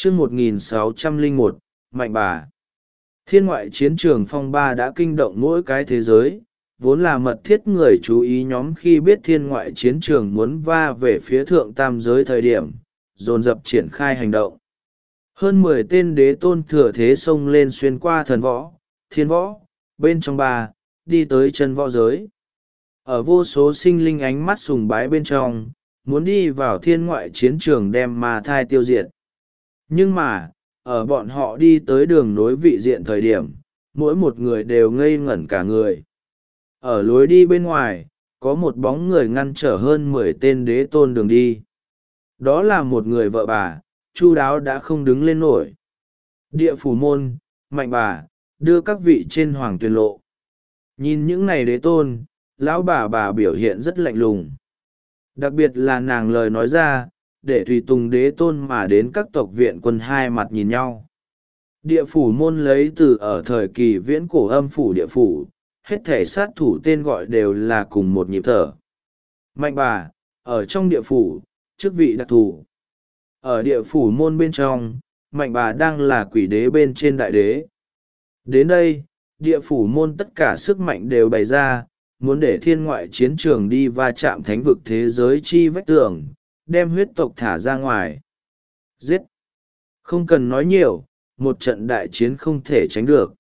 Chương 1601, Mạnh Bà. Thiên ngoại chiến trường phong ba đã kinh động mỗi cái thế giới, vốn là mật thiết người chú ý nhóm khi biết thiên ngoại chiến trường muốn va về phía thượng tam giới thời điểm, dồn dập triển khai hành động. Hơn 10 tên đế tôn thừa thế xông lên xuyên qua thần võ, thiên võ, bên trong ba, đi tới chân võ giới. Ở vô số sinh linh ánh mắt sùng bái bên trong, muốn đi vào thiên ngoại chiến trường đem ma thai tiêu diệt. Nhưng mà, ở bọn họ đi tới đường nối vị diện thời điểm, mỗi một người đều ngây ngẩn cả người. Ở lối đi bên ngoài, có một bóng người ngăn trở hơn 10 tên đế tôn đường đi. Đó là một người vợ bà, chu đáo đã không đứng lên nổi. Địa phủ môn, Mạnh Bà, đưa các vị trên hoàng tuyền lộ. Nhìn những này đế tôn, lão bà biểu hiện rất lạnh lùng. Đặc biệt là nàng lời nói ra, để tùy tùng đế tôn mà đến các tộc viện quân hai mặt nhìn nhau. Địa phủ môn lấy từ ở thời kỳ viễn cổ âm phủ địa phủ, hết thể sát thủ tên gọi đều là cùng một nhịp thở. Mạnh Bà, ở trong địa phủ, chức vị đặc thù. Ở địa phủ môn bên trong, Mạnh Bà đang là quỷ đế bên trên đại đế. Đến đây, địa phủ môn tất cả sức mạnh đều bày ra, muốn để thiên ngoại chiến trường đi va chạm thánh vực thế giới chi vách tường, đem huyết tộc thả ra ngoài. Giết! Không cần nói nhiều, một trận đại chiến không thể tránh được.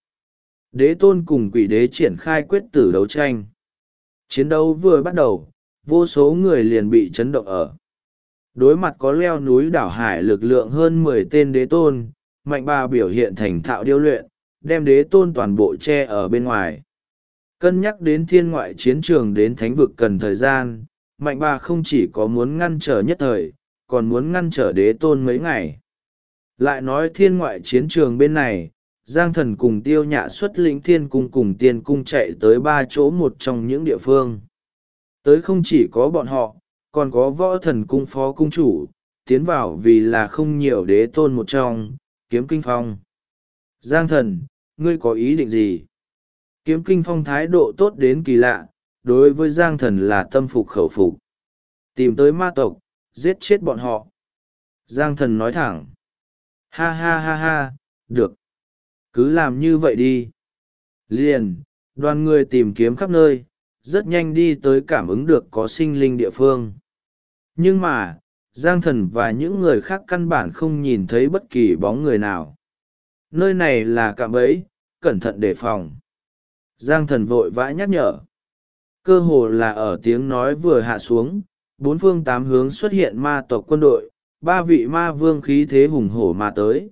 Đế tôn cùng quỷ đế triển khai quyết tử đấu tranh. Chiến đấu vừa bắt đầu, vô số người liền bị chấn động ở. Đối mặt có leo núi đảo hải lực lượng hơn 10 tên đế tôn, Mạnh Bà biểu hiện thành thạo điêu luyện, đem đế tôn toàn bộ che ở bên ngoài. Cân nhắc đến thiên ngoại chiến trường đến thánh vực cần thời gian, Mạnh Bà không chỉ có muốn ngăn trở nhất thời, còn muốn ngăn trở đế tôn mấy ngày. Lại nói thiên ngoại chiến trường bên này, Giang Thần cùng Tiêu Nhạ xuất lĩnh thiên cung cùng tiên cung chạy tới 3 chỗ một trong những địa phương. Tới không chỉ có bọn họ, còn có võ thần cung phó cung chủ, tiến vào vì là không nhiều đế tôn một trong, Kiếm Kinh Phong. Giang Thần, ngươi có ý định gì? Kiếm Kinh Phong thái độ tốt đến kỳ lạ, đối với Giang Thần là tâm phục khẩu phục. Tìm tới ma tộc, giết chết bọn họ. Giang Thần nói thẳng. Ha ha ha ha, được. Cứ làm như vậy đi. Liền, đoàn người tìm kiếm khắp nơi, rất nhanh đi tới cảm ứng được có sinh linh địa phương. Nhưng mà, Giang Thần và những người khác căn bản không nhìn thấy bất kỳ bóng người nào. Nơi này là cạm bẫy, cẩn thận đề phòng. Giang Thần vội vã nhắc nhở. Cơ hồ là ở tiếng nói vừa hạ xuống, 4 phương 8 hướng xuất hiện ma tộc quân đội, 3 vị ma vương khí thế hùng hổ mà tới.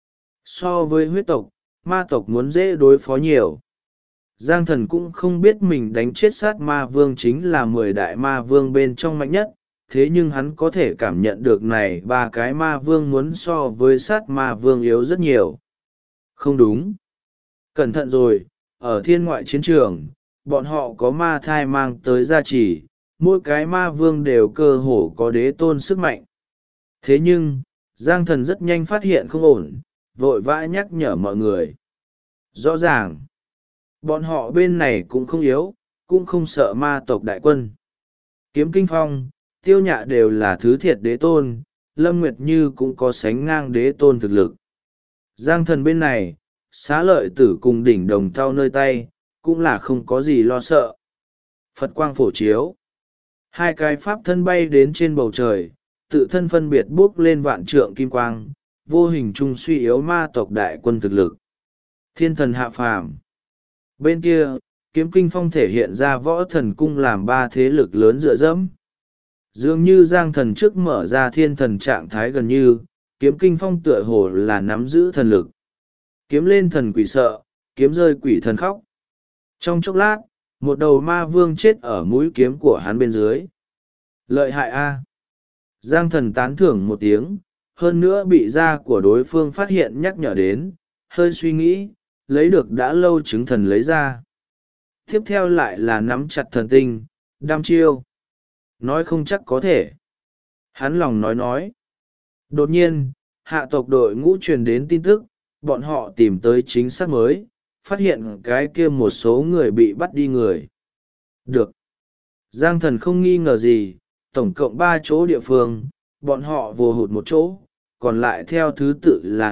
So với huyết tộc, ma tộc muốn dễ đối phó nhiều. Giang Thần cũng không biết mình đánh chết sát ma vương chính là 10 đại ma vương bên trong mạnh nhất, thế nhưng hắn có thể cảm nhận được này 3 cái ma vương muốn so với sát ma vương yếu rất nhiều. Không đúng. Cẩn thận rồi, ở thiên ngoại chiến trường, bọn họ có ma thai mang tới gia trì, mỗi cái ma vương đều cơ hồ có đế tôn sức mạnh. Thế nhưng, Giang Thần rất nhanh phát hiện không ổn, vội vã nhắc nhở mọi người. Rõ ràng, bọn họ bên này cũng không yếu, cũng không sợ ma tộc đại quân. Kiếm Kinh Phong, Tiêu Nhạ đều là thứ thiệt đế tôn, Lâm Nguyệt Như cũng có sánh ngang đế tôn thực lực. Giang Thần bên này, Xá Lợi Tử cùng đỉnh đồng thau nơi tay, cũng là không có gì lo sợ. Phật quang phổ chiếu. 2 cái pháp thân bay đến trên bầu trời, tự thân phân biệt bước lên vạn trượng kim quang, vô hình trung suy yếu ma tộc đại quân thực lực. Thiên thần hạ phàm. Bên kia, Kiếm Kinh Phong thể hiện ra võ thần cung làm 3 thế lực lớn dựa dẫm. Dường như Giang Thần trước mở ra thiên thần trạng thái gần như, Kiếm Kinh Phong tựa hồ là nắm giữ thần lực. Kiếm lên thần quỷ sợ, kiếm rơi quỷ thần khóc. Trong chốc lát, một đầu ma vương chết ở mũi kiếm của hắn bên dưới. Lợi hại a! Giang Thần tán thưởng một tiếng, hơn nữa bị da của đối phương phát hiện nhắc nhở đến, hơi suy nghĩ, lấy được đã lâu chứng thần lấy ra. Tiếp theo lại là nắm chặt thần tinh, đam chiêu. Nói không chắc có thể. Hắn lòng nói. Đột nhiên, hạ tộc đội ngũ truyền đến tin tức, bọn họ tìm tới chính xác mới, phát hiện cái kia một số người bị bắt đi người. Được. Giang Thần không nghi ngờ gì, tổng cộng 3 chỗ địa phương, bọn họ vô hụt một chỗ, còn lại theo thứ tự là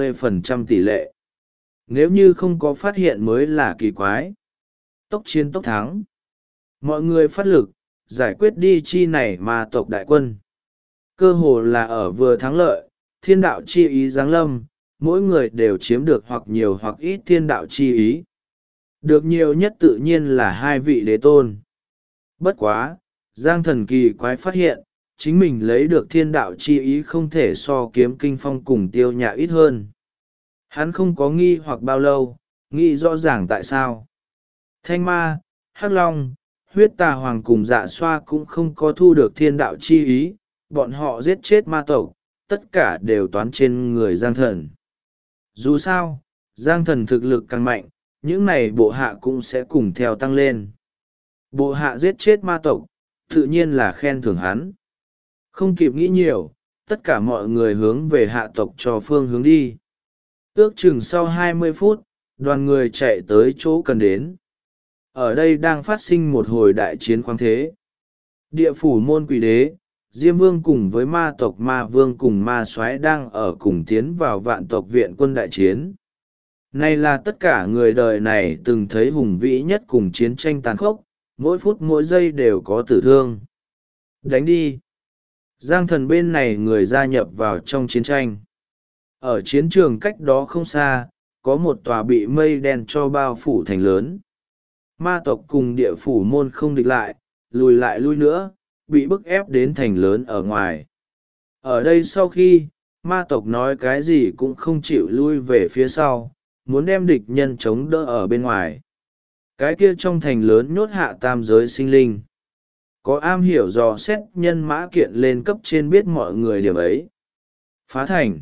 50% tỷ lệ. Nếu như không có phát hiện mới là kỳ quái. Tốc chiến tốc thắng. Mọi người phát lực, giải quyết đi chi này ma tộc đại quân. Cơ hồ là ở vừa thắng lợi, thiên đạo chi ý giáng lâm, mỗi người đều chiếm được hoặc nhiều hoặc ít thiên đạo chi ý. Được nhiều nhất tự nhiên là 2 vị đế tôn. Bất quá, Giang Thần kỳ quái phát hiện, chính mình lấy được thiên đạo chi ý không thể so kiếm kinh phong cùng Tiêu Nhã ít hơn. Hắn không có nghi hoặc bao lâu, nghĩ rõ ràng tại sao. Thanh Ma, Hắc Long, Huyết Tà Hoàng cùng Dạ Xoa cũng không có thu được thiên đạo chi ý, bọn họ giết chết ma tộc, tất cả đều toán trên người Giang Thần. Dù sao, Giang Thần thực lực càng mạnh, những này bộ hạ cũng sẽ cùng theo tăng lên. Bộ hạ giết chết ma tộc, tự nhiên là khen thưởng hắn. Không kịp nghĩ nhiều, tất cả mọi người hướng về hạ tộc cho phương hướng đi. Ước chừng sau 20 phút, đoàn người chạy tới chỗ cần đến. Ở đây đang phát sinh một hồi đại chiến khoáng thế. Địa phủ môn quỷ đế, Diêm Vương cùng với ma tộc ma vương cùng ma soái đang ở cùng tiến vào vạn tộc viện quân đại chiến. Này là tất cả người đời này từng thấy hùng vĩ nhất cùng chiến tranh tàn khốc, mỗi phút mỗi giây đều có tử thương. Đánh đi! Giang Thần bên này người gia nhập vào trong chiến tranh. Ở chiến trường cách đó không xa, có một tòa bị mây đen cho bao phủ thành lớn. Ma tộc cùng địa phủ môn không địch lại, lùi lại lui nữa, bị bức ép đến thành lớn ở ngoài. Ở đây sau khi, ma tộc nói cái gì cũng không chịu lui về phía sau, muốn đem địch nhân chống đỡ ở bên ngoài. Cái kia trong thành lớn nhốt hạ tam giới sinh linh. Có am hiểu dò xét nhân mã kiện lên cấp trên biết mọi người điểm ấy. Phá thành.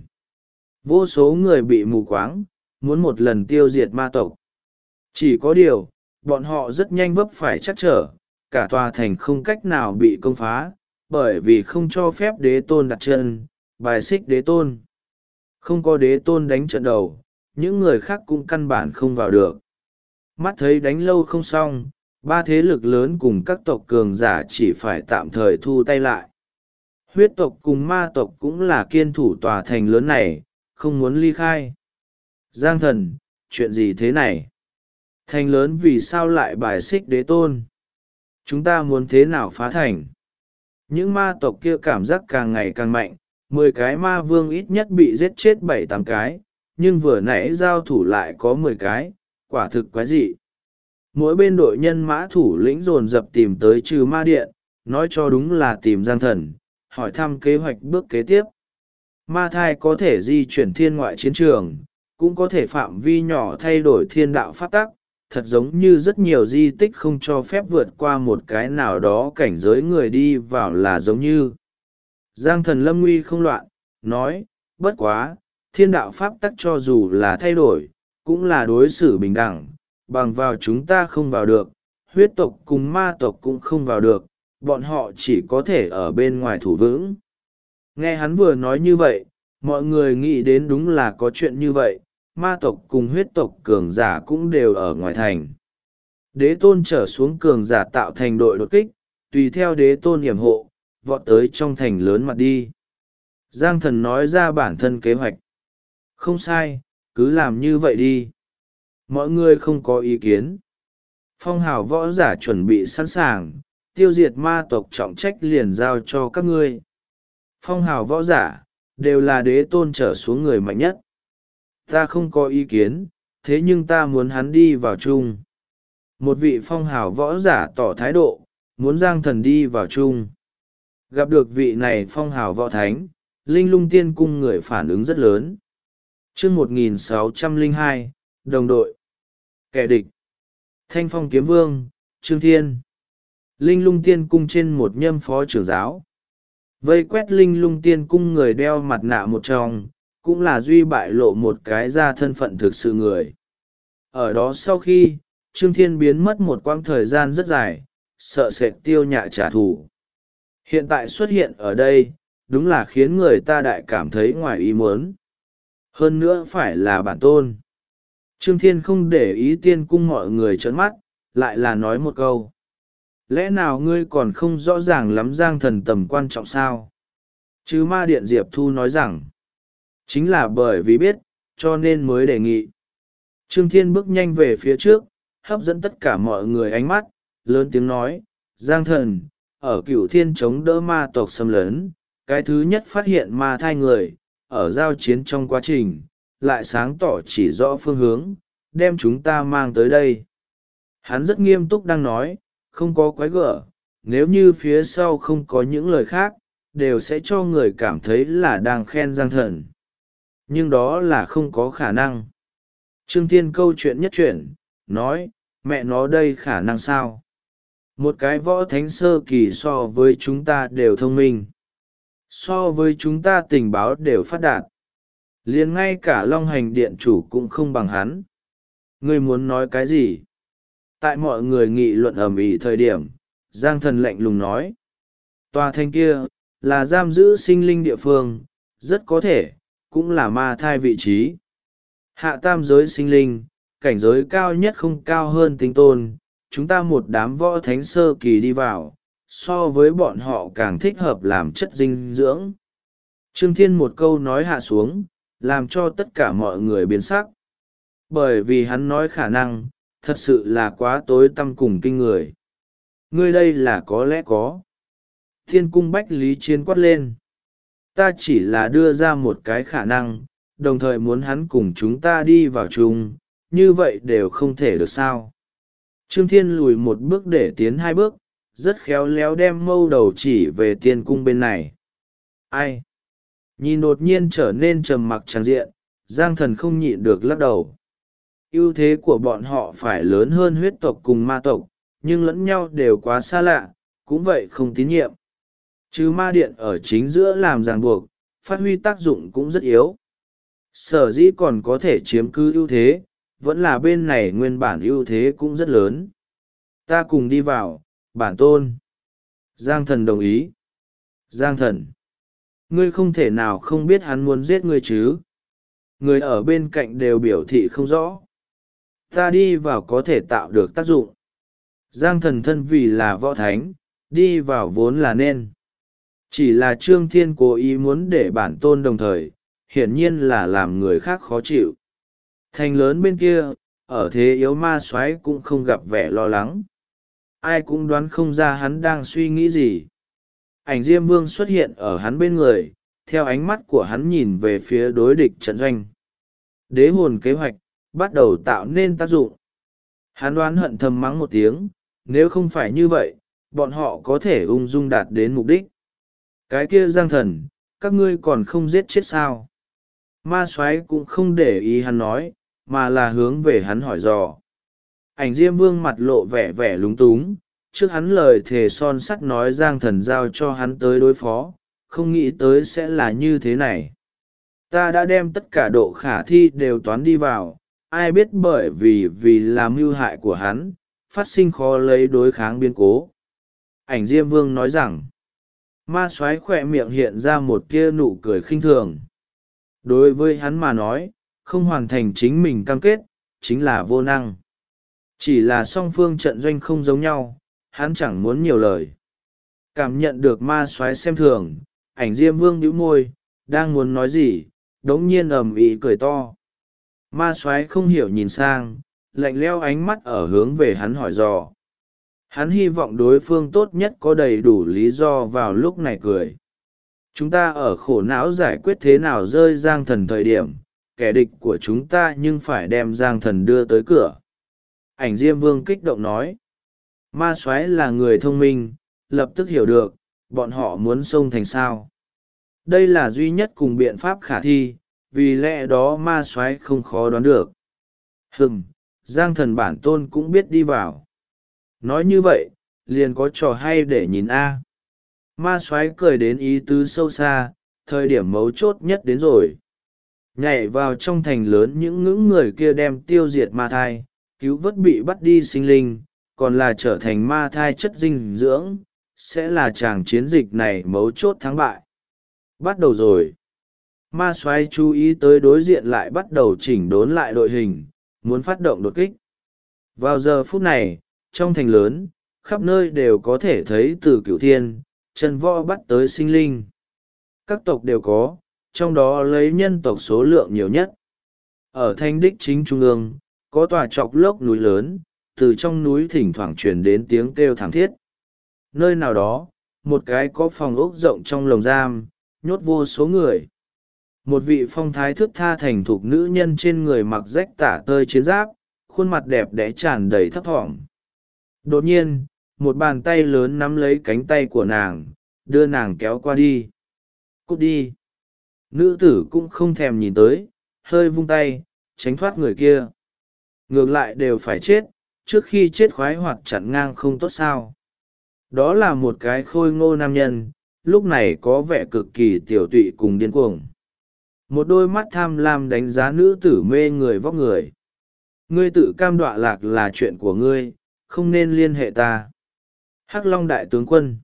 Vô số người bị mù quáng, muốn một lần tiêu diệt ma tộc. Chỉ có điều, bọn họ rất nhanh vấp phải chắc trở, cả tòa thành không cách nào bị công phá, bởi vì không cho phép đế tôn đặt chân, bài xích đế tôn. Không có đế tôn đánh trận đầu, những người khác cũng căn bản không vào được. Mắt thấy đánh lâu không xong, 3 thế lực lớn cùng các tộc cường giả chỉ phải tạm thời thu tay lại. Huyết tộc cùng ma tộc cũng là kiên thủ tòa thành lớn này, không muốn ly khai. Giang Thần, chuyện gì thế này? Thành lớn vì sao lại bài xích đế tôn? Chúng ta muốn thế nào phá thành? Những ma tộc kia cảm giác càng ngày càng mạnh, 10 cái ma vương ít nhất bị giết chết 7-8 cái, nhưng vừa nãy giao thủ lại có 10 cái, quả thực quái dị. Mỗi bên đội nhân mã thủ lĩnh dồn dập tìm tới trừ ma điện, nói cho đúng là tìm Giang Thần, hỏi thăm kế hoạch bước kế tiếp. Ma thai có thể di chuyển thiên ngoại chiến trường, cũng có thể phạm vi nhỏ thay đổi thiên đạo pháp tắc, thật giống như rất nhiều di tích không cho phép vượt qua một cái nào đó cảnh giới người đi vào là giống như. Giang Thần lâm nguy không loạn, nói, bất quá, thiên đạo pháp tắc cho dù là thay đổi, cũng là đối xử bình đẳng, bằng vào chúng ta không vào được, huyết tộc cùng ma tộc cũng không vào được, bọn họ chỉ có thể ở bên ngoài thủ vững. Nghe hắn vừa nói như vậy, mọi người nghĩ đến đúng là có chuyện như vậy, ma tộc cùng huyết tộc cường giả cũng đều ở ngoài thành. Đế tôn trở xuống cường giả tạo thành đội đột kích, tùy theo đế tôn hiểm hộ, vọt tới trong thành lớn mặt đi. Giang Thần nói ra bản thân kế hoạch. Không sai, cứ làm như vậy đi. Mọi người không có ý kiến. Phong hào võ giả chuẩn bị sẵn sàng, tiêu diệt ma tộc trọng trách liền giao cho các ngươi. Phong hào võ giả, đều là đế tôn trở xuống người mạnh nhất. Ta không có ý kiến, thế nhưng ta muốn hắn đi vào chung. Một vị phong hào võ giả tỏ thái độ, muốn Giang Thần đi vào chung. Gặp được vị này phong hào võ thánh, Linh Lung Tiên Cung người phản ứng rất lớn. Chương 1602, đồng đội. Kẻ địch. Thanh Phong Kiếm Vương, Trương Thiên. Linh Lung Tiên Cung trên một nhâm phó trưởng giáo. Vây quét Linh Lung Tiên Cung người đeo mặt nạ một trong, cũng là duy bại lộ một cái ra thân phận thực sự người. Ở đó sau khi, Trương Thiên biến mất một quãng thời gian rất dài, sợ sệt Tiêu Nhã trả thù. Hiện tại xuất hiện ở đây, đúng là khiến người ta đại cảm thấy ngoài ý muốn. Hơn nữa phải là bản tôn. Trương Thiên không để ý Tiên Cung mọi người trợn mắt, lại là nói một câu. Lẽ nào ngươi còn không rõ ràng lắm Giang Thần tầm quan trọng sao? Chứ ma điện Diệp Thu nói rằng, Chính là bởi vì biết, cho nên mới đề nghị. Trương Thiên bước nhanh về phía trước, hấp dẫn tất cả mọi người ánh mắt, lớn tiếng nói, Giang thần, ở Cửu Thiên chống đỡ ma tộc xâm lấn, cái thứ nhất phát hiện ma thai người, ở giao chiến trong quá trình, lại sáng tỏ chỉ rõ phương hướng, đem chúng ta mang tới đây. Hắn rất nghiêm túc đang nói, không có quái gở, nếu như phía sau không có những lời khác, đều sẽ cho người cảm thấy là đang khen Giang thần. Nhưng đó là không có khả năng. Trương Thiên câu chuyện nhất chuyển, nói, mẹ nó đây khả năng sao? Một cái võ thánh sơ kỳ so với chúng ta đều thông minh. So với chúng ta tình báo đều phát đạt. Liền ngay cả Long Hành Điện chủ cũng không bằng hắn. Ngươi muốn nói cái gì? Tại mọi người nghị luận ầm ĩ thời điểm, Giang thần lạnh lùng nói. Tòa thành kia, là giam giữ sinh linh địa phương, rất có thể, cũng là ma thai vị trí. Hạ tam giới sinh linh, cảnh giới cao nhất không cao hơn tinh tôn, chúng ta một đám võ thánh sơ kỳ đi vào, so với bọn họ càng thích hợp làm chất dinh dưỡng. Trương Thiên một câu nói hạ xuống, làm cho tất cả mọi người biến sắc. Bởi vì hắn nói khả năng, thật sự là quá tối tăm cùng kinh người. Ngươi đây là có lẽ có. Thiên cung Bách Lý Chiến quát lên. Ta chỉ là đưa ra một cái khả năng, đồng thời muốn hắn cùng chúng ta đi vào chung, như vậy đều không thể được sao. Trương Thiên lùi một bước để tiến hai bước, rất khéo léo đem mâu đầu chỉ về tiên cung bên này. Ai? Nhìn đột nhiên trở nên trầm mặc tràn diện, Giang thần không nhịn được lắc đầu. Ưu thế của bọn họ phải lớn hơn huyết tộc cùng ma tộc, nhưng lẫn nhau đều quá xa lạ, cũng vậy không tín nhiệm. Chứ ma điện ở chính giữa làm ràng buộc, phát huy tác dụng cũng rất yếu. Sở dĩ còn có thể chiếm cứ ưu thế, vẫn là bên này nguyên bản ưu thế cũng rất lớn. Ta cùng đi vào, bản tôn. Giang thần đồng ý. Giang thần, ngươi không thể nào không biết hắn muốn giết ngươi chứ. Người ở bên cạnh đều biểu thị không rõ. Ta đi vào có thể tạo được tác dụng. Giang thần thân vì là võ thánh, đi vào vốn là nên. Chỉ là Trương Thiên cố ý muốn để bản tôn đồng thời, hiển nhiên là làm người khác khó chịu. Thành lớn bên kia, ở thế yếu ma soái cũng không gặp vẻ lo lắng. Ai cũng đoán không ra hắn đang suy nghĩ gì. Ảnh Diêm Vương xuất hiện ở hắn bên người, theo ánh mắt của hắn nhìn về phía đối địch trận doanh. Đế hồn kế hoạch, bắt đầu tạo nên tác dụng. Hắn đoán hận thầm mắng một tiếng, nếu không phải như vậy, bọn họ có thể ung dung đạt đến mục đích. Cái kia Giang thần, các ngươi còn không giết chết sao? Ma soái cũng không để ý hắn nói, mà là hướng về hắn hỏi dò. Ảnh Diêm Vương mặt lộ vẻ vẻ lúng túng, trước hắn lời thề son sắt nói Giang thần giao cho hắn tới đối phó, không nghĩ tới sẽ là như thế này. Ta đã đem tất cả độ khả thi đều toán đi vào, ai biết bởi vì làm mưu hại của hắn, phát sinh khó lấy đối kháng biến cố. Ảnh Diêm Vương nói rằng, ma soái khỏe miệng hiện ra một tia nụ cười khinh thường. Đối với hắn mà nói, không hoàn thành chính mình cam kết, chính là vô năng. Chỉ là song phương trận doanh không giống nhau, hắn chẳng muốn nhiều lời. Cảm nhận được ma soái xem thường, Ảnh Diêm Vương nhíu môi, đang muốn nói gì, đống nhiên ầm ĩ cười to. Ma soái không hiểu nhìn sang, lạnh lẽo ánh mắt ở hướng về hắn hỏi dò. Hắn hy vọng đối phương tốt nhất có đầy đủ lý do vào lúc này cười. Chúng ta ở khổ não giải quyết thế nào rơi Giang thần thời điểm, kẻ địch của chúng ta nhưng phải đem Giang thần đưa tới cửa. Ảnh Diêm Vương kích động nói. Ma soái là người thông minh, lập tức hiểu được, bọn họ muốn xông thành sao. Đây là duy nhất cùng biện pháp khả thi, vì lẽ đó ma soái không khó đoán được. Giang thần bản tôn cũng biết đi vào. Nói như vậy, liền có trò hay để nhìn a. Ma soái cười đến ý tứ sâu xa, thời điểm mấu chốt nhất đến rồi. Nhảy vào trong thành lớn những ngưỡng người kia đem tiêu diệt ma thai, cứu vớt bị bắt đi sinh linh, còn là trở thành ma thai chất dinh dưỡng, sẽ là chàng chiến dịch này mấu chốt thắng bại. Bắt đầu rồi. Ma soái chú ý tới đối diện lại bắt đầu chỉnh đốn lại đội hình, muốn phát động đột kích. Vào giờ phút này, trong thành lớn, khắp nơi đều có thể thấy từ Cửu Thiên, chân võ bắt tới sinh linh. Các tộc đều có, trong đó lấy nhân tộc số lượng nhiều nhất. Ở thanh đích chính trung ương, có tòa chọc lốc núi lớn, từ trong núi thỉnh thoảng truyền đến tiếng kêu thảm thiết. Nơi nào đó, một cái có phòng ốc rộng trong lồng giam, nhốt vô số người. Một vị phong thái thước tha thành thục nữ nhân trên người mặc rách tả tơi chiến giáp, khuôn mặt đẹp đẽ tràn đầy thấp thỏm. Đột nhiên, một bàn tay lớn nắm lấy cánh tay của nàng, đưa nàng kéo qua đi. Cút đi. Nữ tử cũng không thèm nhìn tới, hơi vung tay, tránh thoát người kia. Ngược lại đều phải chết, trước khi chết khoái hoạt chặn ngang không tốt sao. Đó là một cái khôi ngô nam nhân, lúc này có vẻ cực kỳ tiểu tụy cùng điên cuồng. Một đôi mắt tham lam đánh giá nữ tử mê người vóc người. Ngươi tự cam đoạ lạc là chuyện của ngươi, không nên liên hệ ta. Hắc Long đại tướng quân.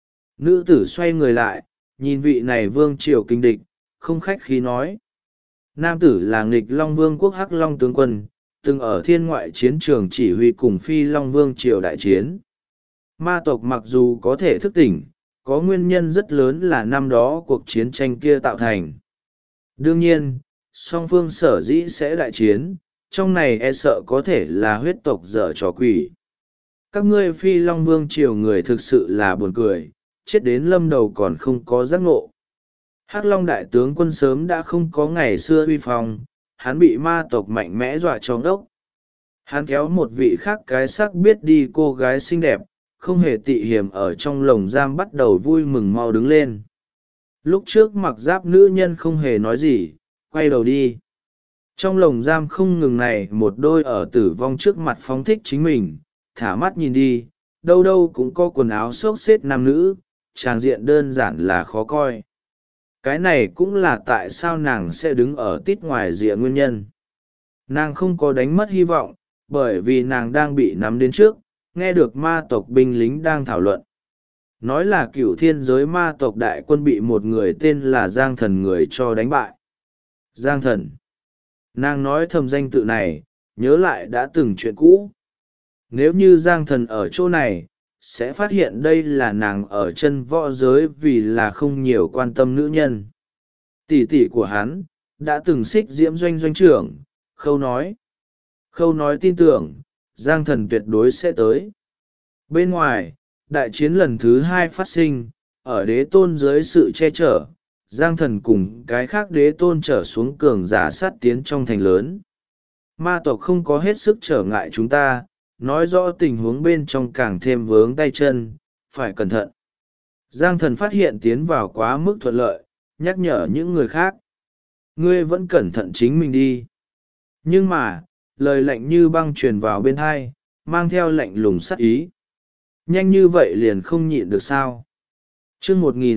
Nữ tử xoay người lại, nhìn vị này vương triều kinh địch, không khách khí nói. Nam tử là nghịch Long Vương quốc Hắc Long tướng quân, từng ở thiên ngoại chiến trường chỉ huy cùng Phi Long Vương triều đại chiến. Ma tộc mặc dù có thể thức tỉnh, có nguyên nhân rất lớn là năm đó cuộc chiến tranh kia tạo thành. Đương nhiên, song phương sở dĩ sẽ đại chiến, trong này e sợ có thể là huyết tộc dở trò quỷ. Các ngươi Phi Long Vương triều người thực sự là buồn cười, chết đến lâm đầu còn không có giác ngộ. Hắc Long đại tướng quân sớm đã không có ngày xưa uy phong, hắn bị ma tộc mạnh mẽ dọa cho ngốc. Hắn kéo một vị khác cái xác biết đi cô gái xinh đẹp, không hề tị hiềm ở trong lồng giam bắt đầu vui mừng mau đứng lên. Lúc trước mặc giáp nữ nhân không hề nói gì, quay đầu đi. Trong lồng giam không ngừng này một đôi ở tử vong trước mặt phóng thích chính mình, thả mắt nhìn đi, đâu đâu cũng có quần áo xốc xếp nam nữ, tràng diện đơn giản là khó coi. Cái này cũng là tại sao nàng sẽ đứng ở tít ngoài rìa nguyên nhân. Nàng không có đánh mất hy vọng, bởi vì nàng đang bị nắm đến trước, nghe được ma tộc binh lính đang thảo luận. Nói là cựu thiên giới ma tộc đại quân bị một người tên là Giang Thần người cho đánh bại. Giang Thần. Nàng nói thầm danh tự này, nhớ lại đã từng chuyện cũ. Nếu như Giang Thần ở chỗ này, sẽ phát hiện đây là nàng ở chân võ giới vì là không nhiều quan tâm nữ nhân. Tỷ tỷ của hắn, đã từng xích diễm doanh doanh trưởng, Khâu nói. Khâu nói tin tưởng, Giang Thần tuyệt đối sẽ tới. Bên ngoài, đại chiến lần thứ 2 phát sinh, ở đế tôn dưới sự che chở, Giang Thần cùng cái khác đế tôn trở xuống cường giả sát tiến trong thành lớn. Ma tộc không có hết sức trở ngại chúng ta, nói rõ tình huống bên trong càng thêm vướng tay chân, phải cẩn thận. Giang Thần phát hiện tiến vào quá mức thuận lợi, nhắc nhở những người khác. Ngươi vẫn cẩn thận chính mình đi. Nhưng mà, lời lạnh như băng truyền vào bên tai, mang theo lạnh lùng sát ý. Nhanh như vậy liền không nhịn được sao. Chương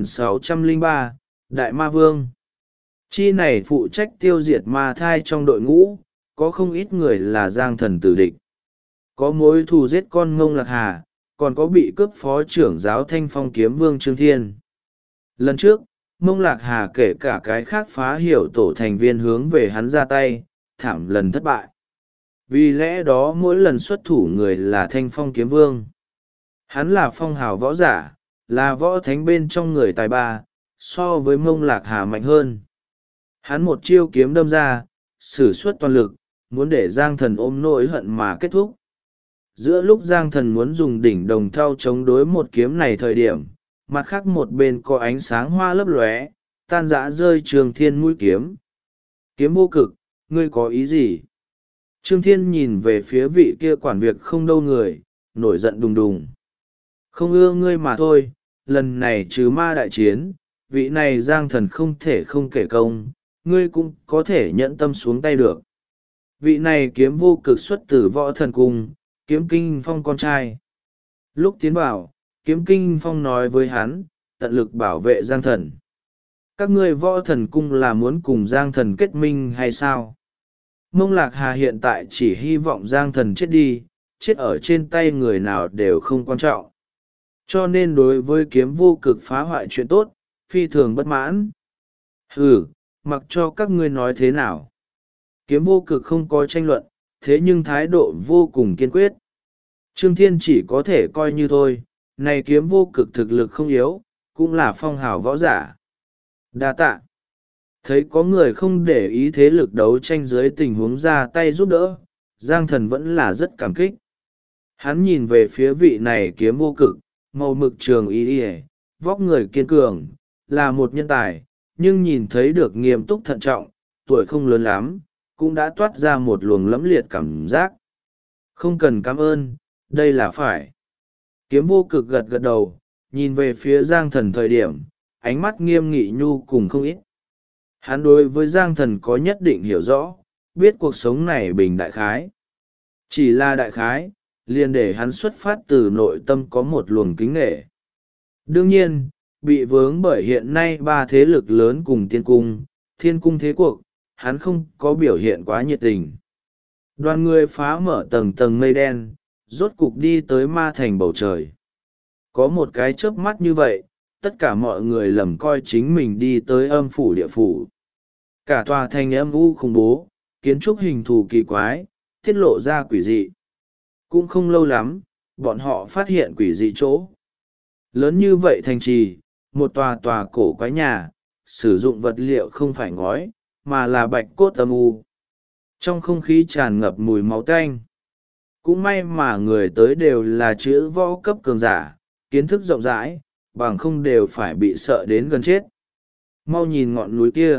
1603, Đại Ma Vương. Chi này phụ trách tiêu diệt ma thai trong đội ngũ, có không ít người là Giang Thần tử địch. Có mối thù giết con Ngông Lạc Hà, còn có bị cướp phó trưởng giáo Thanh Phong Kiếm Vương Trương Thiên. Lần trước, Ngông Lạc Hà kể cả cái khác phá hiểu tổ thành viên hướng về hắn ra tay, thảm lần thất bại. Vì lẽ đó mỗi lần xuất thủ người là Thanh Phong Kiếm Vương. Hắn là phong hào võ giả, là võ thánh bên trong người tài ba, so với Ngông Lạc Hà mạnh hơn. Hắn một chiêu kiếm đâm ra, sử xuất toàn lực, muốn để Giang Thần ôm nỗi hận mà kết thúc. Giữa lúc Giang Thần muốn dùng đỉnh đồng thau chống đối một kiếm này thời điểm, mặt khác một bên có ánh sáng hoa lấp lóe, tan rã rơi Trương Thiên mũi kiếm. Kiếm vô cực, ngươi có ý gì? Trương Thiên nhìn về phía vị kia quản việc không đâu người, nổi giận đùng đùng. Không ưa ngươi mà thôi, lần này trừ ma đại chiến, vị này Giang Thần không thể không kể công, ngươi cũng có thể nhẫn tâm xuống tay được. Vị này kiếm vô cực xuất từ võ thần cung, Kiếm Kinh Phong con trai. Lúc tiến vào, Kiếm Kinh Phong nói với hắn, tận lực bảo vệ Giang Thần. Các ngươi võ thần cung là muốn cùng Giang Thần kết minh hay sao? Mông Lạc Hà hiện tại chỉ hy vọng Giang Thần chết đi, chết ở trên tay người nào đều không quan trọng. Cho nên đối với kiếm vô cực phá hoại chuyện tốt, phi thường bất mãn. Mặc cho các ngươi nói thế nào. Kiếm vô cực không có tranh luận, thế nhưng thái độ vô cùng kiên quyết. Trương Thiên chỉ có thể coi như thôi, này kiếm vô cực thực lực không yếu, cũng là phong hào võ giả. Đa tạ. Thấy có người không để ý thế lực đấu tranh dưới tình huống ra tay giúp đỡ, Giang Thần vẫn là rất cảm kích. Hắn nhìn về phía vị này kiếm vô cực, màu mực trường y y, vóc người kiên cường, là một nhân tài, nhưng nhìn thấy được nghiêm túc thận trọng, tuổi không lớn lắm, cũng đã toát ra một luồng lẫm liệt cảm giác. Không cần cảm ơn, đây là phải. Kiếm vô cực gật gật đầu, nhìn về phía Giang Thần thời điểm, ánh mắt nghiêm nghị nhu cùng không ít. Hắn đối với Giang Thần có nhất định hiểu rõ, biết cuộc sống này bình đại khái. Chỉ là đại khái, liền để hắn xuất phát từ nội tâm có một luồng kính nghệ. Đương nhiên, bị vướng bởi hiện nay ba thế lực lớn cùng tiên cung, thiên cung thế cuộc, hắn không có biểu hiện quá nhiệt tình. Đoàn người phá mở tầng tầng mây đen, rốt cục đi tới ma thành bầu trời. Có một cái chớp mắt như vậy, tất cả mọi người lầm coi chính mình đi tới âm phủ địa phủ. Cả tòa thành âm u khủng bố, kiến trúc hình thù kỳ quái, tiết lộ ra quỷ dị. Cũng không lâu lắm, bọn họ phát hiện quỷ dị chỗ. Lớn như vậy thành trì, một tòa tòa cổ quái nhà, sử dụng vật liệu không phải ngói, mà là bạch cốt âm u. Trong không khí tràn ngập mùi máu tanh. Cũng may mà người tới đều là chữ võ cấp cường giả, kiến thức rộng rãi, bằng không đều phải bị sợ đến gần chết. Mau nhìn ngọn núi kia.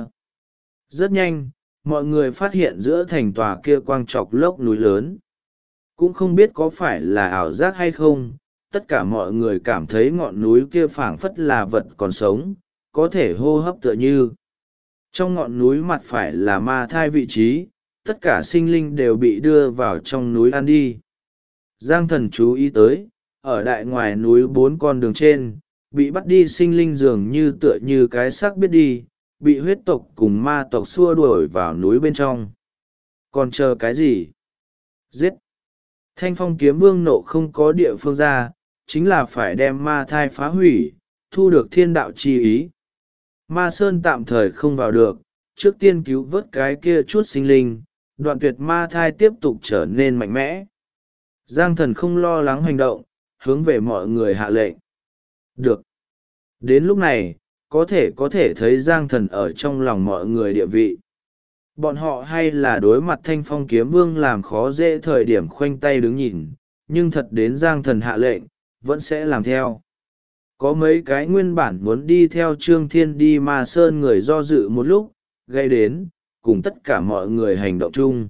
Rất nhanh, mọi người phát hiện giữa thành tòa kia quang trọc lốc núi lớn. Cũng không biết có phải là ảo giác hay không, tất cả mọi người cảm thấy ngọn núi kia phảng phất là vật còn sống, có thể hô hấp tựa như. Trong ngọn núi mặt phải là ma thai vị trí, tất cả sinh linh đều bị đưa vào trong núi ăn đi. Giang Thần chú ý tới, ở đại ngoài núi 4 con đường trên, bị bắt đi sinh linh dường như tựa như cái xác biết đi, bị huyết tộc cùng ma tộc xua đuổi vào núi bên trong. Còn chờ cái gì? Giết! Thanh Phong Kiếm Vương nộ không có địa phương ra, chính là phải đem ma thai phá hủy, thu được thiên đạo chi ý. Ma Sơn tạm thời không vào được, trước tiên cứu vớt cái kia chút sinh linh, đoạn tuyệt ma thai tiếp tục trở nên mạnh mẽ. Giang Thần không lo lắng hành động, hướng về mọi người hạ lệnh. Được. Đến lúc này, có thể thấy Giang Thần ở trong lòng mọi người địa vị. Bọn họ hay là đối mặt Thanh Phong Kiếm Vương làm khó dễ thời điểm khoanh tay đứng nhìn, nhưng thật đến Giang Thần hạ lệnh, vẫn sẽ làm theo. Có mấy cái nguyên bản muốn đi theo Trương Thiên đi Ma Sơn người do dự một lúc, gây đến, cùng tất cả mọi người hành động chung.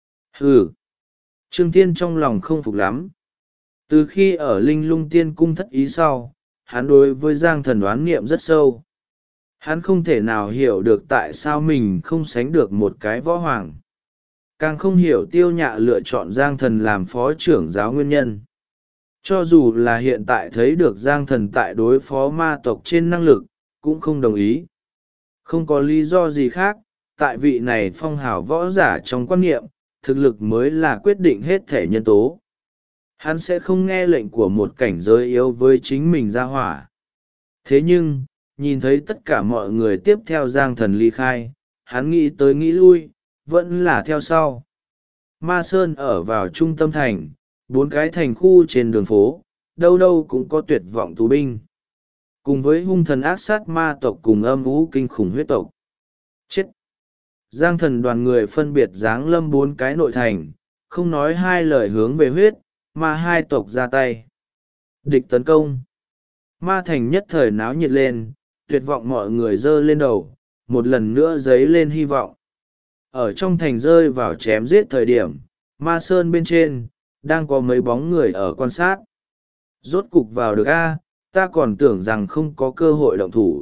Hừ! Trương Thiên trong lòng không phục lắm. Từ khi ở Linh Lung Tiên Cung thất ý sau, hắn đối với Giang Thần đoán niệm rất sâu. Hắn không thể nào hiểu được tại sao mình không sánh được một cái võ hoàng. Càng không hiểu Tiêu Nhạ lựa chọn Giang Thần làm phó trưởng giáo nguyên nhân. Cho dù là hiện tại thấy được Giang Thần tại đối phó ma tộc trên năng lực, cũng không đồng ý. Không có lý do gì khác, tại vị này phong hào võ giả trong quan niệm, thực lực mới là quyết định hết thể nhân tố. Hắn sẽ không nghe lệnh của một cảnh giới yếu với chính mình ra hỏa. Thế nhưng, nhìn thấy tất cả mọi người tiếp theo Giang Thần ly khai, hắn nghĩ tới nghĩ lui, vẫn là theo sau. Ma Sơn ở vào trung tâm thành, 4 cái thành khu trên đường phố, đâu đâu cũng có tuyệt vọng tù binh. Cùng với hung thần ác sát ma tộc cùng âm ú kinh khủng huyết tộc. Chết! Giang Thần đoàn người phân biệt giáng lâm 4 cái nội thành, không nói hai lời hướng về huyết, ma hai tộc ra tay. Địch tấn công. Ma thành nhất thời náo nhiệt lên, tuyệt vọng mọi người giơ lên đầu, một lần nữa dấy lên hy vọng. Ở trong thành rơi vào chém giết thời điểm, Ma Sơn bên trên, đang có mấy bóng người ở quan sát. Rốt cục vào được a, ta còn tưởng rằng không có cơ hội động thủ.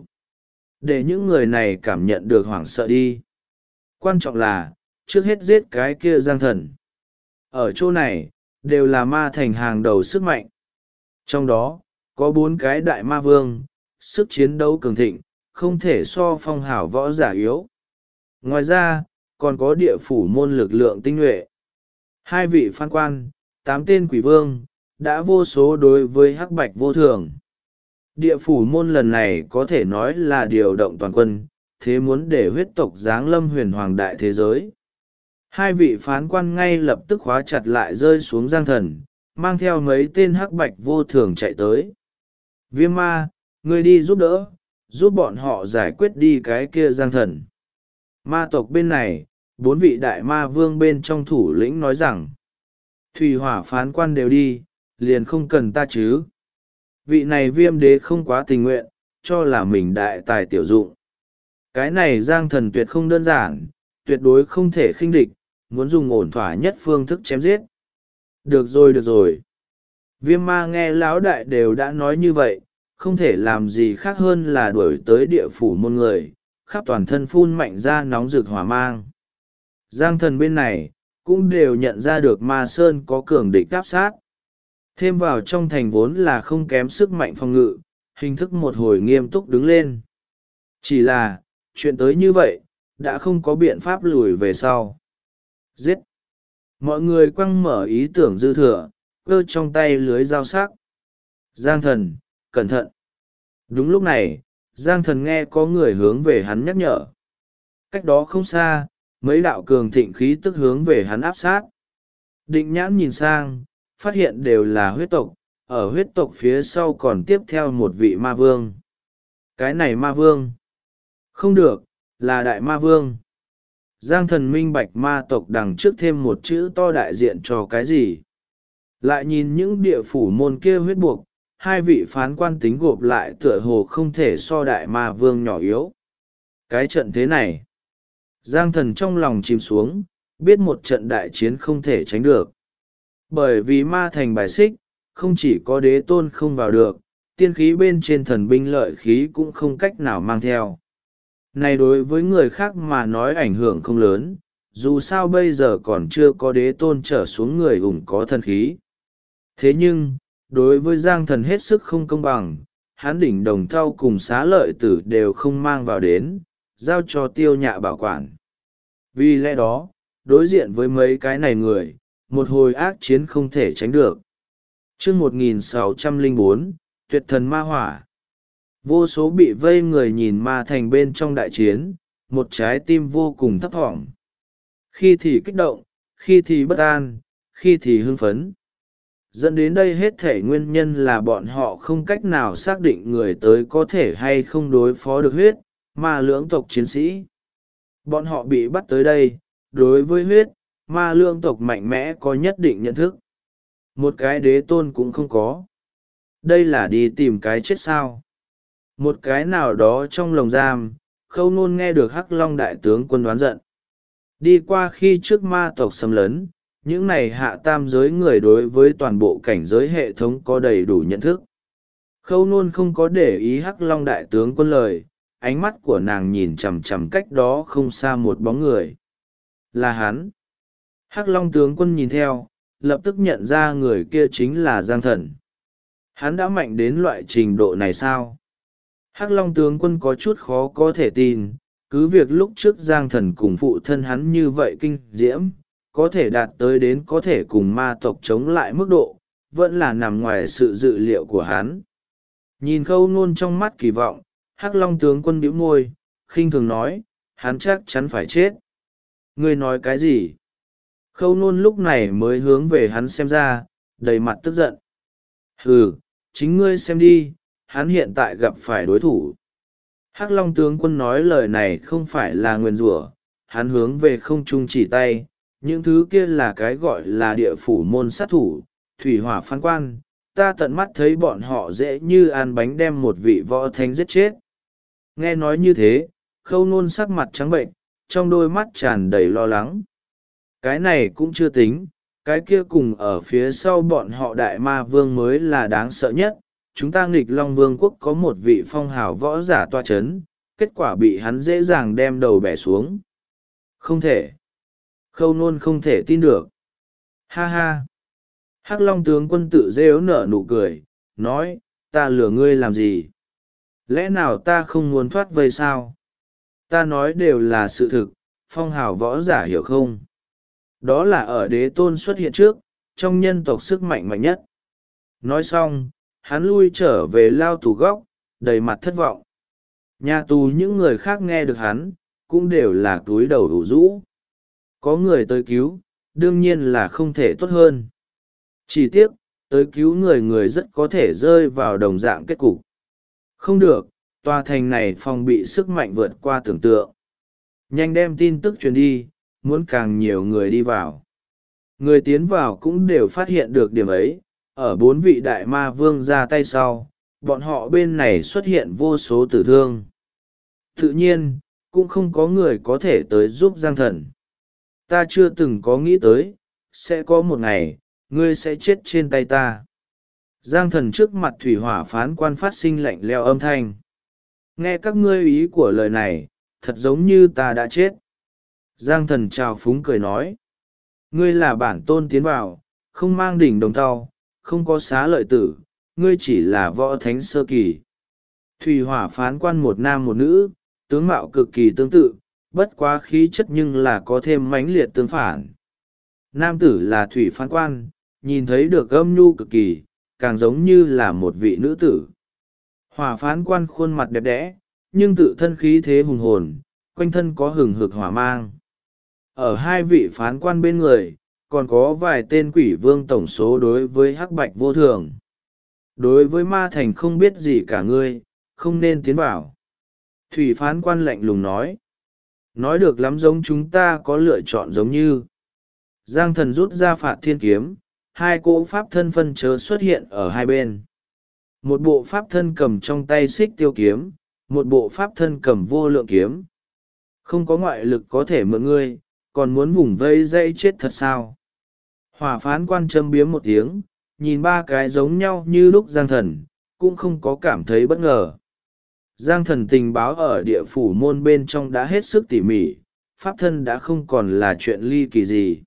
Để những người này cảm nhận được hoảng sợ đi. Quan trọng là, trước hết giết cái kia Giang Thần. Ở chỗ này, đều là ma thành hàng đầu sức mạnh. Trong đó, có 4 cái đại ma vương, sức chiến đấu cường thịnh, không thể so phong hào võ giả yếu. Ngoài ra, còn có địa phủ môn lực lượng tinh nhuệ. 2 vị phan quan, 8 tên quỷ vương, đã vô số đối với hắc bạch vô thường. Địa phủ môn lần này có thể nói là điều động toàn quân, thế muốn để huyết tộc giáng lâm huyền hoàng đại thế giới. 2 vị phán quan ngay lập tức khóa chặt lại rơi xuống Giang Thần, mang theo mấy tên hắc bạch vô thường chạy tới. Viêm ma, ngươi đi giúp đỡ, giúp bọn họ giải quyết đi cái kia Giang Thần. Ma tộc bên này, 4 vị đại ma vương bên trong thủ lĩnh nói rằng, thủy hỏa phán quan đều đi, liền không cần ta chứ. Vị này viêm đế không quá tình nguyện, cho là mình đại tài tiểu dụng. Cái này Giang Thần tuyệt không đơn giản, tuyệt đối không thể khinh địch, muốn dùng ổn thỏa nhất phương thức chém giết. Được rồi được rồi. Viêm ma nghe lão đại đều đã nói như vậy, không thể làm gì khác hơn là đuổi tới địa phủ môn người, khắp toàn thân phun mạnh ra nóng rực hỏa mang. Giang Thần bên này, cũng đều nhận ra được ma sơn có cường địch áp sát. Thêm vào trong thành vốn là không kém sức mạnh phòng ngự, hình thức một hồi nghiêm túc đứng lên. Chỉ là, chuyện tới như vậy, đã không có biện pháp lùi về sau. Giết! Mọi người quăng mở ý tưởng dư thừa, cơ trong tay lưới dao sắc. Giang Thần, cẩn thận! Đúng lúc này, Giang Thần nghe có người hướng về hắn nhắc nhở. Cách đó không xa, mấy đạo cường thịnh khí tức hướng về hắn áp sát. Định nhãn nhìn sang, phát hiện đều là huyết tộc, ở huyết tộc phía sau còn tiếp theo một vị ma vương. Cái này ma vương? Không được, là đại ma vương. Giang Thần minh bạch ma tộc đằng trước thêm một chữ to đại diện cho cái gì. Lại nhìn những địa phủ môn kia huyết buộc, hai vị phán quan tính gộp lại tựa hồ không thể so đại ma vương nhỏ yếu. Cái trận thế này, Giang Thần trong lòng chìm xuống, biết một trận đại chiến không thể tránh được. Bởi vì ma thành bài xích, không chỉ có đế tôn không vào được, tiên khí bên trên thần binh lợi khí cũng không cách nào mang theo. Này đối với người khác mà nói ảnh hưởng không lớn, dù sao bây giờ còn chưa có đế tôn trở xuống người ủng có thần khí. Thế nhưng, đối với Giang Thần hết sức không công bằng, hắn đỉnh đồng thau cùng xá lợi tử đều không mang vào đến, giao cho Tiêu Nhạ bảo quản. Vì lẽ đó, đối diện với mấy cái này người, một hồi ác chiến không thể tránh được. Chương 1604, Tuyệt thần ma hỏa. Vô số bị vây người nhìn ma thành bên trong đại chiến, một trái tim vô cùng thấp thỏm. Khi thì kích động, khi thì bất an, khi thì hưng phấn. Dẫn đến đây hết thể nguyên nhân là bọn họ không cách nào xác định người tới có thể hay không đối phó được huyết, ma lưỡng tộc chiến sĩ. Bọn họ bị bắt tới đây, đối với huyết, ma lưỡng tộc mạnh mẽ có nhất định nhận thức. Một cái đế tôn cũng không có. Đây là đi tìm cái chết sao. Một cái nào đó trong lồng giam, Khâu Nôn nghe được Hắc Long đại tướng quân đoán giận. Đi qua khi trước ma tộc xâm lấn, những này hạ tam giới người đối với toàn bộ cảnh giới hệ thống có đầy đủ nhận thức. Khâu Nôn không có để ý Hắc Long đại tướng quân lời, ánh mắt của nàng nhìn chằm chằm cách đó không xa một bóng người. Là hắn. Hắc Long tướng quân nhìn theo, lập tức nhận ra người kia chính là Giang Thần. Hắn đã mạnh đến loại trình độ này sao? Hắc Long tướng quân có chút khó có thể tin, cứ việc lúc trước Giang Thần cùng phụ thân hắn như vậy kinh diễm, có thể đạt tới đến có thể cùng ma tộc chống lại mức độ, vẫn là nằm ngoài sự dự liệu của hắn. Nhìn Khâu Nôn trong mắt kỳ vọng, Hắc Long tướng quân bĩu môi, khinh thường nói, hắn chắc chắn phải chết. Ngươi nói cái gì? Khâu Nôn lúc này mới hướng về hắn xem ra, đầy mặt tức giận. Hừ, chính ngươi xem đi, hắn hiện tại gặp phải đối thủ. Hắc Long tướng quân nói lời này không phải là nguyền rủa, hắn hướng về không trung chỉ tay, những thứ kia là cái gọi là địa phủ môn sát thủ, thủy hỏa phán quan, ta tận mắt thấy bọn họ dễ như ăn bánh đem một vị võ thánh giết chết. Nghe nói như thế, Khâu Nôn sắc mặt trắng bệnh, trong đôi mắt tràn đầy lo lắng. Cái này cũng chưa tính, cái kia cùng ở phía sau bọn họ đại ma vương mới là đáng sợ nhất. Chúng ta nghịch Long Vương quốc có một vị phong hào võ giả toa chấn, kết quả bị hắn dễ dàng đem đầu bẻ xuống. Không thể. Khâu Nôn không thể tin được. Ha ha. Hắc Long tướng quân tự rêu nở nụ cười, nói, ta lừa ngươi làm gì? Lẽ nào ta không muốn thoát vây sao? Ta nói đều là sự thực, phong hào võ giả hiểu không? Đó là ở đế tôn xuất hiện trước, trong nhân tộc sức mạnh mạnh nhất. Nói xong, hắn lui trở về lao tù góc, đầy mặt thất vọng. Nhà tù những người khác nghe được hắn, cũng đều là túi đầu đủ rũ. Có người tới cứu, đương nhiên là không thể tốt hơn. Chỉ tiếc, tới cứu người rất có thể rơi vào đồng dạng kết cục. Không được, tòa thành này phòng bị sức mạnh vượt qua tưởng tượng. nhanh đem tin tức truyền đi, muốn càng nhiều người đi vào. Người tiến vào cũng đều phát hiện được điểm ấy, ở 4 vị đại ma vương ra tay sau, bọn họ bên này xuất hiện vô số tử thương. Tự nhiên, cũng không có người có thể tới giúp Giang Thần. Ta chưa từng có nghĩ tới, sẽ có một ngày, ngươi sẽ chết trên tay ta. Giang Thần trước mặt thủy hỏa phán quan phát sinh lạnh leo âm thanh. Nghe các ngươi ý của lời này, thật giống như ta đã chết. Giang Thần trào phúng cười nói. Ngươi là bản tôn tiến vào, không mang đỉnh đồng thau, không có xá lợi tử, ngươi chỉ là võ thánh sơ kỳ. Thủy hỏa phán quan một nam một nữ, tướng mạo cực kỳ tương tự, bất quá khí chất nhưng là có thêm mãnh liệt tương phản. Nam tử là thủy phán quan, nhìn thấy được âm nhu cực kỳ, càng giống như là một vị nữ tử. Hỏa phán quan khuôn mặt đẹp đẽ, nhưng tự thân khí thế hùng hồn, quanh thân có hừng hực hỏa mang. Ở hai vị phán quan bên người, còn có vài tên quỷ vương tổng số đối với hắc bạch vô thường. Đối với ma thành không biết gì cả ngươi, không nên tiến vào. Thủy phán quan lạnh lùng nói. Nói được lắm, giống chúng ta có lựa chọn giống như. Giang Thần rút ra phạt thiên kiếm, hai cỗ pháp thân phân chớ xuất hiện ở hai bên. Một bộ pháp thân cầm trong tay xích tiêu kiếm, một bộ pháp thân cầm vô lượng kiếm. Không có ngoại lực có thể mượn ngươi, còn muốn vùng vây dây chết thật sao? Hỏa phán quan châm biếm một tiếng, nhìn ba cái giống nhau như lúc Giang Thần, cũng không có cảm thấy bất ngờ. Giang Thần tình báo ở địa phủ môn bên trong đã hết sức tỉ mỉ, pháp thân đã không còn là chuyện ly kỳ gì.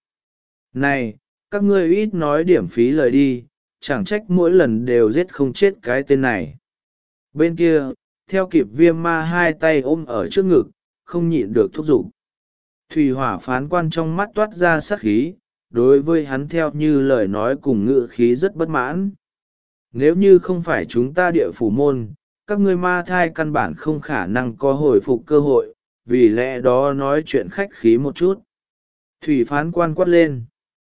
Này, các ngươi ít nói điểm phí lời đi, chẳng trách mỗi lần đều giết không chết cái tên này. Bên kia, theo kịp Viêm Ma hai tay ôm ở trước ngực, không nhịn được thúc giục. Thủy hỏa phán quan trong mắt toát ra sát khí, đối với hắn theo như lời nói cùng ngữ khí rất bất mãn. Nếu như không phải chúng ta địa phủ môn, các ngươi ma thai căn bản không khả năng có hồi phục cơ hội, vì lẽ đó nói chuyện khách khí một chút. Thủy phán quan quát lên.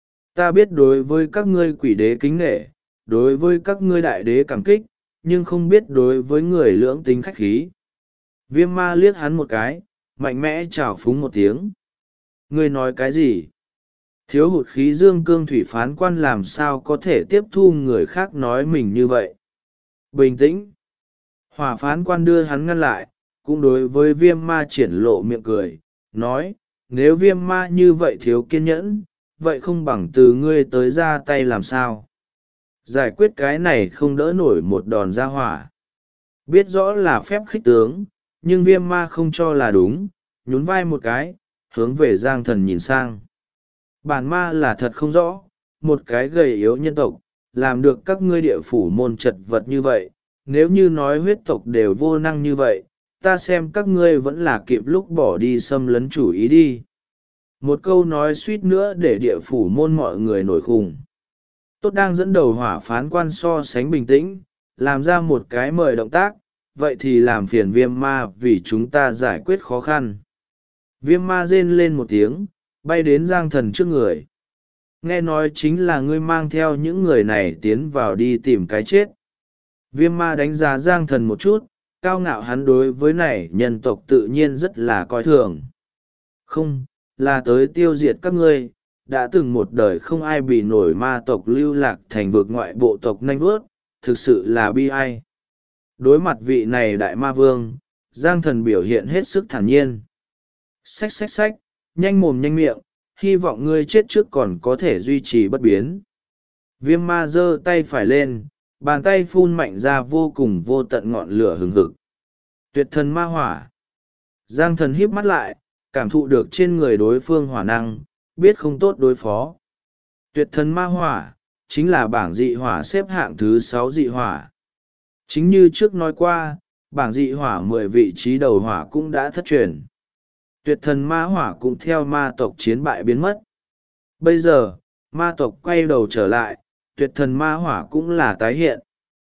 Ta biết đối với các ngươi quỷ đế kính nghệ, đối với các ngươi đại đế cảm kích, nhưng không biết đối với người lưỡng tính khách khí. Viêm ma liếc hắn một cái, mạnh mẽ trào phúng một tiếng. Ngươi nói cái gì? Thiếu hụt khí dương cương thủy phán quan làm sao có thể tiếp thu người khác nói mình như vậy? Bình tĩnh. Hỏa phán quan đưa hắn ngăn lại, cũng đối với viêm ma triển lộ miệng cười, nói, nếu viêm ma như vậy thiếu kiên nhẫn, vậy không bằng từ ngươi tới ra tay làm sao? Giải quyết cái này không đỡ nổi một đòn ra hỏa. Biết rõ là phép khích tướng, nhưng viêm ma không cho là đúng, nhún vai một cái, hướng về Giang Thần nhìn sang. Bản ma là thật không rõ, một cái gầy yếu nhân tộc, làm được các ngươi địa phủ môn chật vật như vậy, nếu như nói huyết tộc đều vô năng như vậy, ta xem các ngươi vẫn là kịp lúc bỏ đi xâm lấn chủ ý đi. Một câu nói suýt nữa để địa phủ môn mọi người nổi khùng. Tốt đang dẫn đầu hỏa phán quan so sánh bình tĩnh, làm ra một cái mời động tác, vậy thì làm phiền viêm ma vì chúng ta giải quyết khó khăn. Viêm ma rên lên một tiếng, bay đến Giang Thần trước người. Nghe nói chính là ngươi mang theo những người này tiến vào đi tìm cái chết. Viêm ma đánh giá Giang Thần một chút, cao ngạo hắn đối với này nhân tộc tự nhiên rất là coi thường. Không, là tới tiêu diệt các ngươi, đã từng một đời không ai bị nổi ma tộc lưu lạc thành vực ngoại bộ tộc nanh vớt, thực sự là bi ai. Đối mặt vị này đại ma vương, Giang Thần biểu hiện hết sức thản nhiên. Xách xách xách, nhanh mồm nhanh miệng, hy vọng ngươi chết trước còn có thể duy trì bất biến. Viêm ma giơ tay phải lên, bàn tay phun mạnh ra vô cùng vô tận ngọn lửa hừng hực. Tuyệt thần ma hỏa. Giang Thần híp mắt lại, cảm thụ được trên người đối phương hỏa năng, biết không tốt đối phó. Tuyệt thần ma hỏa, chính là bảng dị hỏa xếp hạng thứ 6 dị hỏa. Chính như trước nói qua, bảng dị hỏa 10 vị trí đầu hỏa cũng đã thất truyền. Tuyệt thần ma hỏa cũng theo ma tộc chiến bại biến mất. Bây giờ, ma tộc quay đầu trở lại, tuyệt thần ma hỏa cũng là tái hiện.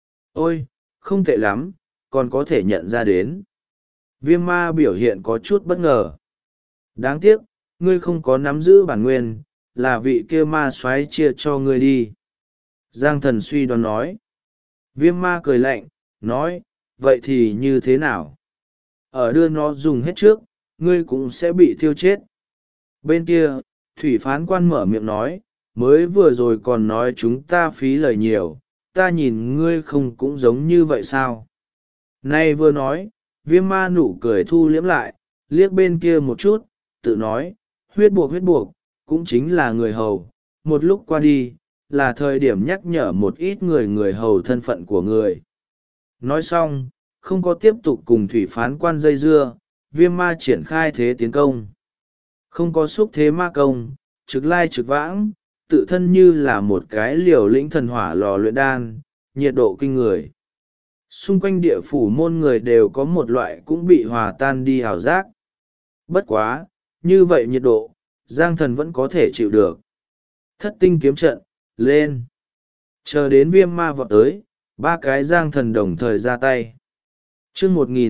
Ôi, không tệ lắm, còn có thể nhận ra đến. Viêm ma biểu hiện có chút bất ngờ. Đáng tiếc, ngươi không có nắm giữ bản nguyên, là vị kia ma soái chia cho ngươi đi. Giang Thần suy đoán nói. Viêm ma cười lạnh, nói, vậy thì như thế nào? Ở đưa nó dùng hết trước, ngươi cũng sẽ bị thiêu chết. Bên kia, thủy phán quan mở miệng nói, mới vừa rồi còn nói chúng ta phí lời nhiều, ta nhìn ngươi không cũng giống như vậy sao? Nay vừa nói, viêm ma nụ cười thu liễm lại, liếc bên kia một chút, tự nói, huyết buộc, cũng chính là người hầu, một lúc qua đi, là thời điểm nhắc nhở một ít người hầu thân phận của người. Nói xong, không có tiếp tục cùng thủy phán quan dây dưa, viêm ma triển khai thế tiến công. Không có xúc thế ma công, trực lai trực vãng, tự thân như là một cái liều lĩnh thần hỏa lò luyện đan, nhiệt độ kinh người. Xung quanh địa phủ môn người đều có một loại cũng bị hòa tan đi ảo giác. Bất quá, như vậy nhiệt độ, Giang Thần vẫn có thể chịu được. Thất tinh kiếm trận, lên. Chờ đến viêm ma vọt tới, ba cái Giang Thần đồng thời ra tay. Chương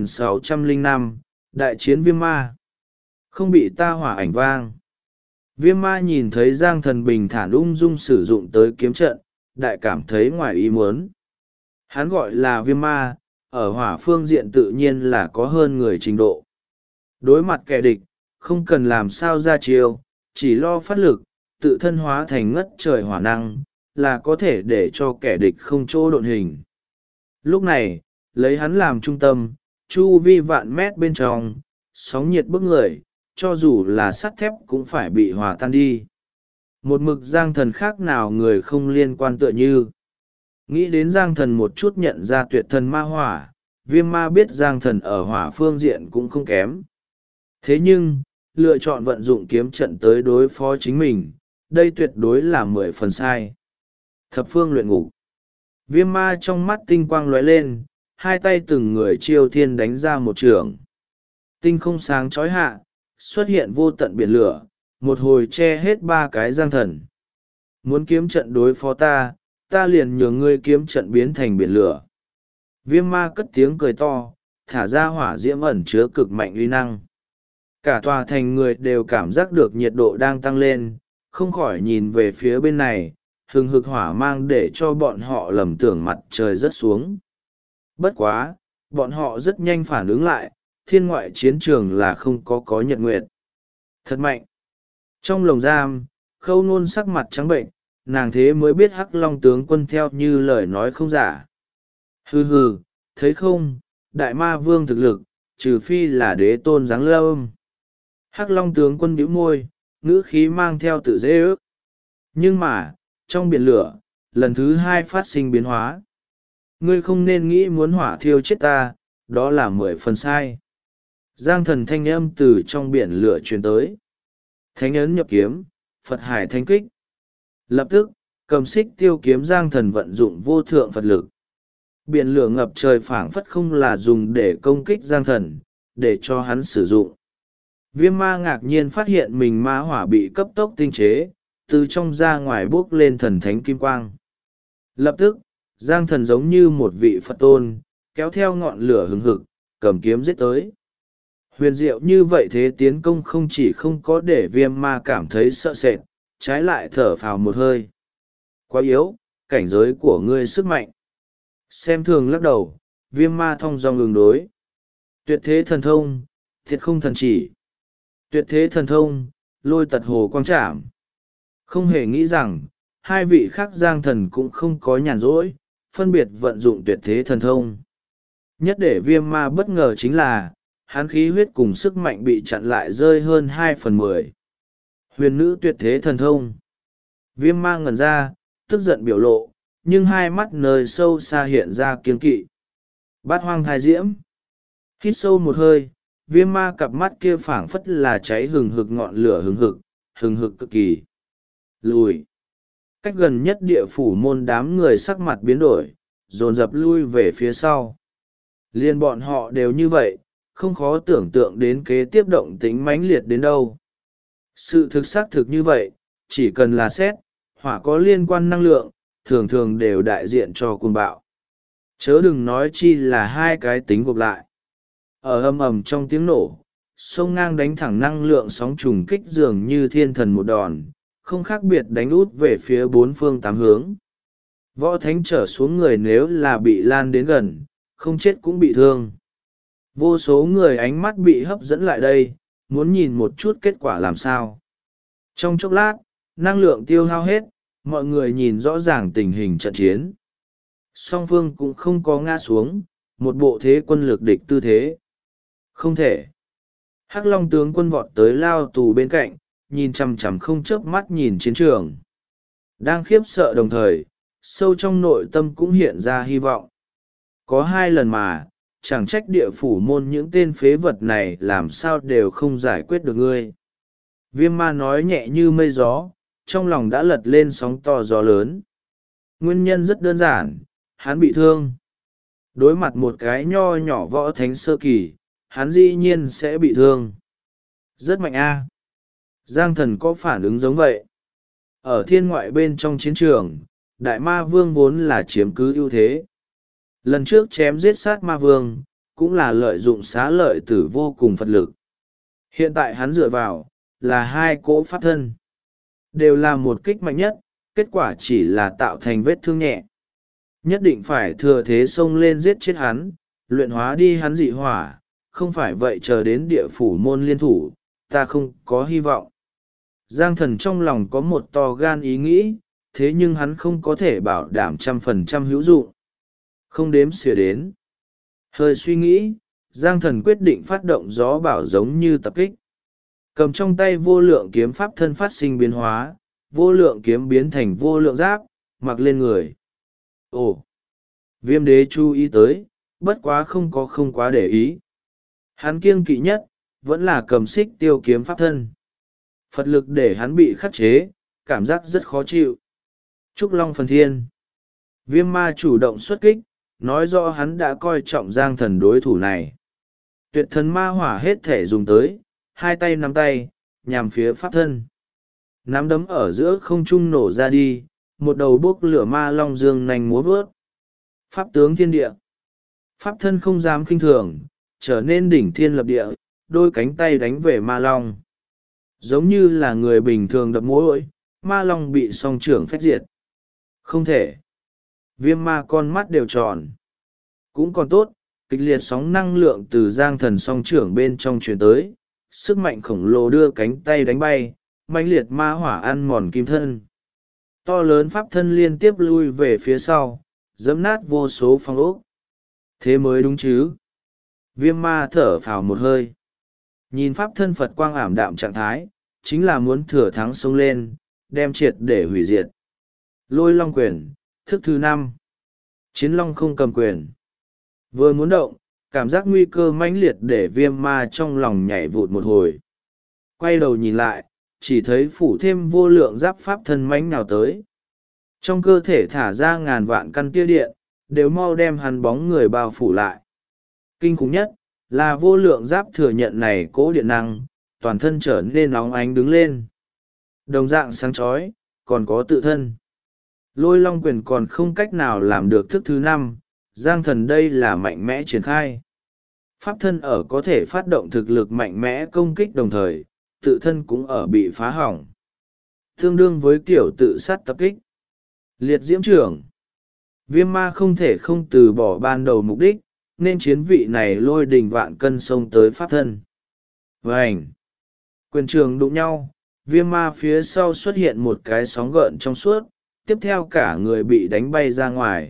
1605, đại chiến viêm ma. Không bị ta hỏa ảnh vang. Viêm ma nhìn thấy Giang Thần bình thản ung dung sử dụng tới kiếm trận, đại cảm thấy ngoài ý muốn. Hắn gọi là viêm ma, ở hỏa phương diện tự nhiên là có hơn người trình độ. Đối mặt kẻ địch, không cần làm sao ra chiêu, chỉ lo phát lực, tự thân hóa thành ngất trời hỏa năng, là có thể để cho kẻ địch không chỗ độn hình. Lúc này, lấy hắn làm trung tâm, chu vi vạn mét bên trong, sóng nhiệt bức người, cho dù là sắt thép cũng phải bị hòa tan đi. Một mực Giang Thần khác nào người không liên quan tựa như. Nghĩ đến Giang Thần một chút nhận ra tuyệt thần ma hỏa, viêm ma biết Giang Thần ở hỏa phương diện cũng không kém. Thế nhưng, lựa chọn vận dụng kiếm trận tới đối phó chính mình, đây tuyệt đối là 10 phần sai. Thập phương luyện ngục. Viêm ma trong mắt tinh quang lóe lên, hai tay từng người chiêu thiên đánh ra một trường. Tinh không sáng chói hạ, xuất hiện vô tận biển lửa, một hồi che hết ba cái Giang Thần. Muốn kiếm trận đối phó ta, ta liền nhường ngươi kiếm trận biến thành biển lửa. Viêm ma cất tiếng cười to, thả ra hỏa diễm ẩn chứa cực mạnh uy năng. Cả tòa thành người đều cảm giác được nhiệt độ đang tăng lên, không khỏi nhìn về phía bên này, hừng hực hỏa mang để cho bọn họ lầm tưởng mặt trời rớt xuống. Bất quá, bọn họ rất nhanh phản ứng lại, thiên ngoại chiến trường là không có nhật nguyệt. Thật mạnh. Trong lồng giam, Khâu Nôn sắc mặt trắng bệnh, nàng thế mới biết Hắc Long tướng quân theo như lời nói không giả. Hừ, thấy không, đại ma vương thực lực, trừ phi là đế tôn giáng lâm. Hắc Long tướng quân bĩu môi, ngữ khí mang theo tự dễ ước. Nhưng mà, trong biển lửa, lần thứ hai phát sinh biến hóa. Ngươi không nên nghĩ muốn hỏa thiêu chết ta, đó là 10 phần sai. Giang Thần thanh âm từ trong biển lửa truyền tới. Thánh ấn nhập kiếm, Phật hải thanh kích. Lập tức, cầm xích tiêu kiếm Giang Thần vận dụng vô thượng Phật lực. Biển lửa ngập trời phảng phất không là dùng để công kích Giang Thần, để cho hắn sử dụng. Viêm ma ngạc nhiên phát hiện mình ma hỏa bị cấp tốc tinh chế, từ trong ra ngoài bốc lên thần thánh kim quang. Lập tức, Giang Thần giống như một vị Phật tôn, kéo theo ngọn lửa hừng hực, cầm kiếm giết tới. Huyền diệu như vậy thế tiến công không chỉ không có để viêm ma cảm thấy sợ sệt, trái lại thở phào một hơi. Quá yếu, cảnh giới của ngươi sức mạnh. Xem thường lắc đầu, viêm ma thong dong ứng đối. Tuyệt thế thần thông, thiệt không thần chỉ. Tuyệt thế thần thông, lôi tật hồ quang trảm. Không hề nghĩ rằng, hai vị khác Giang Thần cũng không có nhàn rỗi, phân biệt vận dụng tuyệt thế thần thông. Nhất để viêm ma bất ngờ chính là, hắn khí huyết cùng sức mạnh bị chặn lại rơi hơn 2/10. Huyền nữ tuyệt thế thần thông. Viêm ma ngẩn ra, tức giận biểu lộ, nhưng hai mắt nơi sâu xa hiện ra kiên kỵ. Bát hoang thai diễm. Hít sâu một hơi, viêm ma cặp mắt kia phảng phất là cháy hừng hực ngọn lửa hừng hực cực kỳ. Lùi. Cách gần nhất địa phủ môn đám người sắc mặt biến đổi, dồn dập lui về phía sau. Liên bọn họ đều như vậy, không khó tưởng tượng đến kế tiếp động tính mãnh liệt đến đâu. Sự thực xác thực như vậy, chỉ cần là xét, hỏa có liên quan năng lượng, thường thường đều đại diện cho cuồng bạo. Chớ đừng nói chi là hai cái tính gộp lại. Ở ầm ầm trong tiếng nổ, sông ngang đánh thẳng năng lượng sóng trùng kích dường như thiên thần một đòn, không khác biệt đánh út về phía bốn phương tám hướng. Võ thánh trở xuống người nếu là bị lan đến gần, không chết cũng bị thương. Vô số người ánh mắt bị hấp dẫn lại đây, muốn nhìn một chút kết quả làm sao. Trong chốc lát, năng lượng tiêu hao hết, mọi người nhìn rõ ràng tình hình trận chiến. Song phương cũng không có ngã xuống, một bộ thế quân lực địch tư thế. Không thể. Hắc Long tướng quân vọt tới lao tù bên cạnh, nhìn chằm chằm không chớp mắt nhìn chiến trường. Đang khiếp sợ đồng thời, sâu trong nội tâm cũng hiện ra hy vọng. Có 2 lần mà, chẳng trách địa phủ môn những tên phế vật này làm sao đều không giải quyết được ngươi. Viêm ma nói nhẹ như mây gió, trong lòng đã lật lên sóng to gió lớn. Nguyên nhân rất đơn giản, hắn bị thương. Đối mặt một cái nho nhỏ võ thánh sơ kỳ, hắn dĩ nhiên sẽ bị thương. Rất mạnh a. Giang thần có phản ứng giống vậy. Ở thiên ngoại bên trong chiến trường, đại ma vương vốn là chiếm cứ ưu thế. Lần trước chém giết sát ma vương, cũng là lợi dụng xá lợi tử vô cùng phật lực. Hiện tại hắn dựa vào, là 2 cỗ pháp thân. Đều là một kích mạnh nhất, kết quả chỉ là tạo thành vết thương nhẹ. Nhất định phải thừa thế xông lên giết chết hắn, luyện hóa đi hắn dị hỏa, không phải vậy chờ đến địa phủ môn liên thủ, ta không có hy vọng. Giang thần trong lòng có một to gan ý nghĩ, thế nhưng hắn không có thể bảo đảm 100% hữu dụng. Không đếm xỉa đến. Hơi suy nghĩ, Giang thần quyết định phát động gió bảo giống như tập kích. Cầm trong tay vô lượng kiếm pháp thân phát sinh biến hóa, vô lượng kiếm biến thành vô lượng giáp, mặc lên người. Ồ! Viêm đế chú ý tới, bất quá không quá để ý. Hắn kiêng kỵ nhất, vẫn là cầm xích tiêu kiếm pháp thân. Phật lực để hắn bị khắc chế, cảm giác rất khó chịu. Trúc Long phần thiên. Viêm ma chủ động xuất kích, nói rõ hắn đã coi trọng Giang thần đối thủ này. Tuyệt thần ma hỏa hết thể dùng tới, 2 tay nắm tay, nhằm phía pháp thân. Nắm đấm ở giữa không trung nổ ra đi, một đầu bốc lửa ma long dương nành múa vớt. Pháp tướng thiên địa. Pháp thân không dám khinh thường, trở nên đỉnh thiên lập địa, đôi cánh tay đánh về ma long. Giống như là người bình thường đập mối, ma long bị song trưởng phách diệt. Không thể. Viêm ma con mắt đều tròn. Cũng còn tốt, kịch liệt sóng năng lượng từ Giang thần song trưởng bên trong truyền tới, sức mạnh khổng lồ đưa cánh tay đánh bay, mãnh liệt ma hỏa ăn mòn kim thân. To lớn pháp thân liên tiếp lui về phía sau, dẫm nát vô số phong ốc. Thế mới đúng chứ. Viêm ma thở phào một hơi. Nhìn pháp thân Phật quang ảm đạm trạng thái, chính là muốn thừa thắng xông lên, đem triệt để hủy diệt. Lôi long quyền, thức thứ 5. Chiến long không cầm quyền. Vừa muốn động, cảm giác nguy cơ mãnh liệt để viêm ma trong lòng nhảy vụt một hồi. Quay đầu nhìn lại, chỉ thấy phủ thêm vô lượng giáp pháp thân mãnh nào tới. Trong cơ thể thả ra ngàn vạn căn tia điện, đều mau đem hắn bóng người bao phủ lại. Kinh khủng nhất, là vô lượng giáp thừa nhận này cố điện năng, toàn thân trở nên nóng ánh đứng lên. Đồng dạng sáng chói, còn có tự thân. Lôi long quyền còn không cách nào làm được thức thứ 5, Giang thần đây là mạnh mẽ triển khai. Pháp thân ở có thể phát động thực lực mạnh mẽ công kích đồng thời, tự thân cũng ở bị phá hỏng. Tương đương với kiểu tự sát tập kích. Liệt diễm trưởng. Viêm ma không thể không từ bỏ ban đầu mục đích, nên chiến vị này lôi đình vạn cân xông tới pháp thân. Vành. Quyền trường đụng nhau, viêm ma phía sau xuất hiện một cái sóng gợn trong suốt, tiếp theo cả người bị đánh bay ra ngoài.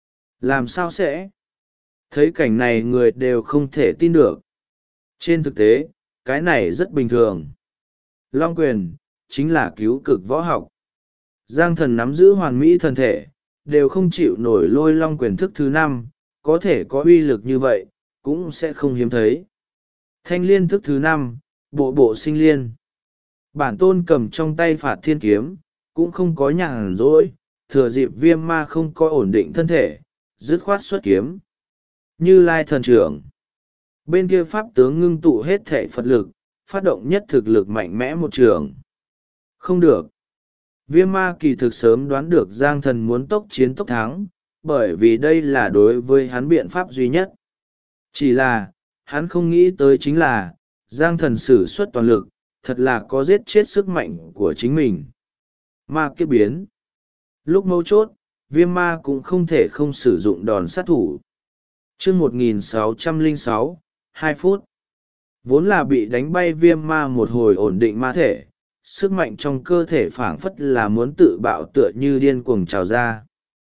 Làm sao sẽ? Thấy cảnh này người đều không thể tin được. Trên thực tế, cái này rất bình thường. Long quyền, chính là cứu cực võ học. Giang thần nắm giữ hoàn mỹ thân thể, đều không chịu nổi lôi long quyền thức thứ 5, có thể có uy lực như vậy, cũng sẽ không hiếm thấy. Thanh liên thức thứ 5, bộ bộ sinh liên. Bản tôn cầm trong tay phạt thiên kiếm, cũng không có nhàn rỗi, thừa dịp viêm ma không có ổn định thân thể, dứt khoát xuất kiếm. Như Lai thần trưởng. Bên kia pháp tướng ngưng tụ hết thể Phật lực, phát động nhất thực lực mạnh mẽ một trường. Không được. Viêm ma kỳ thực sớm đoán được Giang thần muốn tốc chiến tốc thắng, bởi vì đây là đối với hắn biện pháp duy nhất. Chỉ là, hắn không nghĩ tới chính là, Giang thần sử xuất toàn lực, thật là có giết chết sức mạnh của chính mình. Ma kiếp biến. Lúc mấu chốt, viêm ma cũng không thể không sử dụng đòn sát thủ. Chương 1606, 2 phút. Vốn là bị đánh bay viêm ma một hồi ổn định ma thể, sức mạnh trong cơ thể phảng phất là muốn tự bạo tựa như điên cuồng trào ra.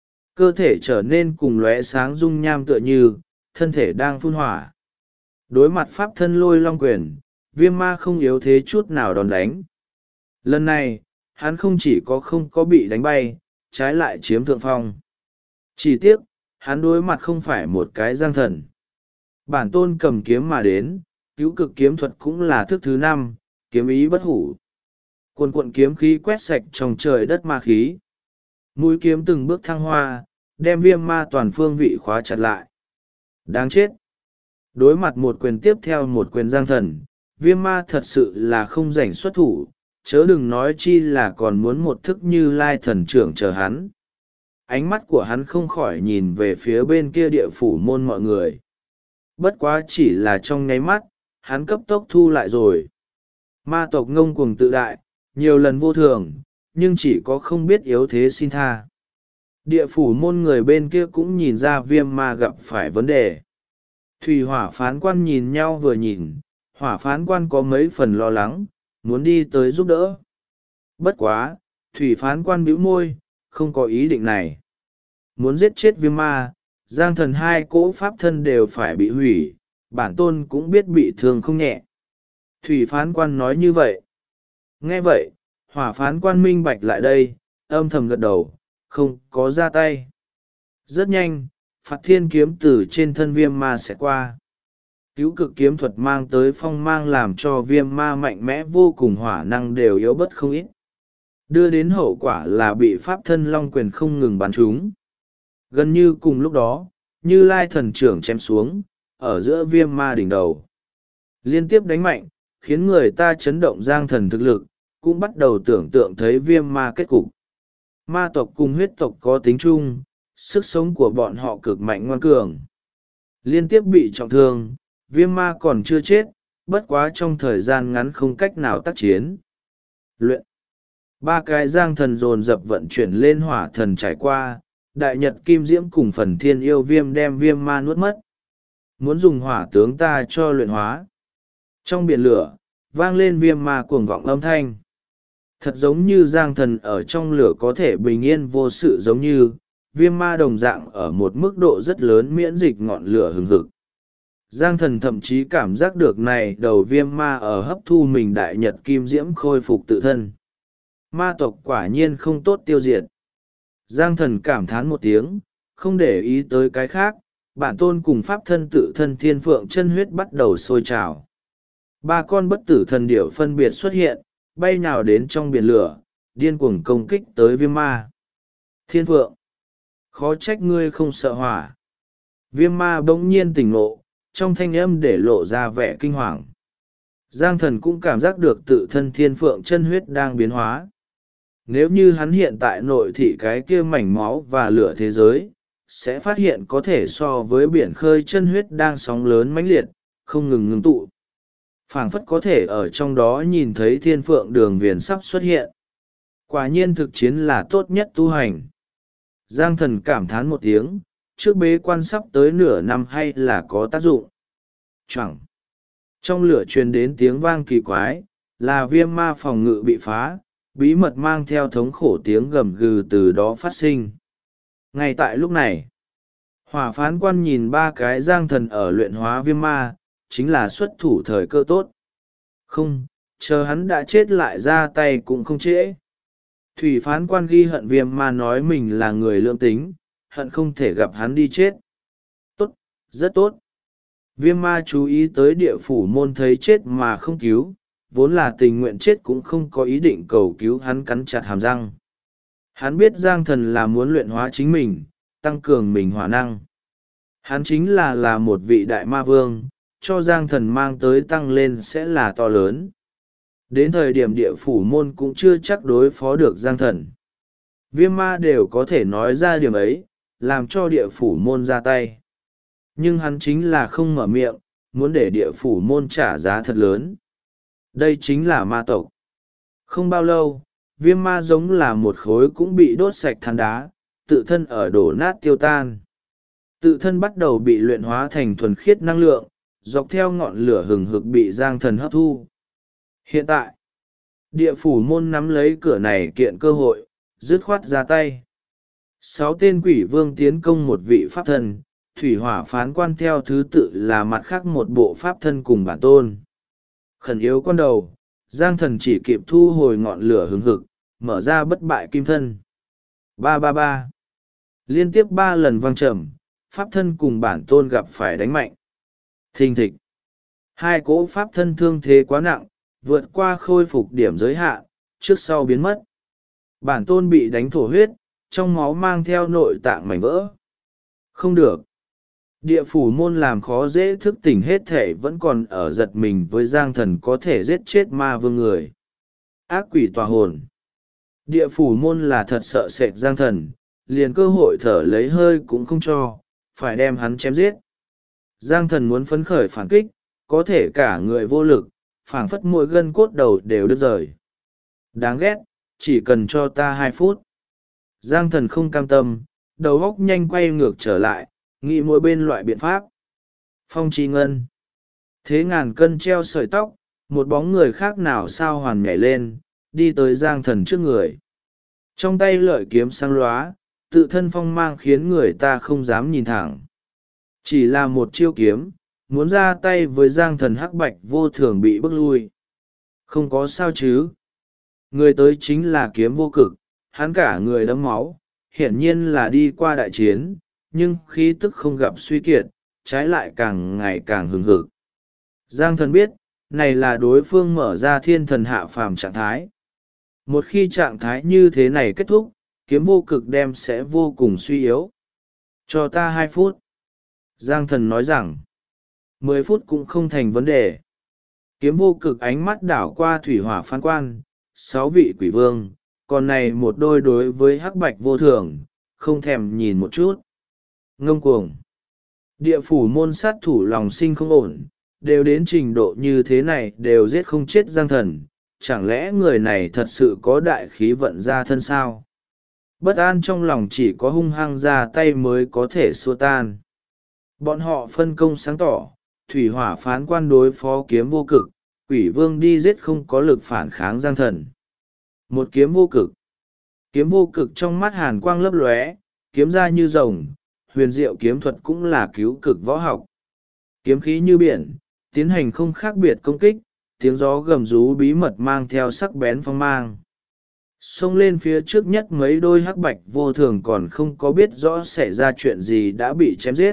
Cơ thể trở nên cùng lóe sáng dung nham tựa như, thân thể đang phun hỏa. Đối mặt pháp thân lôi long quyền, viêm ma không yếu thế chút nào đòn đánh. Lần này, hắn không chỉ không có bị đánh bay, trái lại chiếm thượng phong. Chỉ tiếc, hắn đối mặt không phải một cái giang thần. Bản tôn cầm kiếm mà đến, cứu cực kiếm thuật cũng là thức thứ 5, kiếm ý bất hủ. Cuồn cuộn kiếm khí quét sạch trong trời đất ma khí. Mũi kiếm từng bước thăng hoa, đem viêm ma toàn phương vị khóa chặt lại. Đáng chết! Đối mặt một quyền tiếp theo một quyền giang thần, viêm ma thật sự là không rảnh xuất thủ, chớ đừng nói chi là còn muốn một thức Như Lai thần trưởng chờ hắn. Ánh mắt của hắn không khỏi nhìn về phía bên kia địa phủ môn mọi người. Bất quá chỉ là trong nháy mắt, hắn cấp tốc thu lại rồi. Ma tộc ngông cuồng tự đại, nhiều lần vô thường, nhưng chỉ có không biết yếu thế xin tha. Địa phủ môn người bên kia cũng nhìn ra viêm ma gặp phải vấn đề. Thủy hỏa phán quan nhìn nhau vừa nhìn, hỏa phán quan có mấy phần lo lắng, muốn đi tới giúp đỡ. Bất quá, thủy phán quan bĩu môi, không có ý định này. Muốn giết chết viêm ma, giang thần 2 cỗ pháp thân đều phải bị hủy, bản tôn cũng biết bị thương không nhẹ. Thủy phán quan nói như vậy. Nghe vậy, hỏa phán quan minh bạch lại đây, âm thầm gật đầu, không có ra tay. Rất nhanh, phạt thiên kiếm từ trên thân viêm ma sẽ qua. Cứu cực kiếm thuật mang tới phong mang làm cho viêm ma mạnh mẽ vô cùng, hỏa năng đều yếu bất không ít. Đưa đến hậu quả là bị pháp thân long quyền không ngừng bắn trúng. Gần như cùng lúc đó, Như Lai thần trưởng chém xuống, ở giữa viêm ma đỉnh đầu. Liên tiếp đánh mạnh, khiến người ta chấn động giang thần thực lực, cũng bắt đầu tưởng tượng thấy viêm ma kết cục. Ma tộc cùng huyết tộc có tính chung, sức sống của bọn họ cực mạnh ngoan cường. Liên tiếp bị trọng thương, viêm ma còn chưa chết, bất quá trong thời gian ngắn không cách nào tác chiến. Luyện. 3 cái giang thần dồn dập vận chuyển lên hỏa thần trải qua, đại nhật kim diễm cùng phần thiên yêu viêm đem viêm ma nuốt mất. Muốn dùng hỏa tướng ta cho luyện hóa. Trong biển lửa, vang lên viêm ma cuồng vọng âm thanh. Thật giống như giang thần ở trong lửa có thể bình yên vô sự, giống như viêm ma đồng dạng ở một mức độ rất lớn miễn dịch ngọn lửa hừng hực. Giang thần thậm chí cảm giác được này đầu viêm ma ở hấp thu mình đại nhật kim diễm khôi phục tự thân. Ma tộc quả nhiên không tốt tiêu diệt. Giang thần cảm thán một tiếng, không để ý tới cái khác, bản tôn cùng pháp thân tự thân thiên phượng chân huyết bắt đầu sôi trào. 3 con bất tử thần điểu phân biệt xuất hiện, bay nhào đến trong biển lửa, điên cuồng công kích tới viêm ma. Thiên phượng! Khó trách ngươi không sợ hỏa. Viêm ma bỗng nhiên tỉnh ngộ, trong thanh âm để lộ ra vẻ kinh hoàng. Giang thần cũng cảm giác được tự thân thiên phượng chân huyết đang biến hóa. Nếu như hắn hiện tại nội thị cái kia mảnh máu và lửa thế giới, sẽ phát hiện có thể so với biển khơi chân huyết đang sóng lớn mãnh liệt, không ngừng ngưng tụ. Phảng phất có thể ở trong đó nhìn thấy thiên phượng đường viền sắp xuất hiện. Quả nhiên thực chiến là tốt nhất tu hành. Giang thần cảm thán một tiếng, trước bế quan sắp tới nửa năm hay là có tác dụng. Chẳng. Trong lửa truyền đến tiếng vang kỳ quái, là viêm ma phòng ngự bị phá, bí mật mang theo thống khổ tiếng gầm gừ từ đó phát sinh. Ngay tại lúc này, hỏa phán quan nhìn 3 cái giang thần ở luyện hóa viêm ma, chính là xuất thủ thời cơ tốt. Không, chờ hắn đã chết lại ra tay cũng không trễ. Thủy phán quan ghi hận viêm ma nói mình là người lương tính, hận không thể gặp hắn đi chết. Tốt, rất tốt. Viêm ma chú ý tới địa phủ môn thấy chết mà không cứu, vốn là tình nguyện chết cũng không có ý định cầu cứu, hắn cắn chặt hàm răng. Hắn biết giang thần là muốn luyện hóa chính mình, tăng cường mình hỏa năng. Hắn chính là một vị đại ma vương, cho giang thần mang tới tăng lên sẽ là to lớn. Đến thời điểm địa phủ môn cũng chưa chắc đối phó được giang thần. Viêm ma đều có thể nói ra điểm ấy, làm cho địa phủ môn ra tay. Nhưng hắn chính là không mở miệng, muốn để địa phủ môn trả giá thật lớn. Đây chính là ma tộc. Không bao lâu, viêm ma giống là một khối cũng bị đốt sạch than đá, tự thân ở đổ nát tiêu tan. Tự thân bắt đầu bị luyện hóa thành thuần khiết năng lượng, dọc theo ngọn lửa hừng hực bị Giang Thần hấp thu. Hiện tại, địa phủ môn nắm lấy cửa này kiện cơ hội, dứt khoát ra tay. 6 tên quỷ vương tiến công một vị pháp thân, thủy hỏa phán quan theo thứ tự là mặt khác một bộ pháp thân cùng bản tôn. Khẩn yếu con đầu, Giang Thần chỉ kịp thu hồi ngọn lửa hừng hực, mở ra bất bại kim thân. 333. Liên tiếp 3 lần vang trầm, pháp thân cùng bản tôn gặp phải đánh mạnh. Thình thịch. 2 cỗ pháp thân thương thế quá nặng, vượt qua khôi phục điểm giới hạn, trước sau biến mất. Bản tôn bị đánh thổ huyết, trong máu mang theo nội tạng mảnh vỡ. Không được. Địa phủ môn làm khó dễ thức tỉnh hết thể vẫn còn ở giật mình với Giang Thần có thể giết chết ma vương người. Ác quỷ tòa hồn. Địa phủ môn là thật sợ sệt Giang Thần, liền cơ hội thở lấy hơi cũng không cho, phải đem hắn chém giết. Giang Thần muốn phấn khởi phản kích, có thể cả người vô lực, phảng phất mỗi gân cốt đầu đều đứt rời. Đáng ghét, chỉ cần cho ta 2 phút. Giang Thần không cam tâm, đầu óc nhanh quay ngược trở lại, nghĩ mỗi bên loại biện pháp. Phong chi ngân. Thế ngàn cân treo sợi tóc, một bóng người khác nào sao hoàn nhảy lên, đi tới Giang Thần trước người. Trong tay lợi kiếm sáng lóa, tự thân phong mang khiến người ta không dám nhìn thẳng. Chỉ là một chiêu kiếm, muốn ra tay với Giang Thần hắc bạch vô thường bị bước lui. Không có sao chứ. Người tới chính là Kiếm Vô Cực, hắn cả người đẫm máu, hiển nhiên là đi qua đại chiến, nhưng khí tức không gặp suy kiệt, trái lại càng ngày càng hừng hực. Giang Thần biết, này là đối phương mở ra thiên thần hạ phàm trạng thái. Một khi trạng thái như thế này kết thúc, Kiếm Vô Cực đem sẽ vô cùng suy yếu. Cho ta 2 phút. Giang Thần nói rằng, 10 phút cũng không thành vấn đề. Kiếm Vô Cực ánh mắt đảo qua thủy hỏa phán quan, 6 vị quỷ vương, còn này một đôi đối với hắc bạch vô thường, không thèm nhìn một chút. Ngông cuồng. Địa phủ môn sát thủ lòng sinh không ổn, đều đến trình độ như thế này đều giết không chết Giang Thần, chẳng lẽ người này thật sự có đại khí vận ra thân sao? Bất an trong lòng chỉ có hung hăng ra tay mới có thể xua tan. Bọn họ phân công sáng tỏ, thủy hỏa phán quan đối phó Kiếm Vô Cực, quỷ vương đi giết không có lực phản kháng Giang Thần. Một kiếm vô cực. Kiếm Vô Cực trong mắt hàn quang lấp lóe, kiếm ra như rồng, huyền diệu kiếm thuật cũng là cứu cực võ học. Kiếm khí như biển, tiến hành không khác biệt công kích, tiếng gió gầm rú bí mật mang theo sắc bén phong mang. Xông lên phía trước nhất mấy đôi hắc bạch vô thường còn không có biết rõ xảy ra chuyện gì đã bị chém giết.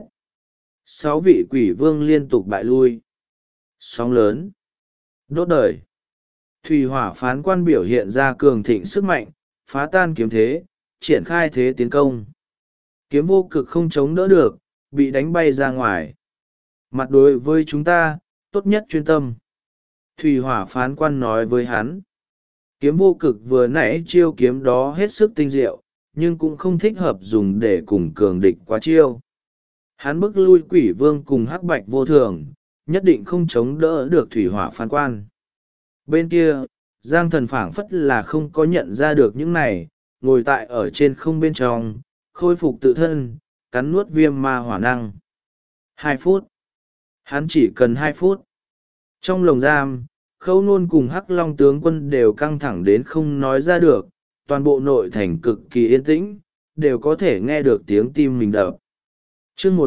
6 vị quỷ vương liên tục bại lui. Sóng lớn. Đốt đời. Thủy hỏa phán quan biểu hiện ra cường thịnh sức mạnh, phá tan kiếm thế, triển khai thế tiến công. Kiếm Vô Cực không chống đỡ được, bị đánh bay ra ngoài. Mặt đối với chúng ta, tốt nhất chuyên tâm. Thủy hỏa phán quan nói với hắn. Kiếm Vô Cực vừa nãy chiêu kiếm đó hết sức tinh diệu, nhưng cũng không thích hợp dùng để cùng cường địch quá chiêu. Hắn bức lui quỷ vương cùng hắc bạch vô thường, nhất định không chống đỡ được thủy hỏa phán quan. Bên kia, Giang Thần phảng phất là không có nhận ra được những này, ngồi tại ở trên không bên trong, khôi phục tự thân, cắn nuốt viêm ma hỏa năng. 2 phút. Hắn chỉ cần 2 phút. Trong lồng giam, Khâu Nôn cùng Hắc Long tướng quân đều căng thẳng đến không nói ra được, toàn bộ nội thành cực kỳ yên tĩnh, đều có thể nghe được tiếng tim mình đập. Chương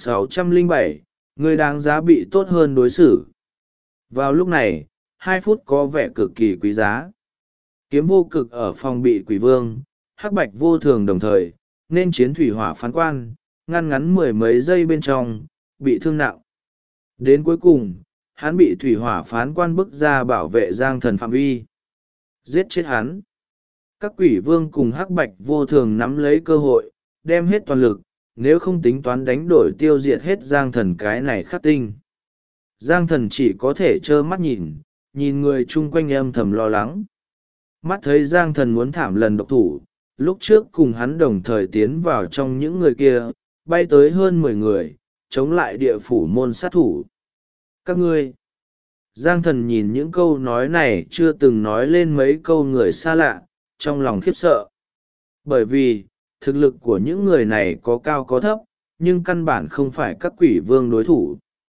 1607, người đáng giá bị tốt hơn đối xử. Vào lúc này, 2 phút có vẻ cực kỳ quý giá. Kiếm Vô Cực ở phòng bị quỷ vương, hắc bạch vô thường đồng thời, nên chiến thủy hỏa phán quan, ngăn ngắn 10 mấy giây bên trong, bị thương nặng. Đến cuối cùng, hắn bị thủy hỏa phán quan bức ra bảo vệ Giang Thần phạm vi. Giết chết hắn. Các quỷ vương cùng hắc bạch vô thường nắm lấy cơ hội, đem hết toàn lực, nếu không tính toán đánh đổi tiêu diệt hết Giang Thần cái này khắc tinh. Giang Thần chỉ có thể trơ mắt nhìn người chung quanh âm thầm lo lắng. Mắt thấy Giang Thần muốn thảm lần độc thủ, lúc trước cùng hắn đồng thời tiến vào trong những người kia, bay tới hơn 10 người, chống lại địa phủ môn sát thủ. Các ngươi. Giang Thần nhìn những câu nói này chưa từng nói lên mấy câu người xa lạ, trong lòng khiếp sợ. Bởi vì, thực lực của những người này có cao có thấp, nhưng căn bản không phải các quỷ vương đối thủ.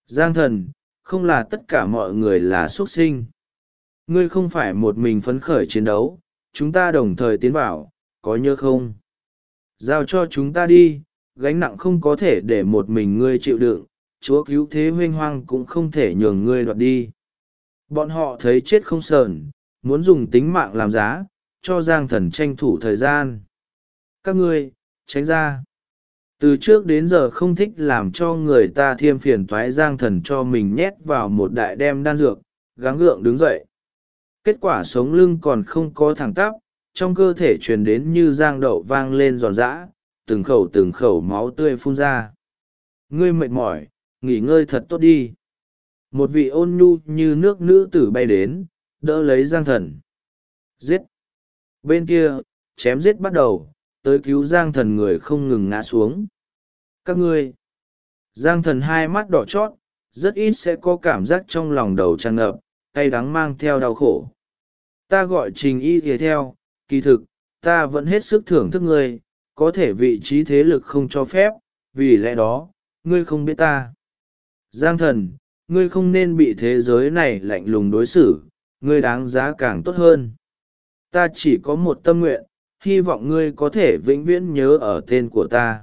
Giang thần, không là tất cả mọi người là xuất sinh. Ngươi không phải một mình phấn khởi chiến đấu, chúng ta đồng thời tiến vào, có nhớ không? Giao cho chúng ta đi, gánh nặng không có thể để một mình ngươi chịu đựng, chúa cứu thế huênh hoang cũng không thể nhường ngươi đoạt đi. Bọn họ thấy chết không sờn, muốn dùng tính mạng làm giá, cho Giang thần tranh thủ thời gian. Các ngươi, tránh ra. Từ trước đến giờ không thích làm cho người ta thêm phiền toái. Giang thần cho mình nhét vào một đại đem đan dược, gắng gượng đứng dậy. Kết quả sống lưng còn không có thẳng tắp, trong cơ thể truyền đến như giang đậu vang lên giòn giã, từng khẩu máu tươi phun ra. Ngươi mệt mỏi, nghỉ ngơi thật tốt đi. Một vị ôn nhu như nước nữ tử bay đến, đỡ lấy Giang thần. Giết! Bên kia, chém giết bắt đầu, tới cứu Giang thần người không ngừng ngã xuống. Các ngươi! Giang thần hai mắt đỏ chót, rất ít sẽ có cảm giác trong lòng đầu tràn ngập, cay đắng mang theo đau khổ. Ta gọi Trình Y thì theo, kỳ thực, ta vẫn hết sức thưởng thức ngươi, có thể vị trí thế lực không cho phép, vì lẽ đó, ngươi không biết ta. Giang thần, ngươi không nên bị thế giới này lạnh lùng đối xử, ngươi đáng giá càng tốt hơn. Ta chỉ có một tâm nguyện, hy vọng ngươi có thể vĩnh viễn nhớ ở tên của ta.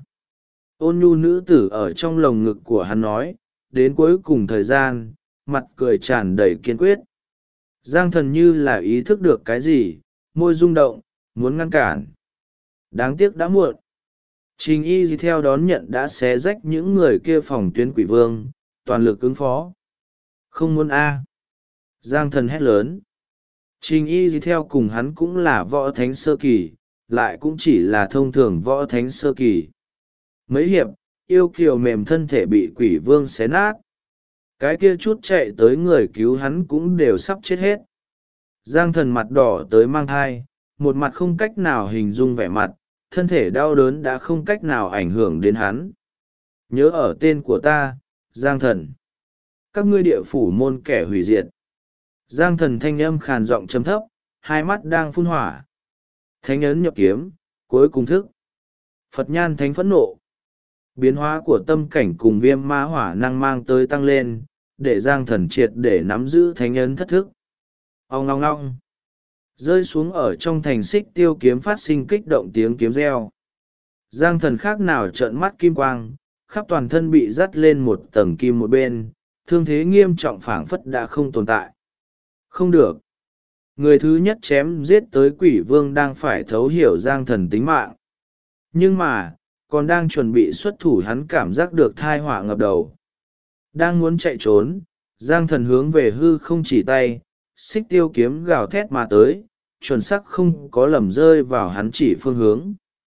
Ôn nhu nữ tử ở trong lồng ngực của hắn nói, đến cuối cùng thời gian, mặt cười tràn đầy kiên quyết. Giang thần như là ý thức được cái gì, môi rung động, muốn ngăn cản. Đáng tiếc đã muộn. Trình Y theo đón nhận đã xé rách những người kia phòng tuyến quỷ vương, toàn lực ứng phó. Không muốn a. Giang thần hét lớn. Trình Y theo cùng hắn cũng là võ thánh sơ kỳ, lại cũng chỉ là thông thường võ thánh sơ kỳ. Mấy hiệp, yêu kiều mềm thân thể bị quỷ vương xé nát. Cái kia chút chạy tới người cứu hắn cũng đều sắp chết hết. Giang thần mặt đỏ tới mang thai, một mặt không cách nào hình dung vẻ mặt, thân thể đau đớn đã không cách nào ảnh hưởng đến hắn. Nhớ ở tên của ta, Giang thần. Các ngươi địa phủ môn kẻ hủy diệt. Giang thần thanh âm khàn giọng trầm thấp, hai mắt đang phun hỏa. Thánh ấn nhập kiếm, cuối cùng thức. Phật nhan thánh phẫn nộ. Biến hóa của tâm cảnh cùng viêm ma hỏa năng mang tới tăng lên, để Giang thần triệt để nắm giữ thánh ấn thất thức. Ong ngong ngong. Rơi xuống ở trong thành xích tiêu kiếm phát sinh kích động tiếng kiếm reo. Giang thần khác nào trợn mắt kim quang, khắp toàn thân bị dắt lên một tầng kim một bên, thương thế nghiêm trọng phảng phất đã không tồn tại. Không được. Người thứ nhất chém giết tới quỷ vương đang phải thấu hiểu Giang thần tính mạng. Nhưng mà, còn đang chuẩn bị xuất thủ hắn cảm giác được thai họa ngập đầu. Đang muốn chạy trốn, Giang thần hướng về hư không chỉ tay, xích tiêu kiếm gào thét mà tới, chuẩn xác không có lầm rơi vào hắn chỉ phương hướng.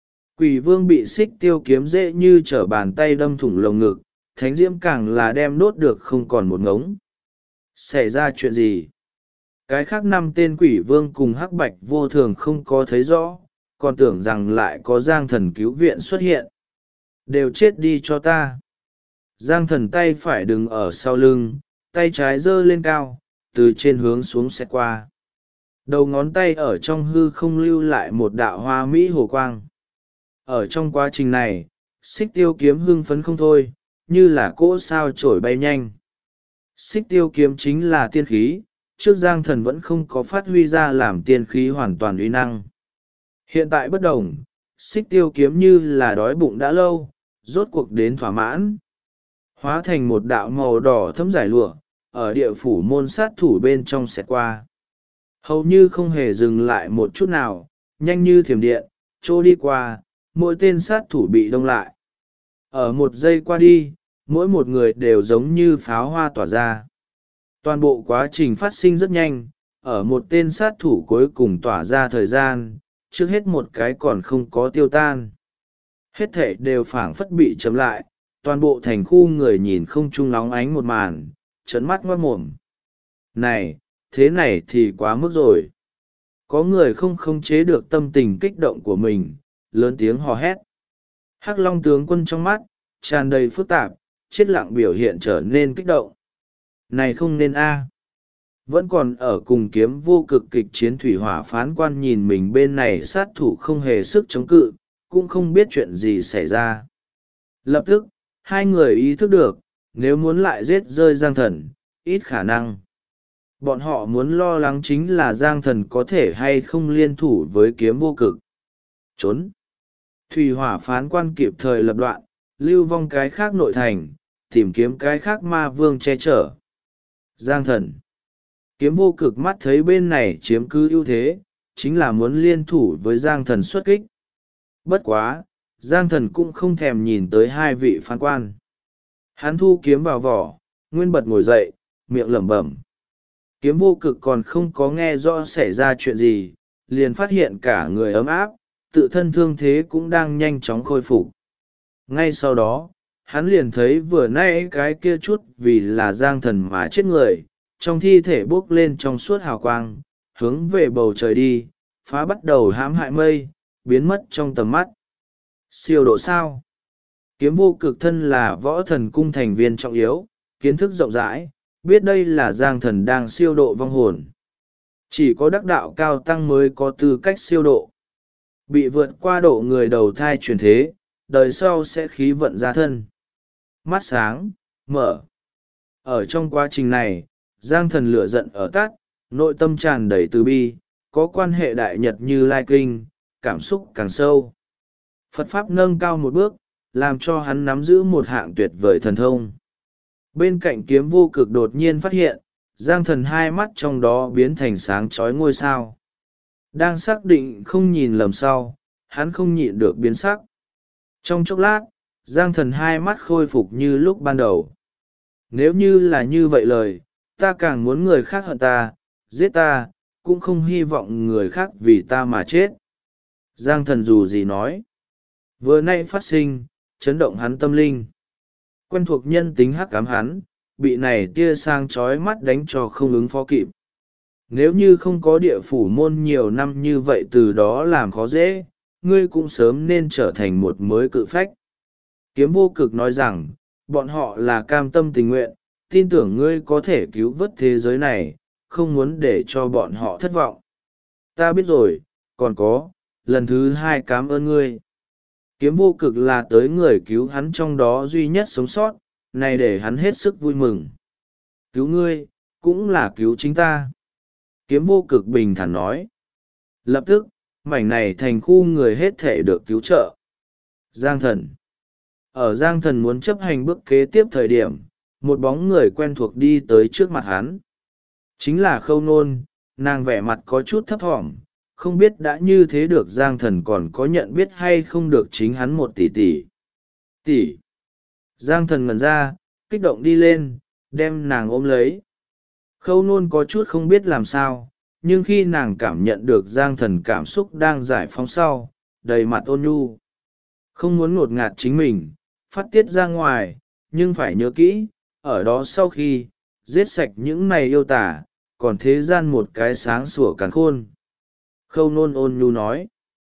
Quỷ vương bị xích tiêu kiếm dễ như trở bàn tay đâm thủng lồng ngực, thánh diễm càng là đem đốt được không còn một ngống. Xảy ra chuyện gì? Cái khác 5 tên quỷ vương cùng hắc bạch vô thường không có thấy rõ, còn tưởng rằng lại có Giang thần cứu viện xuất hiện. Đều chết đi cho ta. Giang thần tay phải đứng ở sau lưng, tay trái giơ lên cao, từ trên hướng xuống xẹt qua. Đầu ngón tay ở trong hư không lưu lại một đạo hoa mỹ hồ quang. Ở trong quá trình này, xích tiêu kiếm hưng phấn không thôi, như là cỗ sao trổi bay nhanh. Xích tiêu kiếm chính là tiên khí, trước Giang thần vẫn không có phát huy ra làm tiên khí hoàn toàn uy năng. Hiện tại bất đồng, xích tiêu kiếm như là đói bụng đã lâu, rốt cuộc đến thỏa mãn. Hóa thành một đạo màu đỏ thấm giải lụa, ở địa phủ môn sát thủ bên trong xẹt qua. Hầu như không hề dừng lại một chút nào, nhanh như thiểm điện, trôi đi qua, mỗi tên sát thủ bị đông lại. Ở một giây qua đi, mỗi một người đều giống như pháo hoa tỏa ra. Toàn bộ quá trình phát sinh rất nhanh, ở một tên sát thủ cuối cùng tỏa ra thời gian, trước hết một cái còn không có tiêu tan. Hết thể đều phảng phất bị chấm lại, toàn bộ thành khu người nhìn không trung nóng ánh một màn, trấn mắt ngoát mồm. Này, thế này thì quá mức rồi. Có người không khống chế được tâm tình kích động của mình, lớn tiếng hò hét. Hắc Long tướng quân trong mắt, tràn đầy phức tạp, chết lặng biểu hiện trở nên kích động. Này không nên a. Vẫn còn ở cùng kiếm vô cực kịch chiến thủy hỏa phán quan nhìn mình bên này sát thủ không hề sức chống cự, cũng không biết chuyện gì xảy ra. Lập tức, hai người ý thức được, nếu muốn lại giết rơi Giang Thần, ít khả năng. Bọn họ muốn lo lắng chính là Giang Thần có thể hay không liên thủ với Kiếm Vô Cực. Trốn. Thủy Hỏa phán quan kịp thời lập đoạn, lưu vong cái khác nội thành, tìm kiếm cái khác ma vương che chở. Giang Thần. Kiếm Vô Cực mắt thấy bên này chiếm cứ ưu thế, chính là muốn liên thủ với Giang Thần xuất kích. Bất quá, Giang Thần cũng không thèm nhìn tới hai vị phán quan. Hắn thu kiếm vào vỏ, nguyên bật ngồi dậy, miệng lẩm bẩm. Kiếm Vô Cực còn không có nghe rõ xảy ra chuyện gì, liền phát hiện cả người ấm áp, tự thân thương thế cũng đang nhanh chóng khôi phục. Ngay sau đó, hắn liền thấy vừa nãy cái kia chút vì là Giang Thần mà chết người, trong thi thể bốc lên trong suốt hào quang, hướng về bầu trời đi, phá bắt đầu hãm hại mây, biến mất trong tầm mắt. Siêu độ sao? Kiếm Vô Cực thân là võ thần cung thành viên trọng yếu, kiến thức rộng rãi, biết đây là Giang Thần đang siêu độ vong hồn. Chỉ có đắc đạo cao tăng mới có tư cách siêu độ. Bị vượt qua độ người đầu thai chuyển thế, đời sau sẽ khí vận ra thân. Mắt sáng, mở. Ở trong quá trình này, Giang Thần lửa giận ở tắt, nội tâm tràn đầy từ bi, có quan hệ đại nhật như lai kinh, cảm xúc càng sâu. Phật Pháp nâng cao một bước, làm cho hắn nắm giữ một hạng tuyệt vời thần thông. Bên cạnh Kiếm Vô Cực đột nhiên phát hiện, Giang Thần hai mắt trong đó biến thành sáng chói ngôi sao. Đang xác định không nhìn lầm sau, hắn không nhịn được biến sắc. Trong chốc lát, Giang Thần hai mắt khôi phục như lúc ban đầu. Nếu như là như vậy lời, ta càng muốn người khác hận ta, giết ta, cũng không hy vọng người khác vì ta mà chết. Giang Thần dù gì nói. Vừa nay phát sinh, chấn động hắn tâm linh. Quen thuộc nhân tính hắc ám hắn, bị này tia sang chói mắt đánh cho không ứng phó kịp. Nếu như không có địa phủ môn nhiều năm như vậy từ đó làm khó dễ, ngươi cũng sớm nên trở thành một mới cự phách. Kiếm Vô Cực nói rằng, bọn họ là cam tâm tình nguyện, tin tưởng ngươi có thể cứu vớt thế giới này, không muốn để cho bọn họ thất vọng. Ta biết rồi, còn có, lần thứ hai cảm ơn ngươi. Kiếm Vô Cực là tới người cứu hắn trong đó duy nhất sống sót, này để hắn hết sức vui mừng. Cứu ngươi, cũng là cứu chính ta. Kiếm Vô Cực bình thản nói. Lập tức, mảnh này thành khu người hết thể được cứu trợ. Giang Thần. Ở Giang Thần muốn chấp hành bước kế tiếp thời điểm, một bóng người quen thuộc đi tới trước mặt hắn. Chính là Khâu Nôn, nàng vẻ mặt có chút thấp thỏm, không biết đã như thế được Giang Thần còn có nhận biết hay không được chính hắn một tỷ tỷ. Tỷ. Giang Thần ngẩn ra, kích động đi lên, đem nàng ôm lấy. Khâu Nôn có chút không biết làm sao, nhưng khi nàng cảm nhận được Giang Thần cảm xúc đang giải phóng sau, đầy mặt ôn nhu. Không muốn ngột ngạt chính mình, phát tiết ra ngoài, nhưng phải nhớ kỹ, ở đó sau khi, giết sạch những này yêu tả, còn thế gian một cái sáng sủa càn khôn. Khâu Nôn ôn nhu nói.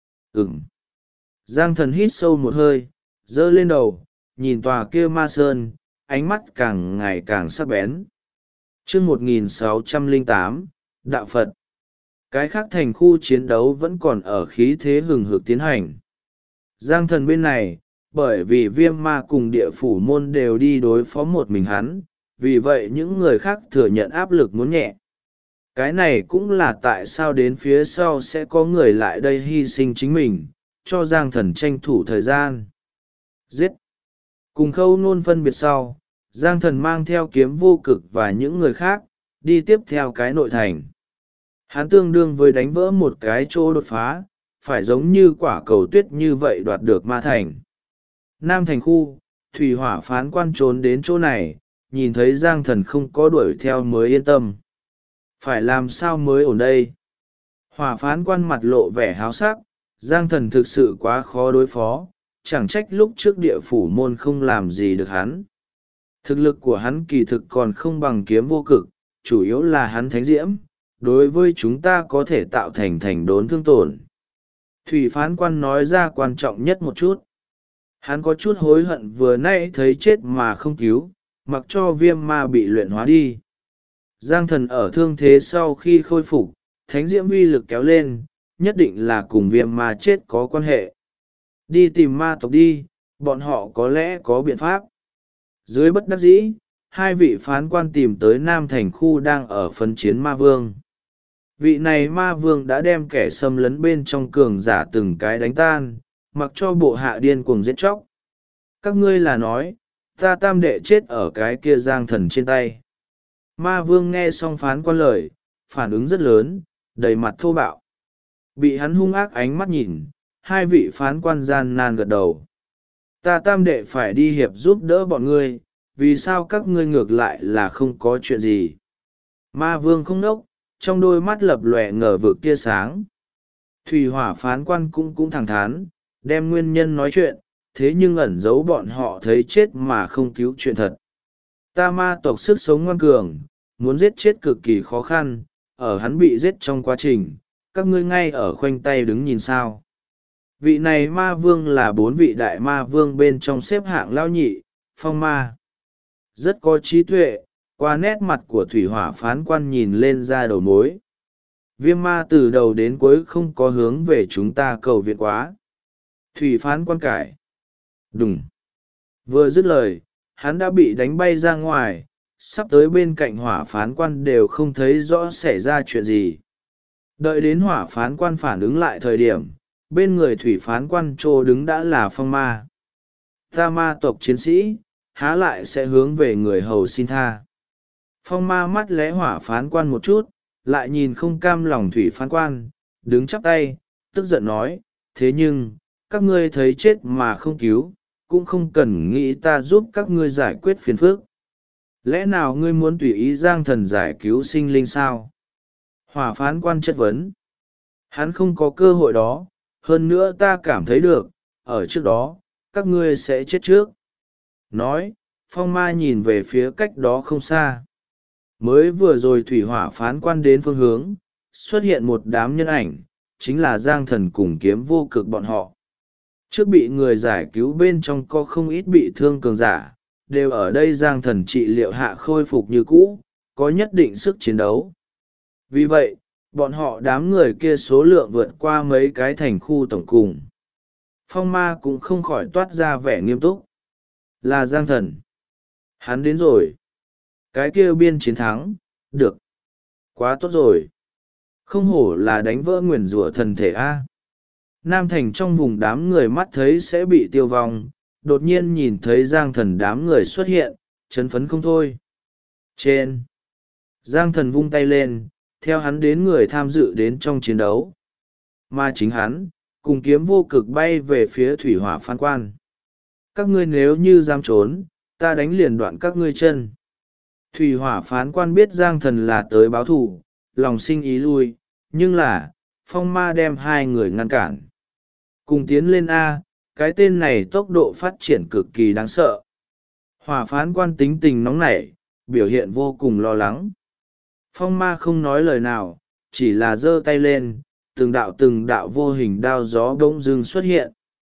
Giang Thần hít sâu một hơi, giơ lên đầu, nhìn tòa kia ma sơn, ánh mắt càng ngày càng sắc bén. Chương 1608, Đạo Phật. Cái khác thành khu chiến đấu vẫn còn ở khí thế hừng hực tiến hành. Giang Thần bên này, bởi vì Viêm Ma cùng địa phủ môn đều đi đối phó một mình hắn, vì vậy những người khác thừa nhận áp lực muốn nhẹ. Cái này cũng là tại sao đến phía sau sẽ có người lại đây hy sinh chính mình, cho Giang Thần tranh thủ thời gian. Giết! Cùng Khâu Nôn phân biệt sau, Giang Thần mang theo Kiếm Vô Cực và những người khác, đi tiếp theo cái nội thành. Hắn tương đương với đánh vỡ một cái chỗ đột phá, phải giống như quả cầu tuyết như vậy đoạt được ma thành. Nam thành khu, Thủy Hỏa phán quan trốn đến chỗ này, nhìn thấy Giang Thần không có đuổi theo mới yên tâm. Phải làm sao mới ổn đây? Hỏa phán quan mặt lộ vẻ háo sắc, Giang Thần thực sự quá khó đối phó, chẳng trách lúc trước địa phủ môn không làm gì được hắn. Thực lực của hắn kỳ thực còn không bằng Kiếm Vô Cực, chủ yếu là hắn thánh diễm, đối với chúng ta có thể tạo thành đốn thương tổn. Thủy phán quan nói ra quan trọng nhất một chút. Hắn có chút hối hận vừa nãy thấy chết mà không cứu, mặc cho Viêm Ma bị luyện hóa đi. Giang Thần ở thương thế sau khi khôi phục, thánh diễm uy lực kéo lên, nhất định là cùng Viêm Ma chết có quan hệ. Đi tìm ma tộc đi, bọn họ có lẽ có biện pháp. Dưới bất đắc dĩ, hai vị phán quan tìm tới Nam Thành khu đang ở phân chiến ma vương. Vị này ma vương đã đem kẻ xâm lấn bên trong cường giả từng cái đánh tan, mặc cho bộ hạ điên cuồng giết chóc. Các ngươi là nói, ta tam đệ chết ở cái kia giang thần trên tay. Ma vương nghe xong phán quan lời, phản ứng rất lớn, đầy mặt thô bạo. Bị hắn hung ác ánh mắt nhìn, hai vị phán quan gian nan gật đầu. Ta tam đệ phải đi hiệp giúp đỡ bọn ngươi, vì sao các ngươi ngược lại là không có chuyện gì? Ma vương không đốc, trong đôi mắt lập lòe ngờ vực tia sáng. Thủy hỏa phán quan cũng thẳng thắn, đem nguyên nhân nói chuyện, thế nhưng ẩn giấu bọn họ thấy chết mà không cứu chuyện thật. Ta ma tộc sức sống ngoan cường, muốn giết chết cực kỳ khó khăn, ở hắn bị giết trong quá trình, các ngươi ngay ở khoanh tay đứng nhìn sao. Vị này ma vương là 4 vị đại ma vương bên trong xếp hạng lao nhị, phong ma. Rất có trí tuệ, qua nét mặt của thủy hỏa phán quan nhìn lên ra đầu mối. Viêm ma từ đầu đến cuối không có hướng về chúng ta cầu viện quá. Thủy phán quan cải. Đùng. Vừa dứt lời, hắn đã bị đánh bay ra ngoài, sắp tới bên cạnh hỏa phán quan đều không thấy rõ xảy ra chuyện gì. Đợi đến hỏa phán quan phản ứng lại thời điểm, bên người thủy phán quan trô đứng đã là phong ma. Ta ma tộc chiến sĩ, há lại sẽ hướng về người hầu xin tha. Phong ma mắt lẽ hỏa phán quan một chút, lại nhìn không cam lòng thủy phán quan, đứng chắp tay, tức giận nói, thế nhưng, các ngươi thấy chết mà không cứu, cũng không cần nghĩ ta giúp các ngươi giải quyết phiền phức. Lẽ nào ngươi muốn tùy ý giang thần giải cứu sinh linh sao? Hỏa phán quan chất vấn. Hắn không có cơ hội đó, hơn nữa ta cảm thấy được, ở trước đó, các ngươi sẽ chết trước. Nói, phong ma nhìn về phía cách đó không xa. Mới vừa rồi thủy hỏa phán quan đến phương hướng, xuất hiện một đám nhân ảnh, chính là giang thần cùng kiếm vô cực bọn họ. Trước bị người giải cứu bên trong có không ít bị thương cường giả, đều ở đây giang thần trị liệu hạ khôi phục như cũ, có nhất định sức chiến đấu. Vì vậy, bọn họ đám người kia số lượng vượt qua mấy cái thành khu tổng cùng. Phong ma cũng không khỏi toát ra vẻ nghiêm túc. Là giang thần. Hắn đến rồi. Cái kia biên chiến thắng, được. Quá tốt rồi. Không hổ là đánh vỡ nguyền rủa thần thể A. Nam thành trong vùng đám người mắt thấy sẽ bị tiêu vong, đột nhiên nhìn thấy giang thần đám người xuất hiện, chấn phấn không thôi. Trên. Giang thần vung tay lên, theo hắn đến người tham dự đến trong chiến đấu. Mà chính hắn, cùng kiếm vô cực bay về phía thủy hỏa phán quan. Các ngươi nếu như dám trốn, ta đánh liền đoạn các ngươi chân. Thủy hỏa phán quan biết giang thần là tới báo thù, lòng sinh ý lui, nhưng là, phong ma đem hai người ngăn cản. Cùng tiến lên A, cái tên này tốc độ phát triển cực kỳ đáng sợ. Hỏa phán quan tính tình nóng nảy, biểu hiện vô cùng lo lắng. Phong ma không nói lời nào, chỉ là giơ tay lên, từng đạo vô hình đao gió bỗng dưng xuất hiện.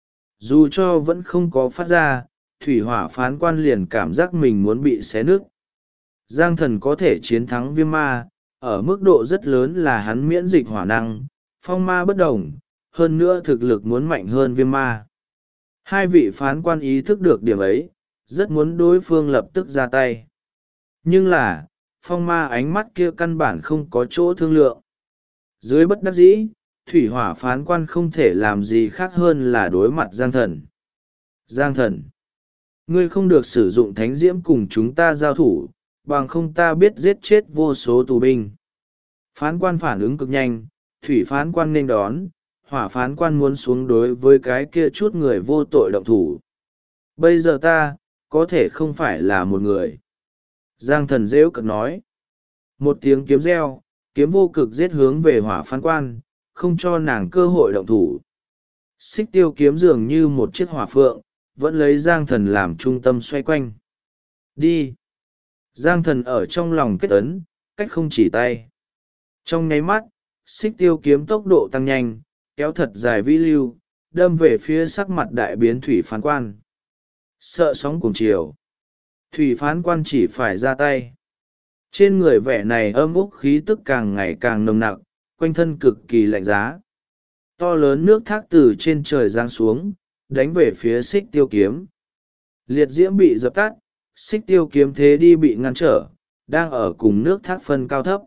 Dù cho vẫn không có phát ra, thủy hỏa phán quan liền cảm giác mình muốn bị xé nứt. Giang thần có thể chiến thắng viêm ma, ở mức độ rất lớn là hắn miễn dịch hỏa năng, phong ma bất đồng, hơn nữa thực lực muốn mạnh hơn viêm ma. Hai vị phán quan ý thức được điểm ấy, rất muốn đối phương lập tức ra tay. Nhưng là, phong ma ánh mắt kia căn bản không có chỗ thương lượng. Dưới bất đắc dĩ, thủy hỏa phán quan không thể làm gì khác hơn là đối mặt giang thần. Giang thần, ngươi không được sử dụng thánh diễm cùng chúng ta giao thủ, bằng không ta biết giết chết vô số tù binh. Phán quan phản ứng cực nhanh, thủy phán quan nên đón, hỏa phán quan muốn xuống đối với cái kia chút người vô tội động thủ. Bây giờ ta, có thể không phải là một người. Giang thần rêu cực nói. Một tiếng kiếm reo, kiếm vô cực giết hướng về hỏa phán quan, không cho nàng cơ hội động thủ. Xích tiêu kiếm dường như một chiếc hỏa phượng, vẫn lấy giang thần làm trung tâm xoay quanh. Đi! Giang thần ở trong lòng kết ấn, cách không chỉ tay. Trong nháy mắt, xích tiêu kiếm tốc độ tăng nhanh, kéo thật dài vĩ lưu, đâm về phía sắc mặt đại biến thủy phán quan. Sợ sóng cùng chiều. Thủy phán quan chỉ phải ra tay. Trên người vẻ này âm úc khí tức càng ngày càng nồng nặc, quanh thân cực kỳ lạnh giá. To lớn nước thác từ trên trời giáng xuống, đánh về phía xích tiêu kiếm. Liệt diễm bị dập tắt, xích tiêu kiếm thế đi bị ngăn trở, đang ở cùng nước thác phân cao thấp.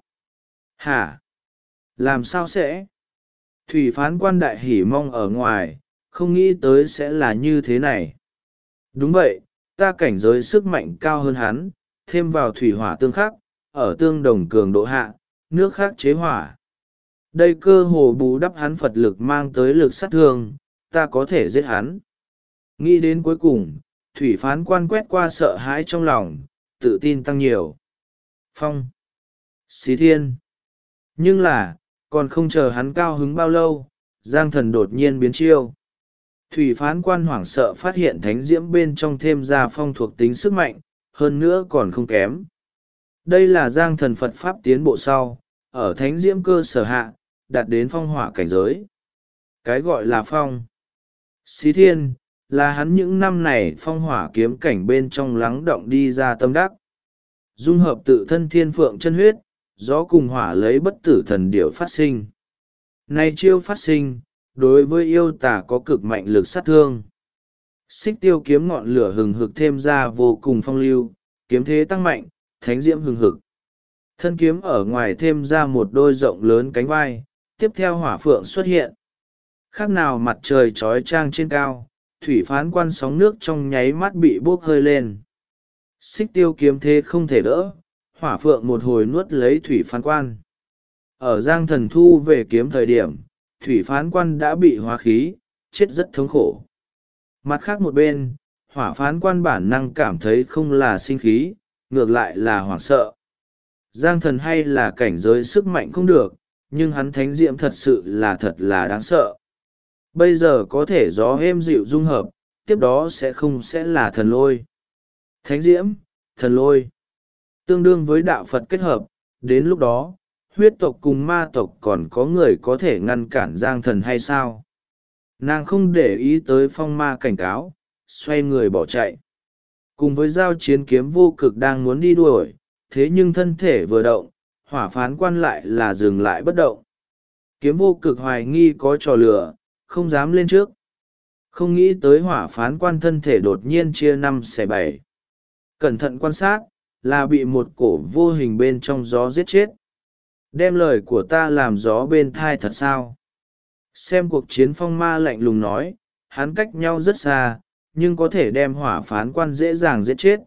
Hả? Làm sao sẽ? Thủy phán quan đại hỉ mong ở ngoài, không nghĩ tới sẽ là như thế này. Đúng vậy, ta cảnh giới sức mạnh cao hơn hắn, thêm vào thủy hỏa tương khắc, ở tương đồng cường độ hạ, nước khắc chế hỏa. Đây cơ hồ bù đắp hắn Phật lực mang tới lực sát thương, ta có thể giết hắn. Nghĩ đến cuối cùng, thủy phán quan quét qua sợ hãi trong lòng, tự tin tăng nhiều. Phong, xí thiên. Nhưng là, còn không chờ hắn cao hứng bao lâu, Giang Thần đột nhiên biến chiêu. Thủy phán quan hoảng sợ phát hiện thánh diễm bên trong thêm ra phong thuộc tính sức mạnh, hơn nữa còn không kém. Đây là Giang Thần Phật Pháp tiến bộ sau, ở thánh diễm cơ sở hạ, đạt đến phong hỏa cảnh giới. Cái gọi là phong xí thiên, là hắn những năm này phong hỏa kiếm cảnh bên trong lắng động đi ra tâm đắc. Dung hợp tự thân thiên phượng chân huyết, gió cùng hỏa lấy bất tử thần điểu phát sinh. Này chiêu phát sinh, đối với yêu tà có cực mạnh lực sát thương. Xích tiêu kiếm ngọn lửa hừng hực thêm ra vô cùng phong lưu, kiếm thế tăng mạnh, thánh diễm hừng hực. Thân kiếm ở ngoài thêm ra một đôi rộng lớn cánh vai, tiếp theo hỏa phượng xuất hiện. Khác nào mặt trời trói trang trên cao, thủy phán quan sóng nước trong nháy mắt bị bốc hơi lên. Xích tiêu kiếm thế không thể đỡ, hỏa phượng một hồi nuốt lấy thủy phán quan. Ở Giang Thần thu về kiếm thời điểm, thủy phán quan đã bị hóa khí, chết rất thống khổ. Mặt khác một bên, hỏa phán quan bản năng cảm thấy không là sinh khí, ngược lại là hoảng sợ. Giang Thần hay là cảnh giới sức mạnh không được, nhưng hắn thánh diệm thật sự là thật là đáng sợ. Bây giờ có thể gió êm dịu dung hợp, tiếp đó sẽ là thần lôi. Thánh diễm, thần lôi, tương đương với đạo Phật kết hợp, đến lúc đó, huyết tộc cùng ma tộc còn có người có thể ngăn cản Giang Thần hay sao? Nàng không để ý tới phong ma cảnh cáo, xoay người bỏ chạy. Cùng với giao chiến kiếm vô cực đang muốn đi đuổi, thế nhưng thân thể vừa động, hỏa phán quan lại là dừng lại bất động. Kiếm vô cực hoài nghi có trò lửa, không dám lên trước. Không nghĩ tới hỏa phán quan thân thể đột nhiên chia 5/7. Cẩn thận quan sát, là bị một cổ vô hình bên trong gió giết chết. Đem lời của ta làm gió bên thai thật sao? Xem cuộc chiến phong ma lạnh lùng nói, hắn cách nhau rất xa, nhưng có thể đem hỏa phán quan dễ dàng giết chết.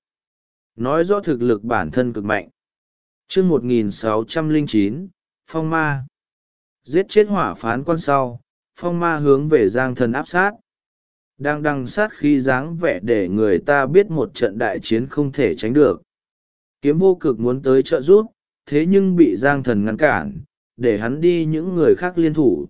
Nói rõ thực lực bản thân cực mạnh. Chương 1609, Phong Ma. Giết chết hỏa phán quan sau, phong ma hướng về Giang Thần áp sát. Đang đằng sát khi dáng vẻ để người ta biết một trận đại chiến không thể tránh được. Kiếm vô cực muốn tới trợ giúp, thế nhưng bị Giang Thần ngăn cản, để hắn đi những người khác liên thủ.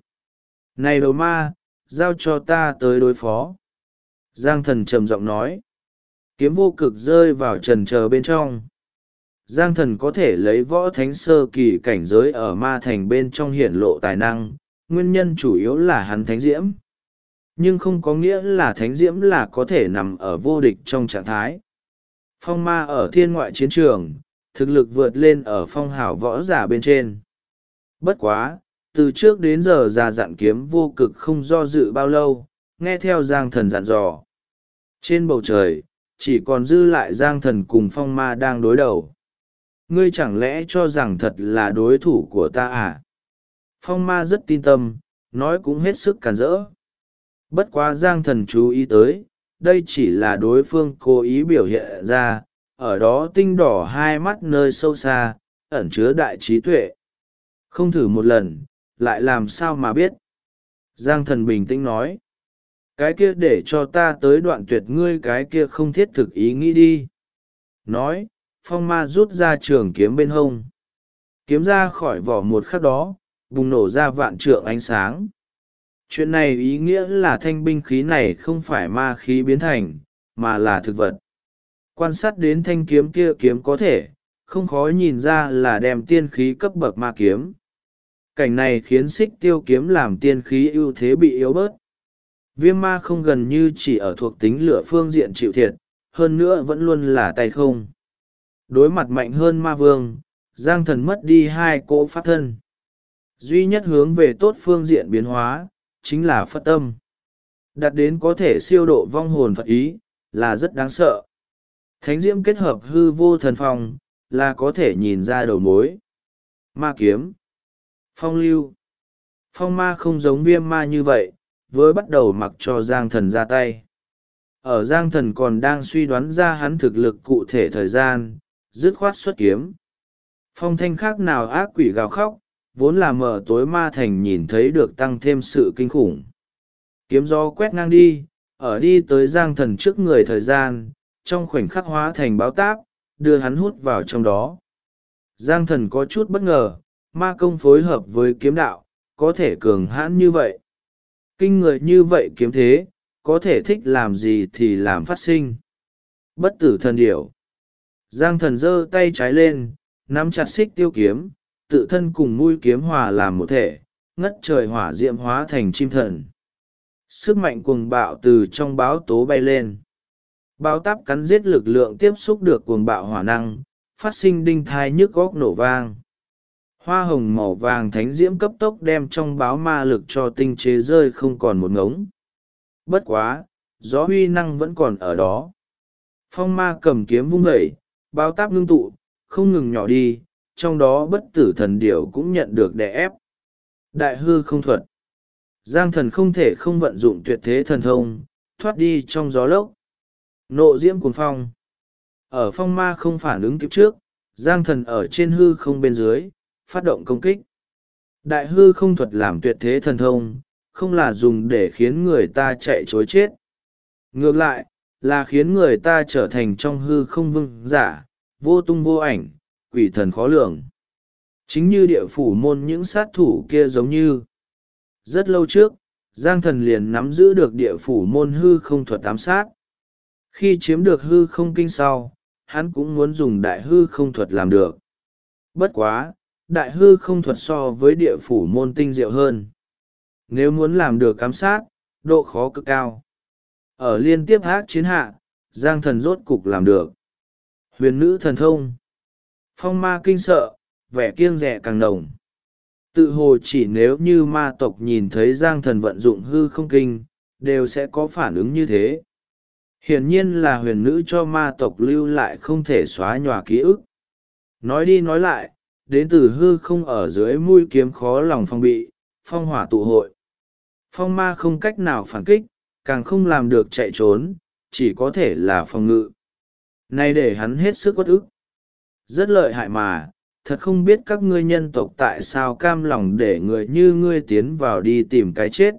Này đầu ma, giao cho ta tới đối phó. Giang Thần trầm giọng nói. Kiếm vô cực rơi vào trần chờ bên trong. Giang Thần có thể lấy võ thánh sơ kỳ cảnh giới ở ma thành bên trong hiển lộ tài năng, nguyên nhân chủ yếu là hắn thánh diễm. Nhưng không có nghĩa là thánh diễm là có thể nằm ở vô địch trong trạng thái. Phong ma ở thiên ngoại chiến trường, thực lực vượt lên ở phong hào võ giả bên trên. Bất quá, từ trước đến giờ già dặn kiếm vô cực không do dự bao lâu, nghe theo Giang Thần dặn dò. Trên bầu trời, chỉ còn dư lại Giang Thần cùng phong ma đang đối đầu. Ngươi chẳng lẽ cho rằng thật là đối thủ của ta à? Phong ma rất tin tâm, nói cũng hết sức cản rỡ. Bất quá Giang Thần chú ý tới, đây chỉ là đối phương cố ý biểu hiện ra, ở đó tinh đỏ hai mắt nơi sâu xa, ẩn chứa đại trí tuệ. Không thử một lần, lại làm sao mà biết? Giang Thần bình tĩnh nói. Cái kia để cho ta tới đoạn tuyệt ngươi cái kia không thiết thực ý nghĩ đi. Nói, phong ma rút ra trường kiếm bên hông. Kiếm ra khỏi vỏ một khắc đó, bùng nổ ra vạn trượng ánh sáng. Chuyện này ý nghĩa là thanh binh khí này không phải ma khí biến thành, mà là thực vật. Quan sát đến thanh kiếm kia kiếm có thể, không khó nhìn ra là đem tiên khí cấp bậc ma kiếm. Cảnh này khiến xích tiêu kiếm làm tiên khí ưu thế bị yếu bớt. Viêm ma không gần như chỉ ở thuộc tính lửa phương diện chịu thiệt, hơn nữa vẫn luôn là tay không. Đối mặt mạnh hơn ma vương, Giang Thần mất đi hai cỗ pháp thân. Duy nhất hướng về tốt phương diện biến hóa, chính là Phật tâm. Đạt đến có thể siêu độ vong hồn Phật ý, là rất đáng sợ. Thánh diễm kết hợp hư vô thần phong là có thể nhìn ra đầu mối. Ma kiếm, phong lưu. Phong ma không giống viêm ma như vậy, với bắt đầu mặc cho Giang Thần ra tay. Ở Giang Thần còn đang suy đoán ra hắn thực lực cụ thể thời gian, dứt khoát xuất kiếm. Phong thanh khác nào ác quỷ gào khóc, vốn là mở tối ma thành nhìn thấy được tăng thêm sự kinh khủng. Kiếm gió quét ngang đi, ở đi tới Giang Thần trước người thời gian, trong khoảnh khắc hóa thành báo táp, đưa hắn hút vào trong đó. Giang Thần có chút bất ngờ, ma công phối hợp với kiếm đạo, có thể cường hãn như vậy. Kinh người như vậy kiếm thế, có thể thích làm gì thì làm phát sinh. Bất tử thần điểu. Giang Thần giơ tay trái lên, nắm chặt xích tiêu kiếm, tự thân cùng mũi kiếm hòa làm một thể, ngất trời hỏa diệm hóa thành chim thần. Sức mạnh cuồng bạo từ trong báo tố bay lên. Báo táp cắn giết lực lượng tiếp xúc được cuồng bạo hỏa năng, phát sinh đinh thai nhức góc nổ vang. Hoa hồng màu vàng thánh diễm cấp tốc đem trong báo ma lực cho tinh chế rơi không còn một ngống. Bất quá, gió huy năng vẫn còn ở đó. Phong ma cầm kiếm vung vẩy, báo táp ngưng tụ, không ngừng nhỏ đi, trong đó bất tử thần điểu cũng nhận được đè ép. Đại hư không thuật. Giang Thần không thể không vận dụng tuyệt thế thần thông, thoát đi trong gió lốc. Nộ diễm cuồng phong. Ở phong ma không phản ứng kịp trước, Giang Thần ở trên hư không bên dưới, phát động công kích. Đại hư không thuật làm tuyệt thế thần thông, không là dùng để khiến người ta chạy chối chết. Ngược lại, là khiến người ta trở thành trong hư không vương giả, vô tung vô ảnh, quỷ thần khó lường. Chính như địa phủ môn những sát thủ kia giống như. Rất lâu trước, Giang Thần liền nắm giữ được địa phủ môn hư không thuật ám sát. Khi chiếm được hư không kinh sau, hắn cũng muốn dùng đại hư không thuật làm được. Bất quá, đại hư không thuật so với địa phủ môn tinh diệu hơn. Nếu muốn làm được ám sát, độ khó cực cao. Ở liên tiếp hát chiến hạ, Giang Thần rốt cục làm được. Huyền nữ thần thông. Phong ma kinh sợ, vẻ kiêng dè càng nồng. Tự hồ chỉ nếu như ma tộc nhìn thấy Giang Thần vận dụng hư không kinh, đều sẽ có phản ứng như thế. Hiển nhiên là huyền nữ cho ma tộc lưu lại không thể xóa nhòa ký ức. Nói đi nói lại, đến từ hư không ở dưới mũi kiếm khó lòng phong bị, phong hỏa tụ hội. Phong ma không cách nào phản kích, càng không làm được chạy trốn, chỉ có thể là phòng ngự. Này để hắn hết sức uất ức. Rất lợi hại mà, thật không biết các ngươi nhân tộc tại sao cam lòng để người như ngươi tiến vào đi tìm cái chết.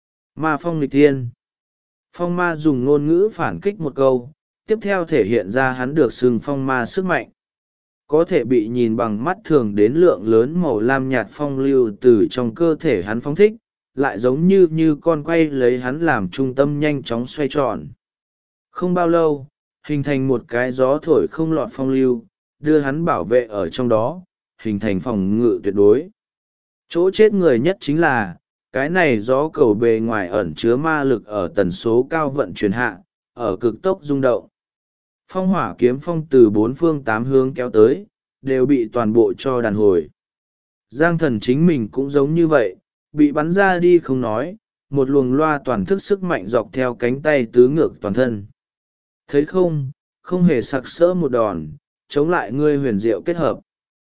Ma phong nghịch thiên. Phong ma dùng ngôn ngữ phản kích một câu, tiếp theo thể hiện ra hắn được xưng phong ma sức mạnh. Có thể bị nhìn bằng mắt thường đến lượng lớn màu lam nhạt phong lưu từ trong cơ thể hắn phóng thích, lại giống như con quay lấy hắn làm trung tâm nhanh chóng xoay tròn. Không bao lâu, hình thành một cái gió thổi không lọt phong lưu, đưa hắn bảo vệ ở trong đó, hình thành phòng ngự tuyệt đối. Chỗ chết người nhất chính là, cái này gió cầu bề ngoài ẩn chứa ma lực ở tần số cao vận chuyển hạ, ở cực tốc rung động. Phong hỏa kiếm phong từ bốn phương tám hướng kéo tới, đều bị toàn bộ cho đàn hồi. Giang Thần chính mình cũng giống như vậy, bị bắn ra đi không nói, một luồng loa toàn thức sức mạnh dọc theo cánh tay tứ ngược toàn thân. Thấy không, không hề sặc sỡ một đòn, chống lại ngươi huyền diệu kết hợp.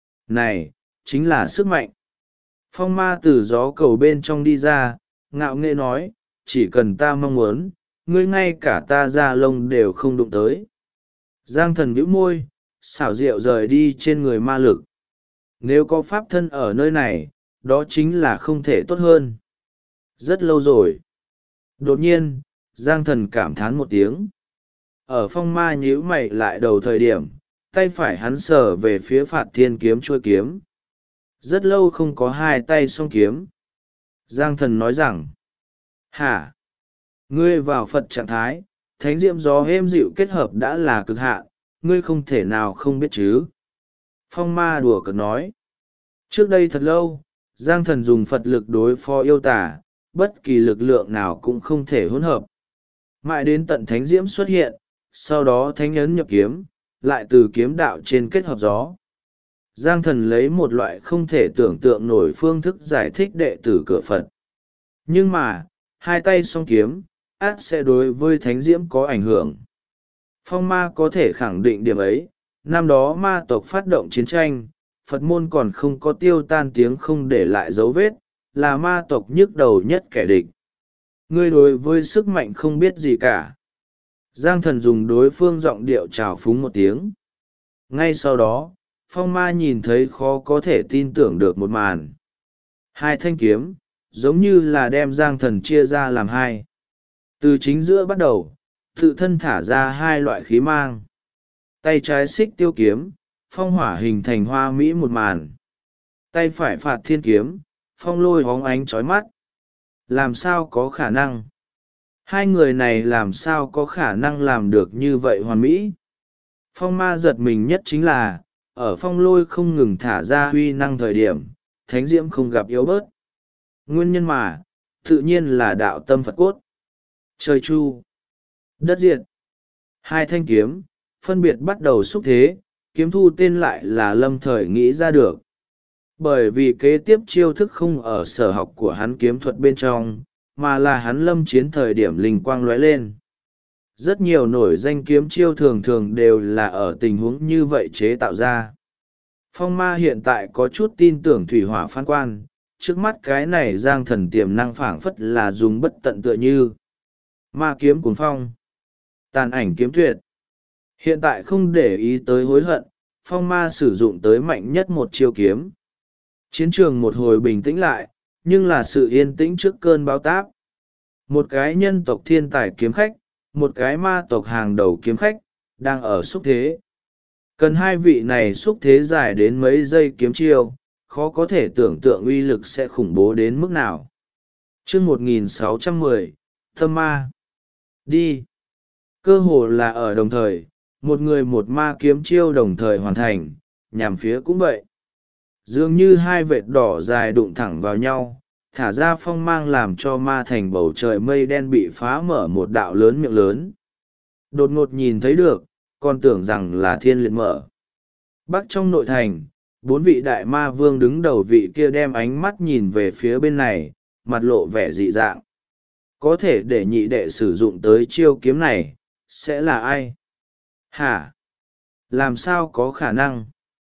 Này, chính là sức mạnh. Phong ma từ gió cầu bên trong đi ra, ngạo nghễ nói, chỉ cần ta mong muốn, ngươi ngay cả ta da lông đều không đụng tới. Giang Thần bĩu môi, xảo diệu rời đi trên người ma lực. Nếu có pháp thân ở nơi này, đó chính là không thể tốt hơn. Rất lâu rồi. Đột nhiên, Giang Thần cảm thán một tiếng. Ở phong ma nhíu mày lại đầu thời điểm, tay phải hắn sờ về phía Phạt Thiên kiếm chuôi kiếm. Rất lâu không có hai tay song kiếm. Giang Thần nói rằng, hả? Ngươi vào Phật trạng thái, thánh diệm gió êm dịu kết hợp đã là cực hạn, ngươi không thể nào không biết chứ. Phong ma đùa cợt nói. Trước đây thật lâu, Giang Thần dùng Phật lực đối phó yêu tà, bất kỳ lực lượng nào cũng không thể hỗn hợp. Mãi đến tận thánh diễm xuất hiện, sau đó thánh ấn nhập kiếm, lại từ kiếm đạo trên kết hợp gió. Giang Thần lấy một loại không thể tưởng tượng nổi phương thức giải thích đệ tử cửa Phật. Nhưng mà, hai tay song kiếm, át sẽ đối với thánh diễm có ảnh hưởng. Phong ma có thể khẳng định điểm ấy. Năm đó ma tộc phát động chiến tranh, Phật môn còn không có tiêu tan tiếng không để lại dấu vết, là ma tộc nhức đầu nhất kẻ địch. Ngươi đối với sức mạnh không biết gì cả. Giang thần dùng đối phương giọng điệu trào phúng một tiếng. Ngay sau đó, phong ma nhìn thấy khó có thể tin tưởng được một màn. Hai thanh kiếm, giống như là đem giang thần chia ra làm hai. Từ chính giữa bắt đầu, tự thân thả ra hai loại khí mang. Tay trái xích tiêu kiếm, phong hỏa hình thành hoa mỹ một màn. Tay phải phạt thiên kiếm, phong lôi hóng ánh trói mắt. Làm sao có khả năng? Hai người này làm sao có khả năng làm được như vậy hoàn mỹ? Phong ma giật mình nhất chính là, ở phong lôi không ngừng thả ra huy năng thời điểm, thánh diễm không gặp yếu bớt. Nguyên nhân mà, tự nhiên là đạo tâm Phật cốt. Trời chu, đất diệt. Hai thanh kiếm, phân biệt bắt đầu xúc thế, kiếm thu tên lại là lâm thời nghĩ ra được. Bởi vì kế tiếp chiêu thức không ở sở học của hắn kiếm thuật bên trong, mà là hắn lâm chiến thời điểm linh quang lóe lên. Rất nhiều nổi danh kiếm chiêu thường thường đều là ở tình huống như vậy chế tạo ra. Phong ma hiện tại có chút tin tưởng thủy hỏa phán quan, trước mắt cái này giang thần tiềm năng phảng phất là dùng bất tận tựa như. Ma kiếm cuồng phong, tàn ảnh kiếm tuyệt. Hiện tại không để ý tới hối hận, phong ma sử dụng tới mạnh nhất một chiêu kiếm. Chiến trường một hồi bình tĩnh lại, nhưng là sự yên tĩnh trước cơn bão táp. Một cái nhân tộc thiên tài kiếm khách, một cái ma tộc hàng đầu kiếm khách, đang ở xúc thế. Cần hai vị này xúc thế dài đến mấy giây kiếm chiêu, khó có thể tưởng tượng uy lực sẽ khủng bố đến mức nào. Chương 1610, Tâm Ma. Đi. Cơ hồ là ở đồng thời, một người một ma kiếm chiêu đồng thời hoàn thành, nhằm phía cũng vậy. Dường như hai vệt đỏ dài đụng thẳng vào nhau, thả ra phong mang làm cho ma thành bầu trời mây đen bị phá mở một đạo lớn miệng lớn. Đột ngột nhìn thấy được, còn tưởng rằng là thiên liệt mở. Bắc trong nội thành, 4 vị đại ma vương đứng đầu vị kia đem ánh mắt nhìn về phía bên này, mặt lộ vẻ dị dạng. Có thể để nhị đệ sử dụng tới chiêu kiếm này, sẽ là ai? Hả? Làm sao có khả năng?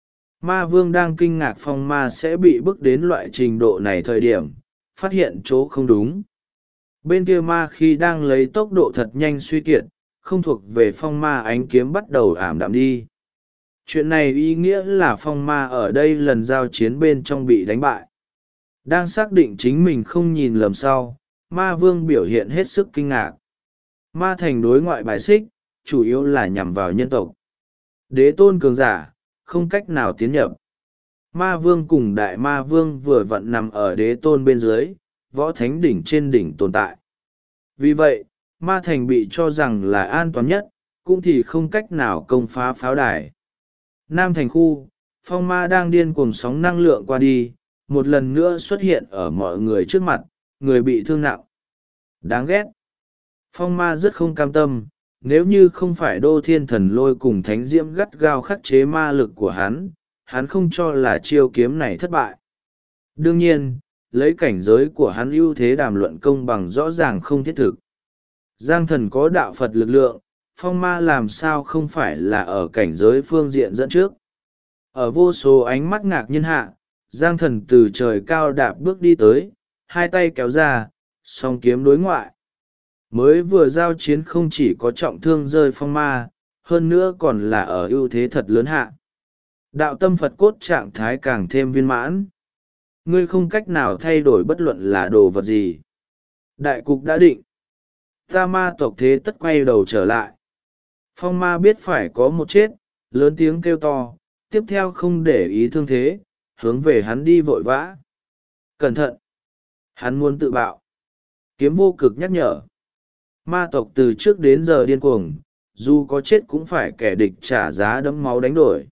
Ma vương đang kinh ngạc phong ma sẽ bị bước đến loại trình độ này thời điểm, phát hiện chỗ không đúng. Bên kia ma khi đang lấy tốc độ thật nhanh suy kiệt, không thuộc về phong ma ánh kiếm bắt đầu ảm đạm đi. Chuyện này ý nghĩa là phong ma ở đây lần giao chiến bên trong bị đánh bại. Đang xác định chính mình không nhìn lầm sau, ma vương biểu hiện hết sức kinh ngạc. Ma thành đối ngoại bài xích, chủ yếu là nhằm vào nhân tộc. Đế tôn cường giả, không cách nào tiến nhập. Ma vương cùng đại ma vương vừa vặn nằm ở đế tôn bên dưới, võ thánh đỉnh trên đỉnh tồn tại. Vì vậy, ma thành bị cho rằng là an toàn nhất, cũng thì không cách nào công phá pháo đài. Nam thành khu, phong ma đang điên cuồng sóng năng lượng qua đi, một lần nữa xuất hiện ở mọi người trước mặt, người bị thương nặng. Đáng ghét. Phong ma rất không cam tâm, nếu như không phải đô thiên thần lôi cùng thánh diễm gắt gao khắc chế ma lực của hắn không cho là chiêu kiếm này thất bại. Đương nhiên, lấy cảnh giới của hắn ưu thế đàm luận công bằng rõ ràng không thiết thực. Giang thần có đạo Phật lực lượng, phong ma làm sao không phải là ở cảnh giới phương diện dẫn trước. Ở vô số ánh mắt ngạc nhiên hạ, Giang thần từ trời cao đạp bước đi tới, hai tay kéo ra, song kiếm đối ngoại. Mới vừa giao chiến không chỉ có trọng thương rơi phong ma, hơn nữa còn là ở ưu thế thật lớn hạ. Đạo tâm Phật cốt trạng thái càng thêm viên mãn. Ngươi không cách nào thay đổi bất luận là đồ vật gì. Đại cục đã định. Ta ma tộc thế tất quay đầu trở lại. Phong ma biết phải có một chết, lớn tiếng kêu to, tiếp theo không để ý thương thế, hướng về hắn đi vội vã. Cẩn thận! Hắn muốn tự bạo. Kiếm vô cực nhắc nhở. Ma tộc từ trước đến giờ điên cuồng, dù có chết cũng phải kẻ địch trả giá đẫm máu đánh đổi.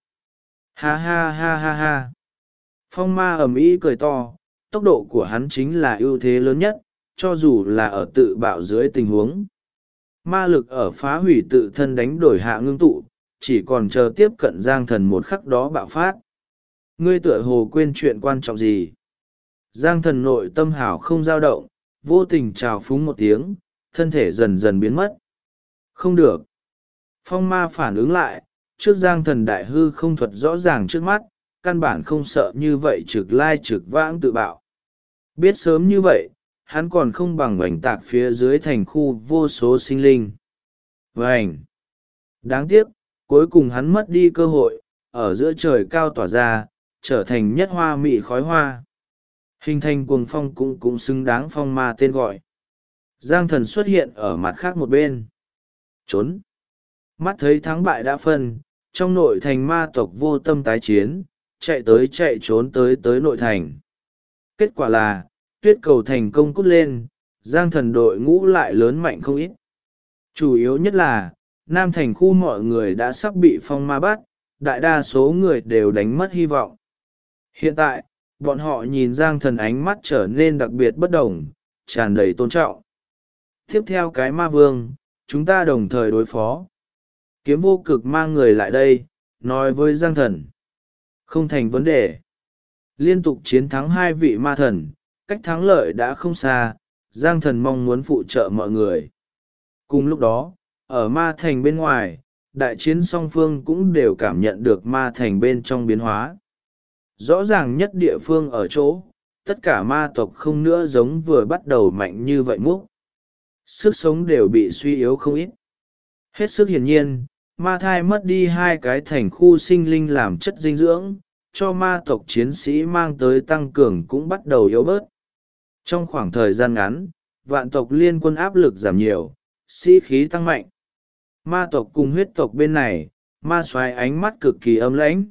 Ha ha ha ha ha. Phong ma ầm ĩ cười to, tốc độ của hắn chính là ưu thế lớn nhất, cho dù là ở tự bạo dưới tình huống. Ma lực ở phá hủy tự thân đánh đổi hạ ngưng tụ, chỉ còn chờ tiếp cận Giang thần một khắc đó bạo phát. Ngươi tựa hồ quên chuyện quan trọng gì? Giang thần nội tâm hảo không dao động, vô tình trào phúng một tiếng, thân thể dần dần biến mất. Không được. Phong ma phản ứng lại, trước giang thần đại hư không thuật rõ ràng trước mắt, căn bản không sợ như vậy trực lai trực vãng tự bạo. Biết sớm như vậy, hắn còn không bằng oảnh tạc phía dưới thành khu vô số sinh linh. Vành! Đáng tiếc, cuối cùng hắn mất đi cơ hội, ở giữa trời cao tỏa ra, trở thành nhất hoa mị khói hoa. Hình thành cuồng phong cũng xứng đáng phong ma tên gọi. Giang thần xuất hiện ở mặt khác một bên. Trốn! Mắt thấy thắng bại đã phân, trong nội thành ma tộc vô tâm tái chiến, chạy trốn tới nội thành. Kết quả là, tuyết cầu thành công cút lên, giang thần đội ngũ lại lớn mạnh không ít. Chủ yếu nhất là, nam thành khu mọi người đã sắp bị phong ma bắt, đại đa số người đều đánh mất hy vọng. Hiện tại, bọn họ nhìn giang thần ánh mắt trở nên đặc biệt bất đồng, tràn đầy tôn trọng. Tiếp theo cái ma vương, chúng ta đồng thời đối phó. Kiếm vô cực mang người lại đây, nói với giang thần. Không thành vấn đề. Liên tục chiến thắng hai vị ma thần, cách thắng lợi đã không xa, giang thần mong muốn phụ trợ mọi người. Cùng lúc đó, ở ma thành bên ngoài, đại chiến song phương cũng đều cảm nhận được ma thành bên trong biến hóa. Rõ ràng nhất địa phương ở chỗ, tất cả ma tộc không nữa giống vừa bắt đầu mạnh như vậy múc. Sức sống đều bị suy yếu không ít. Hết sức hiển nhiên, ma thai mất đi hai cái thành khu sinh linh làm chất dinh dưỡng, cho ma tộc chiến sĩ mang tới tăng cường cũng bắt đầu yếu bớt. Trong khoảng thời gian ngắn, vạn tộc liên quân áp lực giảm nhiều, sĩ khí tăng mạnh. Ma tộc cùng huyết tộc bên này, ma soái ánh mắt cực kỳ âm lãnh.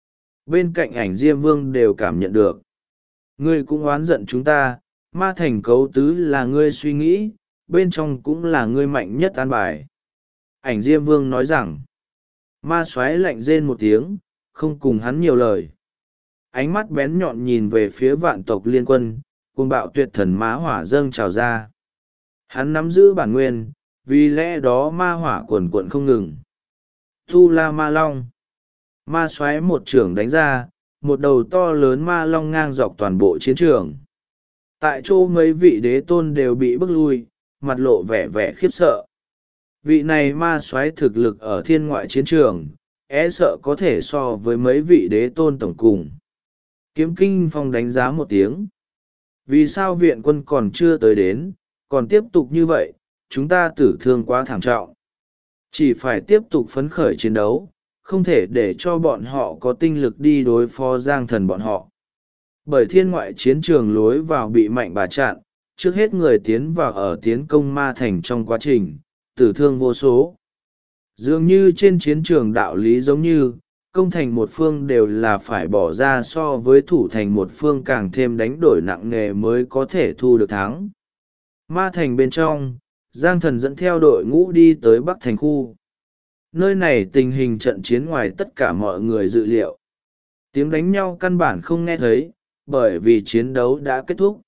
Bên cạnh ảnh Diêm Vương đều cảm nhận được. Ngươi cũng oán giận chúng ta, ma thành cấu tứ là ngươi suy nghĩ, bên trong cũng là ngươi mạnh nhất an bài. Ảnh Diêm Vương nói rằng, ma soái lạnh rên một tiếng, không cùng hắn nhiều lời. Ánh mắt bén nhọn nhìn về phía vạn tộc liên quân, cuồng bạo tuyệt thần má hỏa dâng trào ra. Hắn nắm giữ bản nguyên, vì lẽ đó ma hỏa cuồn cuộn không ngừng. Tu La Ma Long. Ma soái một trưởng đánh ra, một đầu to lớn ma long ngang dọc toàn bộ chiến trường. Tại chỗ mấy vị đế tôn đều bị bức lui, mặt lộ vẻ vẻ khiếp sợ. Vị này ma soái thực lực ở thiên ngoại chiến trường, sợ có thể so với mấy vị đế tôn tổng cùng. Kiếm Kinh Phong đánh giá một tiếng. Vì sao viện quân còn chưa tới đến, còn tiếp tục như vậy, chúng ta tử thương quá thảm trọng. Chỉ phải tiếp tục phấn khởi chiến đấu, không thể để cho bọn họ có tinh lực đi đối phó giang thần bọn họ. Bởi thiên ngoại chiến trường lối vào bị mạnh bà chặn, trước hết người tiến vào ở tiến công ma thành trong quá trình, tử thương vô số. Dường như trên chiến trường đạo lý giống như, công thành một phương đều là phải bỏ ra so với thủ thành một phương càng thêm đánh đổi nặng nề mới có thể thu được thắng. Ma thành bên trong, giang thần dẫn theo đội ngũ đi tới bắc thành khu. Nơi này tình hình trận chiến ngoài tất cả mọi người dự liệu. Tiếng đánh nhau căn bản không nghe thấy, bởi vì chiến đấu đã kết thúc.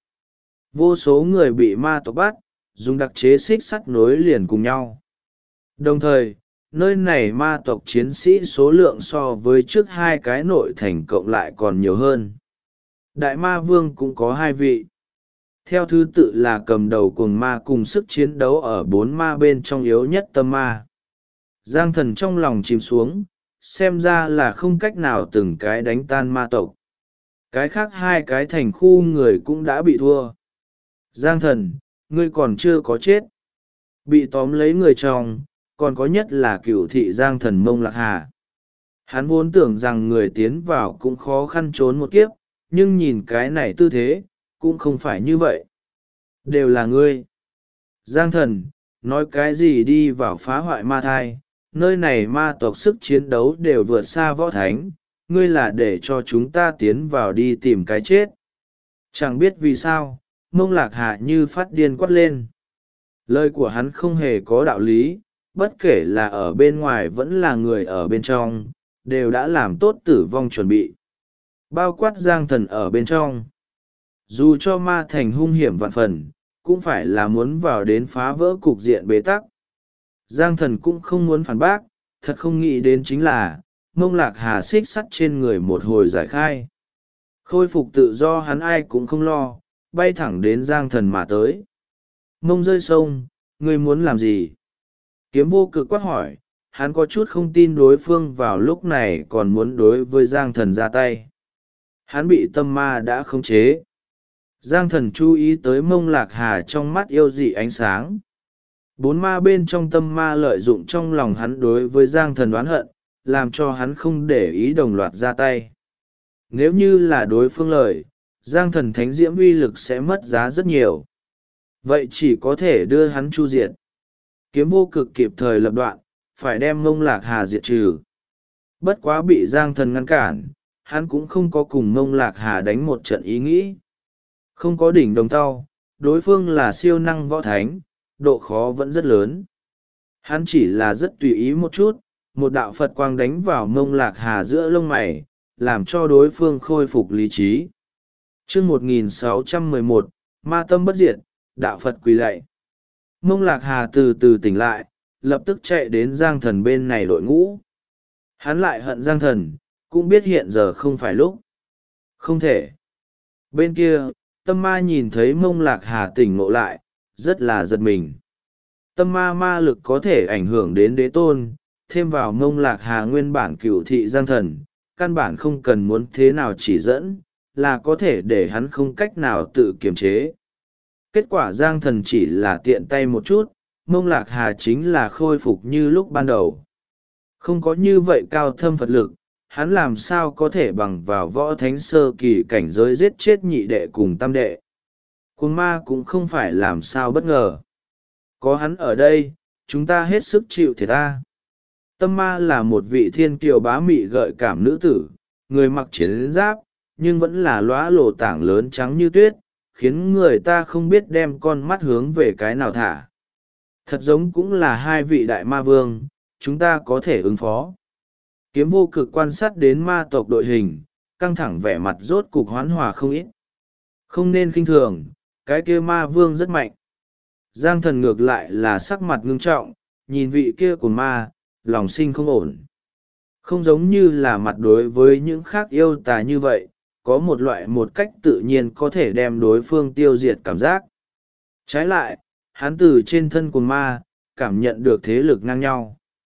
Vô số người bị ma tộc bắt, dùng đặc chế xích sắt nối liền cùng nhau. Đồng thời, nơi này ma tộc chiến sĩ số lượng so với trước hai cái nội thành cộng lại còn nhiều hơn. Đại ma vương cũng có hai vị. Theo thứ tự là cầm đầu cuồng ma cùng sức chiến đấu ở bốn ma bên trong yếu nhất tâm ma. Giang thần trong lòng chìm xuống, xem ra là không cách nào từng cái đánh tan ma tộc. Cái khác hai cái thành khu người cũng đã bị thua. Giang thần, ngươi còn chưa có chết. Bị tóm lấy người trong, còn có nhất là cựu thị giang thần Mông Lạc Hà. Hắn vốn tưởng rằng người tiến vào cũng khó khăn trốn một kiếp, nhưng nhìn cái này tư thế, cũng không phải như vậy. Đều là ngươi. Giang thần, nói cái gì đi vào phá hoại ma thai, nơi này ma tộc sức chiến đấu đều vượt xa võ thánh, ngươi là để cho chúng ta tiến vào đi tìm cái chết. Chẳng biết vì sao, Mông Lạc Hà như phát điên quát lên. Lời của hắn không hề có đạo lý, bất kể là ở bên ngoài vẫn là người ở bên trong, đều đã làm tốt tử vong chuẩn bị. Bao quát giang thần ở bên trong. Dù cho ma thành hung hiểm vạn phần, cũng phải là muốn vào đến phá vỡ cục diện bế tắc. Giang thần cũng không muốn phản bác, thật không nghĩ đến chính là, Mông Lạc Hà xích sắt trên người một hồi giải khai. Khôi phục tự do hắn ai cũng không lo, bay thẳng đến giang thần mà tới. Mông rơi sông, ngươi muốn làm gì? Kiếm vô cực quát hỏi, hắn có chút không tin đối phương vào lúc này còn muốn đối với Giang Thần ra tay. Hắn bị tâm ma đã khống chế. Giang Thần chú ý tới Mông Lạc Hà trong mắt yêu dị ánh sáng. 4 ma bên trong tâm ma lợi dụng trong lòng hắn đối với Giang Thần oán hận, làm cho hắn không để ý đồng loạt ra tay. Nếu như là đối phương lợi, Giang Thần thánh diễm uy lực sẽ mất giá rất nhiều. Vậy chỉ có thể đưa hắn chu diệt. Kiếm vô cực kịp thời lập đoạn, phải đem Mông Lạc Hà diệt trừ. Bất quá bị Giang Thần ngăn cản, hắn cũng không có cùng Mông Lạc Hà đánh một trận ý nghĩ. Không có đỉnh đồng tao, đối phương là siêu năng võ thánh, độ khó vẫn rất lớn. Hắn chỉ là rất tùy ý một chút, một đạo Phật quang đánh vào Mông Lạc Hà giữa lông mày, làm cho đối phương khôi phục lý trí. Chương 1611, Ma tâm bất diệt, đạo Phật quỳ lạy. Mông Lạc Hà từ từ tỉnh lại, lập tức chạy đến Giang Thần bên này đội ngũ. Hắn lại hận Giang Thần, cũng biết hiện giờ không phải lúc. Không thể. Bên kia, tâm ma nhìn thấy Mông Lạc Hà tỉnh ngộ lại, rất là giật mình. Tâm ma ma lực có thể ảnh hưởng đến đế tôn, thêm vào Mông Lạc Hà nguyên bản cửu thị Giang Thần, căn bản không cần muốn thế nào chỉ dẫn, là có thể để hắn không cách nào tự kiềm chế. Kết quả Giang Thần chỉ là tiện tay một chút, Mông Lạc Hà chính là khôi phục như lúc ban đầu. Không có như vậy cao thâm Phật lực, hắn làm sao có thể bằng vào võ thánh sơ kỳ cảnh giới giết chết nhị đệ cùng tam đệ. Cuồng ma cũng không phải làm sao bất ngờ. Có hắn ở đây, chúng ta hết sức chịu thiệt ta. Tâm ma là một vị thiên kiều bá mị gợi cảm nữ tử, người mặc chiến giáp, nhưng vẫn là lóa lổ tảng lớn trắng như tuyết, khiến người ta không biết đem con mắt hướng về cái nào thả. Thật giống cũng là hai vị đại ma vương, chúng ta có thể ứng phó. Kiếm vô cực quan sát đến ma tộc đội hình, căng thẳng vẻ mặt rốt cục hoán hòa không ít. Không nên khinh thường, cái kia ma vương rất mạnh. Giang Thần ngược lại là sắc mặt ngưng trọng, nhìn vị kia của ma, lòng sinh không ổn. Không giống như là mặt đối với những khác yêu tà như vậy, có một cách tự nhiên có thể đem đối phương tiêu diệt cảm giác. Trái lại, hắn từ trên thân của ma, cảm nhận được thế lực ngang nhau.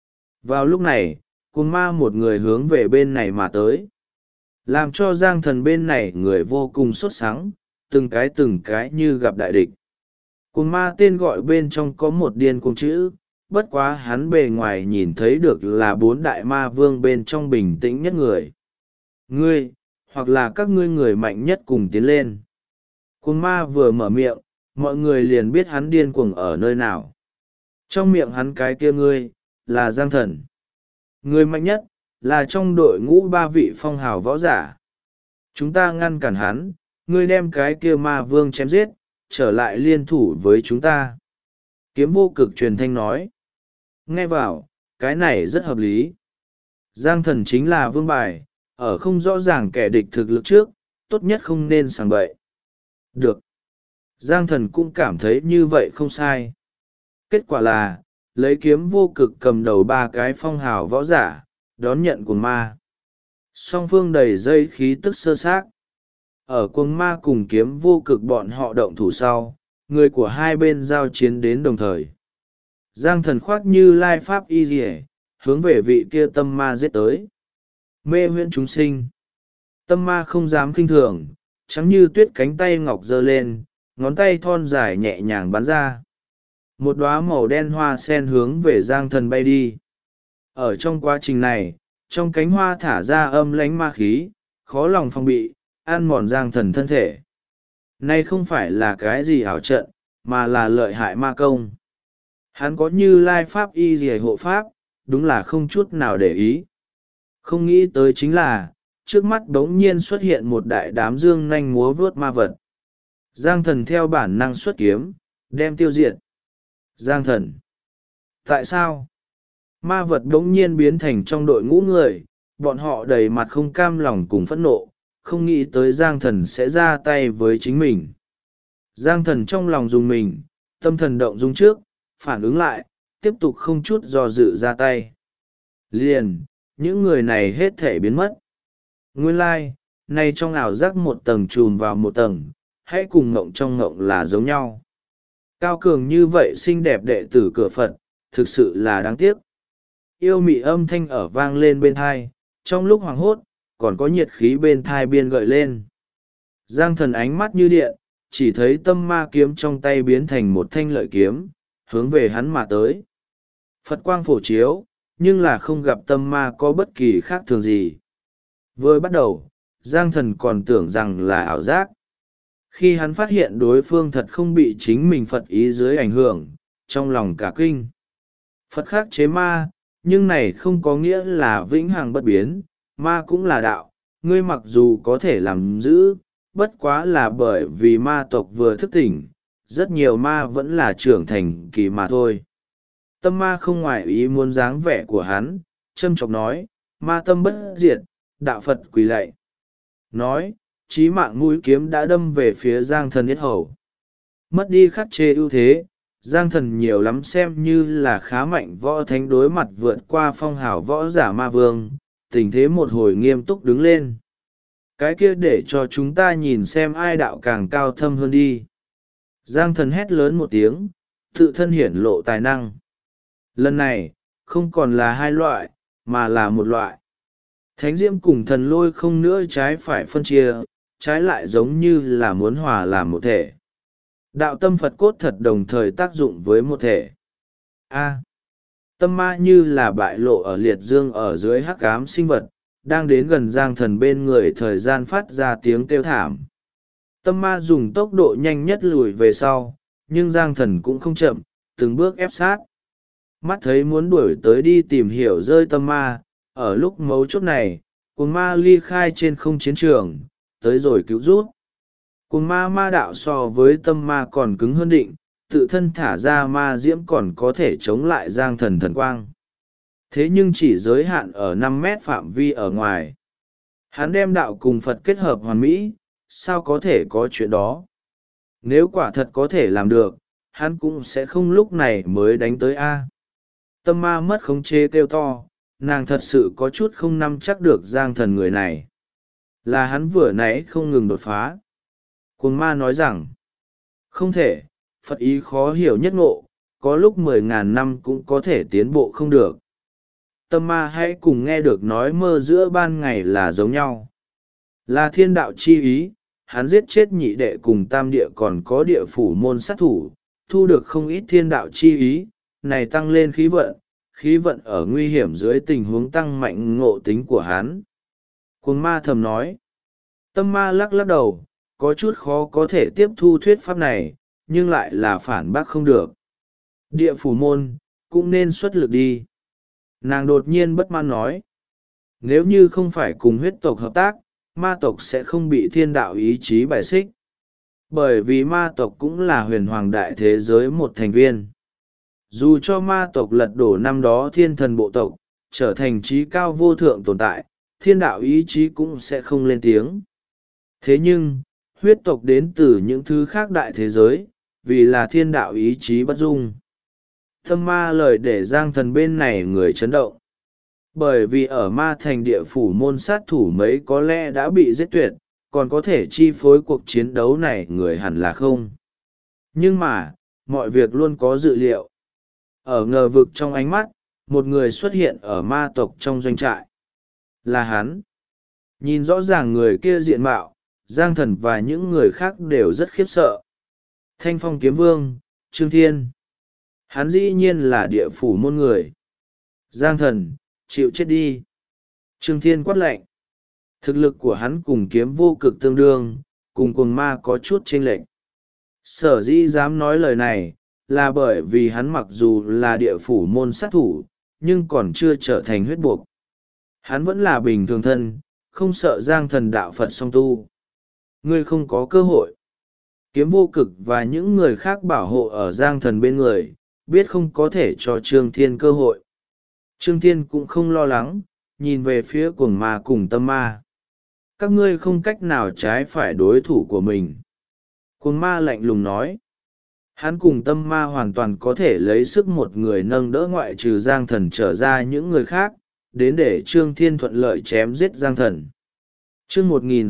Vào lúc này, cùng ma một người hướng về bên này mà tới. Làm cho Giang Thần bên này người vô cùng sốt sắng, từng cái như gặp đại địch. Cùng ma tên gọi bên trong có một điên cuồng chữ, bất quá hắn bề ngoài nhìn thấy được là 4 đại ma vương bên trong bình tĩnh nhất người. Ngươi, hoặc là các ngươi người mạnh nhất cùng tiến lên. Cùng ma vừa mở miệng, mọi người liền biết hắn điên cuồng ở nơi nào. Trong miệng hắn cái kia ngươi, là Giang Thần. Người mạnh nhất, là trong đội ngũ 3 vị phong hào võ giả. Chúng ta ngăn cản hắn, ngươi đem cái kia ma vương chém giết, trở lại liên thủ với chúng ta. Kiếm vô cực truyền thanh nói. Nghe vào, cái này rất hợp lý. Giang Thần chính là vương bài, ở không rõ ràng kẻ địch thực lực trước, tốt nhất không nên sảng bậy. Được. Giang Thần cũng cảm thấy như vậy không sai. Kết quả là, lấy kiếm vô cực cầm đầu 3 cái phong hào võ giả, đón nhận cuồng ma. Song phương đầy dây khí tức sơ xác. Ở cuồng ma cùng kiếm vô cực bọn họ động thủ sau, người của hai bên giao chiến đến đồng thời. Giang Thần khoác như lai pháp y dì hướng về vị kia tâm ma giết tới. Mê huyễn chúng sinh. Tâm ma không dám kinh thường, trắng như tuyết cánh tay ngọc giơ lên, ngón tay thon dài nhẹ nhàng bắn ra. Một đóa màu đen hoa sen hướng về Giang Thần bay đi. Ở trong quá trình này, trong cánh hoa thả ra âm lãnh ma khí, khó lòng phòng bị, ăn mòn Giang Thần thân thể. Này không phải là cái gì ảo trận, mà là lợi hại ma công. Hắn có như lai pháp y dì hộ pháp, đúng là không chút nào để ý. Không nghĩ tới chính là, trước mắt đống nhiên xuất hiện một đại đám dương nanh múa vớt ma vật. Giang Thần theo bản năng xuất kiếm, đem tiêu diệt. Giang Thần. Tại sao? Ma vật đống nhiên biến thành trong đội ngũ người, bọn họ đầy mặt không cam lòng cùng phẫn nộ, không nghĩ tới Giang Thần sẽ ra tay với chính mình. Giang Thần trong lòng dùng mình, tâm thần động dung trước, phản ứng lại, tiếp tục không chút do dự ra tay. Liền, những người này hết thể biến mất. Nguyên lai, này trong ảo giác một tầng trùm vào một tầng, hãy cùng ngộng trong ngộng là giống nhau. Cao cường như vậy xinh đẹp đệ tử cửa Phật, thực sự là đáng tiếc. yêu mị âm thanh ở vang lên bên thai, trong lúc hoảng hốt, còn có nhiệt khí bên thai biên gợi lên. Giang thần ánh mắt như điện, chỉ thấy tâm ma kiếm trong tay biến thành một thanh lợi kiếm, hướng về hắn mà tới. Phật quang phổ chiếu, nhưng là không gặp tâm ma có bất kỳ khác thường gì. Vừa bắt đầu, Giang thần còn tưởng rằng là ảo giác. Khi hắn phát hiện đối phương thật không bị chính mình Phật ý dưới ảnh hưởng, trong lòng cả kinh. Phật khắc chế ma, nhưng này không có nghĩa là vĩnh hằng bất biến, ma cũng là đạo, ngươi mặc dù có thể làm giữ, bất quá là bởi vì ma tộc vừa thức tỉnh, rất nhiều ma vẫn là trưởng thành kỳ mà thôi. Tâm ma không ngoài ý muốn dáng vẻ của hắn, châm chọc nói, ma tâm bất diệt, đạo Phật quỳ lạy. Nói, chí mạng mũi kiếm đã đâm về phía Giang thần yết hầu. Mất đi khắc chế ưu thế, Giang thần nhiều lắm xem như là khá mạnh võ thánh đối mặt vượt qua phong hào võ giả ma vương, tình thế một hồi nghiêm túc đứng lên. Cái kia để cho chúng ta nhìn xem ai đạo càng cao thâm hơn đi. Giang thần hét lớn một tiếng, tự thân hiển lộ tài năng. Lần này, không còn là hai loại, mà là một loại. Thánh diễm cùng thần lôi không nữa trái phải phân chia, trái lại giống như là muốn hòa làm một thể. Đạo tâm Phật cốt thật đồng thời tác dụng với một thể. Tâm ma như là bại lộ ở liệt dương ở dưới hắc ám sinh vật, đang đến gần Giang thần bên người thời gian phát ra tiếng kêu thảm. Tâm ma dùng tốc độ nhanh nhất lùi về sau, nhưng Giang thần cũng không chậm, từng bước ép sát. Mắt thấy muốn đuổi tới đi tìm hiểu rơi tâm ma, ở lúc mấu chốt này, cuồng ma ly khai trên không chiến trường, tới rồi cứu rút. Cuồng ma ma đạo so với tâm ma còn cứng hơn định, tự thân thả ra ma diễm còn có thể chống lại Giang thần thần quang. Thế nhưng chỉ giới hạn ở 5 mét phạm vi ở ngoài. Hắn đem đạo cùng Phật kết hợp hoàn mỹ, sao có thể có chuyện đó? Nếu quả thật có thể làm được, hắn cũng sẽ không lúc này mới đánh tới A. Tâm ma mất khống chế kêu to, nàng thật sự có chút không nắm chắc được Giang thần người này. Là hắn vừa nãy không ngừng đột phá. Cuồng ma nói rằng, không thể, Phật ý khó hiểu nhất ngộ, có lúc 10.000 năm cũng có thể tiến bộ không được. Tâm ma hãy cùng nghe được nói mơ giữa ban ngày là giống nhau. Là thiên đạo chi ý, hắn giết chết nhị đệ cùng tam địa còn có địa phủ môn sát thủ, thu được không ít thiên đạo chi ý, này tăng lên khí vận ở nguy hiểm dưới tình huống tăng mạnh ngộ tính của hắn. Cuồng ma thầm nói. Tâm ma lắc lắc đầu, có chút khó có thể tiếp thu thuyết pháp này, nhưng lại là phản bác không được. Địa phủ môn, cũng nên xuất lực đi. Nàng đột nhiên bất mãn nói. Nếu như không phải cùng huyết tộc hợp tác, ma tộc sẽ không bị thiên đạo ý chí bài xích. Bởi vì ma tộc cũng là huyền hoàng đại thế giới một thành viên. Dù cho ma tộc lật đổ năm đó thiên thần bộ tộc, trở thành trí cao vô thượng tồn tại, thiên đạo ý chí cũng sẽ không lên tiếng. Thế nhưng, huyết tộc đến từ những thứ khác đại thế giới, vì là thiên đạo ý chí bất dung. Tâm ma lời để Giang thần bên này người chấn động. Bởi vì ở ma thành địa phủ môn sát thủ mấy có lẽ đã bị giết tuyệt, còn có thể chi phối cuộc chiến đấu này người hẳn là không. Nhưng mà, mọi việc luôn có dự liệu. Ở ngờ vực trong ánh mắt, một người xuất hiện ở ma tộc trong doanh trại. Là hắn. Nhìn rõ ràng người kia diện mạo, Giang thần và những người khác đều rất khiếp sợ. Thanh phong kiếm vương, Trương Thiên. Hắn dĩ nhiên là địa phủ môn người. Giang thần, chịu chết đi. Trương Thiên quát lệnh. Thực lực của hắn cùng kiếm vô cực tương đương, cùng cuồng ma có chút chênh lệch. Sở dĩ dám nói lời này, là bởi vì hắn mặc dù là địa phủ môn sát thủ, nhưng còn chưa trở thành huyết buộc. Hắn vẫn là bình thường thân, không sợ Giang thần đạo Phật song tu. Ngươi không có cơ hội. Kiếm vô cực và những người khác bảo hộ ở Giang thần bên người, biết không có thể cho Trương Thiên cơ hội. Trương Thiên cũng không lo lắng, nhìn về phía cuồng ma cùng tâm ma. Các ngươi không cách nào trái phải đối thủ của mình. Cuồng ma lạnh lùng nói. Hắn cùng tâm ma hoàn toàn có thể lấy sức một người nâng đỡ ngoại trừ Giang thần trở ra những người khác, đến để Trương Thiên thuận lợi chém giết Giang thần. Chương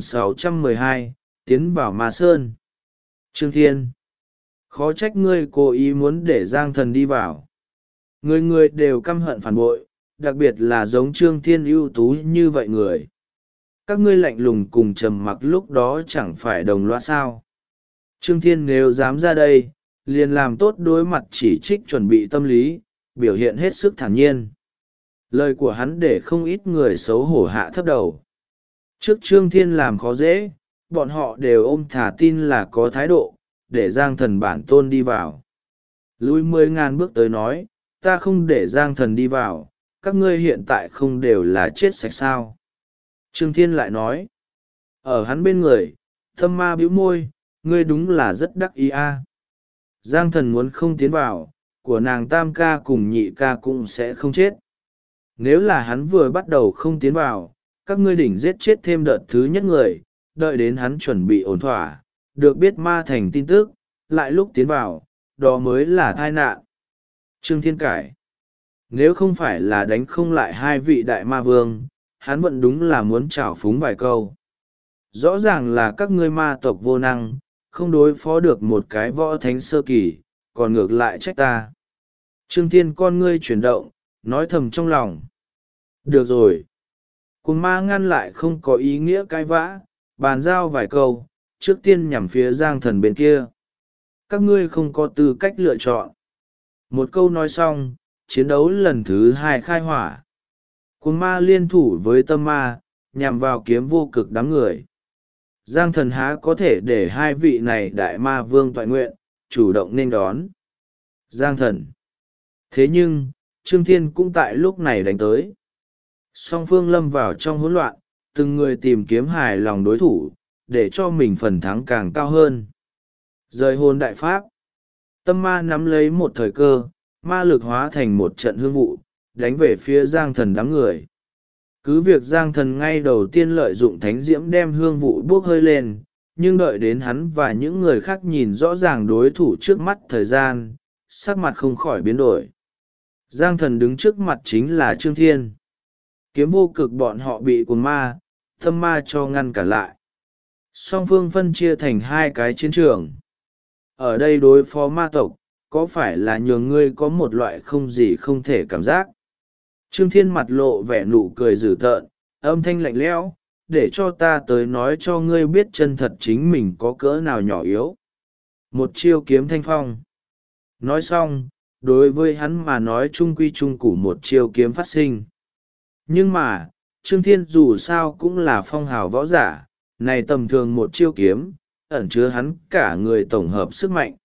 1612, tiến vào Ma Sơn. Trương Thiên, khó trách ngươi cố ý muốn để Giang thần đi vào. Người người đều căm hận phản bội, đặc biệt là giống Trương Thiên ưu tú như vậy người. Các ngươi lạnh lùng cùng trầm mặc lúc đó chẳng phải đồng loa sao? Trương Thiên nếu dám ra đây, liền làm tốt đối mặt chỉ trích chuẩn bị tâm lý, biểu hiện hết sức thản nhiên. Lời của hắn để không ít người xấu hổ hạ thấp đầu. Trước Trương Thiên làm khó dễ, bọn họ đều ôm thả tin là có thái độ, để Giang Thần bản tôn đi vào. Lùi 10.000 bước tới nói, ta không để Giang Thần đi vào, các ngươi hiện tại không đều là chết sạch sao? Trương Thiên lại nói, ở hắn bên người, Tâm Ma bĩu môi, ngươi đúng là rất đắc ý a. Giang Thần muốn không tiến vào, của nàng Tam ca cùng Nhị ca cũng sẽ không chết. Nếu là hắn vừa bắt đầu không tiến vào, các ngươi đỉnh giết chết thêm đợt thứ nhất người, đợi đến hắn chuẩn bị ổn thỏa, được biết ma thành tin tức, lại lúc tiến vào, đó mới là tai nạn. Trương Thiên cải, nếu không phải là đánh không lại hai vị đại ma vương, hắn vẫn đúng là muốn trào phúng vài câu. Rõ ràng là các ngươi ma tộc vô năng, không đối phó được một cái võ thánh sơ kỳ, còn ngược lại trách ta. Trương Thiên con ngươi chuyển động, nói thầm trong lòng. Được rồi. Cùng ma ngăn lại không có ý nghĩa cãi vã, bàn giao vài câu, trước tiên nhằm phía Giang Thần bên kia. Các ngươi không có tư cách lựa chọn. Một câu nói xong, chiến đấu lần thứ hai khai hỏa. Cùng ma liên thủ với Tâm Ma, nhằm vào Kiếm Vô Cực đám người. Giang Thần há có thể để hai vị này đại ma vương toại nguyện, chủ động nên đón. Giang Thần. Thế nhưng, Trương Thiên cũng tại lúc này đánh tới. Song phương lâm vào trong hỗn loạn, từng người tìm kiếm hài lòng đối thủ, để cho mình phần thắng càng cao hơn. Rời hồn đại pháp. Tâm Ma nắm lấy một thời cơ, ma lực hóa thành một trận hương vụ, đánh về phía Giang Thần đám người. Cứ việc Giang Thần ngay đầu tiên lợi dụng thánh diễm đem hương vụ bốc hơi lên, nhưng đợi đến hắn và những người khác nhìn rõ ràng đối thủ trước mắt thời gian, sắc mặt không khỏi biến đổi. Giang Thần đứng trước mặt chính là Trương Thiên. Kiếm Vô Cực bọn họ bị cuồng ma, Tâm Ma cho ngăn cản lại. Song phương phân chia thành hai cái chiến trường. Ở đây đối phó ma tộc, có phải là nhường ngươi có một loại không gì không thể cảm giác? Trương Thiên mặt lộ vẻ nụ cười dữ tợn, âm thanh lạnh lẽo, để cho ta tới nói cho ngươi biết chân thật chính mình có cỡ nào nhỏ yếu. Một chiêu kiếm thanh phong. Nói xong, đối với hắn mà nói chung quy chung củ một chiêu kiếm phát sinh. Nhưng mà, Trương Thiên dù sao cũng là phong hào võ giả, này tầm thường một chiêu kiếm, ẩn chứa hắn cả người tổng hợp sức mạnh.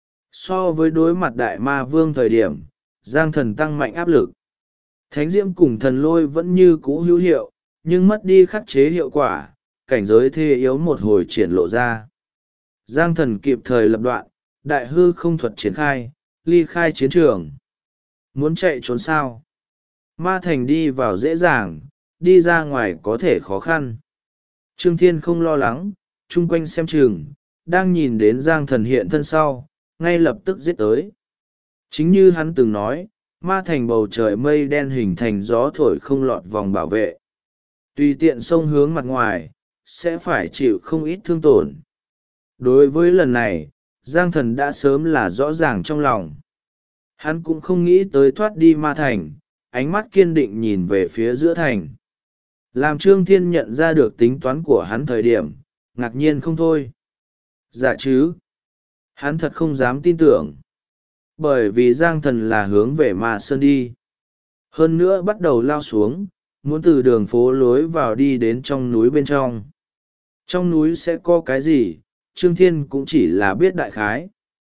So với đối mặt đại ma vương thời điểm, Giang Thần tăng mạnh áp lực. Thánh diễm cùng thần lôi vẫn như cũ hữu hiệu, nhưng mất đi khắc chế hiệu quả, cảnh giới thê yếu một hồi triển lộ ra. Giang Thần kịp thời lập đoạn, đại hư không thuật triển khai, ly khai chiến trường. Muốn chạy trốn sao? Ma thành đi vào dễ dàng, đi ra ngoài có thể khó khăn. Trương Thiên không lo lắng, chung quanh xem chừng, đang nhìn đến Giang Thần hiện thân sau, ngay lập tức giết tới. Chính như hắn từng nói, ma thành bầu trời mây đen hình thành gió thổi không lọt vòng bảo vệ. Tùy tiện xông hướng mặt ngoài, sẽ phải chịu không ít thương tổn. Đối với lần này, Giang Thần đã sớm là rõ ràng trong lòng. Hắn cũng không nghĩ tới thoát đi ma thành, ánh mắt kiên định nhìn về phía giữa thành. Làm Trương Thiên nhận ra được tính toán của hắn thời điểm, ngạc nhiên không thôi. Dạ chứ? Hắn thật không dám tin tưởng. Bởi vì Giang Thần là hướng về Ma Sơn đi. Hơn nữa bắt đầu lao xuống, muốn từ đường phố lối vào đi đến trong núi bên trong. Trong núi sẽ có cái gì, Trương Thiên cũng chỉ là biết đại khái.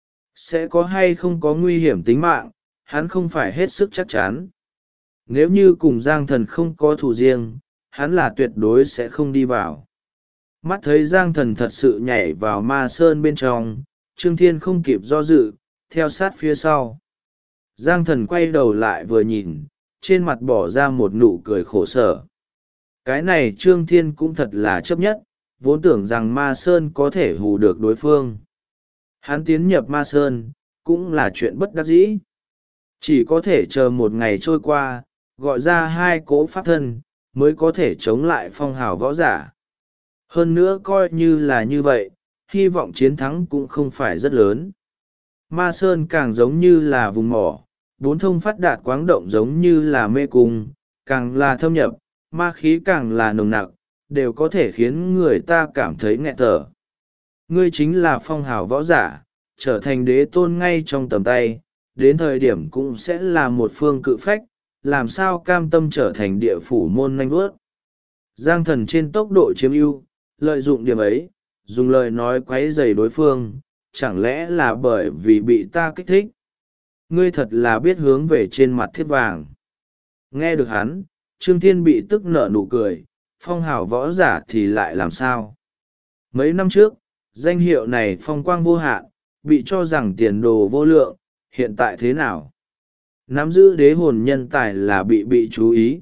Sẽ có hay không có nguy hiểm tính mạng, hắn không phải hết sức chắc chắn. Nếu như cùng Giang Thần không có thù riêng, hắn là tuyệt đối sẽ không đi vào. Mắt thấy Giang Thần thật sự nhảy vào Ma Sơn bên trong, Trương Thiên không kịp do dự, theo sát phía sau. Giang Thần quay đầu lại vừa nhìn, trên mặt bỏ ra một nụ cười khổ sở. Cái này Trương Thiên cũng thật là chấp nhất, vốn tưởng rằng Ma Sơn có thể hù được đối phương. Hắn tiến nhập Ma Sơn, cũng là chuyện bất đắc dĩ. Chỉ có thể chờ một ngày trôi qua, gọi ra hai cỗ pháp thân, mới có thể chống lại phong hào võ giả. Hơn nữa coi như là như vậy, hy vọng chiến thắng cũng không phải rất lớn. Ma Sơn càng giống như là vùng mỏ, bốn thông phát đạt quáng động giống như là mê cung, càng là thâm nhập, ma khí càng là nồng nặc, đều có thể khiến người ta cảm thấy nghẹt thở. Ngươi chính là phong hào võ giả, trở thành đế tôn ngay trong tầm tay, đến thời điểm cũng sẽ là một phương cự phách, làm sao cam tâm trở thành địa phủ môn nanh vuốt. Giang Thần trên tốc độ chiếm ưu, lợi dụng điểm ấy, dùng lời nói quấy rầy đối phương, chẳng lẽ là bởi vì bị ta kích thích. Ngươi thật là biết hướng về trên mặt thiết vàng. Nghe được hắn, Trương Thiên bị tức nở nụ cười, phong hào võ giả thì lại làm sao? Mấy năm trước, danh hiệu này phong quang vô hạn, bị cho rằng tiền đồ vô lượng, hiện tại thế nào? Nắm giữ đế hồn nhân tài là bị chú ý.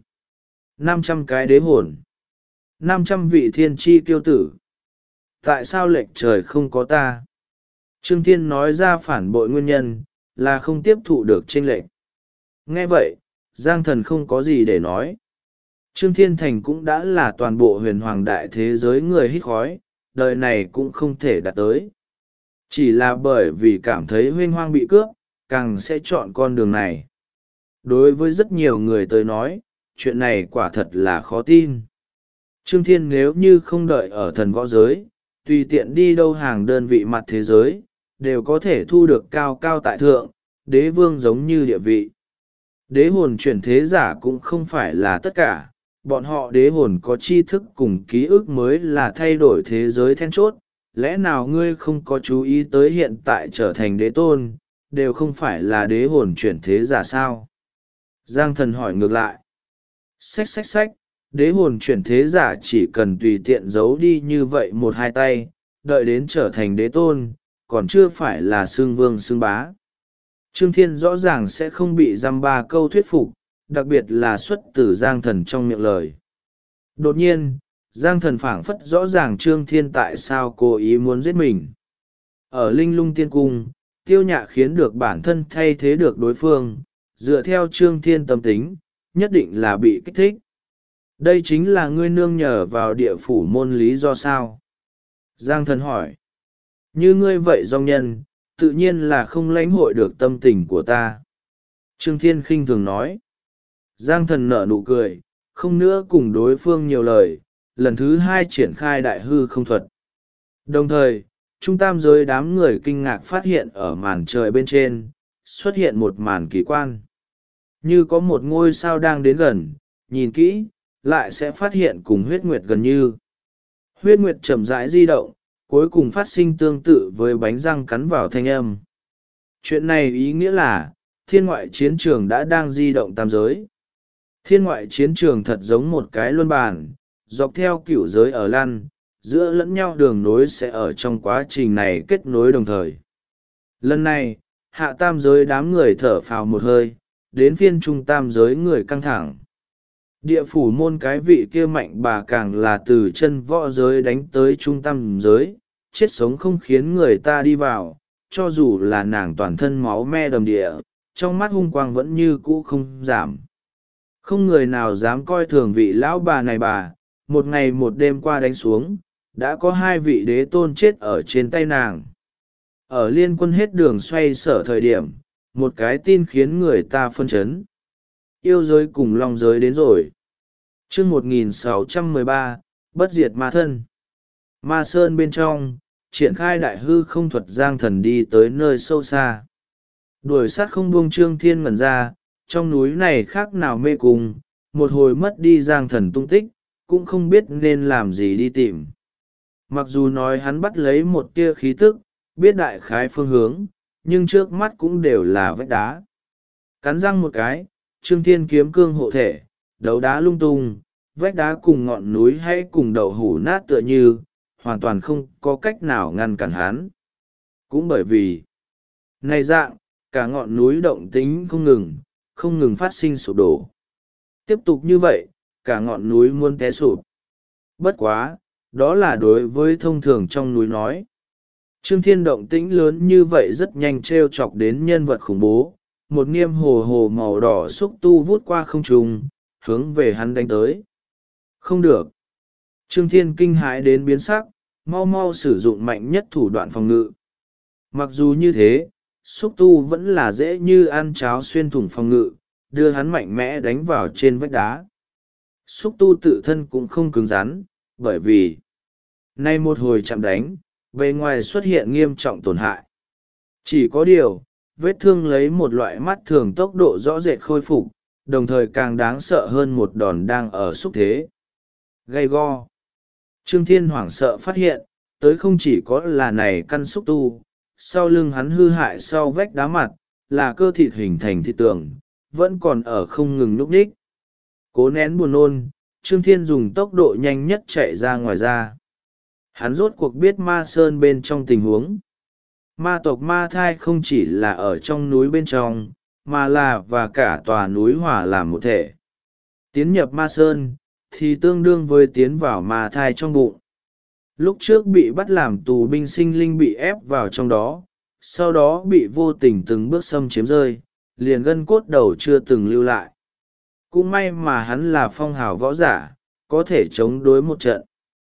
500 cái đế hồn. 500 vị thiên tri kiêu tử. Tại sao lệch trời không có ta? Trương Thiên nói ra phản bội nguyên nhân, là không tiếp thụ được chênh lệch. Nghe vậy, Giang Thần không có gì để nói. Trương Thiên Thành cũng đã là toàn bộ huyền hoàng đại thế giới người hít khói, đời này cũng không thể đạt tới. Chỉ là bởi vì cảm thấy huynh hoang bị cướp, càng sẽ chọn con đường này. Đối với rất nhiều người tới nói, chuyện này quả thật là khó tin. Trương Thiên nếu như không đợi ở thần võ giới, tùy tiện đi đâu hàng đơn vị mặt thế giới, đều có thể thu được cao cao tại thượng, đế vương giống như địa vị. Đế hồn chuyển thế giả cũng không phải là tất cả, bọn họ đế hồn có tri thức cùng ký ức mới là thay đổi thế giới then chốt. Lẽ nào ngươi không có chú ý tới hiện tại trở thành đế tôn, đều không phải là đế hồn chuyển thế giả sao? Giang Thần hỏi ngược lại. Xách, đế hồn chuyển thế giả chỉ cần tùy tiện giấu đi như vậy một hai tay, đợi đến trở thành đế tôn, còn chưa phải là xưng vương xưng bá. Trương Thiên rõ ràng sẽ không bị dăm ba câu thuyết phục, đặc biệt là xuất từ Giang Thần trong miệng lời. Đột nhiên, Giang Thần phảng phất rõ ràng Trương Thiên tại sao cố ý muốn giết mình. Ở Linh Lung Tiên Cung, Tiêu Nhạ khiến được bản thân thay thế được đối phương, dựa theo Trương Thiên tâm tính, nhất định là bị kích thích. Đây chính là ngươi nương nhờ vào địa phủ môn lý do sao? Giang Thần hỏi. Như ngươi vậy dòng nhân, tự nhiên là không lãnh hội được tâm tình của ta. Trương Thiên khinh thường nói. Giang Thần nở nụ cười, không nữa cùng đối phương nhiều lời, lần thứ hai triển khai đại hư không thuật. Đồng thời, trung tam giới đám người kinh ngạc phát hiện ở màn trời bên trên, xuất hiện một màn kỳ quan. Như có một ngôi sao đang đến gần, nhìn kỹ, lại sẽ phát hiện cùng huyết nguyệt gần như. Huyết nguyệt chậm rãi di động, cuối cùng phát sinh tương tự với bánh răng cắn vào thanh âm. Chuyện này ý nghĩa là, thiên ngoại chiến trường đã đang di động tam giới. Thiên ngoại chiến trường thật giống một cái luân bàn, dọc theo cửu giới ở lăn, giữa lẫn nhau đường nối sẽ ở trong quá trình này kết nối đồng thời. Lần này, hạ tam giới đám người thở phào một hơi, đến phiên trung tam giới người căng thẳng. Địa phủ môn cái vị kia mạnh bà càng là từ chân võ giới đánh tới trung tam giới, chết sống không khiến người ta đi vào, cho dù là nàng toàn thân máu me đầm địa, trong mắt hung quang vẫn như cũ không giảm. Không người nào dám coi thường vị lão bà này bà, một ngày một đêm qua đánh xuống, đã có 2 vị đế tôn chết ở trên tay nàng. Ở liên quân hết đường xoay sở thời điểm, một cái tin khiến người ta phân chấn. Yêu giới cùng long giới đến rồi. Chương 1613, bất diệt ma thân. Ma sơn bên trong, triển khai đại hư không thuật Giang Thần đi tới nơi sâu xa. Đuổi sát không buông Trương Thiên ngẩn ra, trong núi này khác nào mê cung, một hồi mất đi Giang Thần tung tích, cũng không biết nên làm gì đi tìm. Mặc dù nói hắn bắt lấy một tia khí tức, biết đại khái phương hướng, nhưng trước mắt cũng đều là vách đá. Cắn răng một cái, Trương Thiên kiếm cương hộ thể, đấu đá lung tung, vách đá cùng ngọn núi hay cùng đậu hủ nát tựa như, hoàn toàn không có cách nào ngăn cản hắn. Cũng bởi vì, này dạng, cả ngọn núi động tính không ngừng phát sinh sụp đổ. Tiếp tục như vậy, cả ngọn núi muốn té sụp. Bất quá, đó là đối với thông thường trong núi nói. Trương Thiên động tĩnh lớn như vậy rất nhanh trêu chọc đến nhân vật khủng bố, một niêm hồ hồ màu đỏ xúc tu vút qua không trung, hướng về hắn đánh tới. Không được. Trương Thiên kinh hãi đến biến sắc, mau mau sử dụng mạnh nhất thủ đoạn phòng ngự. Mặc dù như thế, xúc tu vẫn là dễ như ăn cháo xuyên thủng phòng ngự, đưa hắn mạnh mẽ đánh vào trên vách đá. Xúc tu tự thân cũng không cứng rắn, bởi vì nay một hồi chạm đánh, bề ngoài xuất hiện nghiêm trọng tổn hại. Chỉ có điều, vết thương lấy một loại mắt thường tốc độ rõ rệt khôi phục, đồng thời càng đáng sợ hơn một đòn đang ở xúc thế. Gay go. Trương Thiên hoảng sợ phát hiện, tới không chỉ có là này căn xúc tu, sau lưng hắn hư hại sau vách đá mặt, là cơ thịt hình thành thịt tường, vẫn còn ở không ngừng núp đích. Cố nén buồn nôn, Trương Thiên dùng tốc độ nhanh nhất chạy ra ngoài ra. Hắn rốt cuộc biết ma sơn bên trong tình huống. Ma tộc Ma Thai không chỉ là ở trong núi bên trong, mà là và cả tòa núi hòa làm một thể. Tiến nhập ma sơn, thì tương đương với tiến vào ma thai trong bụng. Lúc trước bị bắt làm tù binh sinh linh bị ép vào trong đó, sau đó bị vô tình từng bước xâm chiếm rơi, liền gân cốt đầu chưa từng lưu lại. Cũng may mà hắn là phong hào võ giả, có thể chống đối một trận.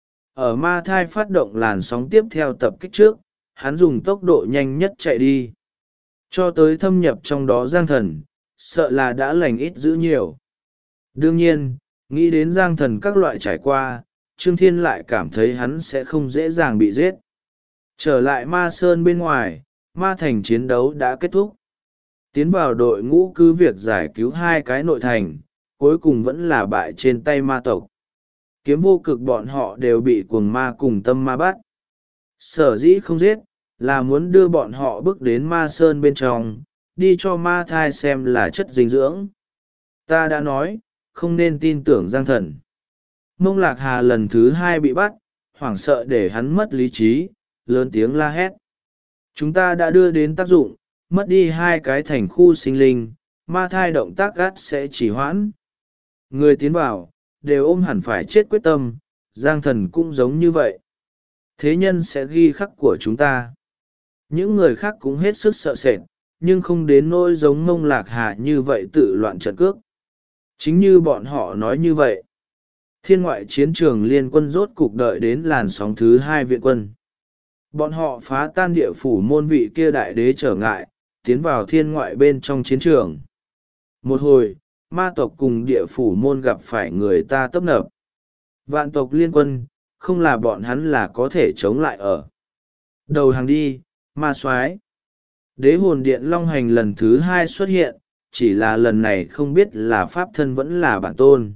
Ở ma thai phát động làn sóng tiếp theo tập kích trước, hắn dùng tốc độ nhanh nhất chạy đi. Cho tới thâm nhập trong đó Giang Thần, sợ là đã lành ít dữ nhiều. Đương nhiên, nghĩ đến Giang Thần các loại trải qua, Trương Thiên lại cảm thấy hắn sẽ không dễ dàng bị giết. Trở lại ma sơn bên ngoài, ma thành chiến đấu đã kết thúc. Tiến vào đội ngũ cứ việc giải cứu hai cái nội thành, cuối cùng vẫn là bại trên tay ma tộc. Kiếm vô cực bọn họ đều bị cuồng ma cùng tâm ma bắt. Sở dĩ không giết, là muốn đưa bọn họ bước đến ma sơn bên trong, đi cho ma thai xem là chất dinh dưỡng. Ta đã nói, không nên tin tưởng Giang Thần. Mông Lạc Hà lần thứ hai bị bắt, hoảng sợ để hắn mất lý trí, lớn tiếng la hét. Chúng ta đã đưa đến tác dụng, mất đi hai cái thành khu sinh linh, ma thai động tác gắt sẽ chỉ hoãn. Người tiến vào, đều ôm hẳn phải chết quyết tâm, Giang Thần cũng giống như vậy. Thế nhân sẽ ghi khắc của chúng ta. Những người khác cũng hết sức sợ sệt, nhưng không đến nỗi giống Mông Lạc Hà như vậy tự loạn trận cước. Chính như bọn họ nói như vậy. Thiên ngoại chiến trường liên quân rốt cục đợi đến làn sóng thứ hai viện quân. Bọn họ phá tan địa phủ môn vị kia đại đế trở ngại, tiến vào thiên ngoại bên trong chiến trường. Một hồi, ma tộc cùng địa phủ môn gặp phải người ta tấp nập. Vạn tộc liên quân, không là bọn hắn là có thể chống lại ở. Đầu hàng đi, ma soái. Đế hồn điện long hành lần thứ hai xuất hiện, chỉ là lần này không biết là pháp thân vẫn là bản tôn.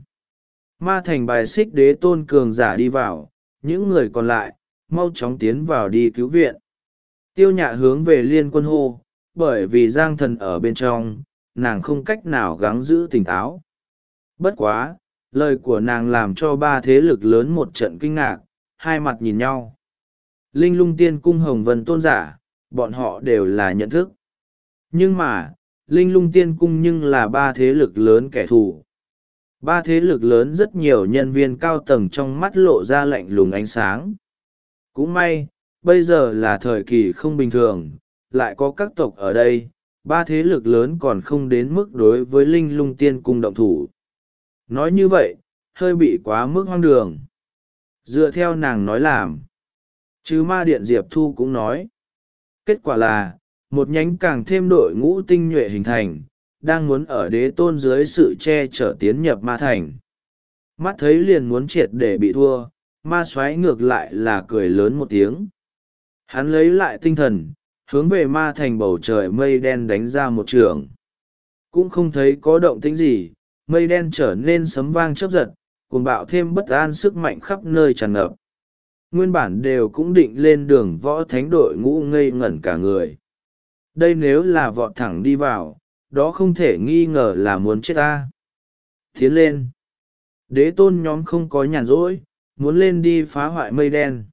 Ma thành bài xích đế tôn cường giả đi vào, những người còn lại, mau chóng tiến vào đi cứu viện. Tiêu Nhạ hướng về liên quân hô, bởi vì Giang Thần ở bên trong, nàng không cách nào gắng giữ tỉnh táo. Bất quá, lời của nàng làm cho ba thế lực lớn một trận kinh ngạc, hai mặt nhìn nhau. Linh Lung Tiên Cung Hồng Vân tôn giả, bọn họ đều là nhận thức. Nhưng mà, Linh Lung Tiên Cung nhưng là ba thế lực lớn kẻ thù. Ba thế lực lớn rất nhiều nhân viên cao tầng trong mắt lộ ra lạnh lùng ánh sáng. Cũng may, bây giờ là thời kỳ không bình thường, lại có các tộc ở đây, ba thế lực lớn còn không đến mức đối với Linh Lung Tiên Cung động thủ. Nói như vậy, hơi bị quá mức hoang đường. Dựa theo nàng nói làm. Chứ ma điện Diệp Thu cũng nói. Kết quả là, một nhánh càng thêm đội ngũ tinh nhuệ hình thành, đang muốn ở đế tôn dưới sự che chở tiến nhập ma thành. Mắt thấy liền muốn triệt để bị thua, ma soái ngược lại là cười lớn một tiếng. Hắn lấy lại tinh thần, hướng về ma thành bầu trời mây đen đánh ra một trường. Cũng không thấy có động tĩnh gì, mây đen trở nên sấm vang chớp giật, cuồng bạo thêm bất an sức mạnh khắp nơi tràn ngập. Nguyên bản đều cũng định lên đường võ thánh đội ngũ ngây ngẩn cả người. Đây nếu là vọt thẳng đi vào, đó không thể nghi ngờ là muốn chết ta. Tiến lên. Đế tôn nhóm không có nhàn rỗi, muốn lên đi phá hoại mây đen.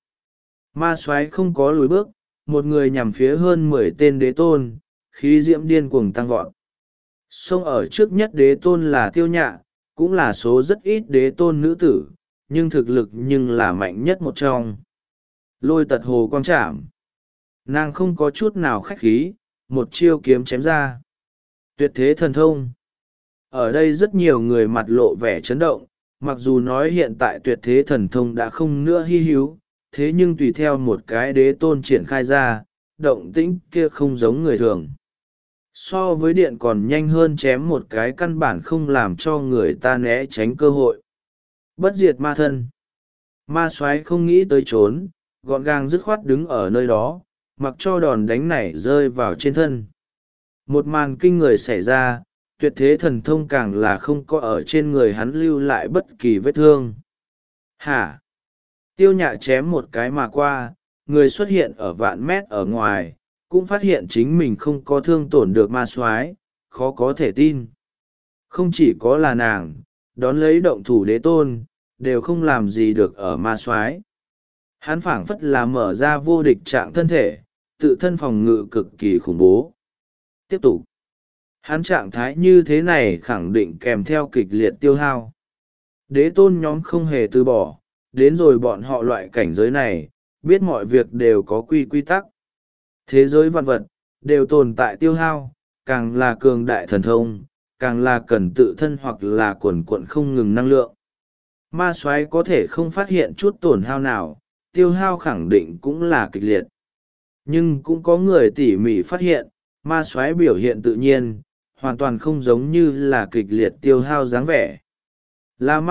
Ma soái không có lùi bước, một người nhằm phía hơn 10 tên đế tôn, khí diễm điên cuồng tăng vọt. Xông ở trước nhất đế tôn là Tiêu Nhạ, cũng là số rất ít đế tôn nữ tử, nhưng thực lực nhưng là mạnh nhất một trong. Lôi tật hồ quang trảm. Nàng không có chút nào khách khí, một chiêu kiếm chém ra. Tuyệt thế thần thông. Ở đây rất nhiều người mặt lộ vẻ chấn động, mặc dù nói hiện tại tuyệt thế thần thông đã không nữa hy hữu, thế nhưng tùy theo một cái đế tôn triển khai ra, động tĩnh kia không giống người thường. so với điện còn nhanh hơn chém một cái, căn bản không làm cho người ta né tránh cơ hội. Bất diệt ma thân. Ma soái không nghĩ tới trốn, gọn gàng dứt khoát đứng ở nơi đó, mặc cho đòn đánh này rơi vào trên thân. Một màn kinh người xảy ra, tuyệt thế thần thông càng là không có ở trên người hắn lưu lại bất kỳ vết thương. Hả? Tiêu Nhạ chém một cái mà qua, người xuất hiện ở vạn mét ở ngoài, cũng phát hiện chính mình không có thương tổn được ma soái, khó có thể tin. Không chỉ có là nàng, đón lấy động thủ đế tôn, đều không làm gì được ở ma soái. Hắn phảng phất là mở ra vô địch trạng thân thể, tự thân phòng ngự cực kỳ khủng bố. Tiếp tục. Hắn trạng thái như thế này khẳng định kèm theo kịch liệt tiêu hao. Đế tôn nhóm không hề từ bỏ, đến rồi bọn họ loại cảnh giới này, biết mọi việc đều có quy tắc. Thế giới vạn vật, đều tồn tại tiêu hao, càng là cường đại thần thông, càng là cần tự thân hoặc là quần quận không ngừng năng lượng. Ma soái có thể không phát hiện chút tổn hao nào, tiêu hao khẳng định cũng là kịch liệt. Nhưng cũng có người tỉ mỉ phát hiện, ma soái biểu hiện tự nhiên, hoàn toàn không giống như là kịch liệt tiêu hao dáng vẻ. Là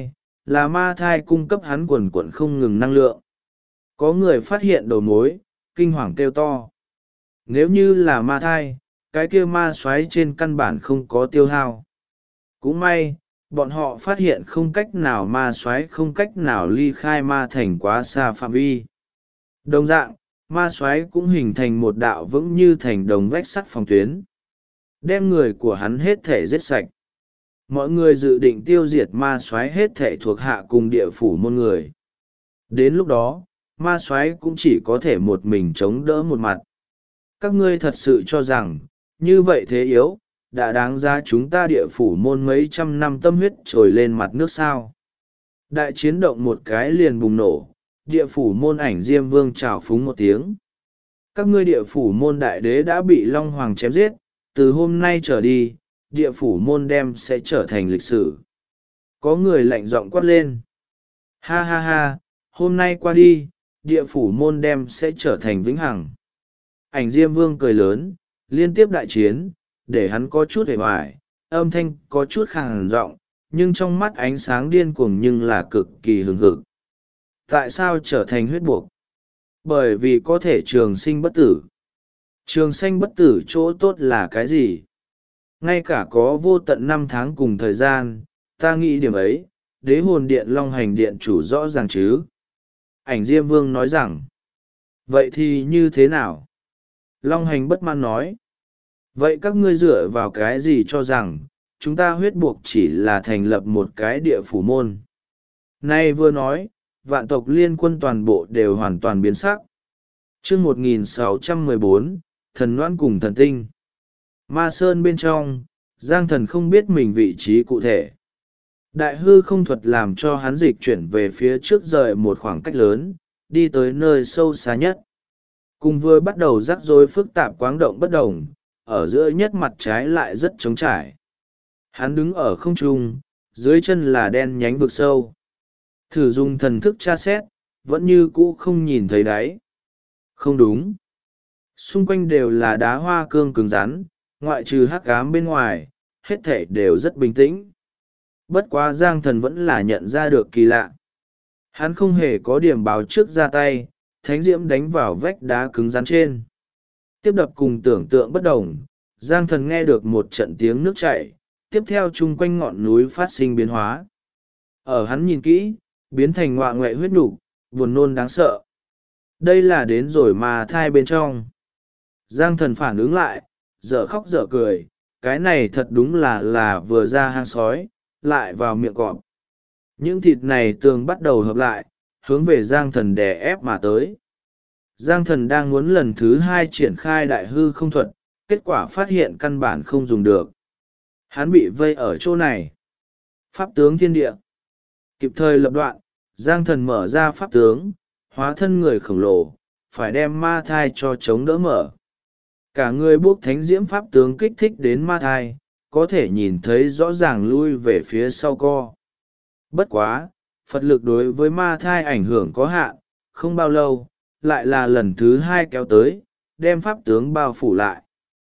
ma thai cung cấp hắn quần quận không ngừng năng lượng. Có người phát hiện đầu mối, kinh hoàng kêu to. Nếu như là ma thai, cái kia ma soái trên căn bản không có tiêu hao. Cũng may, bọn họ phát hiện không cách nào ma soái không cách nào ly khai ma thành quá xa phạm vi. Đồng dạng, ma soái cũng hình thành một đạo vững như thành đồng vách sắt phòng tuyến, đem người của hắn hết thể giết sạch. Mọi người dự định tiêu diệt ma soái hết thể thuộc hạ cùng địa phủ môn người. Đến lúc đó, ma soái cũng chỉ có thể một mình chống đỡ một mặt. Các ngươi thật sự cho rằng, như vậy thế yếu, đã đáng ra chúng ta địa phủ môn mấy trăm năm tâm huyết trồi lên mặt nước sao. Đại chiến động một cái liền bùng nổ, địa phủ môn Ảnh Diêm Vương trào phúng một tiếng. Các ngươi địa phủ môn đại đế đã bị Long Hoàng chém giết, từ hôm nay trở đi, địa phủ môn đem sẽ trở thành lịch sử. Có người lạnh giọng quát lên. Ha ha ha, hôm nay qua đi, địa phủ môn đem sẽ trở thành vĩnh hằng. Ảnh Diêm Vương cười lớn, liên tiếp đại chiến, để hắn có chút hề hoài, âm thanh có chút khàn giọng, nhưng trong mắt ánh sáng điên cuồng nhưng là cực kỳ hừng hực. Tại sao trở thành huyết buộc? Bởi vì có thể trường sinh bất tử. Trường sinh bất tử chỗ tốt là cái gì? Ngay cả có vô tận năm tháng cùng thời gian, ta nghĩ điểm ấy, đế hồn điện Long Hành điện chủ rõ ràng chứ. Ảnh Diêm Vương nói rằng, vậy thì như thế nào? Long Hành bất mãn nói, vậy các ngươi dựa vào cái gì cho rằng, chúng ta huyết buộc chỉ là thành lập một cái địa phủ môn? Nay vừa nói, vạn tộc liên quân toàn bộ đều hoàn toàn biến sắc. Chương 1614, thần noãn cùng thần tinh. Ma Sơn bên trong, Giang Thần không biết mình vị trí cụ thể. Đại hư không thuật làm cho hắn dịch chuyển về phía trước rời một khoảng cách lớn, đi tới nơi sâu xa nhất. Cùng vừa bắt đầu rắc rối phức tạp quáng động bất đồng, ở giữa nhất mặt trái lại rất trống trải. Hắn đứng ở không trung, dưới chân là đen nhánh vực sâu. Thử dùng thần thức tra xét, vẫn như cũ không nhìn thấy đáy. Không đúng. Xung quanh đều là đá hoa cương cứng rắn, ngoại trừ hắc ám bên ngoài, hết thể đều rất bình tĩnh. Bất quá Giang Thần vẫn là nhận ra được kỳ lạ. Hắn không hề có điểm báo trước ra tay, thánh diễm đánh vào vách đá cứng rắn trên. Tiếp đập cùng tưởng tượng bất đồng, Giang Thần nghe được một trận tiếng nước chảy, tiếp theo chung quanh ngọn núi phát sinh biến hóa. Ở hắn nhìn kỹ, biến thành ngoạ ngoại huyết nục, buồn nôn đáng sợ. Đây là đến rồi mà thai bên trong. Giang Thần phản ứng lại, dở khóc dở cười, cái này thật đúng là vừa ra hang sói, lại vào miệng cọp. Những thịt này tường bắt đầu hợp lại, hướng về Giang Thần đè ép mà tới. Giang Thần đang muốn lần thứ hai triển khai đại hư không thuật, kết quả phát hiện căn bản không dùng được. Hắn bị vây ở chỗ này. Pháp tướng thiên địa. Kịp thời lập đoạn, Giang Thần mở ra pháp tướng, hóa thân người khổng lồ, phải đem ma thai cho chống đỡ mở. Cả người bốc thánh diễm pháp tướng kích thích đến ma thai, có thể nhìn thấy rõ ràng lui về phía sau co. Bất quá, Phật lực đối với ma thai ảnh hưởng có hạn, không bao lâu, lại là lần thứ hai kéo tới, đem pháp tướng bao phủ lại.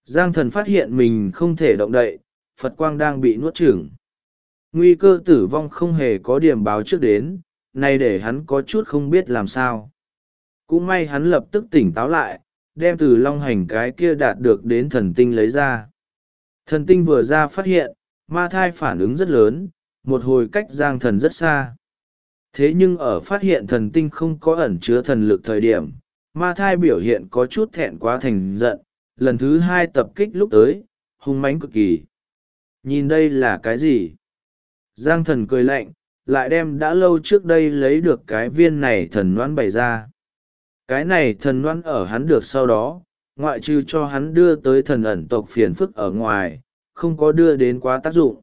Giang thần phát hiện mình không thể động đậy, Phật quang đang bị nuốt chửng. Nguy cơ tử vong không hề có điểm báo trước đến, nay để hắn có chút không biết làm sao. Cũng may hắn lập tức tỉnh táo lại, đem từ long hành cái kia đạt được đến thần tinh lấy ra. Thần tinh vừa ra phát hiện, ma thai phản ứng rất lớn, một hồi cách Giang thần rất xa. Thế nhưng ở phát hiện thần tinh không có ẩn chứa thần lực thời điểm, ma thai biểu hiện có chút thẹn quá thành giận, lần thứ hai tập kích lúc tới, hung mãnh cực kỳ. Nhìn đây là cái gì? Giang thần cười lạnh, lại đem đã lâu trước đây lấy được cái viên này thần loan bày ra. Cái này thần loan ở hắn được sau đó, ngoại trừ cho hắn đưa tới thần ẩn tộc phiền phức ở ngoài, không có đưa đến quá tác dụng.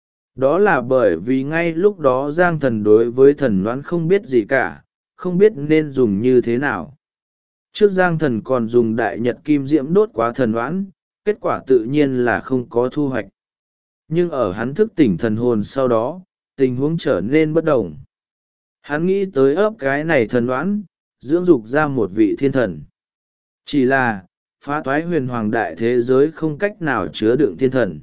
Đó là bởi vì ngay lúc đó Giang thần đối với thần loan không biết gì cả, không biết nên dùng như thế nào. Trước Giang thần còn dùng đại nhật kim diễm đốt quá thần loan, kết quả tự nhiên là không có thu hoạch. Nhưng ở hắn thức tỉnh thần hồn sau đó, tình huống trở nên bất đồng. Hắn nghĩ tới ấp cái này thần loan, dưỡng dục ra một vị thiên thần. Chỉ là, phá toái huyền hoàng đại thế giới không cách nào chứa đựng thiên thần.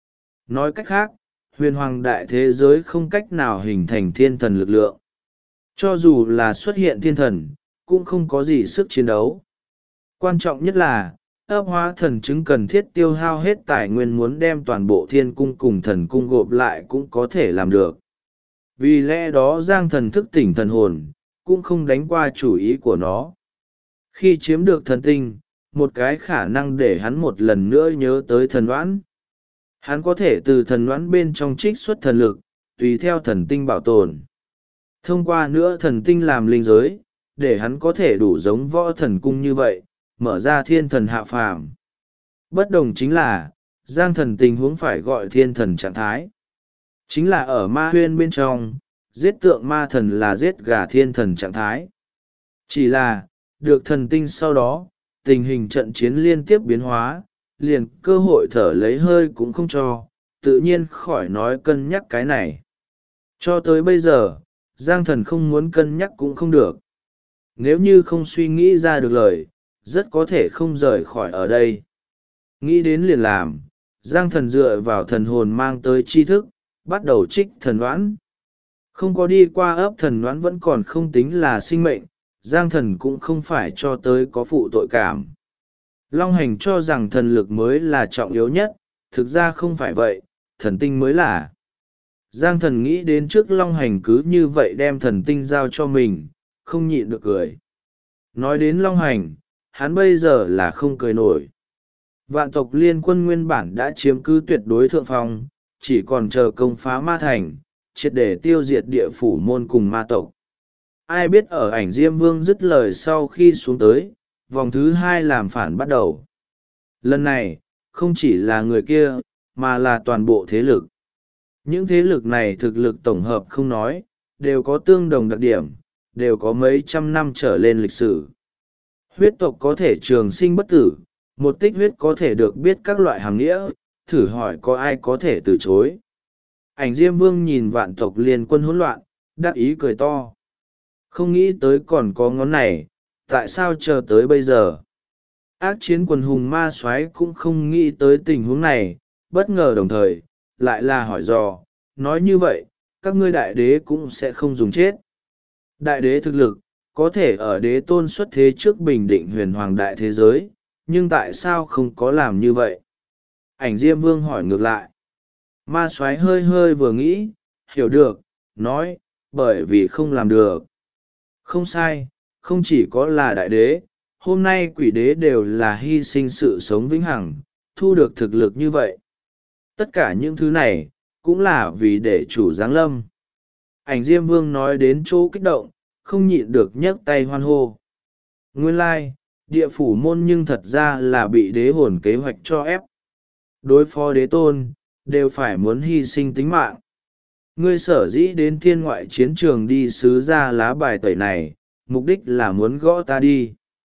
Nói cách khác, huyền hoàng đại thế giới không cách nào hình thành thiên thần lực lượng. Cho dù là xuất hiện thiên thần, cũng không có gì sức chiến đấu. Quan trọng nhất là, ấp hóa thần chứng cần thiết tiêu hao hết tài nguyên muốn đem toàn bộ thiên cung cùng thần cung gộp lại cũng có thể làm được. Vì lẽ đó Giang thần thức tỉnh thần hồn, cũng không đánh qua chủ ý của nó. Khi chiếm được thần tinh, một cái khả năng để hắn một lần nữa nhớ tới thần đoán. Hắn có thể từ thần đoán bên trong trích xuất thần lực, tùy theo thần tinh bảo tồn. Thông qua nữa thần tinh làm linh giới, để hắn có thể đủ giống võ thần cung như vậy, mở ra thiên thần hạ phàm. Bất đồng chính là, Giang thần tình huống phải gọi thiên thần trạng thái. Chính là ở ma huyên bên trong, giết tượng ma thần là giết gà thiên thần trạng thái. Chỉ là, được thần tinh sau đó, tình hình trận chiến liên tiếp biến hóa, liền cơ hội thở lấy hơi cũng không cho, tự nhiên khỏi nói cân nhắc cái này. Cho tới bây giờ, Giang thần không muốn cân nhắc cũng không được. Nếu như không suy nghĩ ra được lời, rất có thể không rời khỏi ở đây. Nghĩ đến liền làm, Giang thần dựa vào thần hồn mang tới tri thức, bắt đầu trích thần đoán. Không có đi qua ấp thần đoán vẫn còn không tính là sinh mệnh, Giang thần cũng không phải cho tới có phụ tội cảm. Long hành cho rằng thần lực mới là trọng yếu nhất, thực ra không phải vậy, thần tinh mới là. Giang thần nghĩ đến trước Long hành cứ như vậy đem thần tinh giao cho mình, không nhịn được cười. Nói đến Long hành, hắn bây giờ là không cười nổi. Vạn tộc liên quân nguyên bản đã chiếm cứ tuyệt đối thượng phong, chỉ còn chờ công phá ma thành, triệt để tiêu diệt địa phủ môn cùng ma tộc. Ai biết ở ảnh Diêm Vương dứt lời sau khi xuống tới, vòng thứ hai làm phản bắt đầu. Lần này, không chỉ là người kia, mà là toàn bộ thế lực. Những thế lực này thực lực tổng hợp không nói, đều có tương đồng đặc điểm, đều có mấy trăm năm trở lên lịch sử. Huyết tộc có thể trường sinh bất tử, một tích huyết có thể được biết các loại hàng nghĩa, thử hỏi có ai có thể từ chối. Ảnh Diêm Vương nhìn vạn tộc liên quân hỗn loạn, đắc ý cười to. Không nghĩ tới còn có ngón này, tại sao chờ tới bây giờ? Ác chiến quần hùng ma soái cũng không nghĩ tới tình huống này, bất ngờ đồng thời, lại là hỏi dò, nói như vậy, các ngươi đại đế cũng sẽ không dùng chết. Đại đế thực lực, có thể ở đế tôn xuất thế trước bình định huyền hoàng đại thế giới, nhưng tại sao không có làm như vậy? Ảnh Diêm Vương hỏi ngược lại. Ma soái hơi hơi vừa nghĩ, hiểu được, nói, bởi vì không làm được. Không sai, không chỉ có là đại đế, hôm nay quỷ đế đều là hy sinh sự sống vĩnh hằng, thu được thực lực như vậy. Tất cả những thứ này, cũng là vì để chủ giáng lâm. Ảnh Diêm Vương nói đến chỗ kích động, không nhịn được nhấc tay hoan hô. Nguyên lai, địa phủ môn nhưng thật ra là bị đế hồn kế hoạch cho ép. Đối phó đế tôn, đều phải muốn hy sinh tính mạng. Ngươi sở dĩ đến thiên ngoại chiến trường đi sứ ra lá bài tẩy này, mục đích là muốn gõ ta đi.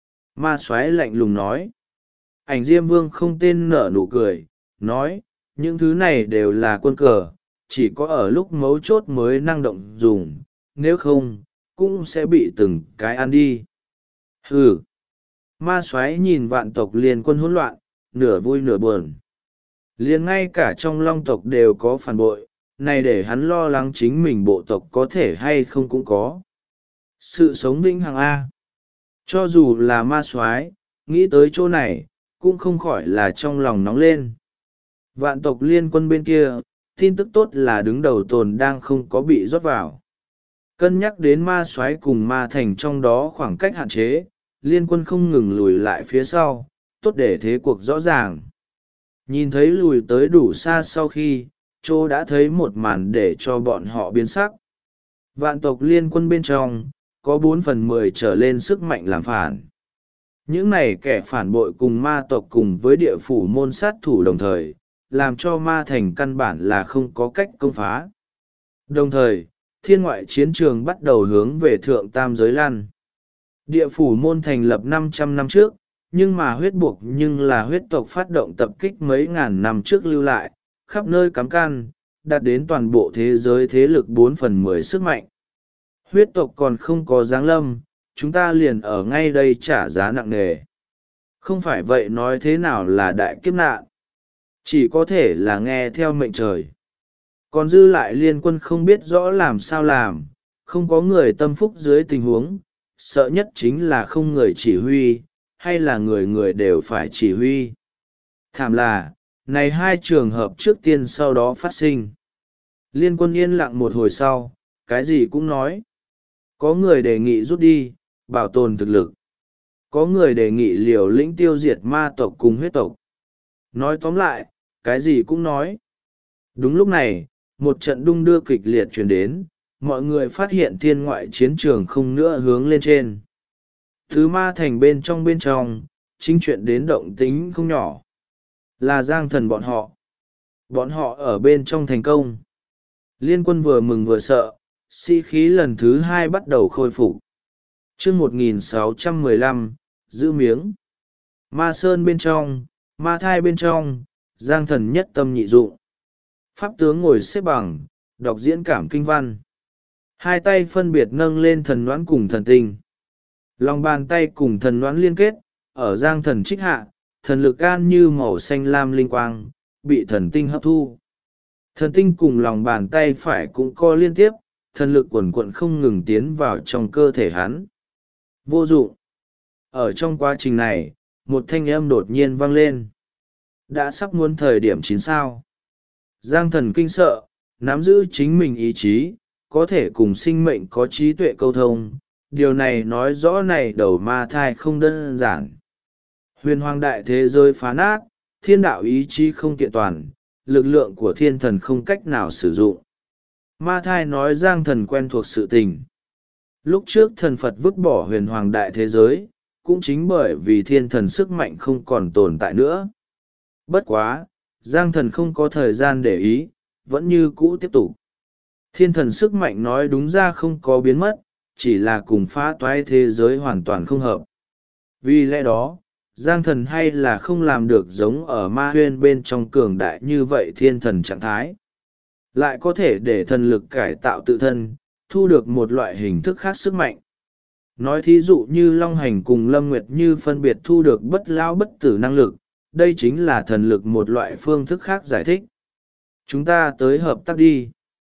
Ma soái lạnh lùng nói. Ảnh Diêm Vương không tên nở nụ cười, nói, những thứ này đều là quân cờ, chỉ có ở lúc mấu chốt mới năng động dùng, nếu không, cũng sẽ bị từng cái ăn đi. Hừ. Ma soái nhìn vạn tộc liên quân hỗn loạn, nửa vui nửa buồn. Liền ngay cả trong long tộc đều có phản bội, này để hắn lo lắng chính mình bộ tộc có thể hay không cũng có. Sự sống vĩnh hằng A. Cho dù là ma soái nghĩ tới chỗ này, cũng không khỏi là trong lòng nóng lên. Vạn tộc liên quân bên kia, tin tức tốt là đứng đầu tồn đang không có bị rót vào. Cân nhắc đến ma soái cùng ma thành trong đó khoảng cách hạn chế, liên quân không ngừng lùi lại phía sau, tốt để thế cuộc rõ ràng. Nhìn thấy lùi tới đủ xa sau khi, Châu đã thấy một màn để cho bọn họ biến sắc. Vạn tộc liên quân bên trong, có 4/10 trở lên sức mạnh làm phản. Những này kẻ phản bội cùng ma tộc cùng với địa phủ môn sát thủ đồng thời, làm cho ma thành căn bản là không có cách công phá. Đồng thời, thiên ngoại chiến trường bắt đầu hướng về thượng tam giới lăn. Địa phủ môn thành lập 500 năm trước, nhưng mà huyết buộc nhưng là huyết tộc phát động tập kích mấy ngàn năm trước lưu lại, khắp nơi cắm can, đạt đến toàn bộ thế giới thế lực 4/10 sức mạnh. Huyết tộc còn không có giáng lâm, chúng ta liền ở ngay đây trả giá nặng nề. Không phải vậy nói thế nào là đại kiếp nạn. Chỉ có thể là nghe theo mệnh trời. Còn dư lại liên quân không biết rõ làm sao làm, không có người tâm phúc dưới tình huống, sợ nhất chính là không người chỉ huy, hay là người người đều phải chỉ huy. Thảm là, này hai trường hợp trước tiên sau đó phát sinh. Liên quân yên lặng một hồi sau, cái gì cũng nói. Có người đề nghị rút đi, bảo tồn thực lực. Có người đề nghị liều lĩnh tiêu diệt ma tộc cùng huyết tộc. Nói tóm lại, cái gì cũng nói. Đúng lúc này, một trận đung đưa kịch liệt chuyển đến, mọi người phát hiện thiên ngoại chiến trường không nữa hướng lên trên. Thứ ma thành bên trong, chính chuyện đến động tính không nhỏ. Là Giang Thần bọn họ. Bọn họ ở bên trong thành công. Liên quân vừa mừng vừa sợ, sĩ khí lần thứ 2 bắt đầu khôi phục. Chương 1615, giữ miếng. Ma Sơn bên trong, ma thai bên trong, Giang Thần nhất tâm nhị dụng. Pháp tướng ngồi xếp bằng, đọc diễn cảm kinh văn. Hai tay phân biệt nâng lên thần noãn cùng thần tinh. Lòng bàn tay cùng thần noãn liên kết, ở Giang Thần trích hạ, thần lực gan như màu xanh lam linh quang, bị thần tinh hấp thu. Thần tinh cùng lòng bàn tay phải cũng co liên tiếp, thần lực quần quận không ngừng tiến vào trong cơ thể hắn. Vô dụng. Ở trong quá trình này, một thanh âm đột nhiên vang lên. Đã sắp muốn thời điểm chín sao. Giang Thần kinh sợ, nắm giữ chính mình ý chí, có thể cùng sinh mệnh có trí tuệ câu thông. Điều này nói rõ này đầu ma thai không đơn giản. Huyền hoàng đại thế giới phá nát, thiên đạo ý chí không kiện toàn, lực lượng của thiên thần không cách nào sử dụng. Ma thai nói Giang Thần quen thuộc sự tình. Lúc trước thần Phật vứt bỏ huyền hoàng đại thế giới, cũng chính bởi vì thiên thần sức mạnh không còn tồn tại nữa. Bất quá, Giang Thần không có thời gian để ý, vẫn như cũ tiếp tục. Thiên thần sức mạnh nói đúng ra không có biến mất, chỉ là cùng phá toái thế giới hoàn toàn không hợp. Vì lẽ đó, Giang Thần hay là không làm được giống ở ma huyên bên trong cường đại như vậy thiên thần trạng thái. Lại có thể để thần lực cải tạo tự thân, thu được một loại hình thức khác sức mạnh. Nói thí dụ như Long Hành cùng Lâm Nguyệt Như phân biệt thu được bất lao bất tử năng lực, đây chính là thần lực một loại phương thức khác giải thích. Chúng ta tới hợp tác đi.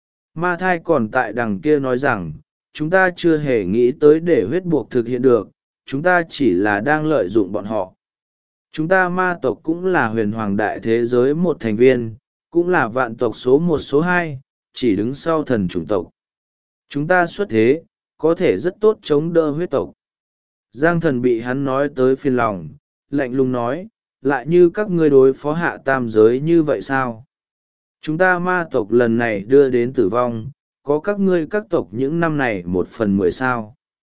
Ma thai còn tại đằng kia nói rằng, chúng ta chưa hề nghĩ tới để huyết buộc thực hiện được, chúng ta chỉ là đang lợi dụng bọn họ. Chúng ta ma tộc cũng là huyền hoàng đại thế giới một thành viên, cũng là vạn tộc số 1 số 2, chỉ đứng sau thần chủng tộc. Chúng ta xuất thế, có thể rất tốt chống đỡ huyết tộc. Giang Thần bị hắn nói tới phiền lòng, lạnh lùng nói, lại như các ngươi đối phó hạ tam giới như vậy sao? Chúng ta ma tộc lần này đưa đến tử vong, có các ngươi các tộc những năm này 1/10 sao?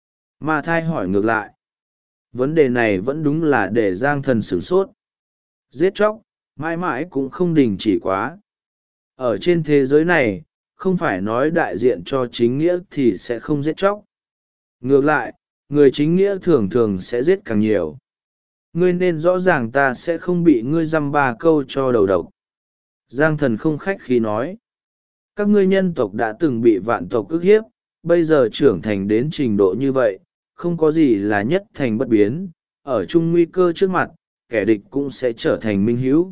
Ma thai hỏi ngược lại. Vấn đề này vẫn đúng là để Giang Thần sửng sốt. Giết chóc, mãi mãi cũng không đình chỉ quá. Ở trên thế giới này, không phải nói đại diện cho chính nghĩa thì sẽ không giết chóc. Ngược lại, người chính nghĩa thường thường sẽ giết càng nhiều. Ngươi nên rõ ràng ta sẽ không bị ngươi dăm ba câu cho đầu độc. Giang Thần không khách khí nói. Các ngươi nhân tộc đã từng bị vạn tộc ức hiếp, bây giờ trưởng thành đến trình độ như vậy, không có gì là nhất thành bất biến, ở chung nguy cơ trước mặt, kẻ địch cũng sẽ trở thành minh hữu.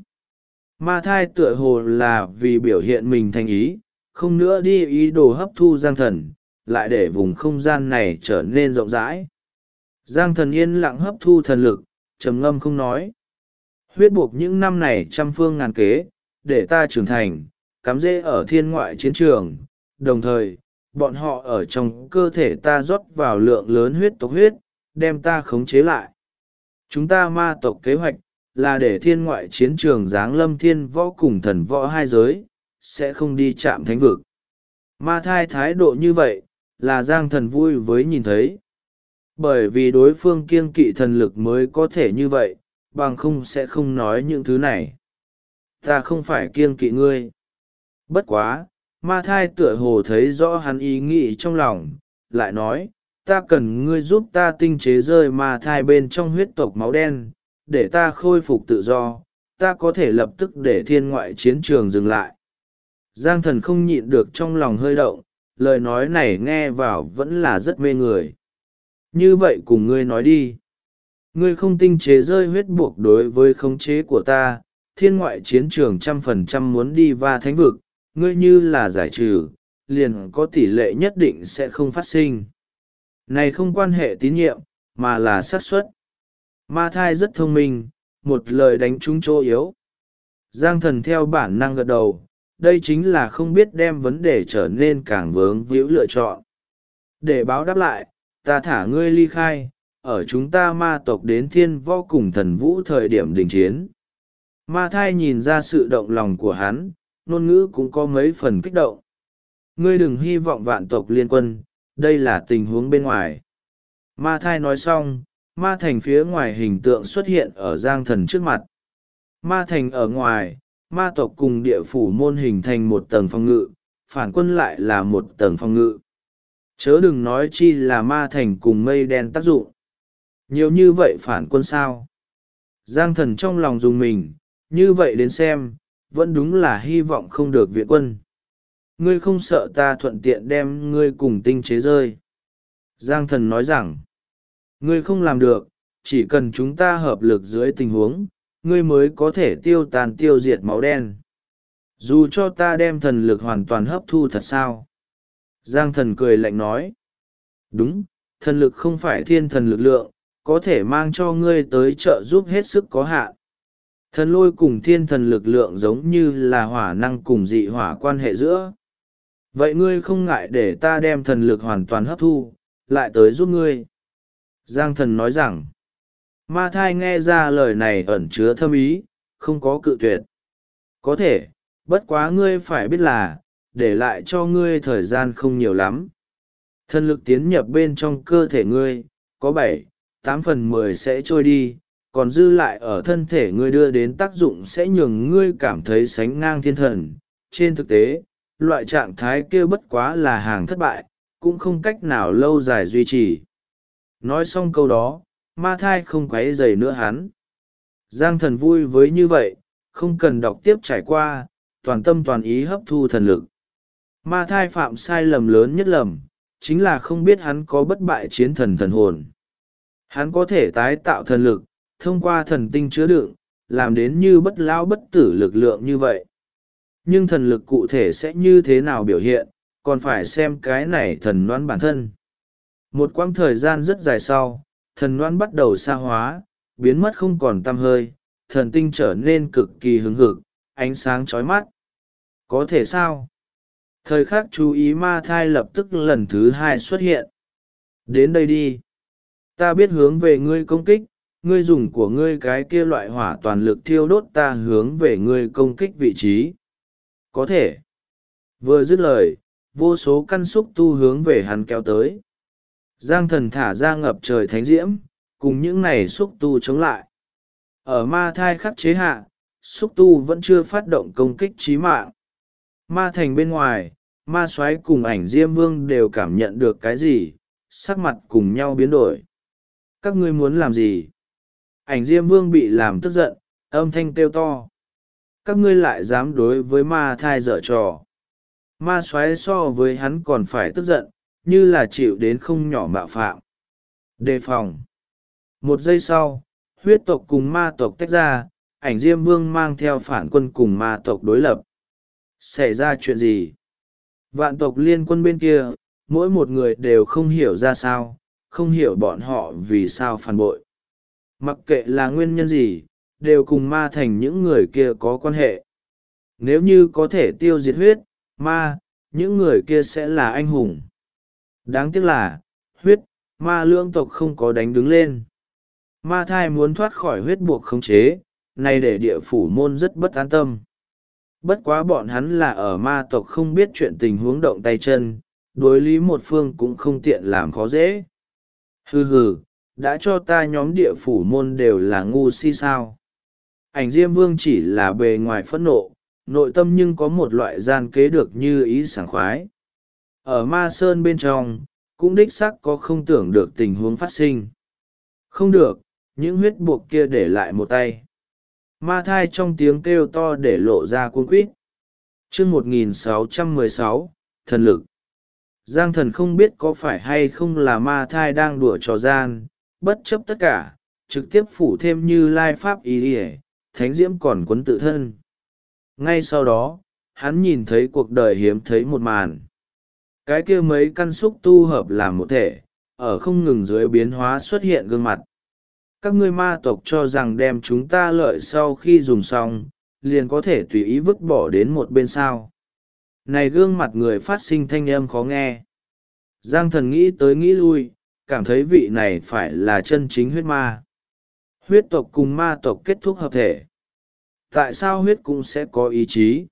Ma thai tựa hồ là vì biểu hiện mình thành ý, không nữa đi ý đồ hấp thu Giang Thần, lại để vùng không gian này trở nên rộng rãi. Giang Thần yên lặng hấp thu thần lực, trầm ngâm không nói. Huyết buộc những năm này trăm phương ngàn kế, để ta trưởng thành, cắm rễ ở thiên ngoại chiến trường, đồng thời, bọn họ ở trong cơ thể ta rót vào lượng lớn huyết tộc huyết, đem ta khống chế lại. Chúng ta ma tộc kế hoạch, là để thiên ngoại chiến trường giáng lâm thiên võ cùng thần võ hai giới, sẽ không đi chạm thánh vực. Ma thai thái độ như vậy, là Giang Thần vui với nhìn thấy. Bởi vì đối phương kiêng kỵ thần lực mới có thể như vậy, bằng không sẽ không nói những thứ này. Ta không phải kiêng kỵ ngươi. Bất quá, ma thai tựa hồ thấy rõ hắn ý nghĩ trong lòng, lại nói, ta cần ngươi giúp ta tinh chế rơi ma thai bên trong huyết tộc máu đen, để ta khôi phục tự do, ta có thể lập tức để thiên ngoại chiến trường dừng lại. Giang Thần không nhịn được trong lòng hơi động, lời nói này nghe vào vẫn là rất mê người. Như vậy cùng ngươi nói đi. Ngươi không tinh chế rơi huyết buộc đối với khống chế của ta, thiên ngoại chiến trường 100% muốn đi va thánh vực, ngươi như là giải trừ, liền có tỷ lệ nhất định sẽ không phát sinh. Này không quan hệ tín nhiệm, mà là xác suất. Ma thai rất thông minh, một lời đánh trúng chỗ yếu. Giang Thần theo bản năng gật đầu, đây chính là không biết đem vấn đề trở nên càng vướng víu lựa chọn. Để báo đáp lại, ta thả ngươi ly khai, ở chúng ta ma tộc đến thiên võ cùng thần vũ thời điểm đình chiến. Ma thai nhìn ra sự động lòng của hắn, ngôn ngữ cũng có mấy phần kích động. Ngươi đừng hy vọng vạn tộc liên quân, đây là tình huống bên ngoài. Ma thai nói xong, ma thành phía ngoài hình tượng xuất hiện ở Giang Thần trước mặt. Ma thành ở ngoài, ma tộc cùng địa phủ môn hình thành một tầng phòng ngự, phản quân lại là một tầng phòng ngự. Chớ đừng nói chi là ma thành cùng mây đen tác dụng. Nhiều như vậy phản quân sao? Giang Thần trong lòng dùng mình, như vậy đến xem, vẫn đúng là hy vọng không được viện quân. Ngươi không sợ ta thuận tiện đem ngươi cùng tinh chế rơi. Giang Thần nói rằng, ngươi không làm được, chỉ cần chúng ta hợp lực dưới tình huống, ngươi mới có thể tiêu tàn tiêu diệt máu đen. Dù cho ta đem thần lực hoàn toàn hấp thu thật sao? Giang Thần cười lạnh nói, đúng, thần lực không phải thiên thần lực lượng, có thể mang cho ngươi tới trợ giúp hết sức có hạn. Thần lôi cùng thiên thần lực lượng giống như là hỏa năng cùng dị hỏa quan hệ giữa. Vậy ngươi không ngại để ta đem thần lực hoàn toàn hấp thu, lại tới giúp ngươi. Giang Thần nói rằng, ma thai nghe ra lời này ẩn chứa thâm ý, không có cự tuyệt. Có thể, bất quá ngươi phải biết là, để lại cho ngươi thời gian không nhiều lắm. Thần lực tiến nhập bên trong cơ thể ngươi, có 7-8/10 sẽ trôi đi, còn dư lại ở thân thể ngươi đưa đến tác dụng sẽ nhường ngươi cảm thấy sánh ngang thiên thần. Trên thực tế, loại trạng thái kia bất quá là hàng thất bại, cũng không cách nào lâu dài duy trì. Nói xong câu đó, ma thai không quấy rầy nữa hắn. Giang Thần vui với như vậy, không cần đọc tiếp trải qua, toàn tâm toàn ý hấp thu thần lực. Ma thai phạm sai lầm lớn nhất lầm, chính là không biết hắn có bất bại chiến thần thần hồn. Hắn có thể tái tạo thần lực, thông qua thần tinh chứa đựng, làm đến như bất lão bất tử lực lượng như vậy. Nhưng thần lực cụ thể sẽ như thế nào biểu hiện, còn phải xem cái này thần noãn bản thân. Một quãng thời gian rất dài sau, thần noãn bắt đầu sa hóa, biến mất không còn tăm hơi, thần tinh trở nên cực kỳ hứng hực, ánh sáng chói mắt. Có thể sao? Thời khắc chú ý ma thai lập tức lần thứ 2 xuất hiện. Đến đây đi. Ta biết hướng về ngươi công kích, ngươi dùng của ngươi cái kia loại hỏa toàn lực thiêu đốt ta hướng về ngươi công kích vị trí. Có thể. Vừa dứt lời, vô số căn xúc tu hướng về hắn kéo tới. Giang Thần thả ra ngập trời thánh diễm, cùng những này xúc tu chống lại. Ở ma thai khắc chế hạ, xúc tu vẫn chưa phát động công kích chí mạng. Ma thành bên ngoài, ma soái cùng ảnh Diêm Vương đều cảm nhận được cái gì, sắc mặt cùng nhau biến đổi. Các ngươi muốn làm gì? Ảnh Diêm Vương bị làm tức giận, âm thanh kêu to. Các ngươi lại dám đối với ma thai dở trò. Ma soái so với hắn còn phải tức giận, như là chịu đến không nhỏ mạo phạm. Đề phòng. Một giây sau, Huyết tộc cùng ma tộc tách ra, Ảnh Diêm Vương mang theo phản quân cùng ma tộc đối lập. Xảy ra chuyện gì? Vạn tộc liên quân bên kia, mỗi một người đều không hiểu ra sao, không hiểu bọn họ vì sao phản bội. Mặc kệ là nguyên nhân gì, đều cùng ma thành những người kia có quan hệ. Nếu như có thể tiêu diệt huyết, ma, những người kia sẽ là anh hùng. Đáng tiếc là, huyết, ma lưỡng tộc không có đánh đứng lên. Ma thai muốn thoát khỏi huyết buộc khống chế, này để địa phủ môn rất bất an tâm. Bất quá bọn hắn là ở ma tộc không biết chuyện tình huống động tay chân, đối lý một phương cũng không tiện làm khó dễ. Hừ hừ, đã cho ta nhóm địa phủ môn đều là ngu si sao. Ảnh Diêm Vương chỉ là bề ngoài phẫn nộ, nội tâm nhưng có một loại gian kế được như ý sảng khoái. Ở ma sơn bên trong, cũng đích xác có không tưởng được tình huống phát sinh. Không được, những huyết buộc kia để lại một tay. Ma thai trong tiếng kêu to để lộ ra cuống quýt. Chương 1616, thần lực. Giang Thần không biết có phải hay không là ma thai đang đùa trò gian, bất chấp tất cả, trực tiếp phủ thêm Như Lai pháp ý ỉa, thánh diễm còn quấn tự thân. Ngay sau đó, hắn nhìn thấy cuộc đời hiếm thấy một màn. Cái kia mấy căn xúc tu hợp làm một thể, ở không ngừng dưới biến hóa xuất hiện gương mặt. Các ngươi ma tộc cho rằng đem chúng ta lợi sau khi dùng xong, liền có thể tùy ý vứt bỏ đến một bên sao. Này gương mặt người phát sinh thanh âm khó nghe. Giang Thần nghĩ tới nghĩ lui, cảm thấy vị này phải là chân chính huyết ma. Huyết tộc cùng ma tộc kết thúc hợp thể. Tại sao huyết cũng sẽ có ý chí?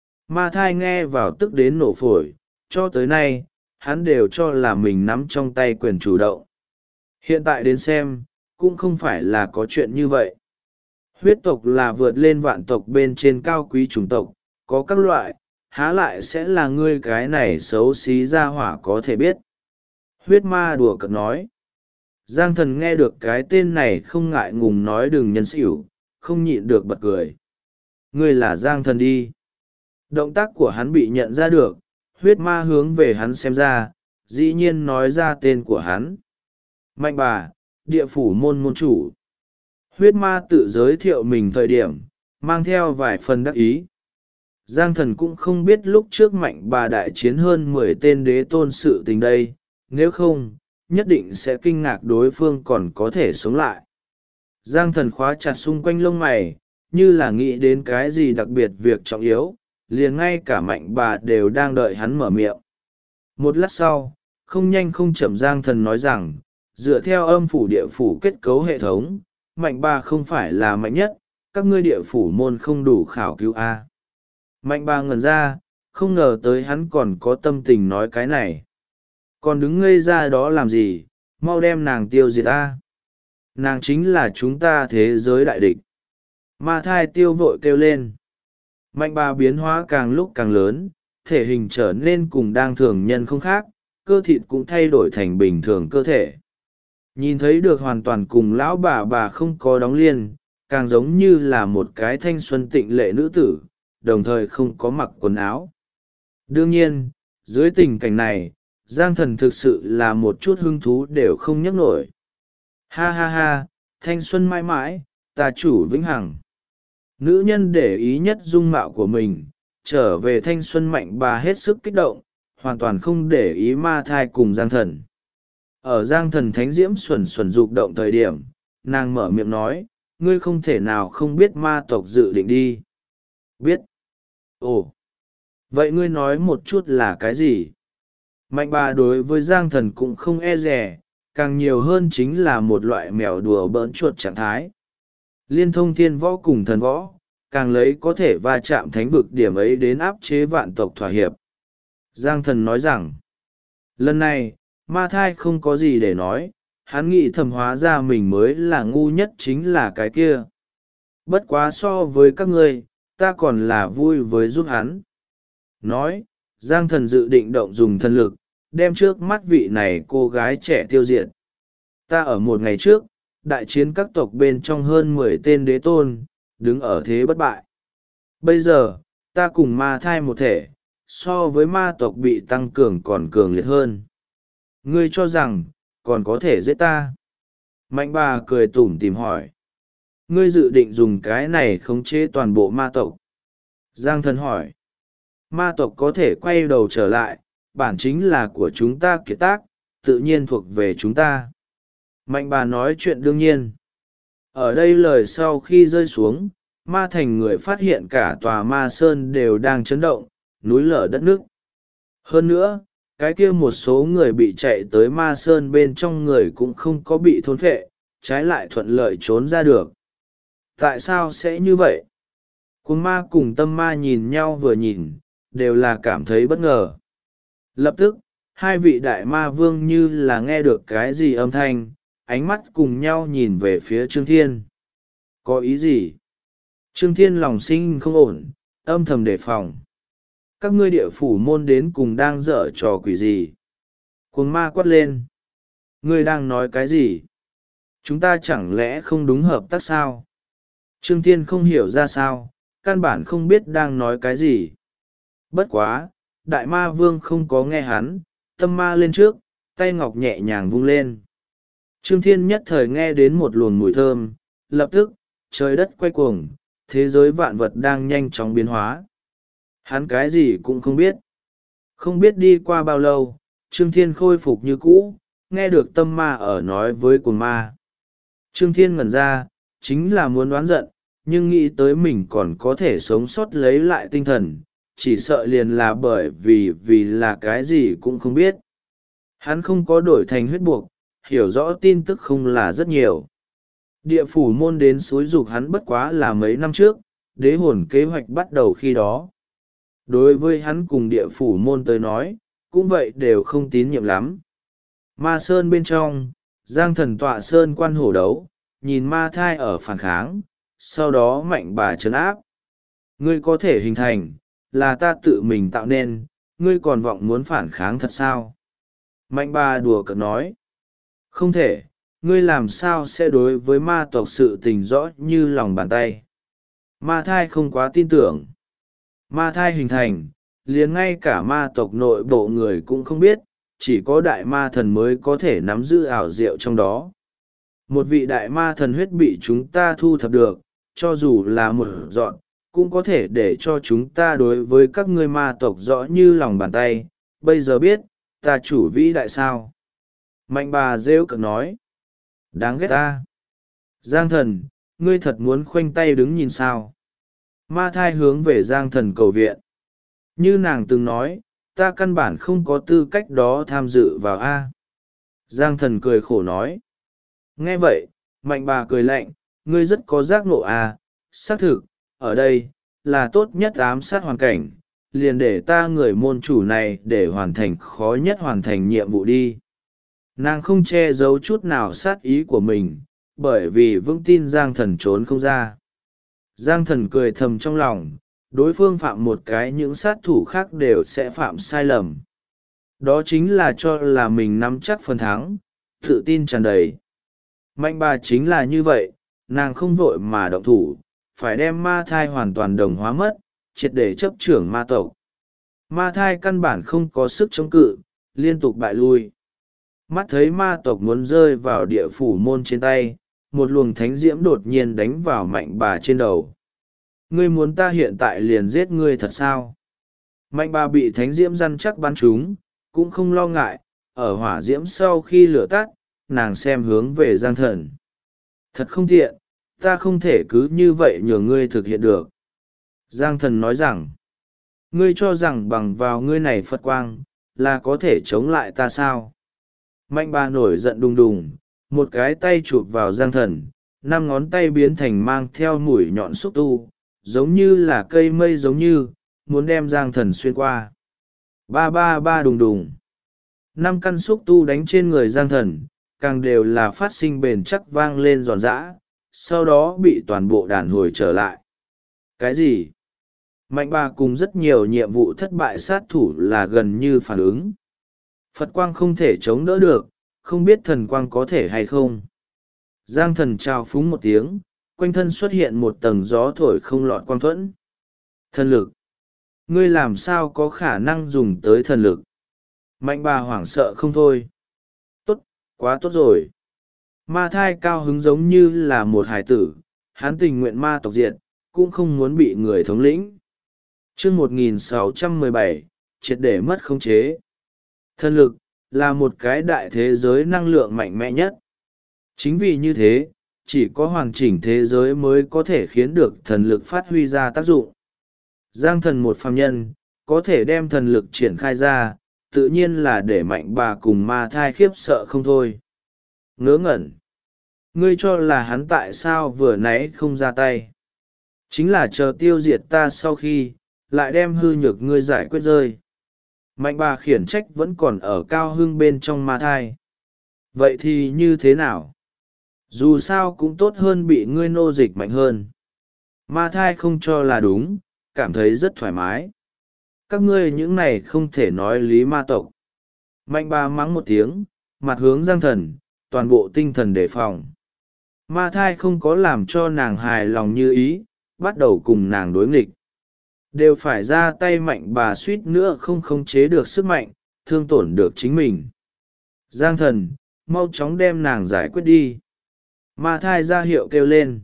Ma thai nghe vào tức đến nổ phổi, cho tới nay, hắn đều cho là mình nắm trong tay quyền chủ động. Hiện tại đến xem, cũng không phải là có chuyện như vậy. Huyết tộc là vượt lên vạn tộc bên trên cao quý chủng tộc, có các loại, há lại sẽ là ngươi cái này xấu xí ra hỏa có thể biết. Huyết ma đùa cợt nói. Giang Thần nghe được cái tên này không ngại ngùng nói đừng nhân xỉu, không nhịn được bật cười. Ngươi là Giang Thần đi. Động tác của hắn bị nhận ra được, huyết ma hướng về hắn xem ra, dĩ nhiên nói ra tên của hắn. Mạnh bà, địa phủ môn môn chủ. Huyết ma tự giới thiệu mình thời điểm, mang theo vài phần đắc ý. Giang Thần cũng không biết lúc trước mạnh bà đại chiến hơn 10 tên đế tôn sự tình đây, nếu không, nhất định sẽ kinh ngạc đối phương còn có thể sống lại. Giang Thần khóa chặt xung quanh lông mày, như là nghĩ đến cái gì đặc biệt việc trọng yếu, liền ngay cả mạnh bà đều đang đợi hắn mở miệng. Một lát sau, không nhanh không chậm Giang Thần nói rằng, dựa theo âm phủ địa phủ kết cấu hệ thống, mạnh bà không phải là mạnh nhất, các ngươi địa phủ môn không đủ khảo cứu A. Mạnh bà ngẩn ra, không ngờ tới hắn còn có tâm tình nói cái này. Còn đứng ngây ra đó làm gì, mau đem nàng tiêu diệt A. Nàng chính là chúng ta thế giới đại địch. Ma thai tiêu vội kêu lên. Mạnh bà biến hóa càng lúc càng lớn, thể hình trở nên cùng đang thường nhân không khác, cơ thịt cũng thay đổi thành bình thường cơ thể. Nhìn thấy được hoàn toàn cùng lão bà không có đóng liên, càng giống như là một cái thanh xuân tịnh lệ nữ tử, đồng thời không có mặc quần áo. Đương nhiên, dưới tình cảnh này, Giang Thần thực sự là một chút hứng thú đều không nhấc nổi. Ha ha ha, thanh xuân mãi mãi, ta chủ vĩnh hằng. Nữ nhân để ý nhất dung mạo của mình, trở về thanh xuân mạnh bà hết sức kích động, hoàn toàn không để ý ma thai cùng Giang Thần. Ở Giang Thần thánh diễm xuẩn xuẩn dục động thời điểm, nàng mở miệng nói, ngươi không thể nào không biết ma tộc dự định đi. Biết. Ồ. Vậy ngươi nói một chút là cái gì? Mạnh bà đối với Giang Thần cũng không e dè, càng nhiều hơn chính là một loại mèo đùa bỡn chuột trạng thái. Liên thông thiên võ cùng thần võ, càng lấy có thể va chạm thánh vực điểm ấy đến áp chế vạn tộc thỏa hiệp. Giang Thần nói rằng, lần này, ma thai không có gì để nói, hắn nghĩ thầm hóa ra mình mới là ngu nhất chính là cái kia. Bất quá so với các ngươi, ta còn là vui với giúp hắn. Nói, Giang Thần dự định động dùng thần lực, đem trước mắt vị này cô gái trẻ tiêu diệt. Ta ở một ngày trước, đại chiến các tộc bên trong hơn 10 tên đế tôn, đứng ở thế bất bại. Bây giờ, ta cùng ma thai một thể, so với ma tộc bị tăng cường còn cường liệt hơn. Ngươi cho rằng, còn có thể giết ta? Mạnh bà cười tủm tìm hỏi. Ngươi dự định dùng cái này khống chế toàn bộ ma tộc? Giang thần hỏi. Ma tộc có thể quay đầu trở lại, bản chính là của chúng ta kiệt tác, tự nhiên thuộc về chúng ta. Mạnh bà nói chuyện đương nhiên. Ở đây lời sau khi rơi xuống, ma thành người phát hiện cả tòa ma sơn đều đang chấn động, núi lở đất nước. Hơn nữa, cái kia một số người bị chạy tới ma sơn bên trong người cũng không có bị thôn phệ, trái lại thuận lợi trốn ra được. Tại sao sẽ như vậy? Cuồng ma cùng tâm ma nhìn nhau vừa nhìn, đều là cảm thấy bất ngờ. Lập tức, hai vị đại ma vương như là nghe được cái gì âm thanh, ánh mắt cùng nhau nhìn về phía Trương Thiên. Có ý gì? Trương Thiên lòng sinh không ổn, âm thầm đề phòng. Các ngươi địa phủ môn đến cùng đang dở trò quỷ gì? Cuồng ma quát lên. Ngươi đang nói cái gì? Chúng ta chẳng lẽ không đúng hợp tác sao? Trương Thiên không hiểu ra sao, căn bản không biết đang nói cái gì. Bất quá, đại ma vương không có nghe hắn, tâm ma lên trước, tay ngọc nhẹ nhàng vung lên. Trương Thiên nhất thời nghe đến một luồng mùi thơm, lập tức, trời đất quay cuồng, thế giới vạn vật đang nhanh chóng biến hóa. Hắn cái gì cũng không biết. Không biết đi qua bao lâu, Trương Thiên khôi phục như cũ, nghe được tâm ma ở nói với cuồng ma. Trương Thiên ngẩn ra, chính là muốn đoán giận, nhưng nghĩ tới mình còn có thể sống sót lấy lại tinh thần, chỉ sợ liền là bởi vì là cái gì cũng không biết. Hắn không có đổi thành huyết buộc, hiểu rõ tin tức không là rất nhiều. Địa phủ môn đến xúi dục hắn bất quá là mấy năm trước, đế hồn kế hoạch bắt đầu khi đó. Đối với hắn cùng địa phủ môn tới nói, cũng vậy đều không tín nhiệm lắm. Ma sơn bên trong, Giang thần tọa sơn quan hổ đấu, nhìn ma thai ở phản kháng, sau đó mạnh bà trấn áp. Ngươi có thể hình thành, là ta tự mình tạo nên, ngươi còn vọng muốn phản kháng thật sao? Mạnh bà đùa cợt nói. Không thể, ngươi làm sao sẽ đối với ma tộc sự tình rõ như lòng bàn tay. Ma thai không quá tin tưởng. Ma thai hình thành, liền ngay cả ma tộc nội bộ người cũng không biết, chỉ có đại ma thần mới có thể nắm giữ ảo diệu trong đó. Một vị đại ma thần huyết bị chúng ta thu thập được, cho dù là một dọn, cũng có thể để cho chúng ta đối với các ngươi ma tộc rõ như lòng bàn tay. Bây giờ biết, ta chủ vĩ đại sao? Mạnh bà rêu cực nói. Đáng ghét ta. Giang thần, ngươi thật muốn khoanh tay đứng nhìn sao? Ma thai hướng về Giang thần cầu viện. Như nàng từng nói, ta căn bản không có tư cách đó tham dự vào A. Giang thần cười khổ nói. Nghe vậy, mạnh bà cười lạnh, ngươi rất có giác ngộ A, xác thực, ở đây, là tốt nhất ám sát hoàn cảnh, liền để ta người môn chủ này để hoàn thành khó nhất hoàn thành nhiệm vụ đi. Nàng không che giấu chút nào sát ý của mình, bởi vì vững tin Giang thần trốn không ra. Giang thần cười thầm trong lòng, đối phương phạm một cái những sát thủ khác đều sẽ phạm sai lầm. Đó chính là cho là mình nắm chắc phần thắng, tự tin tràn đầy. Mạnh bà chính là như vậy, nàng không vội mà động thủ, phải đem ma thai hoàn toàn đồng hóa mất, triệt để chấp trưởng ma tộc. Ma thai căn bản không có sức chống cự, liên tục bại lui. Mắt thấy ma tộc muốn rơi vào địa phủ môn trên tay, một luồng thánh diễm đột nhiên đánh vào mạnh bà trên đầu. Ngươi muốn ta hiện tại liền giết ngươi thật sao? Mạnh bà bị thánh diễm răn chắc bắn trúng, cũng không lo ngại, ở hỏa diễm sau khi lửa tắt, nàng xem hướng về Giang thần. Thật không tiện, ta không thể cứ như vậy nhờ ngươi thực hiện được. Giang thần nói rằng, ngươi cho rằng bằng vào ngươi này Phật quang, là có thể chống lại ta sao? Mạnh bà nổi giận đùng đùng, một cái tay chụp vào Giang thần, 5 ngón tay biến thành mang theo mũi nhọn xúc tu, giống như là cây mây giống như, muốn đem Giang thần xuyên qua. Ba ba ba đùng đùng. 5 căn xúc tu đánh trên người Giang thần, càng đều là phát sinh bền chắc vang lên giòn giã, sau đó bị toàn bộ đàn hồi trở lại. Cái gì? Mạnh bà cùng rất nhiều nhiệm vụ thất bại sát thủ là gần như phản ứng. Phật quang không thể chống đỡ được, không biết thần quang có thể hay không. Giang thần trao phúng một tiếng, quanh thân xuất hiện một tầng gió thổi không lọt quang thuẫn. Thần lực. Ngươi làm sao có khả năng dùng tới thần lực? Mạnh bà hoảng sợ không thôi. Tốt, quá tốt rồi. Ma thai cao hứng giống như là một hải tử, hắn tình nguyện ma tộc diệt, cũng không muốn bị người thống lĩnh. Chương 1617, triệt để mất khống chế. Thần lực là một cái đại thế giới năng lượng mạnh mẽ nhất. Chính vì như thế, chỉ có hoàn chỉnh thế giới mới có thể khiến được thần lực phát huy ra tác dụng. Giang Thần một phàm nhân, có thể đem thần lực triển khai ra, tự nhiên là để Mạnh Bà cùng Ma Thai khiếp sợ không thôi. Ngớ ngẩn. Ngươi cho là hắn tại sao vừa nãy không ra tay? Chính là chờ tiêu diệt ta sau khi, lại đem hư nhược ngươi giải quyết rơi. Mạnh Bà khiển trách vẫn còn ở cao hưng bên trong Ma Thai. Vậy thì như thế nào? Dù sao cũng tốt hơn bị ngươi nô dịch mạnh hơn. Ma Thai không cho là đúng, cảm thấy rất thoải mái. Các ngươi những này không thể nói lý ma tộc. Mạnh Bà mắng một tiếng, mặt hướng Giang Thần, toàn bộ tinh thần đề phòng. Ma Thai không có làm cho nàng hài lòng như ý, bắt đầu cùng nàng đối nghịch. Đều phải ra tay. Mạnh Bà suýt nữa không khống chế được sức mạnh, thương tổn được chính mình. Giang Thần, mau chóng đem nàng giải quyết đi. Ma Thai ra hiệu kêu lên.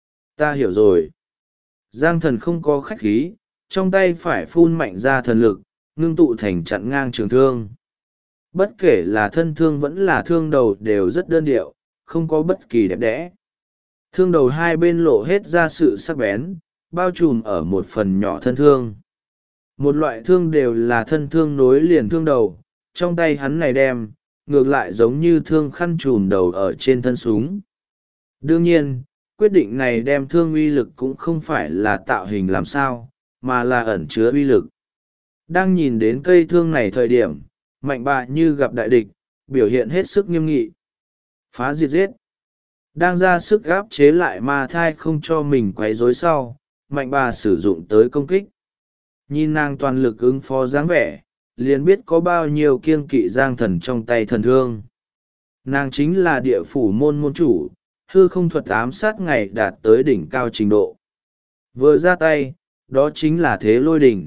Ta hiểu rồi. Giang Thần không có khách khí, trong tay phải phun mạnh ra thần lực, ngưng tụ thành chặn ngang trường thương. Bất kể là thân thương vẫn là thương đầu đều rất đơn điệu, không có bất kỳ đẹp đẽ. Thương đầu hai bên lộ hết ra sự sắc bén, bao trùm ở một phần nhỏ thân thương. Một loại thương đều là thân thương nối liền thương đầu, trong tay hắn này đem, ngược lại giống như thương khăn trùm đầu ở trên thân súng. Đương nhiên, quyết định này đem thương uy lực cũng không phải là tạo hình làm sao, mà là ẩn chứa uy lực. Đang nhìn đến cây thương này thời điểm, Mạnh Bà như gặp đại địch, biểu hiện hết sức nghiêm nghị. Phá diệt giết. Đang ra sức áp chế lại Ma Thai không cho mình quấy rối sau, Mạnh Bà sử dụng tới công kích. Nhìn nàng toàn lực ứng phó dáng vẻ, liền biết có bao nhiêu kiêng kỵ Giang Thần trong tay thần thương. Nàng chính là địa phủ môn môn chủ, hư không thuật ám sát ngày đạt tới đỉnh cao trình độ. Vừa ra tay, đó chính là thế lôi đỉnh.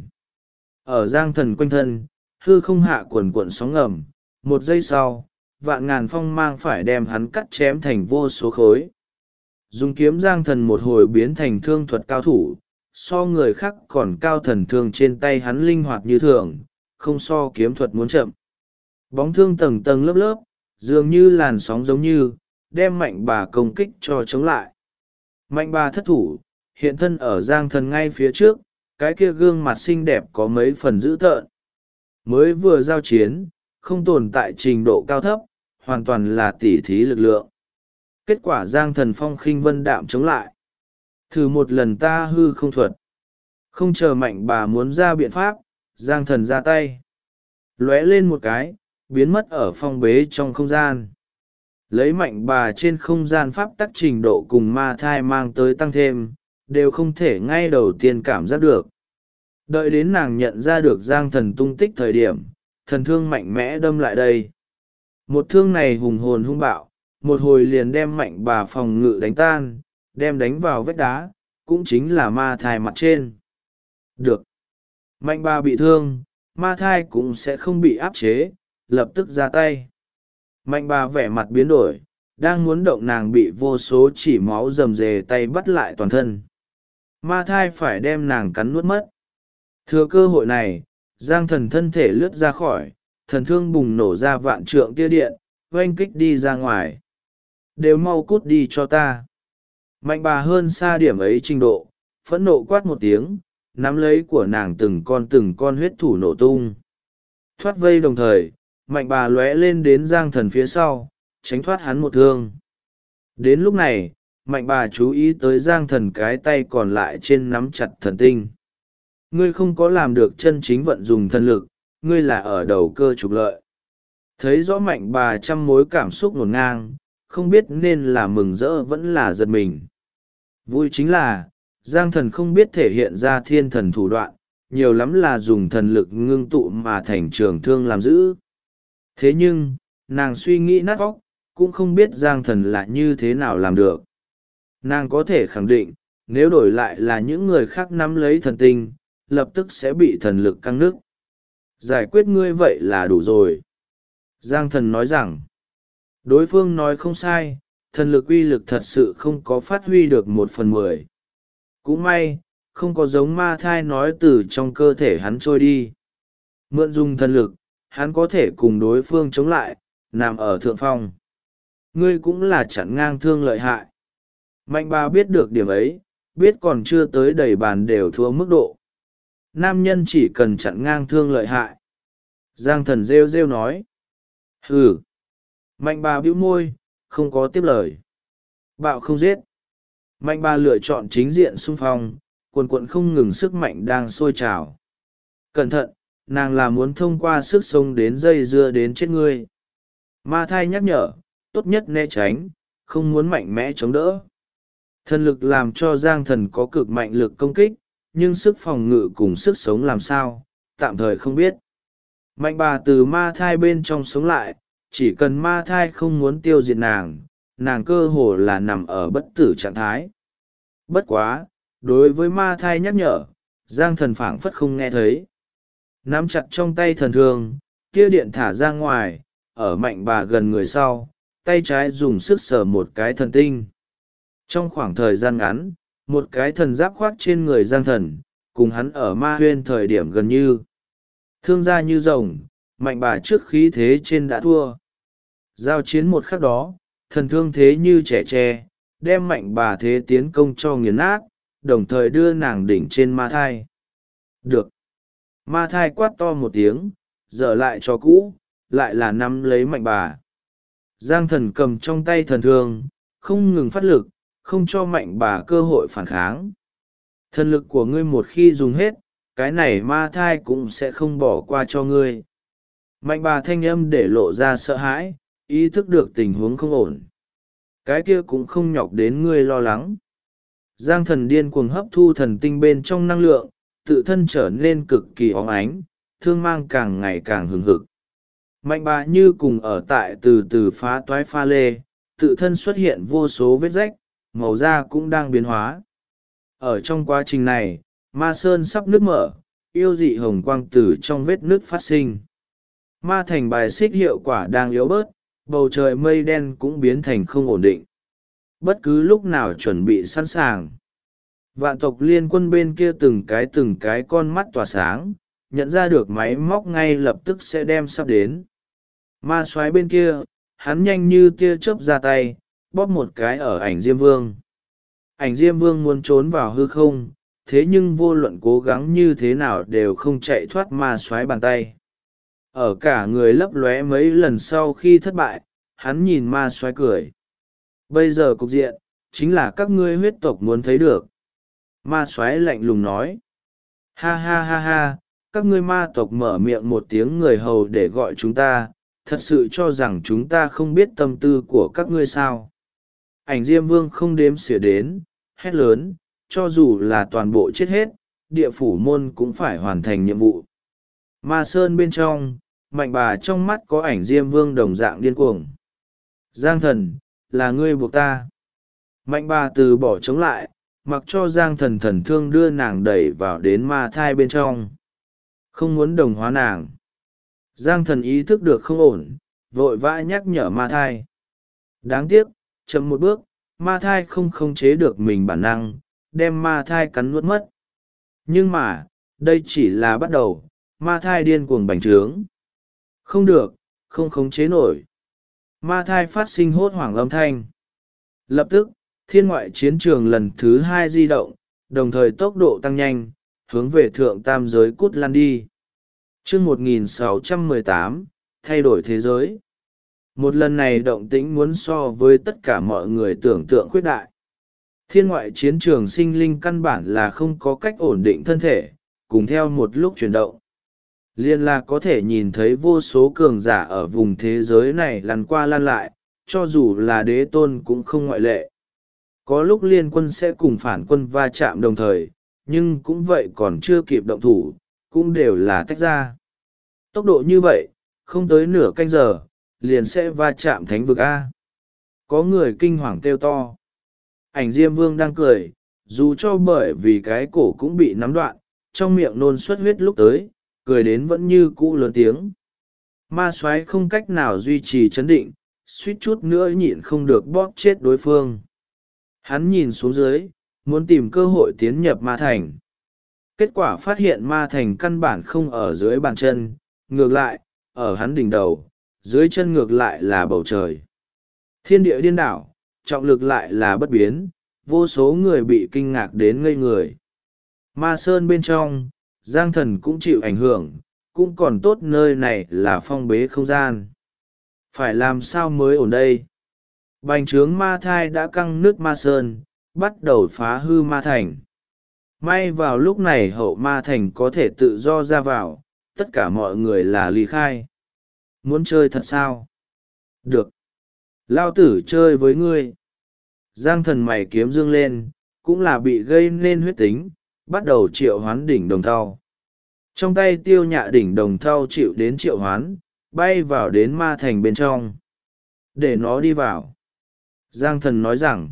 Ở Giang Thần quanh thân, hư không hạ quần cuộn sóng ngầm, một giây sau, vạn ngàn phong mang phải đem hắn cắt chém thành vô số khối. Dùng kiếm Giang Thần một hồi biến thành thương thuật cao thủ, so người khác còn cao thần thương trên tay hắn linh hoạt như thường, không so kiếm thuật muốn chậm. Bóng thương tầng tầng lớp lớp, dường như làn sóng giống như, đem Mạnh Bà công kích cho chống lại. Mạnh Bà thất thủ, hiện thân ở Giang Thần ngay phía trước, cái kia gương mặt xinh đẹp có mấy phần dữ tợn. Mới vừa giao chiến, không tồn tại trình độ cao thấp, hoàn toàn là tỉ thí lực lượng. Kết quả Giang Thần phong khinh vân đạm chống lại. Thử một lần ta hư không thuật. Không chờ Mạnh Bà muốn ra biện pháp, Giang Thần ra tay. Lóe lên một cái, biến mất ở phong bế trong không gian. Lấy Mạnh Bà trên không gian pháp tắc trình độ cùng Ma Thai mang tới tăng thêm, đều không thể ngay đầu tiên cảm giác được. Đợi đến nàng nhận ra được Giang Thần tung tích thời điểm, thần thương mạnh mẽ đâm lại đây. Một thương này hùng hồn hung bạo, một hồi liền đem Mạnh Bà phòng ngự đánh tan, đem đánh vào vách đá, cũng chính là Ma Thai mặt trên. Được. Mạnh Bà bị thương, Ma Thai cũng sẽ không bị áp chế, lập tức ra tay. Mạnh Bà vẻ mặt biến đổi, đang muốn động nàng bị vô số chỉ máu rầm rề tay bắt lại toàn thân. Ma Thai phải đem nàng cắn nuốt mất. Thừa cơ hội này, Giang Thần thân thể lướt ra khỏi, thần thương bùng nổ ra vạn trượng tia điện, oanh kích đi ra ngoài. Đều mau cút đi cho ta. Mạnh Bà hơn xa điểm ấy trình độ, phẫn nộ quát một tiếng, nắm lấy của nàng từng con huyết thủ nổ tung. Thoát vây đồng thời, Mạnh Bà lóe lên đến Giang Thần phía sau, tránh thoát hắn một thương. Đến lúc này, Mạnh Bà chú ý tới Giang Thần cái tay còn lại trên nắm chặt thần tinh. Ngươi không có làm được chân chính vận dùng thần lực, ngươi là ở đầu cơ trục lợi. Thấy rõ Mạnh Bà trăm mối cảm xúc ngổn ngang, không biết nên là mừng rỡ vẫn là giật mình. Vui chính là, Giang Thần không biết thể hiện ra thiên thần thủ đoạn, nhiều lắm là dùng thần lực ngưng tụ mà thành trường thương làm giữ. Thế nhưng, nàng suy nghĩ nát óc, cũng không biết Giang Thần là như thế nào làm được. Nàng có thể khẳng định, nếu đổi lại là những người khác nắm lấy thần tinh, lập tức sẽ bị thần lực căng nứt. Giải quyết ngươi vậy là đủ rồi. Giang Thần nói rằng, đối phương nói không sai, thần lực uy lực thật sự không có phát huy được 1/10. Cũng may không có giống ma thai nói từ trong cơ thể hắn trôi đi. Mượn dùng thần lực, hắn có thể cùng đối phương chống lại, nằm ở thượng phong. Ngươi cũng là chặn ngang thương lợi hại. Mạnh bà biết được điểm ấy, biết còn chưa tới đầy bàn đều thua mức độ. Nam nhân chỉ cần chặn ngang thương lợi hại. Giang thần rêu rêu nói. Hừ. Mạnh bà bĩu môi, không có tiếp lời. Bạo không giết. Mạnh bà lựa chọn chính diện xung phong, quần quận không ngừng sức mạnh đang sôi trào. Cẩn thận, nàng là muốn thông qua sức sống đến dây dưa đến chết ngươi. Ma thai nhắc nhở, tốt nhất né tránh, không muốn mạnh mẽ chống đỡ. Thần lực làm cho Giang thần có cực mạnh lực công kích, nhưng sức phòng ngự cùng sức sống làm sao, tạm thời không biết. Mạnh bà từ ma thai bên trong sống lại, chỉ cần ma thai không muốn tiêu diệt nàng cơ hồ là nằm ở bất tử trạng thái. Bất quá, đối với ma thai nhắc nhở, Giang thần phảng phất không nghe thấy. Nắm chặt trong tay thần thương, tia điện thả ra ngoài, ở mạnh bà gần người sau, tay trái dùng sức sờ một cái thần tinh. Trong khoảng thời gian ngắn, một cái thần giáp khoác trên người Giang thần, cùng hắn ở ma huyên thời điểm gần như. Thương ra như rồng, mạnh bà trước khí thế trên đã thua. Giao chiến một khắc đó, thần thương thế như trẻ tre, đem mạnh bà thế tiến công cho nghiền nát, đồng thời đưa nàng đỉnh trên ma thai. Được. Ma thai quát to một tiếng, dở lại cho cũ, lại là nắm lấy mạnh bà. Giang thần cầm trong tay thần thương, không ngừng phát lực, không cho mạnh bà cơ hội phản kháng. Thần lực của ngươi một khi dùng hết, cái này ma thai cũng sẽ không bỏ qua cho ngươi. Mạnh bà thanh âm để lộ ra sợ hãi, ý thức được tình huống không ổn. Cái kia cũng không nhọc đến ngươi lo lắng. Giang thần điên cuồng hấp thu thần tinh bên trong năng lượng, tự thân trở nên cực kỳ óng ánh, thương mang càng ngày càng hừng hực. Mạnh bà như cùng ở tại từ từ phá toái pha lê, tự thân xuất hiện vô số vết rách, màu da cũng đang biến hóa. Ở trong quá trình này, ma sơn sắp nứt mở, yêu dị hồng quang từ trong vết nứt phát sinh. Ma thành bài xích hiệu quả đang yếu bớt, bầu trời mây đen cũng biến thành không ổn định. Bất cứ lúc nào chuẩn bị sẵn sàng. Vạn tộc liên quân bên kia từng cái con mắt tỏa sáng, nhận ra được máy móc ngay lập tức sẽ đem sắp đến. Ma soái bên kia, hắn nhanh như tia chớp ra tay, bóp một cái ở ảnh Diêm Vương. Ảnh Diêm Vương muốn trốn vào hư không, thế nhưng vô luận cố gắng như thế nào đều không chạy thoát ma soái bàn tay. Ở cả người lấp lóe mấy lần sau khi thất bại, hắn nhìn ma soái cười. Bây giờ cục diện, chính là các ngươi huyết tộc muốn thấy được. Ma soái lạnh lùng nói. Ha ha ha ha, các ngươi ma tộc mở miệng một tiếng người hầu để gọi chúng ta, thật sự cho rằng chúng ta không biết tâm tư của các ngươi sao. Ảnh Diêm Vương không đếm xỉa đến, hét lớn, cho dù là toàn bộ chết hết, địa phủ môn cũng phải hoàn thành nhiệm vụ. Ma sơn bên trong, mạnh bà trong mắt có ảnh Diêm Vương đồng dạng điên cuồng. Giang thần, là ngươi buộc ta. Mạnh bà từ bỏ chống lại, mặc cho Giang thần thần thương đưa nàng đẩy vào đến ma thai bên trong. Không muốn đồng hóa nàng. Giang thần ý thức được không ổn, vội vã nhắc nhở ma thai. Đáng tiếc, chậm một bước, ma thai không khống chế được mình bản năng, đem ma thai cắn nuốt mất. Nhưng mà, đây chỉ là bắt đầu, ma thai điên cuồng bành trướng. Không được, không khống chế nổi. Ma thai phát sinh hốt hoảng âm thanh. Lập tức, thiên ngoại chiến trường lần thứ 2 di động, đồng thời tốc độ tăng nhanh, hướng về thượng tam giới cút lăn đi. Chương 1618, thay đổi thế giới. Một lần này động tĩnh muốn so với tất cả mọi người tưởng tượng khuyết đại. Thiên ngoại chiến trường sinh linh căn bản là không có cách ổn định thân thể, cùng theo một lúc chuyển động. Liên là có thể nhìn thấy vô số cường giả ở vùng thế giới này lăn qua lăn lại, cho dù là đế tôn cũng không ngoại lệ. Có lúc liên quân sẽ cùng phản quân va chạm đồng thời, nhưng cũng vậy còn chưa kịp động thủ, cũng đều là tách ra. Tốc độ như vậy, không tới nửa canh giờ, liền sẽ va chạm thánh vực A. Có người kinh hoàng kêu to. Ảnh Diêm Vương đang cười, dù cho bởi vì cái cổ cũng bị nắm đoạn, trong miệng nôn xuất huyết lúc tới, cười đến vẫn như cũ lớn tiếng. Ma soái không cách nào duy trì chấn định, suýt chút nữa nhịn không được bóp chết đối phương. Hắn nhìn xuống dưới, muốn tìm cơ hội tiến nhập ma thành. Kết quả phát hiện ma thành căn bản không ở dưới bàn chân, ngược lại, ở hắn đỉnh đầu, dưới chân ngược lại là bầu trời. Thiên địa điên đảo, trọng lực lại là bất biến, vô số người bị kinh ngạc đến ngây người. Ma sơn bên trong, Giang Thần cũng chịu ảnh hưởng, cũng còn tốt nơi này là phong bế không gian. Phải làm sao mới ổn đây? Bành trướng ma thai đã căng nước ma sơn, bắt đầu phá hư ma thành. May vào lúc này hậu ma thành có thể tự do ra vào, tất cả mọi người là ly khai. Muốn chơi thật sao? Được. Lao tử chơi với ngươi. Giang Thần mày kiếm dương lên, cũng là bị gây nên huyết tính, bắt đầu triệu hoán đỉnh đồng thau. Trong tay Tiêu Nhạ đỉnh đồng thau chịu đến triệu hoán, bay vào đến ma thành bên trong. Để nó đi vào. Giang Thần nói rằng,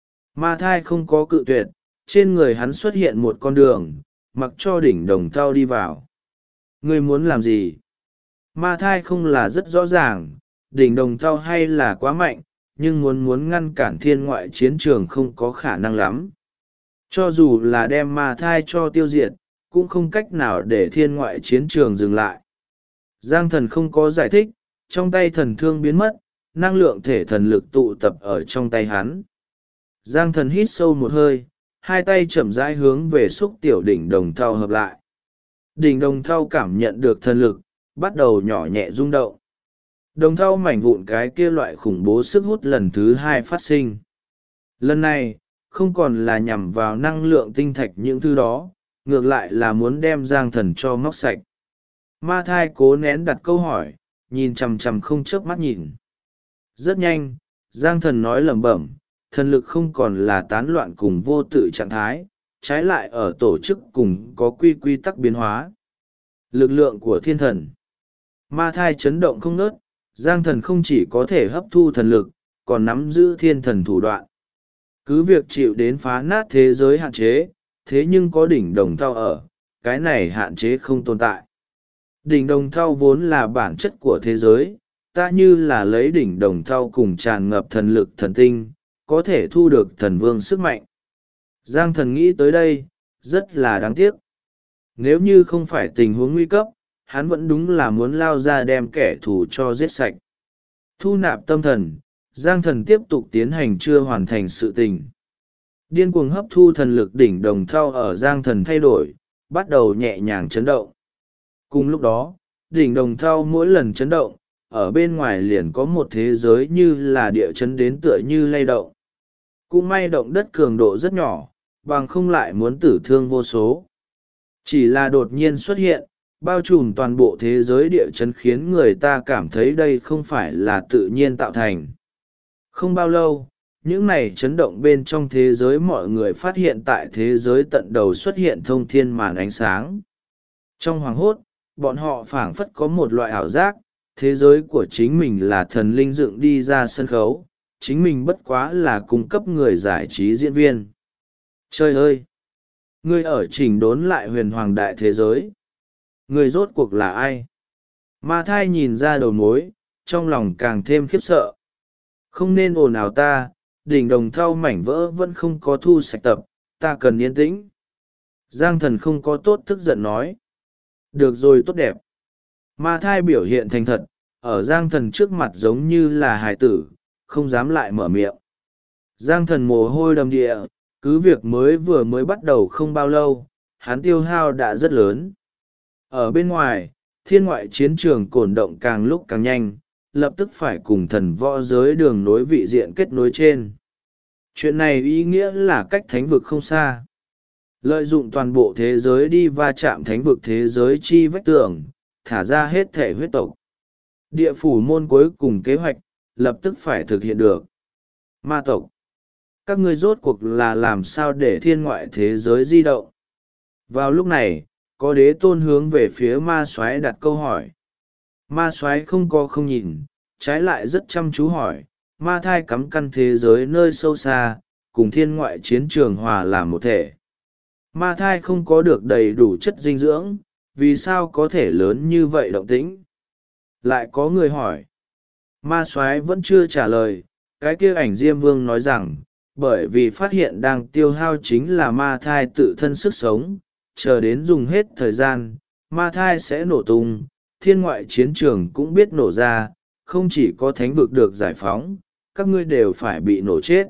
ma thai không có cự tuyệt, trên người hắn xuất hiện một con đường, mặc cho đỉnh đồng thau đi vào. Ngươi muốn làm gì? Ma thai không là rất rõ ràng, đỉnh đồng thau hay là quá mạnh, nhưng muốn ngăn cản thiên ngoại chiến trường không có khả năng lắm. Cho dù là đem ma thai cho tiêu diệt, cũng không cách nào để thiên ngoại chiến trường dừng lại. Giang Thần không có giải thích, trong tay thần thương biến mất, năng lượng thể thần lực tụ tập ở trong tay hắn. Giang Thần hít sâu một hơi, hai tay chậm rãi hướng về xúc tiểu đỉnh đồng thau hợp lại. Đỉnh đồng thau cảm nhận được thần lực, bắt đầu nhỏ nhẹ rung động. Đồng thau mảnh vụn cái kia loại khủng bố sức hút lần thứ hai phát sinh. Lần này, không còn là nhằm vào năng lượng tinh thạch những thứ đó, ngược lại là muốn đem Giang Thần cho móc sạch. Ma thai cố nén đặt câu hỏi, nhìn chằm chằm không chớp mắt nhìn. Rất nhanh, Giang Thần nói lẩm bẩm, thần lực không còn là tán loạn cùng vô tự trạng thái, trái lại ở tổ chức cùng có quy tắc biến hóa. Lực lượng của thiên thần. Ma thai chấn động không ngớt, Giang Thần không chỉ có thể hấp thu thần lực, còn nắm giữ thiên thần thủ đoạn. Cứ việc chịu đến phá nát thế giới hạn chế, thế nhưng có đỉnh đồng thau ở, cái này hạn chế không tồn tại. Đỉnh đồng thau vốn là bản chất của thế giới, ta như là lấy đỉnh đồng thau cùng tràn ngập thần lực thần tinh, có thể thu được thần vương sức mạnh. Giang Thần nghĩ tới đây, rất là đáng tiếc. Nếu như không phải tình huống nguy cấp, hắn vẫn đúng là muốn lao ra đem kẻ thù cho giết sạch. Thu nạp tâm thần, Giang Thần tiếp tục tiến hành chưa hoàn thành sự tình. Điên cuồng hấp thu thần lực đỉnh đồng thau ở Giang Thần thay đổi, bắt đầu nhẹ nhàng chấn động. Cùng lúc đó, đỉnh đồng thau mỗi lần chấn động, ở bên ngoài liền có một thế giới như là địa chấn đến tựa như lay động. Cũng may động đất cường độ rất nhỏ, bằng không lại muốn tử thương vô số. Chỉ là đột nhiên xuất hiện, bao trùm toàn bộ thế giới địa chấn khiến người ta cảm thấy đây không phải là tự nhiên tạo thành. Không bao lâu, những này chấn động bên trong thế giới mọi người phát hiện tại thế giới tận đầu xuất hiện thông thiên màn ánh sáng. Trong hoàng hốt, bọn họ phảng phất có một loại ảo giác, thế giới của chính mình là thần linh dựng đi ra sân khấu, chính mình bất quá là cung cấp người giải trí diễn viên. Trời ơi! Ngươi ở chỉnh đốn lại huyền hoàng đại thế giới. Ngươi rốt cuộc là ai? Ma thai nhìn ra đầu mối, trong lòng càng thêm khiếp sợ. Không nên ồn ào ta, đỉnh đồng thau mảnh vỡ vẫn không có thu sạch tập, ta cần yên tĩnh. Giang Thần không có tốt tức giận nói. Được rồi, tốt đẹp. Ma thai biểu hiện thành thật, ở Giang Thần trước mặt giống như là hài tử, không dám lại mở miệng. Giang Thần mồ hôi đầm địa, cứ việc vừa mới bắt đầu không bao lâu, hắn tiêu hao đã rất lớn. Ở bên ngoài, thiên ngoại chiến trường cổn động càng lúc càng nhanh, lập tức phải cùng thần võ giới đường nối vị diện kết nối trên. Chuyện này ý nghĩa là cách thánh vực không xa. Lợi dụng toàn bộ thế giới đi va chạm thánh vực thế giới chi vách tường, thả ra hết thể huyết tộc. Địa phủ môn cuối cùng kế hoạch, lập tức phải thực hiện được. Ma tộc, các ngươi rốt cuộc là làm sao để thiên ngoại thế giới di động? Vào lúc này, có đế tôn hướng về phía ma soái đặt câu hỏi. Ma soái không có không nhìn, trái lại rất chăm chú hỏi, ma thai cắm căn thế giới nơi sâu xa, cùng thiên ngoại chiến trường hòa làm một thể. Ma thai không có được đầy đủ chất dinh dưỡng, vì sao có thể lớn như vậy động tĩnh? Lại có người hỏi. Ma soái vẫn chưa trả lời. Cái kia ảnh diêm vương nói rằng, bởi vì phát hiện đang tiêu hao chính là ma thai tự thân sức sống, chờ đến dùng hết thời gian, ma thai sẽ nổ tung, thiên ngoại chiến trường cũng biết nổ ra, không chỉ có thánh vực được giải phóng, các ngươi đều phải bị nổ chết.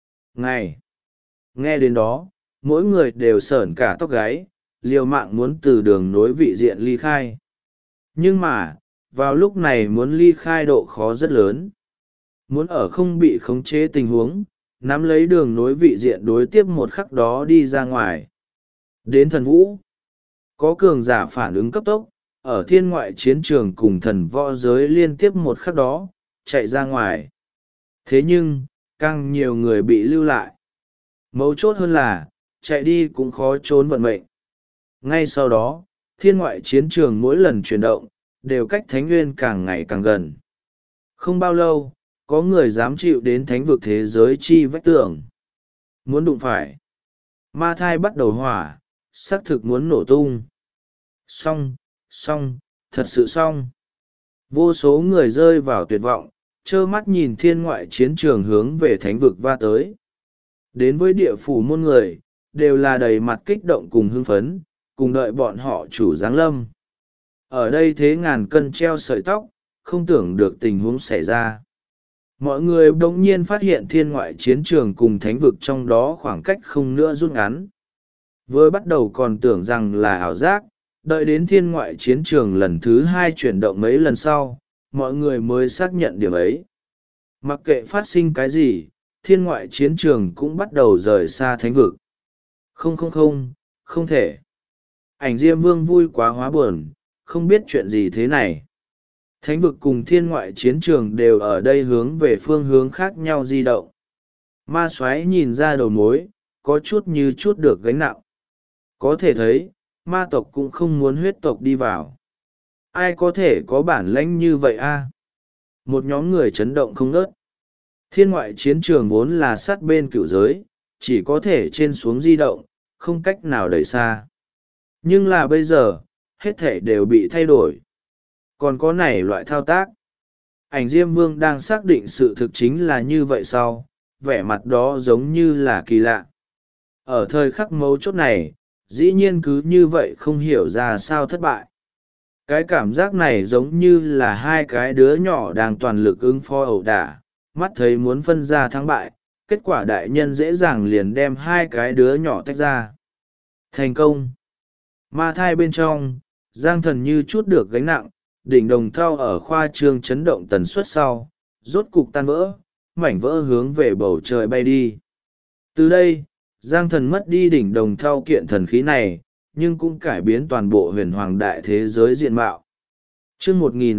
Nghe đến đó, mỗi người đều sởn cả tóc gáy, liều mạng muốn từ đường nối vị diện ly khai. Nhưng mà, vào lúc này muốn ly khai độ khó rất lớn. Muốn ở không bị khống chế tình huống, nắm lấy đường nối vị diện đối tiếp một khắc đó đi ra ngoài. Đến thần vũ, có cường giả phản ứng cấp tốc, ở thiên ngoại chiến trường cùng thần võ giới liên tiếp một khắc đó, chạy ra ngoài. Thế nhưng, càng nhiều người bị lưu lại. Mấu chốt hơn là, chạy đi cũng khó trốn vận mệnh. Ngay sau đó, thiên ngoại chiến trường mỗi lần chuyển động, đều cách thánh nguyên càng ngày càng gần. Không bao lâu, có người dám chịu đến thánh vực thế giới chi vách tường. Muốn đụng phải. Ma thai bắt đầu hỏa, xác thực muốn nổ tung. Xong, thật sự xong. Vô số người rơi vào tuyệt vọng, trơ mắt nhìn thiên ngoại chiến trường hướng về thánh vực va tới. Đến với địa phủ môn người, đều là đầy mặt kích động cùng hưng phấn, cùng đợi bọn họ chủ giáng lâm. Ở đây thế ngàn cân treo sợi tóc, không tưởng được tình huống xảy ra. Mọi người bỗng nhiên phát hiện thiên ngoại chiến trường cùng thánh vực trong đó khoảng cách không nữa rút ngắn. Vừa bắt đầu còn tưởng rằng là ảo giác, đợi đến thiên ngoại chiến trường lần thứ 2 chuyển động mấy lần sau, mọi người mới xác nhận điểm ấy. Mặc kệ phát sinh cái gì, thiên ngoại chiến trường cũng bắt đầu rời xa thánh vực. Không thể. Ảnh diêm vương vui quá hóa buồn, không biết chuyện gì thế này. Thánh vực cùng thiên ngoại chiến trường đều ở đây hướng về phương hướng khác nhau di động. Ma soái nhìn ra đầu mối, có chút như chút được gánh nặng. Có thể thấy, ma tộc cũng không muốn huyết tộc đi vào. Ai có thể có bản lãnh như vậy a? Một nhóm người chấn động không ngớt. Thiên ngoại chiến trường vốn là sát bên cửu giới, chỉ có thể trên xuống di động, không cách nào đẩy xa. Nhưng là bây giờ, hết thể đều bị thay đổi. Còn có này loại thao tác. Ảnh diêm vương đang xác định sự thực chính là như vậy sau, vẻ mặt đó giống như là kỳ lạ. Ở thời khắc mấu chốt này, dĩ nhiên cứ như vậy không hiểu ra sao thất bại. Cái cảm giác này giống như là hai cái đứa nhỏ đang toàn lực ứng phó ẩu đả, mắt thấy muốn phân ra thắng bại, kết quả đại nhân dễ dàng liền đem hai cái đứa nhỏ tách ra. Thành công. Ma thai bên trong, Giang Thần như chút được gánh nặng, đỉnh đồng thau ở khoa trương chấn động tần suất sau, rốt cục tan vỡ, mảnh vỡ hướng về bầu trời bay đi. Từ đây, Giang Thần mất đi đỉnh đồng thau kiện thần khí này, nhưng cũng cải biến toàn bộ huyền hoàng đại thế giới diện mạo. Chương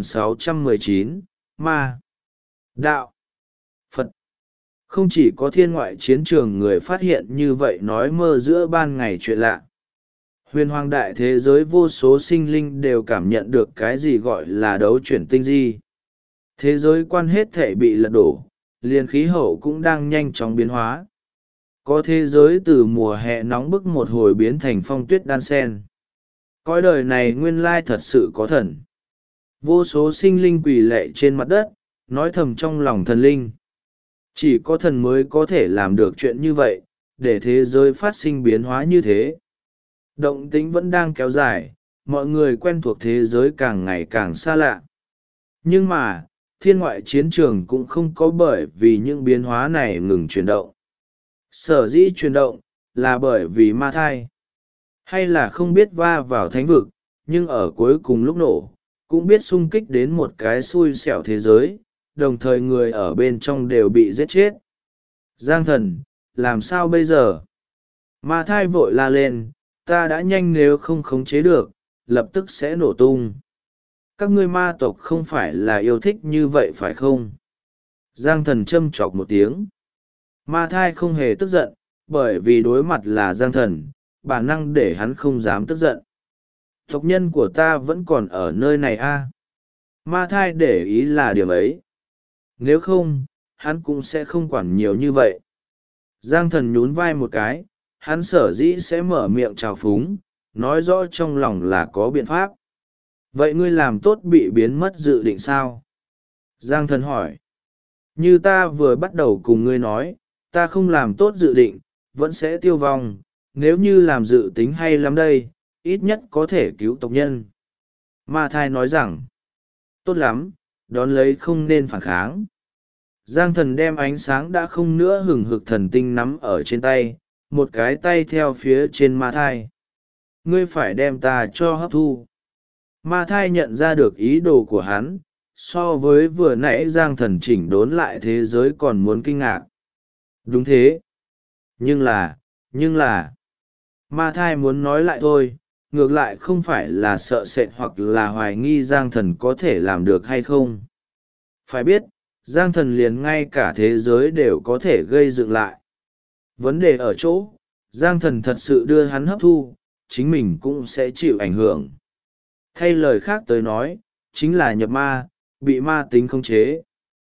1619, Ma, Đạo, Phật. Không chỉ có thiên ngoại chiến trường người phát hiện như vậy nói mơ giữa ban ngày chuyện lạ. Huyền hoàng đại thế giới vô số sinh linh đều cảm nhận được cái gì gọi là đấu chuyển tinh di. Thế giới quan hết thể bị lật đổ, liền khí hậu cũng đang nhanh chóng biến hóa. Có thế giới từ mùa hè nóng bức một hồi biến thành phong tuyết đan sen. Cõi đời này nguyên lai thật sự có thần. Vô số sinh linh quỳ lạy trên mặt đất, nói thầm trong lòng thần linh. Chỉ có thần mới có thể làm được chuyện như vậy, để thế giới phát sinh biến hóa như thế. Động tĩnh vẫn đang kéo dài, mọi người quen thuộc thế giới càng ngày càng xa lạ. Nhưng mà, thiên ngoại chiến trường cũng không có bởi vì những biến hóa này ngừng chuyển động. Sở dĩ chuyển động, là bởi vì ma thai. Hay là không biết va vào thánh vực, nhưng ở cuối cùng lúc nổ, cũng biết xung kích đến một cái xui xẻo thế giới, đồng thời người ở bên trong đều bị giết chết. Giang Thần, làm sao bây giờ? Ma thai vội la lên, ta đã nhanh nếu không khống chế được, lập tức sẽ nổ tung. Các ngươi ma tộc không phải là yêu thích như vậy phải không? Giang Thần châm chọc một tiếng. Ma thai không hề tức giận, bởi vì đối mặt là Giang Thần, bản năng để hắn không dám tức giận. Tộc nhân của ta vẫn còn ở nơi này a. Ma thai để ý là điểm ấy. Nếu không, hắn cũng sẽ không quản nhiều như vậy. Giang Thần nhún vai một cái, hắn sở dĩ sẽ mở miệng trào phúng, nói rõ trong lòng là có biện pháp. Vậy ngươi làm tốt bị biến mất dự định sao? Giang thần hỏi. Như ta vừa bắt đầu cùng ngươi nói, ta không làm tốt dự định, vẫn sẽ tiêu vong, nếu như làm dự tính hay lắm đây, ít nhất có thể cứu tộc nhân. Ma thai nói rằng, tốt lắm, đón lấy không nên phản kháng. Giang thần đem ánh sáng đã không nữa hừng hực thần tinh nắm ở trên tay, một cái tay theo phía trên ma thai. Ngươi phải đem ta cho hấp thu. Ma thai nhận ra được ý đồ của hắn, so với vừa nãy Giang thần chỉnh đốn lại thế giới còn muốn kinh ngạc. Đúng thế. Nhưng là, ma thai muốn nói lại thôi, ngược lại không phải là sợ sệt hoặc là hoài nghi Giang thần có thể làm được hay không. Phải biết, Giang thần liền ngay cả thế giới đều có thể gây dựng lại. Vấn đề ở chỗ, Giang thần thật sự đưa hắn hấp thu, chính mình cũng sẽ chịu ảnh hưởng. Thay lời khác tới nói, chính là nhập ma, bị ma tính khống chế.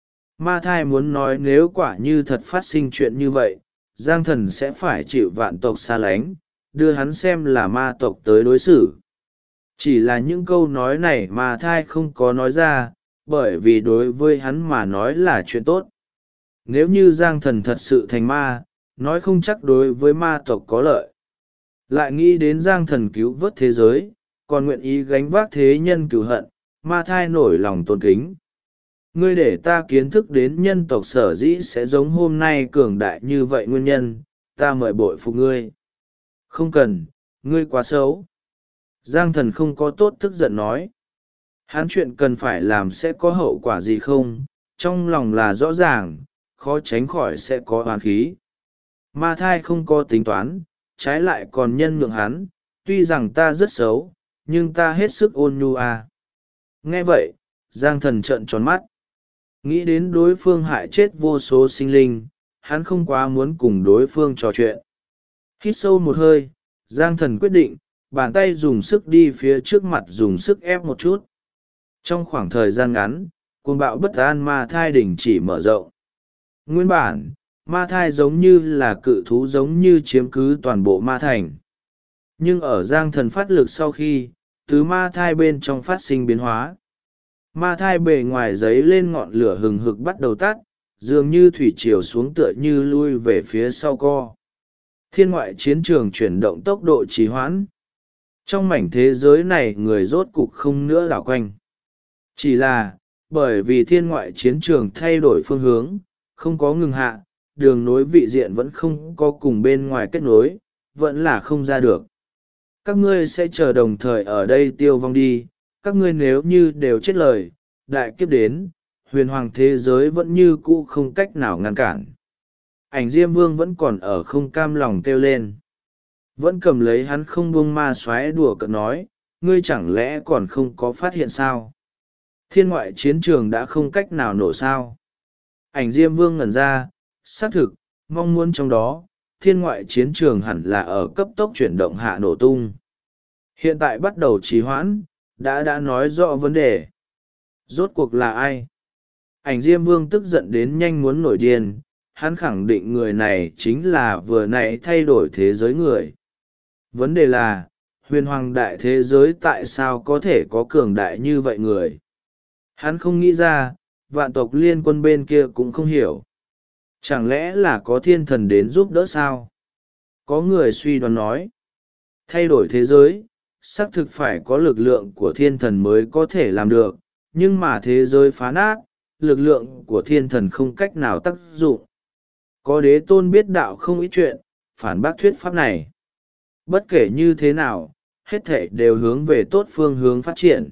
Ma thai muốn nói nếu quả như thật phát sinh chuyện như vậy, Giang thần sẽ phải chịu vạn tộc xa lánh, đưa hắn xem là ma tộc tới đối xử. Chỉ là những câu nói này ma thai không có nói ra, bởi vì đối với hắn mà nói là chuyện tốt. Nếu như Giang thần thật sự thành ma, nói không chắc đối với ma tộc có lợi. Lại nghĩ đến Giang thần cứu vớt thế giới, còn nguyện ý gánh vác thế nhân cửu hận, ma thai nổi lòng tôn kính. Ngươi để ta kiến thức đến nhân tộc sở dĩ sẽ giống hôm nay cường đại như vậy nguyên nhân, ta mời bội phục ngươi. Không cần, ngươi quá xấu. Giang thần không có tốt tức giận nói. Hắn chuyện cần phải làm sẽ có hậu quả gì không, trong lòng là rõ ràng, khó tránh khỏi sẽ có oán khí. Ma thai không có tính toán, trái lại còn nhân nhượng hắn, tuy rằng ta rất xấu, nhưng ta hết sức ôn nhu à. Nghe vậy, Giang thần trợn tròn mắt. Nghĩ đến đối phương hại chết vô số sinh linh, hắn không quá muốn cùng đối phương trò chuyện. Hít sâu một hơi, Giang thần quyết định, bàn tay dùng sức đi phía trước mặt dùng sức ép một chút. Trong khoảng thời gian ngắn, cuồng bạo bất an ma thai đình chỉ mở rộng. Nguyên bản, ma thai giống như là cự thú giống như chiếm cứ toàn bộ ma thành. Nhưng ở Giang thần phát lực sau khi, tứ ma thai bên trong phát sinh biến hóa. Ma thai bề ngoài giấy lên ngọn lửa hừng hực bắt đầu tắt, dường như thủy triều xuống tựa như lui về phía sau co. Thiên ngoại chiến trường chuyển động tốc độ trì hoãn. Trong mảnh thế giới này người rốt cục không nữa đảo quanh. Chỉ là, bởi vì thiên ngoại chiến trường thay đổi phương hướng, không có ngừng hạ, đường nối vị diện vẫn không có cùng bên ngoài kết nối, vẫn là không ra được. Các ngươi sẽ chờ đồng thời ở đây tiêu vong đi, các ngươi nếu như đều chết lời, đại kiếp đến, huyền hoàng thế giới vẫn như cũ không cách nào ngăn cản. Ảnh Diêm Vương vẫn còn ở không cam lòng kêu lên. Vẫn cầm lấy hắn không buông ma xoáy đùa cợt nói, ngươi chẳng lẽ còn không có phát hiện sao? Thiên ngoại chiến trường đã không cách nào nổ sao? Ảnh Diêm Vương ngẩn ra, xác thực, mong muốn trong đó, thiên ngoại chiến trường hẳn là ở cấp tốc chuyển động hạ nổ tung. Hiện tại bắt đầu trì hoãn, đã nói rõ vấn đề. Rốt cuộc là ai? Ảnh Diêm Vương tức giận đến nhanh muốn nổi điên, hắn khẳng định người này chính là vừa nãy thay đổi thế giới người. Vấn đề là, huyền hoàng đại thế giới tại sao có thể có cường đại như vậy người? Hắn không nghĩ ra, vạn tộc liên quân bên kia cũng không hiểu. Chẳng lẽ là có thiên thần đến giúp đỡ sao? Có người suy đoán nói. Thay đổi thế giới, xác thực phải có lực lượng của thiên thần mới có thể làm được, nhưng mà thế giới phá nát, lực lượng của thiên thần không cách nào tác dụng. Có đế tôn biết đạo không ít chuyện, phản bác thuyết pháp này. Bất kể như thế nào, hết thảy đều hướng về tốt phương hướng phát triển.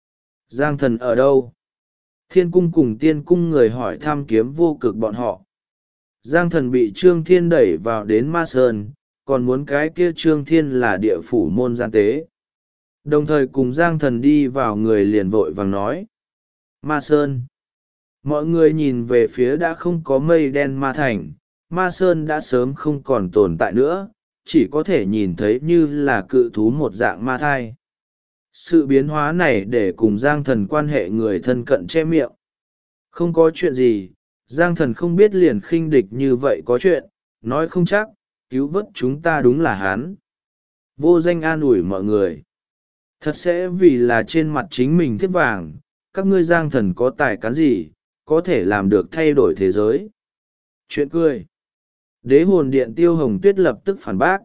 Giang thần ở đâu? Thiên cung cùng tiên cung người hỏi thăm kiếm vô cực bọn họ. Giang thần bị Trương Thiên đẩy vào đến Ma Sơn, còn muốn cái kia Trương Thiên là địa phủ môn gian tế. Đồng thời cùng Giang thần đi vào người liền vội vàng nói. Ma Sơn. Mọi người nhìn về phía đã không có mây đen ma thành, Ma Sơn đã sớm không còn tồn tại nữa, chỉ có thể nhìn thấy như là cự thú một dạng ma thai. Sự biến hóa này để cùng Giang thần quan hệ người thân cận che miệng. Không có chuyện gì, Giang thần không biết liền khinh địch như vậy có chuyện, nói không chắc, cứu vớt chúng ta đúng là hắn. Vô danh an ủi mọi người. Thật sẽ vì là trên mặt chính mình thiết vàng, các ngươi Giang thần có tài cán gì, có thể làm được thay đổi thế giới. Chuyện cười. Đế hồn điện Tiêu Hồng Tuyết lập tức phản bác.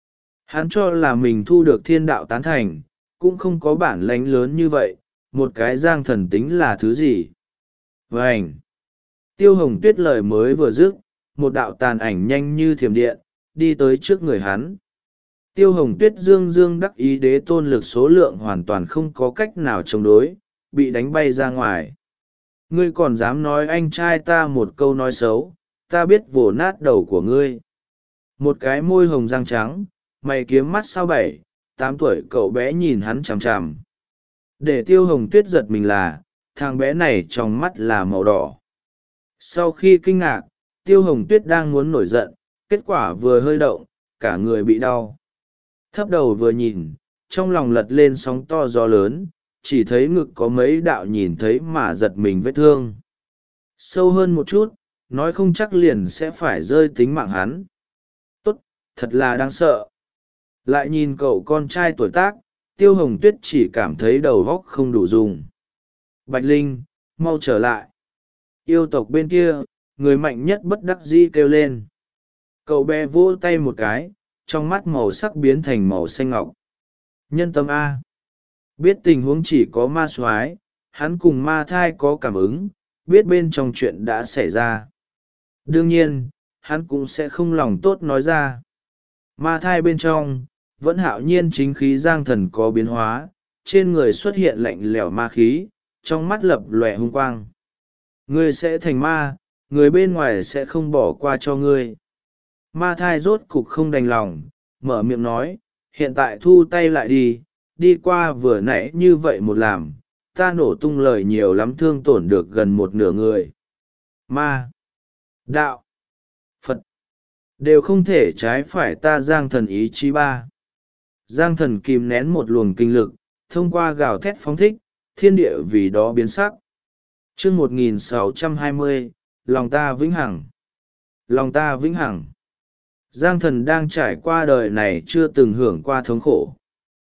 Hắn cho là mình thu được thiên đạo tán thành, cũng không có bản lãnh lớn như vậy, một cái giang thần tính là thứ gì. Vânh! Tiêu Hồng Tuyết lời mới vừa dứt, một đạo tàn ảnh nhanh như thiểm điện, đi tới trước người hắn. Tiêu Hồng Tuyết dương dương đắc ý đế tôn lực số lượng hoàn toàn không có cách nào chống đối, bị đánh bay ra ngoài. Ngươi còn dám nói anh trai ta một câu nói xấu, ta biết vồ nát đầu của ngươi. Một cái môi hồng răng trắng, mày kiếm mắt sao 7, 8 tuổi cậu bé nhìn hắn chằm chằm. Để Tiêu Hồng Tuyết giật mình là, thằng bé này trong mắt là màu đỏ. Sau khi kinh ngạc, Tiêu Hồng Tuyết đang muốn nổi giận, kết quả vừa hơi động, cả người bị đau. Thấp đầu vừa nhìn, trong lòng lật lên sóng to gió lớn, chỉ thấy ngực có mấy đạo nhìn thấy mà giật mình vết thương. Sâu hơn một chút, nói không chắc liền sẽ phải rơi tính mạng hắn. Tốt, thật là đáng sợ. Lại nhìn cậu con trai tuổi tác, Tiêu Hồng Tuyết chỉ cảm thấy đầu óc không đủ dùng. Bạch Linh, mau trở lại. Yêu tộc bên kia, người mạnh nhất bất đắc dĩ kêu lên. Cậu bé vỗ tay một cái, trong mắt màu sắc biến thành màu xanh ngọc. Nhân tâm A. Biết tình huống chỉ có ma soái, hắn cùng ma thai có cảm ứng, biết bên trong chuyện đã xảy ra. Đương nhiên, hắn cũng sẽ không lòng tốt nói ra. Ma thai bên trong, vẫn hạo nhiên chính khí giang thần có biến hóa, trên người xuất hiện lạnh lẽo ma khí, trong mắt lập lòe hung quang. Ngươi sẽ thành ma, người bên ngoài sẽ không bỏ qua cho ngươi. Ma thai rốt cục không đành lòng, mở miệng nói, hiện tại thu tay lại đi qua vừa nãy như vậy một làm, ta nổ tung lời nhiều lắm thương tổn được gần một nửa người. Ma, đạo, Phật, đều không thể trái phải ta giang thần ý chí ba. Giang thần kìm nén một luồng kinh lực, thông qua gào thét phóng thích, thiên địa vì đó biến sắc. Chương 1620, lòng ta vĩnh hằng. Lòng ta vĩnh hằng. Giang thần đang trải qua đời này chưa từng hưởng qua thống khổ.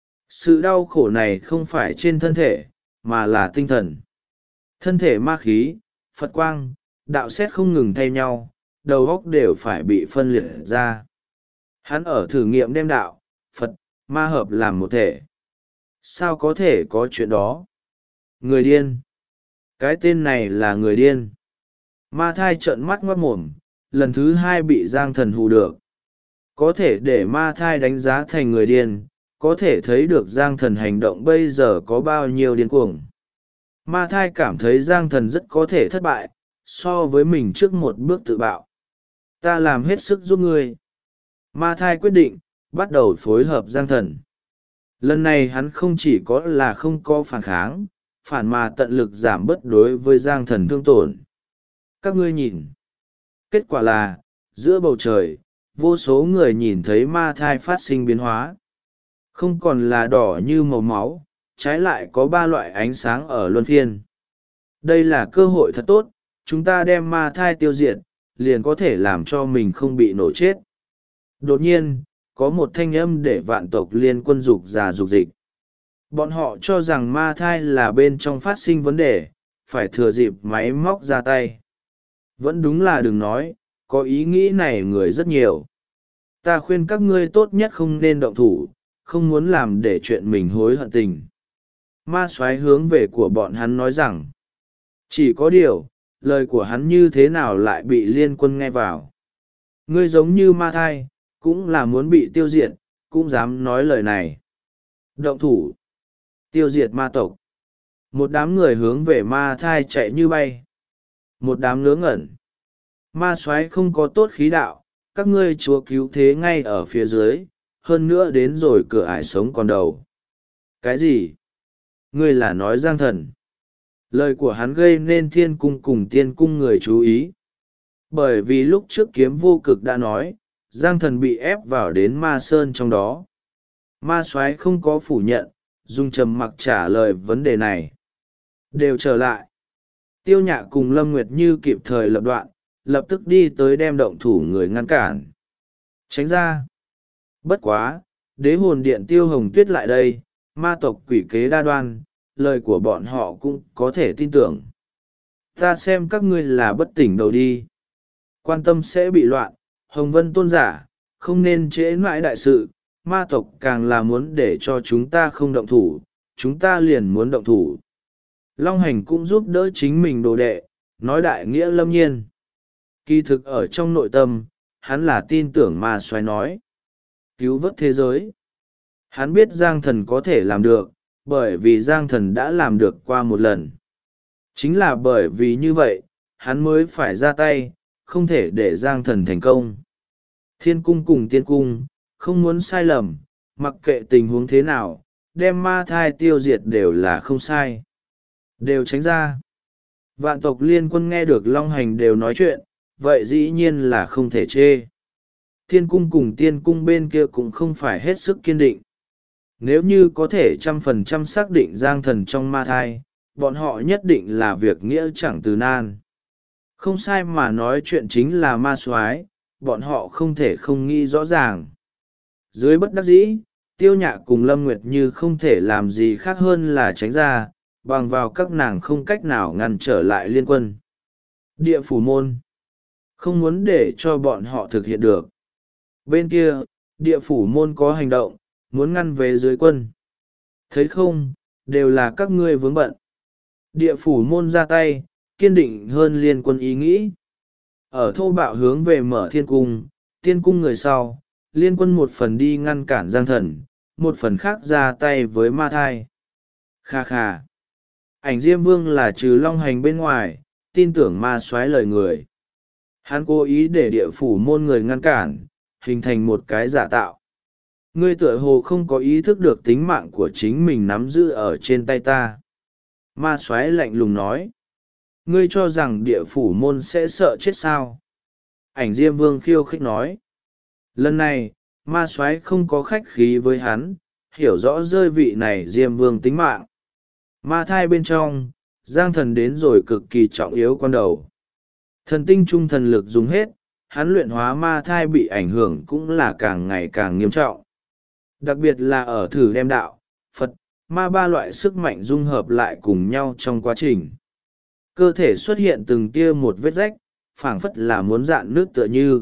Sự đau khổ này không phải trên thân thể, mà là tinh thần. Thân thể ma khí, Phật quang, đạo xét không ngừng thay nhau, đầu óc đều phải bị phân liệt ra. Hắn ở thử nghiệm đem đạo, Phật, ma hợp làm một thể. Sao có thể có chuyện đó? Người điên. Cái tên này là người điên. Ma thai trợn mắt ngoác mồm, lần thứ hai bị giang thần hù được. Có thể để ma thai đánh giá thành người điên, có thể thấy được giang thần hành động bây giờ có bao nhiêu điên cuồng. Ma thai cảm thấy giang thần rất có thể thất bại, so với mình trước một bước tự bạo. Ta làm hết sức giúp ngươi. Ma thai quyết định, bắt đầu phối hợp giang thần. Lần này hắn không chỉ có là không có phản kháng, phản mà tận lực giảm bớt đối với giang thần thương tổn. Các ngươi nhìn. Kết quả là, giữa bầu trời, vô số người nhìn thấy ma thai phát sinh biến hóa. Không còn là đỏ như màu máu, trái lại có 3 loại ánh sáng ở luân phiên. Đây là cơ hội thật tốt, chúng ta đem ma thai tiêu diệt, liền có thể làm cho mình không bị nổ chết. Đột nhiên, có một thanh âm để vạn tộc liên quân dục già dục dịch. Bọn họ cho rằng ma thai là bên trong phát sinh vấn đề, phải thừa dịp máy móc ra tay. Vẫn đúng là đừng nói, có ý nghĩ này người rất nhiều. Ta khuyên các ngươi tốt nhất không nên động thủ, không muốn làm để chuyện mình hối hận tình. Ma soái hướng về của bọn hắn nói rằng, chỉ có điều, lời của hắn như thế nào lại bị liên quân nghe vào. Ngươi giống như ma thai, cũng là muốn bị tiêu diệt, cũng dám nói lời này. Động thủ, tiêu diệt ma tộc. Một đám người hướng về ma thai chạy như bay. Một đám ngớ ngẩn. Ma soái không có tốt khí đạo, các ngươi chúa cứu thế ngay ở phía dưới, hơn nữa đến rồi cửa ải sống còn đầu. Cái gì? Ngươi là nói giang thần. Lời của hắn gây nên thiên cung cùng tiên cung người chú ý. Bởi vì lúc trước kiếm vô cực đã nói, giang thần bị ép vào đến ma sơn trong đó. Ma soái không có phủ nhận, dùng trầm mặc trả lời vấn đề này. Đều trở lại. Tiêu Nhạ cùng Lâm Nguyệt Như kịp thời lập đoạn, lập tức đi tới đem động thủ người ngăn cản. Tránh ra. Bất quá, đế hồn điện Tiêu Hồng Tuyết lại đây, ma tộc quỷ kế đa đoan, lời của bọn họ cũng có thể tin tưởng. Ta xem các ngươi là bất tỉnh đầu đi. Quan tâm sẽ bị loạn, Hồng Vân tôn giả, không nên trễ mãi đại sự, ma tộc càng là muốn để cho chúng ta không động thủ, chúng ta liền muốn động thủ. Long Hành cũng giúp đỡ chính mình đồ đệ, nói đại nghĩa lâm nhiên. Kỳ thực ở trong nội tâm, hắn là tin tưởng ma soái nói. Cứu vớt thế giới. Hắn biết Giang Thần có thể làm được, bởi vì Giang Thần đã làm được qua một lần. Chính là bởi vì như vậy, hắn mới phải ra tay, không thể để Giang Thần thành công. Thiên cung cùng tiên cung, không muốn sai lầm, mặc kệ tình huống thế nào, đem ma thai tiêu diệt đều là không sai. Đều tránh ra. Vạn tộc liên quân nghe được Long Hành đều nói chuyện, vậy dĩ nhiên là không thể chê. Thiên cung cùng tiên cung bên kia cũng không phải hết sức kiên định. Nếu như có thể 100% xác định Giang Thần trong ma thai, bọn họ nhất định là việc nghĩa chẳng từ nan. Không sai mà nói chuyện chính là ma soái, bọn họ không thể không nghĩ rõ ràng. Dưới bất đắc dĩ, Tiêu Nhạ cùng Lâm Nguyệt Như không thể làm gì khác hơn là tránh ra, bằng vào các nàng không cách nào ngăn trở lại liên quân. Địa phủ môn không muốn để cho bọn họ thực hiện được. Bên kia, địa phủ môn có hành động, muốn ngăn về dưới quân. Thấy không, đều là các ngươi vướng bận. Địa phủ môn ra tay, kiên định hơn liên quân ý nghĩ. Ở thô bạo hướng về mở thiên cung, tiên cung người sau, liên quân một phần đi ngăn cản Giang Thần, một phần khác ra tay với ma thai. Kha kha. Ảnh Diêm Vương là trừ Long Hành bên ngoài, tin tưởng ma soái lời người. Hắn cố ý để địa phủ môn người ngăn cản, hình thành một cái giả tạo. Ngươi tựa hồ không có ý thức được tính mạng của chính mình nắm giữ ở trên tay ta. Ma soái lạnh lùng nói. Ngươi cho rằng địa phủ môn sẽ sợ chết sao? Ảnh Diêm Vương khiêu khích nói. Lần này, ma soái không có khách khí với hắn, hiểu rõ rơi vị này Diêm Vương tính mạng. Ma thai bên trong, Giang Thần đến rồi cực kỳ trọng yếu con đầu. Thần tinh trung thần lực dùng hết, hắn luyện hóa ma thai bị ảnh hưởng cũng là càng ngày càng nghiêm trọng. Đặc biệt là ở thử đem đạo, Phật, ma ba loại sức mạnh dung hợp lại cùng nhau trong quá trình. Cơ thể xuất hiện từng tia một vết rách, phảng phất là muốn dạn nước tựa như.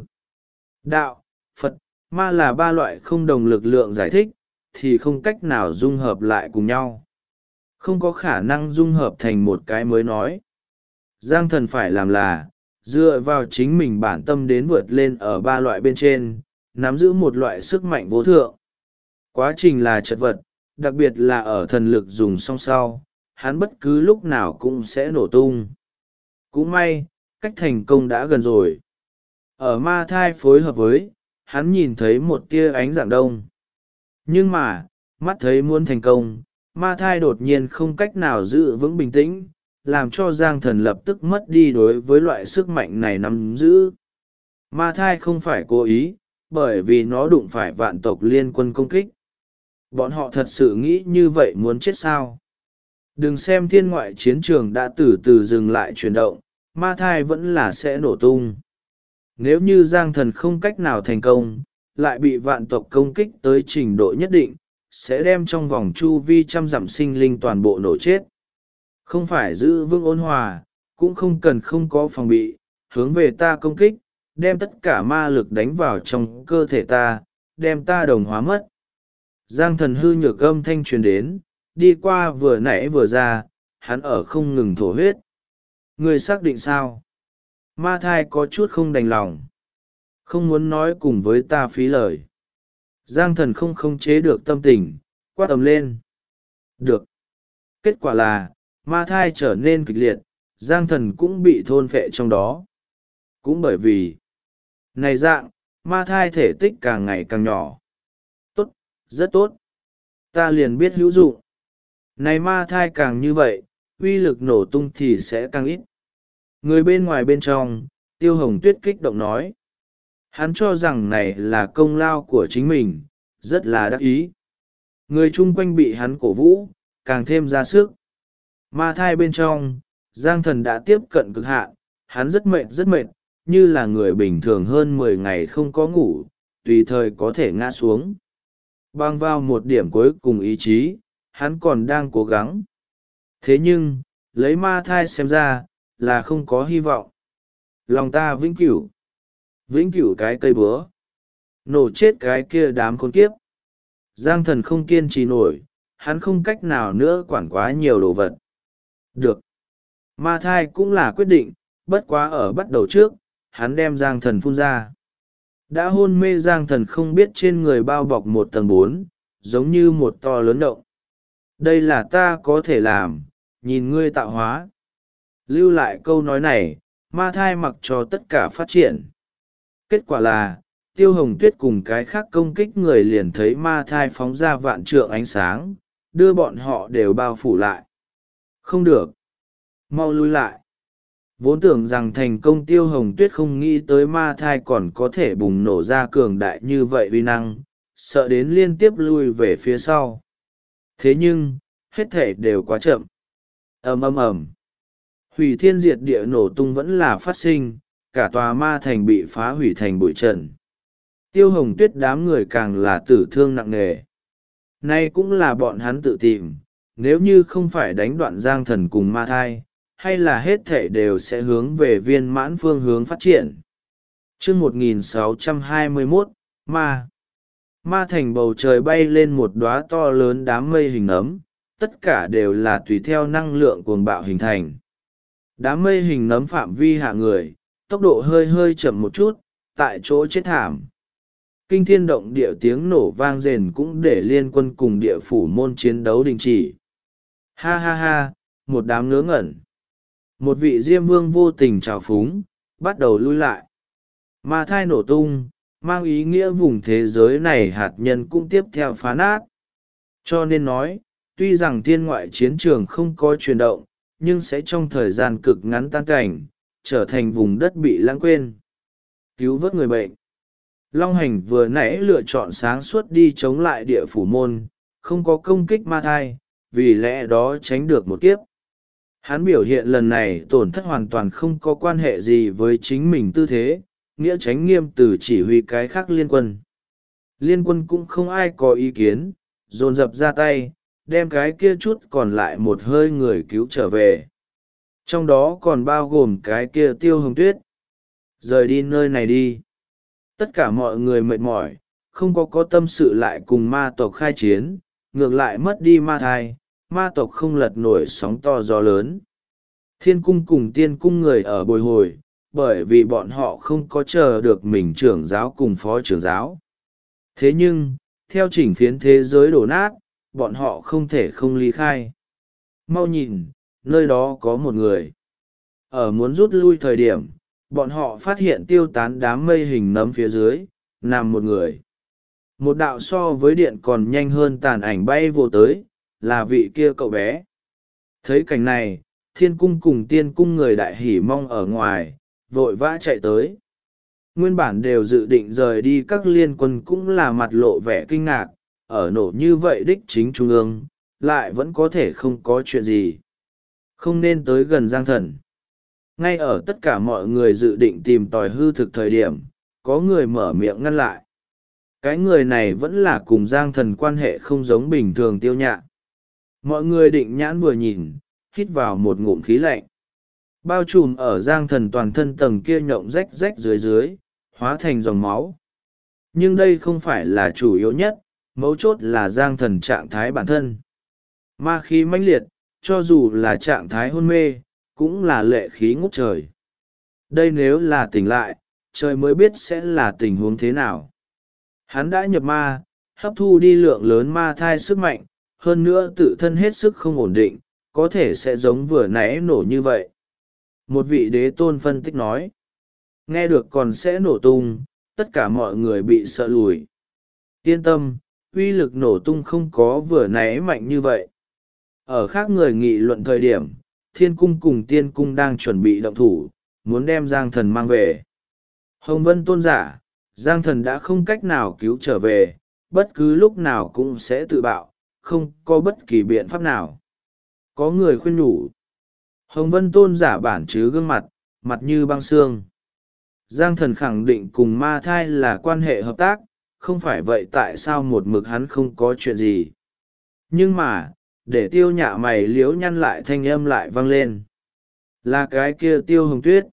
Đạo, Phật, ma là ba loại không đồng lực lượng giải thích, thì không cách nào dung hợp lại cùng nhau. Không có khả năng dung hợp thành một cái mới nói. Giang Thần phải làm là, dựa vào chính mình bản tâm đến vượt lên ở ba loại bên trên, nắm giữ một loại sức mạnh vô thượng. Quá trình là chật vật, đặc biệt là ở thần lực dùng song sau, hắn bất cứ lúc nào cũng sẽ nổ tung. Cũng may, cách thành công đã gần rồi. Ở ma thai phối hợp với, hắn nhìn thấy một tia ánh dạng đông. Nhưng mà, mắt thấy muốn thành công, ma thai đột nhiên không cách nào giữ vững bình tĩnh, làm cho Giang Thần lập tức mất đi đối với loại sức mạnh này nắm giữ. Ma thai không phải cố ý, bởi vì nó đụng phải vạn tộc liên quân công kích. Bọn họ thật sự nghĩ như vậy muốn chết sao? Đừng xem thiên ngoại chiến trường đã từ từ dừng lại chuyển động, ma thai vẫn là sẽ nổ tung. Nếu như Giang Thần không cách nào thành công, lại bị vạn tộc công kích tới trình độ nhất định, sẽ đem trong vòng chu vi trăm dặm sinh linh toàn bộ nổ chết. Không phải giữ vững ôn hòa, cũng không cần không có phòng bị, hướng về ta công kích, đem tất cả ma lực đánh vào trong cơ thể ta, đem ta đồng hóa mất. Giang Thần hư nhược âm thanh truyền đến, đi qua vừa nãy vừa ra, hắn ở không ngừng thổ huyết. Ngươi xác định sao? Ma thai có chút không đành lòng. Không muốn nói cùng với ta phí lời. Giang Thần không khống chế được tâm tình, quát ầm lên. Được. Kết quả là, ma thai trở nên kịch liệt, Giang Thần cũng bị thôn phệ trong đó. Cũng bởi vì, này dạng, ma thai thể tích càng ngày càng nhỏ. Tốt, rất tốt. Ta liền biết hữu dụng. Này ma thai càng như vậy, uy lực nổ tung thì sẽ càng ít. Người bên ngoài bên trong, Tiêu Hồng Tuyết kích động nói. Hắn cho rằng này là công lao của chính mình, rất là đắc ý. Người chung quanh bị hắn cổ vũ, càng thêm ra sức. Ma thai bên trong, Giang Thần đã tiếp cận cực hạn, hắn rất mệt, như là người bình thường hơn 10 ngày không có ngủ, tùy thời có thể ngã xuống. Bang vào một điểm cuối cùng ý chí, hắn còn đang cố gắng. Thế nhưng, lấy ma thai xem ra, là không có hy vọng. Lòng ta vĩnh cửu cái cây búa, nổ chết cái kia đám khốn kiếp. Giang thần không kiên trì nổi, hắn không cách nào nữa quản quá nhiều đồ vật. Được. Ma thai cũng là quyết định, bất quá ở bắt đầu trước, hắn đem Giang thần phun ra. Đã hôn mê Giang thần không biết trên người bao bọc một tầng 4, giống như một to lớn động. Đây là ta có thể làm, nhìn ngươi tạo hóa. Lưu lại câu nói này, ma thai mặc cho tất cả phát triển. Kết quả là, Tiêu Hồng Tuyết cùng cái khác công kích người liền thấy ma thai phóng ra vạn trượng ánh sáng, đưa bọn họ đều bao phủ lại. Không được. Mau lui lại. Vốn tưởng rằng thành công Tiêu Hồng Tuyết không nghĩ tới ma thai còn có thể bùng nổ ra cường đại như vậy uy năng, sợ đến liên tiếp lui về phía sau. Thế nhưng, hết thể đều quá chậm. Ầm ầm ầm. Hủy thiên diệt địa nổ tung vẫn là phát sinh, cả tòa ma thành bị phá hủy thành bụi trần. Tiêu Hồng Tuyết đám người càng là tử thương nặng nề. Nay cũng là bọn hắn tự tìm, nếu như không phải đánh đoạn Giang thần cùng ma thai, hay là hết thể đều sẽ hướng về viên mãn phương hướng phát triển. Chương 1621, Ma thành bầu trời bay lên một đóa to lớn đám mây hình nấm, tất cả đều là tùy theo năng lượng cuồng bạo hình thành. Đám mây hình nấm phạm vi hạ người, tốc độ hơi hơi chậm một chút, tại chỗ chết thảm. Kinh thiên động địa tiếng nổ vang rền cũng để liên quân cùng địa phủ môn chiến đấu đình chỉ. Ha ha ha, một đám ngớ ngẩn. Một vị diêm vương vô tình trào phúng, bắt đầu lui lại. Ma thai nổ tung, mang ý nghĩa vùng thế giới này hạt nhân cũng tiếp theo phá nát. Cho nên nói, tuy rằng thiên ngoại chiến trường không có chuyển động, nhưng sẽ trong thời gian cực ngắn tan cảnh, trở thành vùng đất bị lãng quên. Cứu vớt người bệnh. Long Hành vừa nãy lựa chọn sáng suốt đi chống lại địa phủ môn, không có công kích ma thai, vì lẽ đó tránh được một kiếp. Hắn biểu hiện lần này tổn thất hoàn toàn không có quan hệ gì với chính mình tư thế, nghĩa tránh nghiêm từ chỉ huy cái khác liên quân. Liên quân cũng không ai có ý kiến, dồn dập ra tay, đem cái kia chút còn lại một hơi người cứu trở về. Trong đó còn bao gồm cái kia Tiêu Hồng Tuyết. Rời đi nơi này đi. Tất cả mọi người mệt mỏi, không có tâm sự lại cùng ma tộc khai chiến, ngược lại mất đi ma thai, ma tộc không lật nổi sóng to gió lớn. Thiên cung cùng tiên cung người ở bồi hồi, bởi vì bọn họ không có chờ được mình trưởng giáo cùng phó trưởng giáo. Thế nhưng, theo chỉnh phiến thế giới đổ nát, bọn họ không thể không ly khai. Mau nhìn, nơi đó có một người. Ở muốn rút lui thời điểm, bọn họ phát hiện tiêu tán đám mây hình nấm phía dưới, nằm một người. Một đạo so với điện còn nhanh hơn tàn ảnh bay vô tới, là vị kia cậu bé. Thấy cảnh này, thiên cung cùng tiên cung người đại hỉ mong ở ngoài, vội vã chạy tới. Nguyên bản đều dự định rời đi các liên quân cũng là mặt lộ vẻ kinh ngạc, ở nổ như vậy đích chính trung ương, lại vẫn có thể không có chuyện gì. Không nên tới gần Giang thần. Ngay ở tất cả mọi người dự định tìm tòi hư thực thời điểm, có người mở miệng ngăn lại. Cái người này vẫn là cùng Giang thần quan hệ không giống bình thường Tiêu Nhạ. Mọi người định nhãn vừa nhìn, hít vào một ngụm khí lạnh. Bao trùm ở Giang thần toàn thân tầng kia nhộng rách rách dưới, hóa thành dòng máu. Nhưng đây không phải là chủ yếu nhất, mấu chốt là Giang thần trạng thái bản thân. Ma khí mãnh liệt, cho dù là trạng thái hôn mê, cũng là lệ khí ngút trời. Đây nếu là tỉnh lại, trời mới biết sẽ là tình huống thế nào. Hắn đã nhập ma, hấp thu đi lượng lớn ma thai sức mạnh, hơn nữa tự thân hết sức không ổn định, có thể sẽ giống vừa nãy nổ như vậy. Một vị đế tôn phân tích nói, nghe được còn sẽ nổ tung, tất cả mọi người bị sợ lùi. Yên tâm, uy lực nổ tung không có vừa nãy mạnh như vậy. Ở khác người nghị luận thời điểm, thiên cung cùng tiên cung đang chuẩn bị động thủ, muốn đem Giang thần mang về. Hồng Vân tôn giả, Giang thần đã không cách nào cứu trở về, bất cứ lúc nào cũng sẽ tự bạo, không có bất kỳ biện pháp nào. Có người khuyên nhủ. Hồng Vân tôn giả bản chứ gương mặt, mặt như băng xương. Giang thần khẳng định cùng ma thai là quan hệ hợp tác, không phải vậy tại sao một mực hắn không có chuyện gì. Nhưng mà, để Tiêu Nhạ mày liếu nhăn lại thanh âm lại vang lên. Là cái kia Tiêu Hồng Tuyết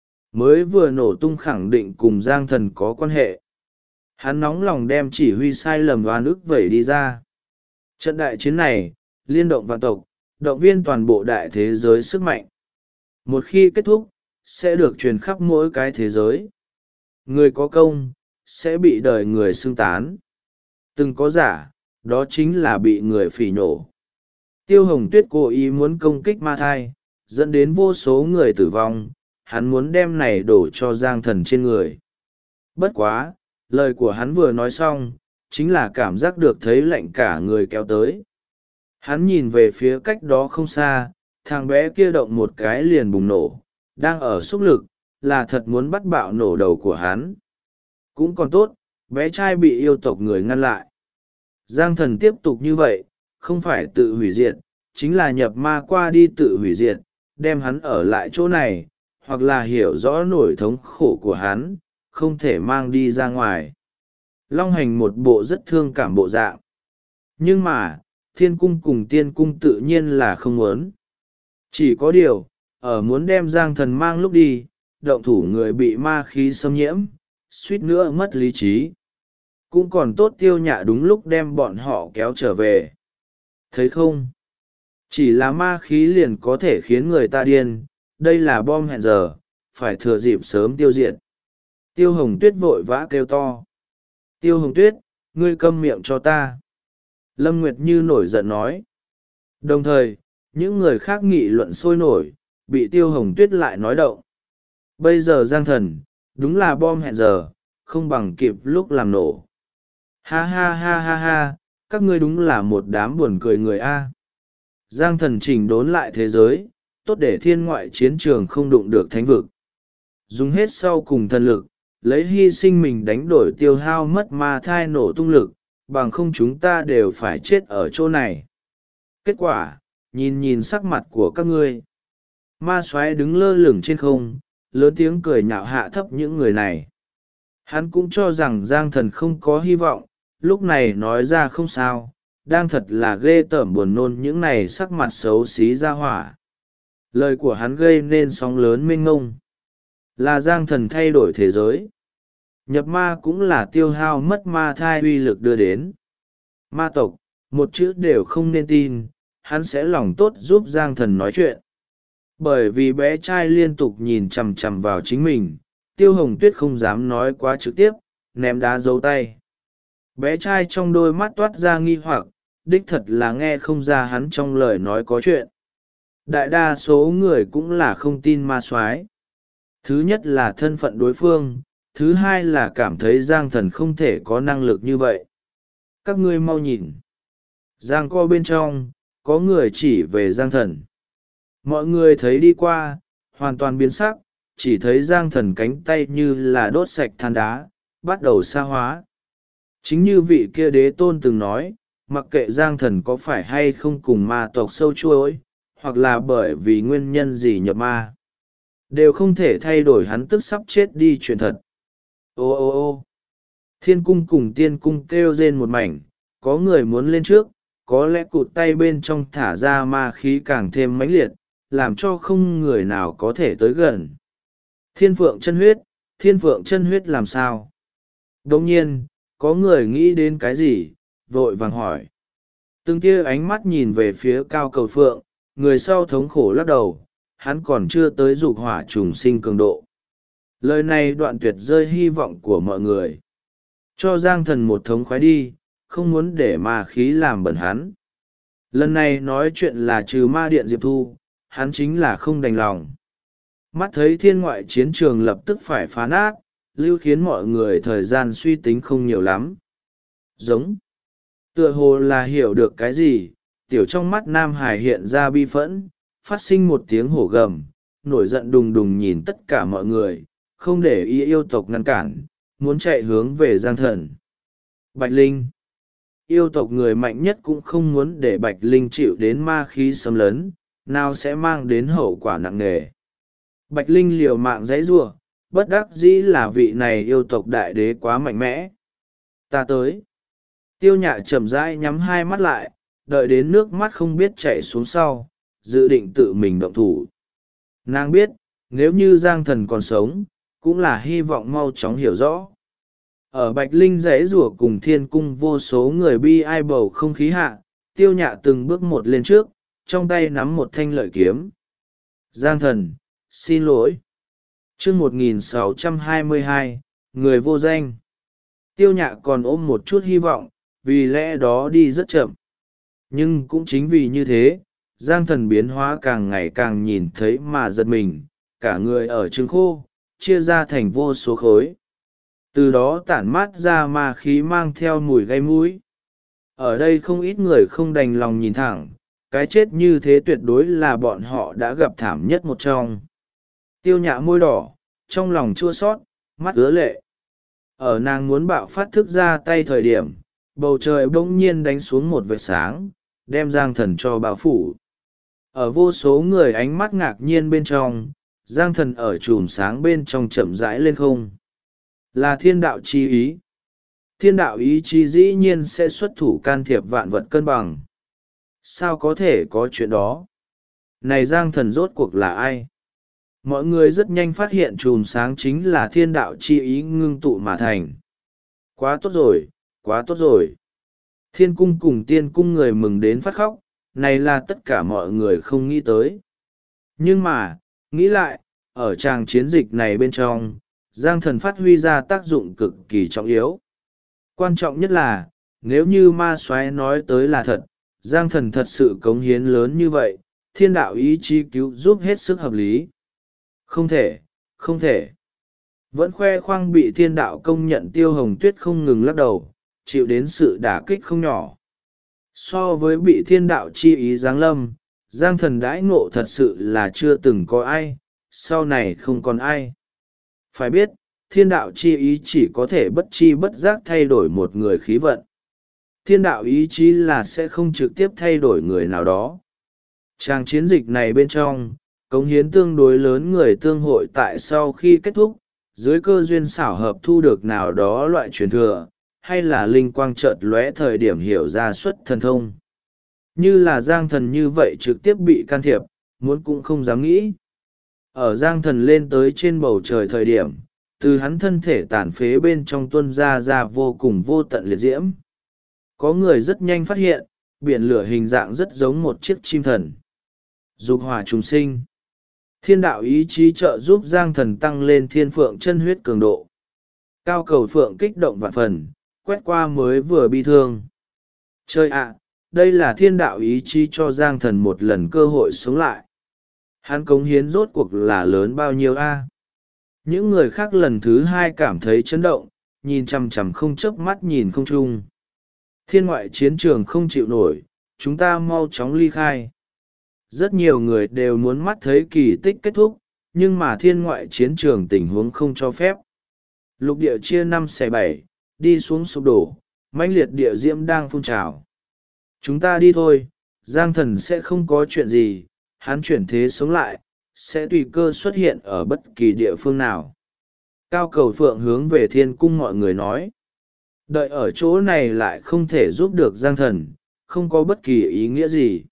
mới vừa nổ tung, khẳng định cùng Giang Thần có quan hệ. Hắn nóng lòng đem chỉ huy sai lầm oan ức vẩy đi ra. Trận đại chiến này liên động vạn tộc, động viên toàn bộ đại thế giới sức mạnh. Một khi kết thúc sẽ được truyền khắp mỗi cái thế giới. Người có công sẽ bị đời người xưng tán, từng có giả đó chính là bị người phỉ nhổ. Tiêu Hồng Tuyết cố ý muốn công kích ma thai, dẫn đến vô số người tử vong. Hắn muốn đem này đổ cho Giang Thần trên người. Bất quá, lời của hắn vừa nói xong, chính là cảm giác được thấy lạnh cả người kéo tới. Hắn nhìn về phía cách đó không xa, thằng bé kia động một cái liền bùng nổ, đang ở xúc lực, là thật muốn bắt bạo nổ đầu của hắn. Cũng còn tốt, bé trai bị yêu tộc người ngăn lại. Giang Thần tiếp tục như vậy, không phải tự hủy diệt, chính là nhập ma qua đi tự hủy diệt, đem hắn ở lại chỗ này, hoặc là hiểu rõ nỗi thống khổ của hắn, không thể mang đi ra ngoài. Long Hành một bộ rất thương cảm bộ dạng. Nhưng mà, Thiên Cung cùng Tiên Cung tự nhiên là không muốn. Chỉ có điều, ở muốn đem Giang Thần mang lúc đi, động thủ người bị ma khí xâm nhiễm, suýt nữa mất lý trí. Cũng còn tốt Tiêu Nhạ đúng lúc đem bọn họ kéo trở về. Thấy không? Chỉ là ma khí liền có thể khiến người ta điên, đây là bom hẹn giờ, phải thừa dịp sớm tiêu diệt. Tiêu Hồng Tuyết vội vã kêu to. Tiêu Hồng Tuyết, ngươi câm miệng cho ta. Lâm Nguyệt Như nổi giận nói. Đồng thời, những người khác nghị luận sôi nổi, bị Tiêu Hồng Tuyết lại nói động. Bây giờ Giang Thần, đúng là bom hẹn giờ, không bằng kịp lúc làm nổ. Ha ha ha ha ha, các ngươi đúng là một đám buồn cười người A. Giang Thần chỉnh đốn lại thế giới, tốt để thiên ngoại chiến trường không đụng được thánh vực. Dùng hết sau cùng thần lực, lấy hy sinh mình đánh đổi tiêu hao mất ma thai nổ tung lực, bằng không chúng ta đều phải chết ở chỗ này. Kết quả, nhìn sắc mặt của các ngươi. Ma soái đứng lơ lửng trên không, lớn tiếng cười nhạo hạ thấp những người này. Hắn cũng cho rằng Giang Thần không có hy vọng, lúc này nói ra không sao, đang thật là ghê tởm buồn nôn những này sắc mặt xấu xí ra hỏa. Lời của hắn gây nên sóng lớn mênh mông. Là Giang Thần thay đổi thế giới. Nhập ma cũng là tiêu hao mất ma thai uy lực đưa đến. Ma tộc, một chữ đều không nên tin, hắn sẽ lòng tốt giúp Giang Thần nói chuyện. Bởi vì bé trai liên tục nhìn chằm chằm vào chính mình, Tiêu Hồng Tuyết không dám nói quá trực tiếp, ném đá dấu tay. Bé trai trong đôi mắt toát ra nghi hoặc, đích thật là nghe không ra hắn trong lời nói có chuyện. Đại đa số người cũng là không tin ma soái. Thứ nhất là thân phận đối phương, thứ hai là cảm thấy Giang Thần không thể có năng lực như vậy. Các ngươi mau nhìn. Giang co bên trong, có người chỉ về Giang Thần. Mọi người thấy đi qua, hoàn toàn biến sắc, chỉ thấy Giang Thần cánh tay như là đốt sạch than đá, bắt đầu sa hóa. Chính như vị kia đế tôn từng nói, mặc kệ Giang Thần có phải hay không cùng ma tộc sâu chuỗi, hoặc là bởi vì nguyên nhân gì nhập ma, đều không thể thay đổi hắn tức sắp chết đi chuyện thật. Ô ô ô Thiên Cung cùng Tiên Cung kêu rên một mảnh, có người muốn lên trước, có lẽ cụt tay bên trong thả ra ma khí càng thêm mãnh liệt, làm cho không người nào có thể tới gần. Thiên Phượng chân huyết làm sao? Đồng nhiên, có người nghĩ đến cái gì, vội vàng hỏi. Từng tia ánh mắt nhìn về phía Cao Cầu Phượng, người sau thống khổ lắc đầu, hắn còn chưa tới dục hỏa trùng sinh cường độ. Lời này đoạn tuyệt rơi hy vọng của mọi người. Cho Giang Thần một thống khoái đi, không muốn để ma khí làm bẩn hắn. Lần này nói chuyện là trừ ma điện Diệp Thu, hắn chính là không đành lòng. Mắt thấy thiên ngoại chiến trường lập tức phải phá nát, lưu khiến mọi người thời gian suy tính không nhiều lắm. Giống. Tựa hồ là hiểu được cái gì, tiểu trong mắt Nam Hải hiện ra bi phẫn, phát sinh một tiếng hổ gầm, nổi giận đùng đùng nhìn tất cả mọi người, không để ý yêu tộc ngăn cản, muốn chạy hướng về Giang Thần. Bạch Linh. Yêu tộc người mạnh nhất cũng không muốn để Bạch Linh chịu đến ma khí xâm lấn, nào sẽ mang đến hậu quả nặng nề. Bạch Linh liều mạng giãy giụa, bất đắc dĩ là vị này yêu tộc đại đế quá mạnh mẽ. Ta tới. Tiêu Nhạ chậm rãi nhắm hai mắt lại, đợi đến nước mắt không biết chảy xuống sau, dự định tự mình động thủ. Nàng biết, nếu như Giang Thần còn sống, cũng là hy vọng mau chóng hiểu rõ. Ở Bạch Linh giãy giụa cùng Thiên Cung vô số người bi ai bầu không khí hạ, Tiêu Nhạ từng bước một lên trước, trong tay nắm một thanh lợi kiếm. Giang Thần, xin lỗi. Chương 1622, người vô danh. Tiêu Nhạ còn ôm một chút hy vọng, vì lẽ đó đi rất chậm. Nhưng cũng chính vì như thế, Giang Thần biến hóa càng ngày càng nhìn thấy mà giật mình, cả người ở trứng khô, chia ra thành vô số khối. Từ đó tản mát ra ma khí mang theo mùi gây mũi. Ở đây không ít người không đành lòng nhìn thẳng, cái chết như thế tuyệt đối là bọn họ đã gặp thảm nhất một trong. Tiêu Nhạ môi đỏ, trong lòng chua xót, mắt ứa lệ. Ở nàng muốn bạo phát thức ra tay thời điểm, bầu trời bỗng nhiên đánh xuống một vệt sáng, đem Giang Thần cho bao phủ. Ở vô số người ánh mắt ngạc nhiên bên trong, Giang Thần ở chùm sáng bên trong chậm rãi lên không. Là thiên đạo chi ý. Thiên đạo ý chí dĩ nhiên sẽ xuất thủ can thiệp vạn vật cân bằng. Sao có thể có chuyện đó? Này Giang Thần rốt cuộc là ai? Mọi người rất nhanh phát hiện chùm sáng chính là thiên đạo chi ý ngưng tụ mà thành. Quá tốt rồi, quá tốt rồi. Thiên cung cùng tiên cung người mừng đến phát khóc, này là tất cả mọi người không nghĩ tới. Nhưng mà, nghĩ lại, ở tràng chiến dịch này bên trong, Giang Thần phát huy ra tác dụng cực kỳ trọng yếu. Quan trọng nhất là, nếu như ma soái nói tới là thật, Giang Thần thật sự cống hiến lớn như vậy, thiên đạo ý chí cứu giúp hết sức hợp lý. Không thể, không thể. Vẫn khoe khoang bị thiên đạo công nhận Tiêu Hồng Tuyết không ngừng lắc đầu, chịu đến sự đả kích không nhỏ. So với bị thiên đạo chi ý giáng lâm, Giang Thần đãi ngộ thật sự là chưa từng có ai, sau này không còn ai. Phải biết, thiên đạo chi ý chỉ có thể bất chi bất giác thay đổi một người khí vận. Thiên đạo ý chí là sẽ không trực tiếp thay đổi người nào đó. Tràng chiến dịch này bên trong, cống hiến tương đối lớn người tương hội tại sau khi kết thúc, dưới cơ duyên xảo hợp thu được nào đó loại truyền thừa, hay là linh quang chợt lóe thời điểm hiểu ra xuất thần thông. Như là Giang Thần như vậy trực tiếp bị can thiệp, muốn cũng không dám nghĩ. Ở Giang Thần lên tới trên bầu trời thời điểm, từ hắn thân thể tàn phế bên trong tuôn ra vô cùng vô tận liệt diễm. Có người rất nhanh phát hiện, biển lửa hình dạng rất giống một chiếc chim thần. Dục hỏa trùng sinh. Thiên đạo ý chí trợ giúp Giang Thần tăng lên thiên phượng chân huyết cường độ. Cao cầu phượng kích động vạn phần, quét qua mới vừa bi thương. Chơi ạ, đây là thiên đạo ý chí cho Giang Thần một lần cơ hội sống lại. Hắn cống hiến rốt cuộc là lớn bao nhiêu a? Những người khác lần thứ hai cảm thấy chấn động, nhìn chằm chằm không chớp mắt nhìn không chung. Thiên ngoại chiến trường không chịu nổi, chúng ta mau chóng ly khai. Rất nhiều người đều muốn mắt thấy kỳ tích kết thúc, nhưng mà thiên ngoại chiến trường tình huống không cho phép. Lục địa chia 5/7, đi xuống sụp đổ, mãnh liệt địa diễm đang phun trào. Chúng ta đi thôi, Giang Thần sẽ không có chuyện gì, hắn chuyển thế sống lại, sẽ tùy cơ xuất hiện ở bất kỳ địa phương nào. Cao cầu phượng hướng về thiên cung mọi người nói. Đợi ở chỗ này lại không thể giúp được Giang Thần, không có bất kỳ ý nghĩa gì.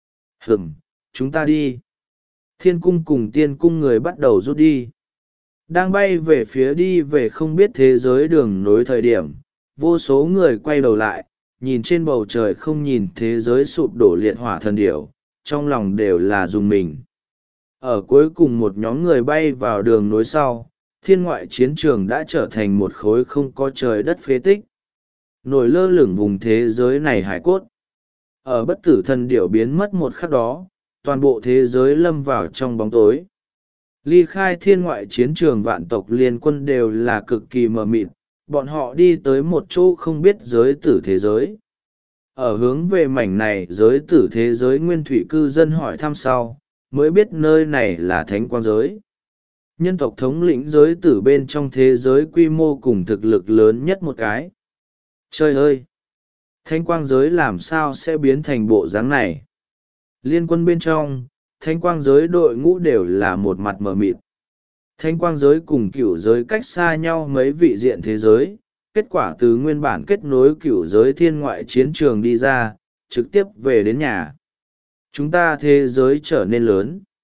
Chúng ta đi. Thiên cung cùng tiên cung người bắt đầu rút đi. Đang bay về phía đi về không biết thế giới đường nối thời điểm, vô số người quay đầu lại, nhìn trên bầu trời không nhìn thế giới sụp đổ liệt hỏa thần điểu, trong lòng đều là dùng mình. Ở cuối cùng một nhóm người bay vào đường nối sau, thiên ngoại chiến trường đã trở thành một khối không có trời đất phế tích. Nổi lơ lửng vùng thế giới này hải cốt. Ở bất tử thần điểu biến mất một khắc đó, toàn bộ thế giới lâm vào trong bóng tối. Ly khai thiên ngoại chiến trường vạn tộc liên quân đều là cực kỳ mờ mịt, bọn họ đi tới một chỗ không biết giới tử thế giới. Ở hướng về mảnh này giới tử thế giới nguyên thủy cư dân hỏi thăm sau, mới biết nơi này là thánh quang giới. Nhân tộc thống lĩnh giới tử bên trong thế giới quy mô cùng thực lực lớn nhất một cái. Trời ơi! Thánh quang giới làm sao sẽ biến thành bộ dáng này? Liên quân bên trong, thánh quang giới đội ngũ đều là một mặt mờ mịt. Thánh quang giới cùng cửu giới cách xa nhau mấy vị diện thế giới, kết quả từ nguyên bản kết nối cửu giới thiên ngoại chiến trường đi ra, trực tiếp về đến nhà. Chúng ta thế giới trở nên lớn.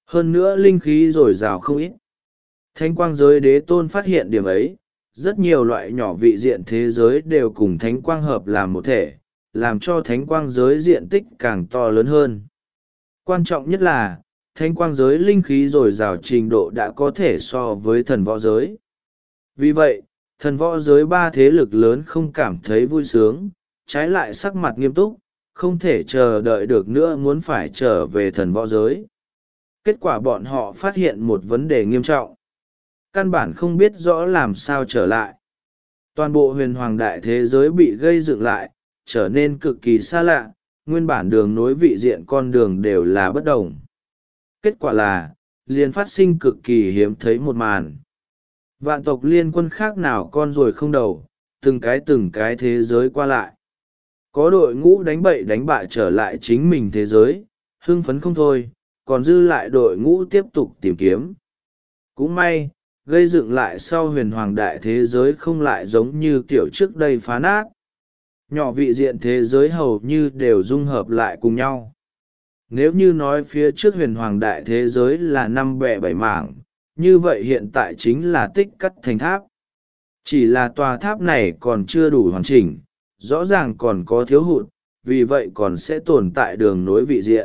hơn nữa linh khí dồi dào không ít. Thánh quang giới đế tôn phát hiện điểm ấy, rất nhiều loại nhỏ vị diện thế giới đều cùng thánh quang hợp làm một thể, làm cho thánh quang giới diện tích càng to lớn hơn. Quan trọng nhất là, thánh quang giới linh khí dồi dào trình độ đã có thể so với thần võ giới. Vì vậy, thần võ giới ba thế lực lớn không cảm thấy vui sướng, trái lại sắc mặt nghiêm túc, không thể chờ đợi được nữa muốn phải trở về thần võ giới. Kết quả bọn họ phát hiện một vấn đề nghiêm trọng. Căn bản không biết rõ làm sao trở lại. Toàn bộ huyền hoàng đại thế giới bị gây dựng lại, trở nên cực kỳ xa lạ, nguyên bản đường nối vị diện con đường đều là bất đồng. Kết quả là, liền phát sinh cực kỳ hiếm thấy một màn. Vạn tộc liên quân khác nào con ruồi không đầu, từng cái thế giới qua lại. Có đội ngũ đánh bậy đánh bại trở lại chính mình thế giới, hưng phấn không thôi, còn dư lại đội ngũ tiếp tục tìm kiếm. Cũng may, gây dựng lại sau huyền hoàng đại thế giới không lại giống như kiểu trước đây phá nát. Nhỏ vị diện thế giới hầu như đều dung hợp lại cùng nhau. Nếu như nói phía trước huyền hoàng đại thế giới là 5 bè 7 mảng, như vậy hiện tại chính là tích cắt thành tháp. Chỉ là tòa tháp này còn chưa đủ hoàn chỉnh, rõ ràng còn có thiếu hụt, vì vậy còn sẽ tồn tại đường nối vị diện.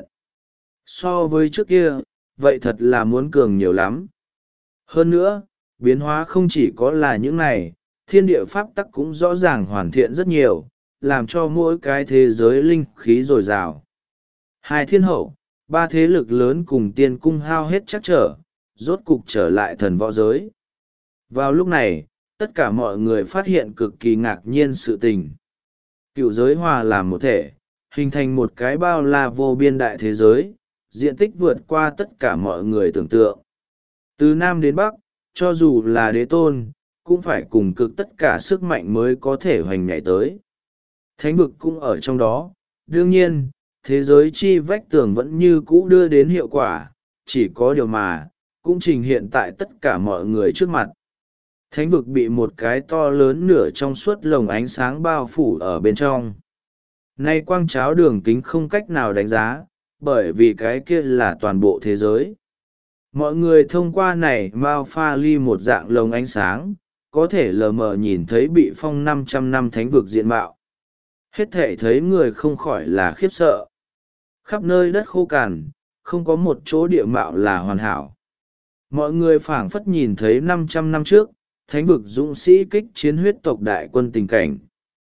So với trước kia, vậy thật là muốn cường nhiều lắm. Hơn nữa, biến hóa không chỉ có là những này, thiên địa pháp tắc cũng rõ ràng hoàn thiện rất nhiều, làm cho mỗi cái thế giới linh khí dồi dào. Hai thiên hậu, ba thế lực lớn cùng tiên cung hao hết chắc trở, rốt cục trở lại thần võ giới. Vào lúc này, tất cả mọi người phát hiện cực kỳ ngạc nhiên sự tình. Cựu giới hòa làm một thể, hình thành một cái bao la vô biên đại thế giới, diện tích vượt qua tất cả mọi người tưởng tượng. Từ Nam đến Bắc, cho dù là đế tôn, cũng phải cùng cực tất cả sức mạnh mới có thể hoành nhảy tới. Thánh vực cũng ở trong đó, đương nhiên, thế giới chi vách tường vẫn như cũ đưa đến hiệu quả, chỉ có điều mà, cũng trình hiện tại tất cả mọi người trước mặt. Thánh vực bị một cái to lớn nửa trong suốt lồng ánh sáng bao phủ ở bên trong. Nay quang cháo đường kính không cách nào đánh giá, bởi vì cái kia là toàn bộ thế giới. Mọi người thông qua này mau pha ly một dạng lồng ánh sáng, có thể lờ mờ nhìn thấy bị phong 500 năm thánh vực diện mạo. Hết thể thấy người không khỏi là khiếp sợ. Khắp nơi đất khô cằn, không có một chỗ địa mạo là hoàn hảo. Mọi người phảng phất nhìn thấy 500 năm trước, thánh vực dũng sĩ kích chiến huyết tộc đại quân tình cảnh.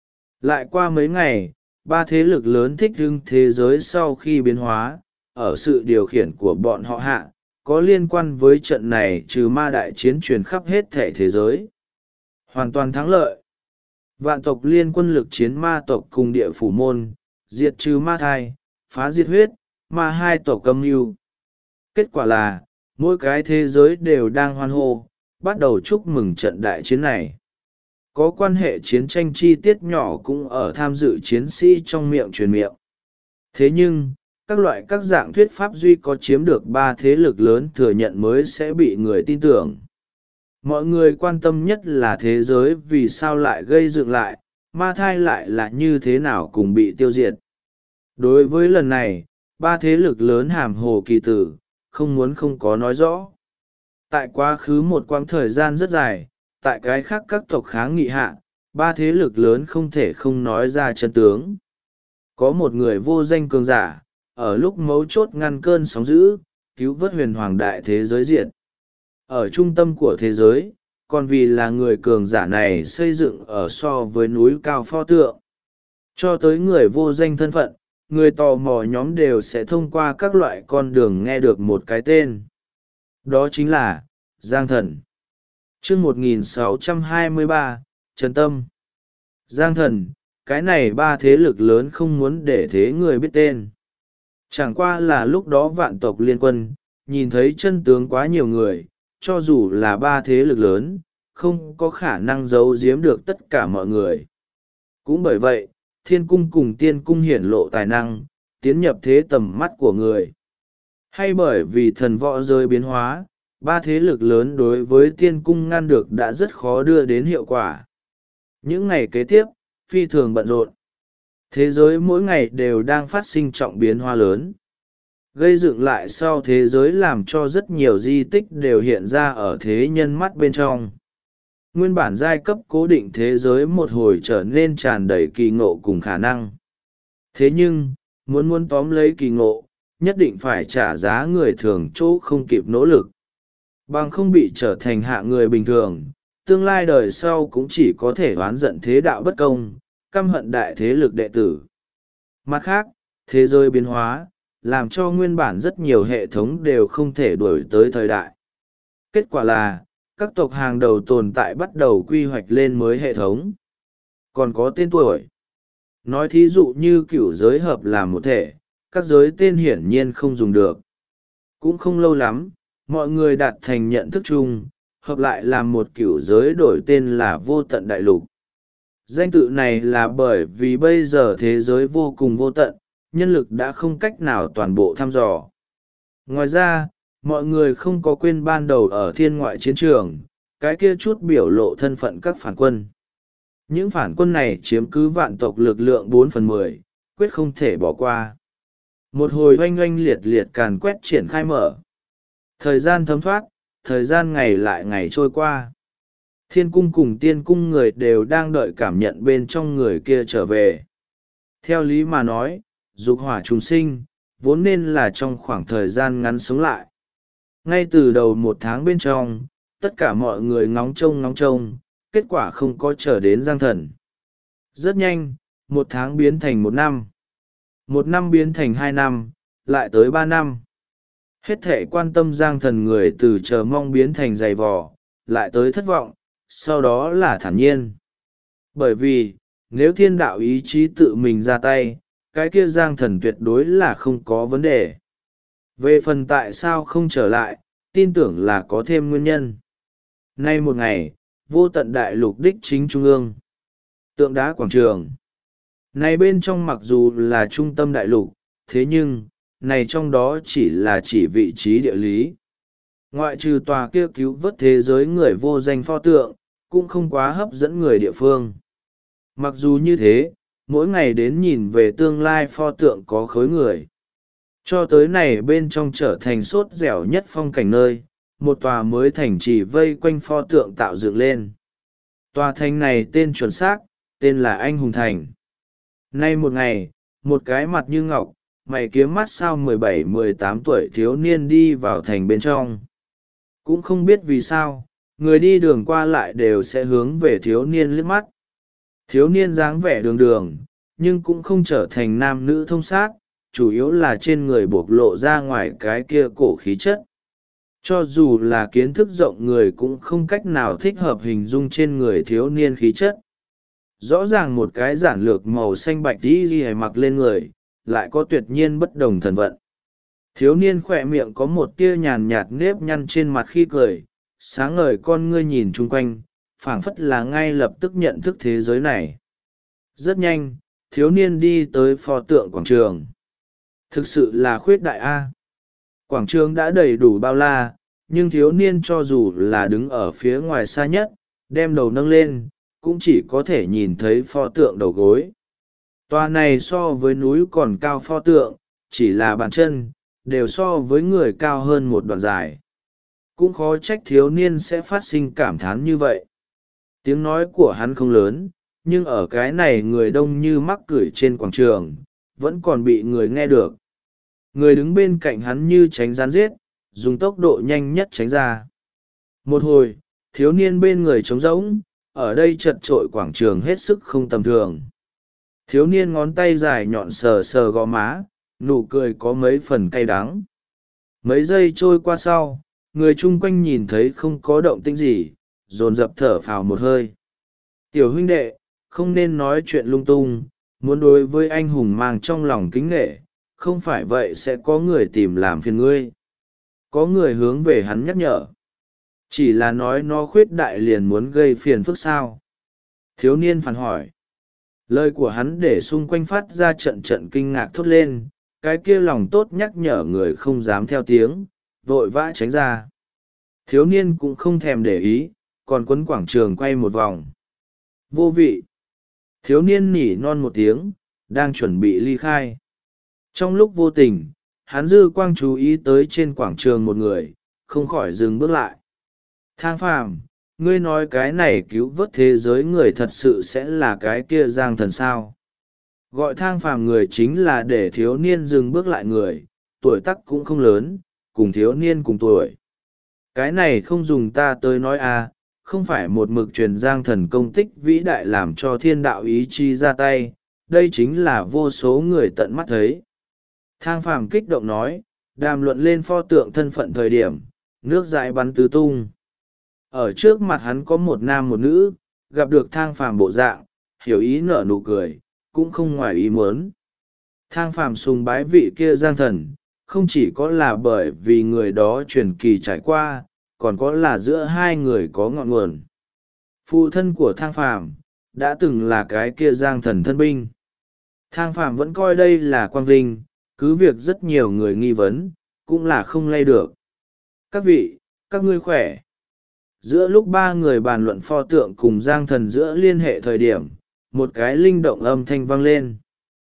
Lại qua mấy ngày, ba thế lực lớn thích hưng thế giới sau khi biến hóa, ở sự điều khiển của bọn họ hạ, có liên quan với trận này trừ ma đại chiến truyền khắp hết thể thế giới. Hoàn toàn thắng lợi. Vạn tộc liên quân lực chiến ma tộc cùng địa phủ môn, diệt trừ ma thai, phá diệt huyết, ma hai tộc âm mưu. Kết quả là, mỗi cái thế giới đều đang hoan hô, bắt đầu chúc mừng trận đại chiến này. Có quan hệ chiến tranh chi tiết nhỏ cũng ở tham dự chiến sĩ trong miệng truyền miệng. Thế nhưng, các dạng thuyết pháp duy có chiếm được ba thế lực lớn thừa nhận mới sẽ bị người tin tưởng. Mọi người quan tâm nhất là thế giới vì sao lại gây dựng lại, ma thai lại là như thế nào cùng bị tiêu diệt. Đối với lần này, ba thế lực lớn hàm hồ kỳ tử, không muốn không có nói rõ. Tại quá khứ một quãng thời gian rất dài, tại cái khác các tộc kháng nghị hạ, ba thế lực lớn không thể không nói ra chân tướng. Có một người vô danh cường giả, ở lúc mấu chốt ngăn cơn sóng dữ, cứu vớt huyền hoàng đại thế giới diệt. Ở trung tâm của thế giới, còn vì là người cường giả này xây dựng ở so với núi cao pho tượng. Cho tới người vô danh thân phận, người tò mò nhóm đều sẽ thông qua các loại con đường nghe được một cái tên. Đó chính là Giang Thần. Chương 1623, Trần Tâm. Giang Thần, cái này ba thế lực lớn không muốn để thế người biết tên. Chẳng qua là lúc đó vạn tộc liên quân, nhìn thấy chân tướng quá nhiều người, cho dù là ba thế lực lớn, không có khả năng giấu giếm được tất cả mọi người. Cũng bởi vậy, thiên cung cùng tiên cung hiển lộ tài năng, tiến nhập thế tầm mắt của người. Hay bởi vì thần võ giới biến hóa, ba thế lực lớn đối với tiên cung ngăn được đã rất khó đưa đến hiệu quả. Những ngày kế tiếp, phi thường bận rộn. Thế giới mỗi ngày đều đang phát sinh trọng biến hóa lớn. gây dựng lại sau thế giới làm cho rất nhiều di tích đều hiện ra ở thế nhân mắt bên trong. Nguyên bản giai cấp cố định thế giới một hồi trở nên tràn đầy kỳ ngộ cùng khả năng. Thế nhưng, muốn tóm lấy kỳ ngộ, nhất định phải trả giá người thường chỗ không kịp nỗ lực. Bằng không bị trở thành hạ người bình thường, tương lai đời sau cũng chỉ có thể oán giận thế đạo bất công, căm hận đại thế lực đệ tử. Mặt khác, thế giới biến hóa, làm cho nguyên bản rất nhiều hệ thống đều không thể đuổi tới thời đại. Kết quả là, các tộc hàng đầu tồn tại bắt đầu quy hoạch lên mới hệ thống. Còn có tên tuổi. Nói thí dụ như cửu giới hợp làm một thể, các giới tên hiển nhiên không dùng được. Cũng không lâu lắm, mọi người đạt thành nhận thức chung, hợp lại làm một cửu giới đổi tên là Vô Tận Đại Lục. Danh tự này là bởi vì bây giờ thế giới vô cùng vô tận, nhân lực đã không cách nào toàn bộ thăm dò. Ngoài ra, mọi người không có quên ban đầu ở thiên ngoại chiến trường, cái kia chút biểu lộ thân phận các phản quân. Những phản quân này chiếm cứ vạn tộc lực lượng 4/10, quyết không thể bỏ qua. Một hồi oanh oanh liệt liệt càn quét triển khai mở. Thời gian thấm thoát, thời gian ngày lại ngày trôi qua. Thiên cung cùng tiên cung người đều đang đợi cảm nhận bên trong người kia trở về. Theo lý mà nói, dục hỏa trùng sinh, vốn nên là trong khoảng thời gian ngắn sống lại. Ngay từ đầu 1 tháng bên trong, tất cả mọi người ngóng trông, kết quả không có chờ đến Giang Thần. Rất nhanh, 1 tháng biến thành 1 năm. 1 năm biến thành 2 năm, lại tới 3 năm. Hết thể quan tâm Giang Thần người từ chờ mong biến thành dày vò, lại tới thất vọng, sau đó là thản nhiên. Bởi vì, nếu thiên đạo ý chí tự mình ra tay, cái kia Giang Thần tuyệt đối là không có vấn đề. Về phần tại sao không trở lại, tin tưởng là có thêm nguyên nhân. Nay một ngày, Vô Tận Đại Lục đích chính trung ương. Tượng đá quảng trường. Này bên trong mặc dù là trung tâm đại lục, thế nhưng, này trong đó chỉ là chỉ vị trí địa lý. Ngoại trừ tòa kia cứu vớt thế giới người vô danh pho tượng, cũng không quá hấp dẫn người địa phương. Mặc dù như thế, mỗi ngày đến nhìn về tương lai pho tượng có khối người. Cho tới này bên trong trở thành sốt dẻo nhất phong cảnh nơi, một tòa mới thành trì vây quanh pho tượng tạo dựng lên. Tòa thành này tên chuẩn xác, tên là Anh Hùng Thành. Nay một ngày, một cái mặt như ngọc, mày kiếm mắt sao 17-18 tuổi thiếu niên đi vào thành bên trong. Cũng không biết vì sao, người đi đường qua lại đều sẽ hướng về thiếu niên liếc mắt. Thiếu niên dáng vẻ đường đường, nhưng cũng không trở thành nam nữ thông sát, chủ yếu là trên người bộc lộ ra ngoài cái kia cổ khí chất. Cho dù là kiến thức rộng người cũng không cách nào thích hợp hình dung trên người thiếu niên khí chất. Rõ ràng một cái giản lược màu xanh bạch y mặc lên người, lại có tuyệt nhiên bất đồng thần vận. Thiếu niên khỏe miệng có một tia nhàn nhạt nếp nhăn trên mặt khi cười, sáng ngời con ngươi nhìn chung quanh, phảng phất là ngay lập tức nhận thức thế giới này. Rất nhanh, thiếu niên đi tới pho tượng quảng trường. Thực sự là khuyết đại A. Quảng trường đã đầy đủ bao la, nhưng thiếu niên cho dù là đứng ở phía ngoài xa nhất, đem đầu nâng lên, cũng chỉ có thể nhìn thấy pho tượng đầu gối. Tòa này so với núi còn cao pho tượng, chỉ là bàn chân, đều so với người cao hơn một đoạn dài. Cũng khó trách thiếu niên sẽ phát sinh cảm thán như vậy. Tiếng nói của hắn không lớn, nhưng ở cái này người đông như mắc cửi trên quảng trường, vẫn còn bị người nghe được. Người đứng bên cạnh hắn như tránh rắn giết, dùng tốc độ nhanh nhất tránh ra. Một hồi, thiếu niên bên người trống rỗng, ở đây chật trội quảng trường hết sức không tầm thường. Thiếu niên ngón tay dài nhọn sờ sờ gò má, nụ cười có mấy phần cay đắng. Mấy giây trôi qua sau, người chung quanh nhìn thấy không có động tĩnh gì, dồn dập thở phào một hơi. Tiểu huynh đệ, không nên nói chuyện lung tung, muốn đối với anh hùng mang trong lòng kính nghệ, không phải vậy sẽ có người tìm làm phiền ngươi. Có người hướng về hắn nhắc nhở. Chỉ là nói nó khuyết đại liền muốn gây phiền phức sao. Thiếu niên phản hỏi. Lời của hắn để xung quanh phát ra trận trận kinh ngạc thốt lên, cái kia lòng tốt nhắc nhở người không dám theo tiếng, vội vã tránh ra. Thiếu niên cũng không thèm để ý, còn quấn quảng trường quay một vòng. Vô vị. Thiếu niên nỉ non một tiếng, đang chuẩn bị ly khai. Trong lúc vô tình, hắn dư quang chú ý tới trên quảng trường một người, không khỏi dừng bước lại. Thang phàm, ngươi nói cái này cứu vớt thế giới người thật sự sẽ là cái kia Giang Thần sao? Gọi thang phàm người chính là để thiếu niên dừng bước lại người, tuổi tác cũng không lớn, cùng thiếu niên cùng tuổi. Cái này không dùng ta tới nói à, không phải một mực truyền Giang Thần công tích vĩ đại làm cho thiên đạo ý chí ra tay, đây chính là vô số người tận mắt thấy. Thang phàm kích động nói, đàm luận lên pho tượng thân phận thời điểm, nước dãi bắn tứ tung. Ở trước mặt hắn có một nam một nữ, gặp được thang phàm bộ dạng, hiểu ý nở nụ cười, cũng không ngoài ý muốn. Thang phàm sùng bái vị kia Giang Thần, không chỉ có là bởi vì người đó truyền kỳ trải qua, còn có là giữa hai người có ngọn nguồn. Phụ thân của thang phàm đã từng là cái kia Giang Thần thân binh. Thang phàm vẫn coi đây là quang vinh, cứ việc rất nhiều người nghi vấn, cũng là không lay được. Các vị, các ngươi khỏe. Giữa lúc ba người bàn luận pho tượng cùng Giang Thần giữa liên hệ thời điểm, một cái linh động âm thanh vang lên.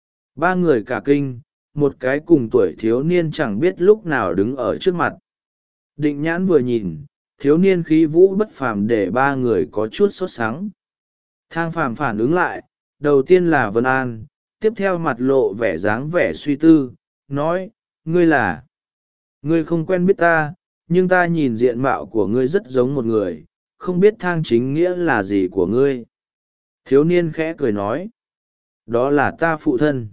Ba người cả kinh, một cái cùng tuổi thiếu niên chẳng biết lúc nào đứng ở trước mặt. Định nhãn vừa nhìn, thiếu niên khí vũ bất phàm để ba người có chút sốt sắng. Thang phàm phản ứng lại, đầu tiên là Vân An, tiếp theo mặt lộ vẻ dáng vẻ suy tư, nói, ngươi là, ngươi không quen biết ta, nhưng ta nhìn diện mạo của ngươi rất giống một người, không biết thang chính nghĩa là gì của ngươi. Thiếu niên khẽ cười nói, đó là ta phụ thân.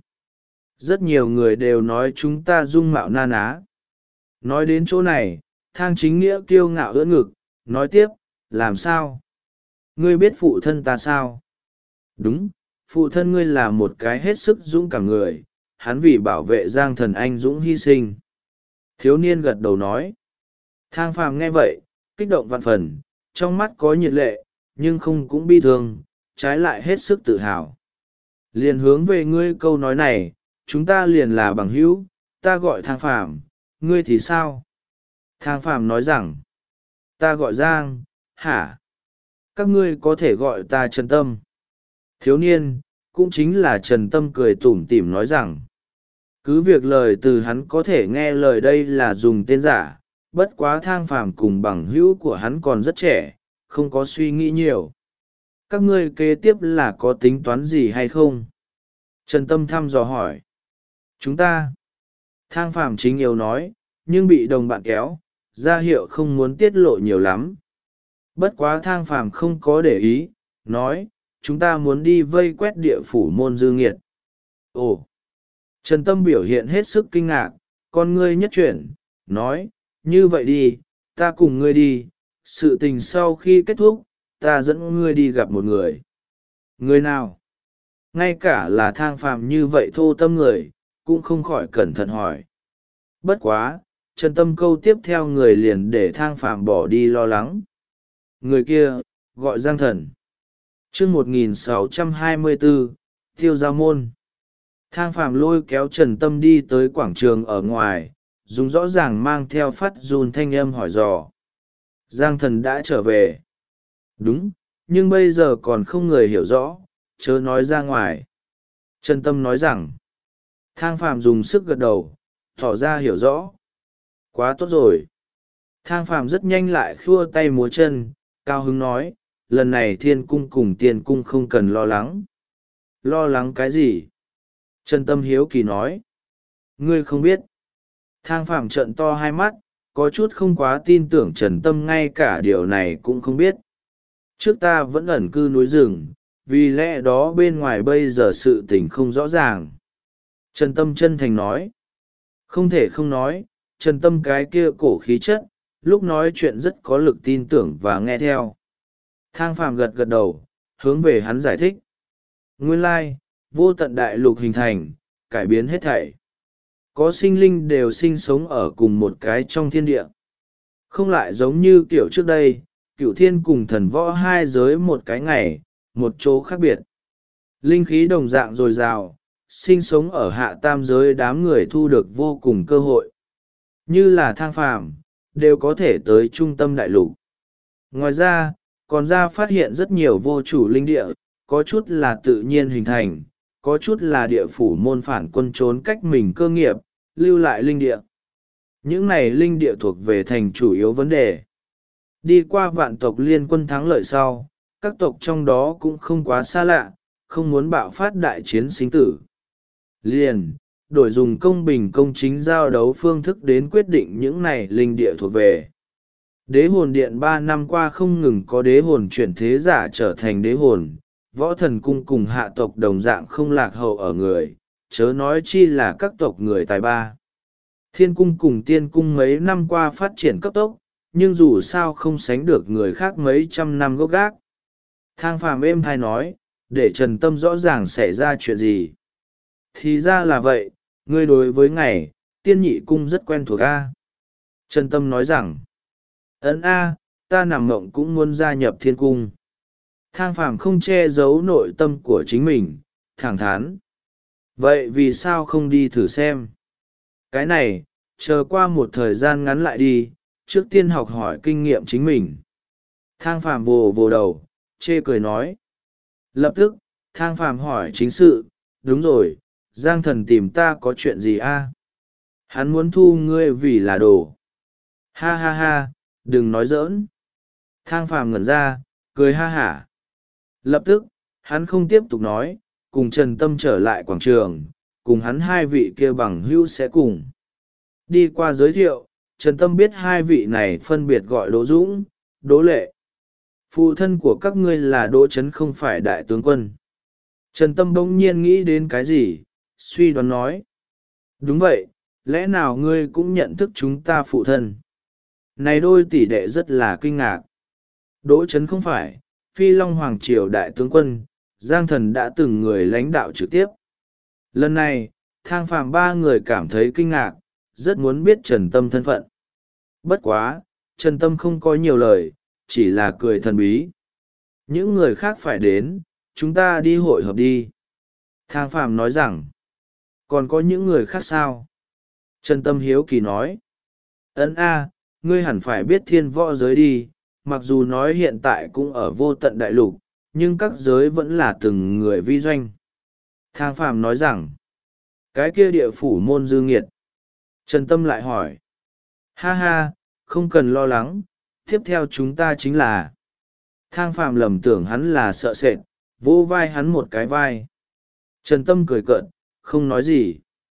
Rất nhiều người đều nói chúng ta dung mạo na ná. Nói đến chỗ này, thang chính nghĩa kiêu ngạo ưỡn ngực, nói tiếp, làm sao? Ngươi biết phụ thân ta sao? Đúng, phụ thân ngươi là một cái hết sức dũng cảm người, hắn vì bảo vệ Giang Thần anh dũng hy sinh. Thiếu niên gật đầu nói. Thang phàm nghe vậy, kích động vạn phần, trong mắt có nhiệt lệ, nhưng không cũng bi thương, trái lại hết sức tự hào. Liền hướng về ngươi câu nói này, chúng ta liền là bằng hữu, ta gọi thang phàm, ngươi thì sao? Thang phàm nói rằng, ta gọi Giang, hả? Các ngươi có thể gọi ta Trần Tâm. Thiếu niên, cũng chính là Trần Tâm cười tủm tỉm nói rằng, cứ việc lời từ hắn có thể nghe lời đây là dùng tên giả, bất quá thang phàm cùng bằng hữu của hắn còn rất trẻ, không có suy nghĩ nhiều. Các ngươi kế tiếp là có tính toán gì hay không? Trần Tâm thăm dò hỏi. Chúng ta. Thang phàm chính yêu nói, nhưng bị đồng bạn kéo, ra hiệu không muốn tiết lộ nhiều lắm. Bất quá thang phàm không có để ý, nói, chúng ta muốn đi vây quét địa phủ môn dư nghiệt. Ồ! Trần Tâm biểu hiện hết sức kinh ngạc, con ngươi nhất chuyển, nói, như vậy đi, ta cùng ngươi đi, sự tình sau khi kết thúc, ta dẫn ngươi đi gặp một người. Người nào? Ngay cả là thang phàm như vậy thô tâm người, cũng không khỏi cẩn thận hỏi. Bất quá, Trần Tâm câu tiếp theo người liền để thang phàm bỏ đi lo lắng. Người kia, gọi Giang Thần. Chương 1624, Tiêu Giao Môn. Thang phàm lôi kéo Trần Tâm đi tới quảng trường ở ngoài, dùng rõ ràng mang theo phát run thanh âm hỏi dò. Giang Thần đã trở về. Đúng, nhưng bây giờ còn không người hiểu rõ, chớ nói ra ngoài. Trần Tâm nói rằng, thang phàm dùng sức gật đầu, tỏ ra hiểu rõ. Quá tốt rồi. Thang phàm rất nhanh lại khua tay múa chân, cao hứng nói, lần này thiên cung cùng tiền cung không cần lo lắng. Lo lắng cái gì? Trần Tâm hiếu kỳ nói. Ngươi không biết. Thang phàm trợn to hai mắt, có chút không quá tin tưởng Trần Tâm ngay cả điều này cũng không biết. Trước ta vẫn ẩn cư núi rừng, vì lẽ đó bên ngoài bây giờ sự tình không rõ ràng. Trần Tâm chân thành nói. Không thể không nói, Trần Tâm cái kia cổ khí chất, lúc nói chuyện rất có lực tin tưởng và nghe theo. Thang phàm gật gật đầu, hướng về hắn giải thích. Nguyên lai, vô tận đại lục hình thành, cải biến hết thảy. Có sinh linh đều sinh sống ở cùng một cái trong thiên địa. Không lại giống như kiểu trước đây, cửu thiên cùng thần võ hai giới một cái ngày, một chỗ khác biệt. Linh khí đồng dạng dồi dào, sinh sống ở hạ tam giới đám người thu được vô cùng cơ hội. Như là thang phàm, đều có thể tới trung tâm đại lục. Ngoài ra, còn ra phát hiện rất nhiều vô chủ linh địa, có chút là tự nhiên hình thành, có chút là địa phủ môn phản quân trốn cách mình cơ nghiệp, lưu lại linh địa. Những này linh địa thuộc về thành chủ yếu vấn đề. Đi qua vạn tộc liên quân thắng lợi sau, các tộc trong đó cũng không quá xa lạ, không muốn bạo phát đại chiến sinh tử. Liền, đổi dùng công bình công chính giao đấu phương thức đến quyết định những này linh địa thuộc về. Đế hồn điện 3 năm qua không ngừng có đế hồn chuyển thế giả trở thành đế hồn, võ thần cung cùng hạ tộc đồng dạng không lạc hậu ở người, chớ nói chi là các tộc người tài ba. Thiên cung cùng tiên cung mấy năm qua phát triển cấp tốc, nhưng dù sao không sánh được người khác mấy trăm năm gốc gác. Thang Phàm êm thai nói, để Trần Tâm rõ ràng xảy ra chuyện gì. Thì ra là vậy, ngươi đối với ngày, tiên nhị cung rất quen thuộc a. Trần Tâm nói rằng, ấn a, ta nằm mộng cũng muốn gia nhập thiên cung. Thang Phàm không che giấu nội tâm của chính mình, thẳng thắn. Vậy vì sao không đi thử xem? Cái này, chờ qua một thời gian ngắn lại đi, trước tiên học hỏi kinh nghiệm chính mình. Thang Phàm vồ vồ đầu, chê cười nói. Lập tức, Thang Phàm hỏi chính sự, đúng rồi, Giang Thần tìm ta có chuyện gì a? Hắn muốn thu ngươi vì là đồ. Ha ha ha, đừng nói giỡn. Thang Phàm ngẩn ra, cười ha hả. Lập tức, hắn không tiếp tục nói, cùng Trần Tâm trở lại quảng trường, cùng hắn hai vị kia bằng hữu sẽ cùng. Đi qua giới thiệu, Trần Tâm biết hai vị này phân biệt gọi Đỗ Dũng, Đỗ Lệ. Phụ thân của các ngươi là Đỗ Trấn không phải đại tướng quân. Trần Tâm bỗng nhiên nghĩ đến cái gì, suy đoán nói. Đúng vậy, lẽ nào ngươi cũng nhận thức chúng ta phụ thân? Này đôi tỷ đệ rất là kinh ngạc. Đỗ Trấn không phải, Phi Long Hoàng Triều đại tướng quân, Giang Thần đã từng người lãnh đạo trực tiếp. Lần này, Thang Phàm ba người cảm thấy kinh ngạc, rất muốn biết Trần Tâm thân phận. Bất quá, Trần Tâm không có nhiều lời, chỉ là cười thần bí. Những người khác phải đến, chúng ta đi hội hợp đi. Thang Phàm nói rằng, còn có những người khác sao? Trần Tâm hiếu kỳ nói, ấn a, ngươi hẳn phải biết thiên võ giới đi, mặc dù nói hiện tại cũng ở vô tận đại lục, nhưng các giới vẫn là từng người vi doanh. Thang Phàm nói rằng, cái kia địa phủ môn dư nghiệt. Trần Tâm lại hỏi, ha ha, không cần lo lắng, tiếp theo chúng ta chính là. Thang Phàm lầm tưởng hắn là sợ sệt, vỗ vai hắn một cái vai. Trần Tâm cười cợt, không nói gì.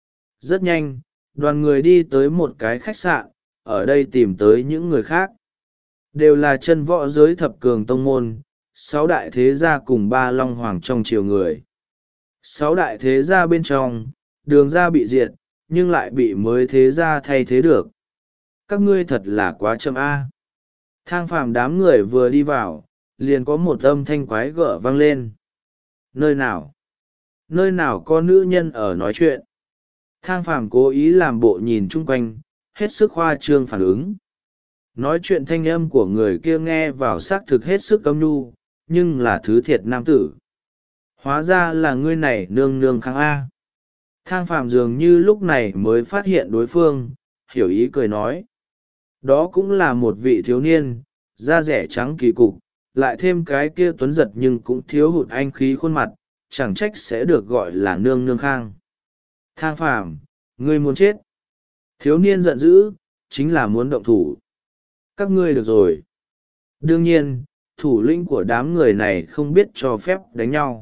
Rất nhanh, đoàn người đi tới một cái khách sạn, ở đây tìm tới những người khác. Đều là chân võ giới thập cường tông môn, 6 đại thế gia cùng 3 long hoàng trong triều người. 6 đại thế gia bên trong, Đường gia bị diệt, nhưng lại bị mới thế gia thay thế được. Các ngươi thật là quá chậm a. Thang Phàm đám người vừa đi vào, liền có một âm thanh quái gở vang lên. Nơi nào? Nơi nào có nữ nhân ở nói chuyện? Thang Phàm cố ý làm bộ nhìn chung quanh, hết sức khoa trương phản ứng. Nói chuyện thanh âm của người kia nghe vào xác thực hết sức cấm nhu, nhưng là thứ thiệt nam tử. Hóa ra là ngươi này nương nương kháng A. Thang Phàm dường như lúc này mới phát hiện đối phương, hiểu ý cười nói. Đó cũng là một vị thiếu niên, da rẻ trắng kỳ cục, lại thêm cái kia tuấn giật nhưng cũng thiếu hụt anh khí khuôn mặt, chẳng trách sẽ được gọi là nương nương khang. Thang Phàm, ngươi muốn chết. Thiếu niên giận dữ, chính là muốn động thủ. Các ngươi được rồi. Đương nhiên, thủ lĩnh của đám người này không biết cho phép đánh nhau.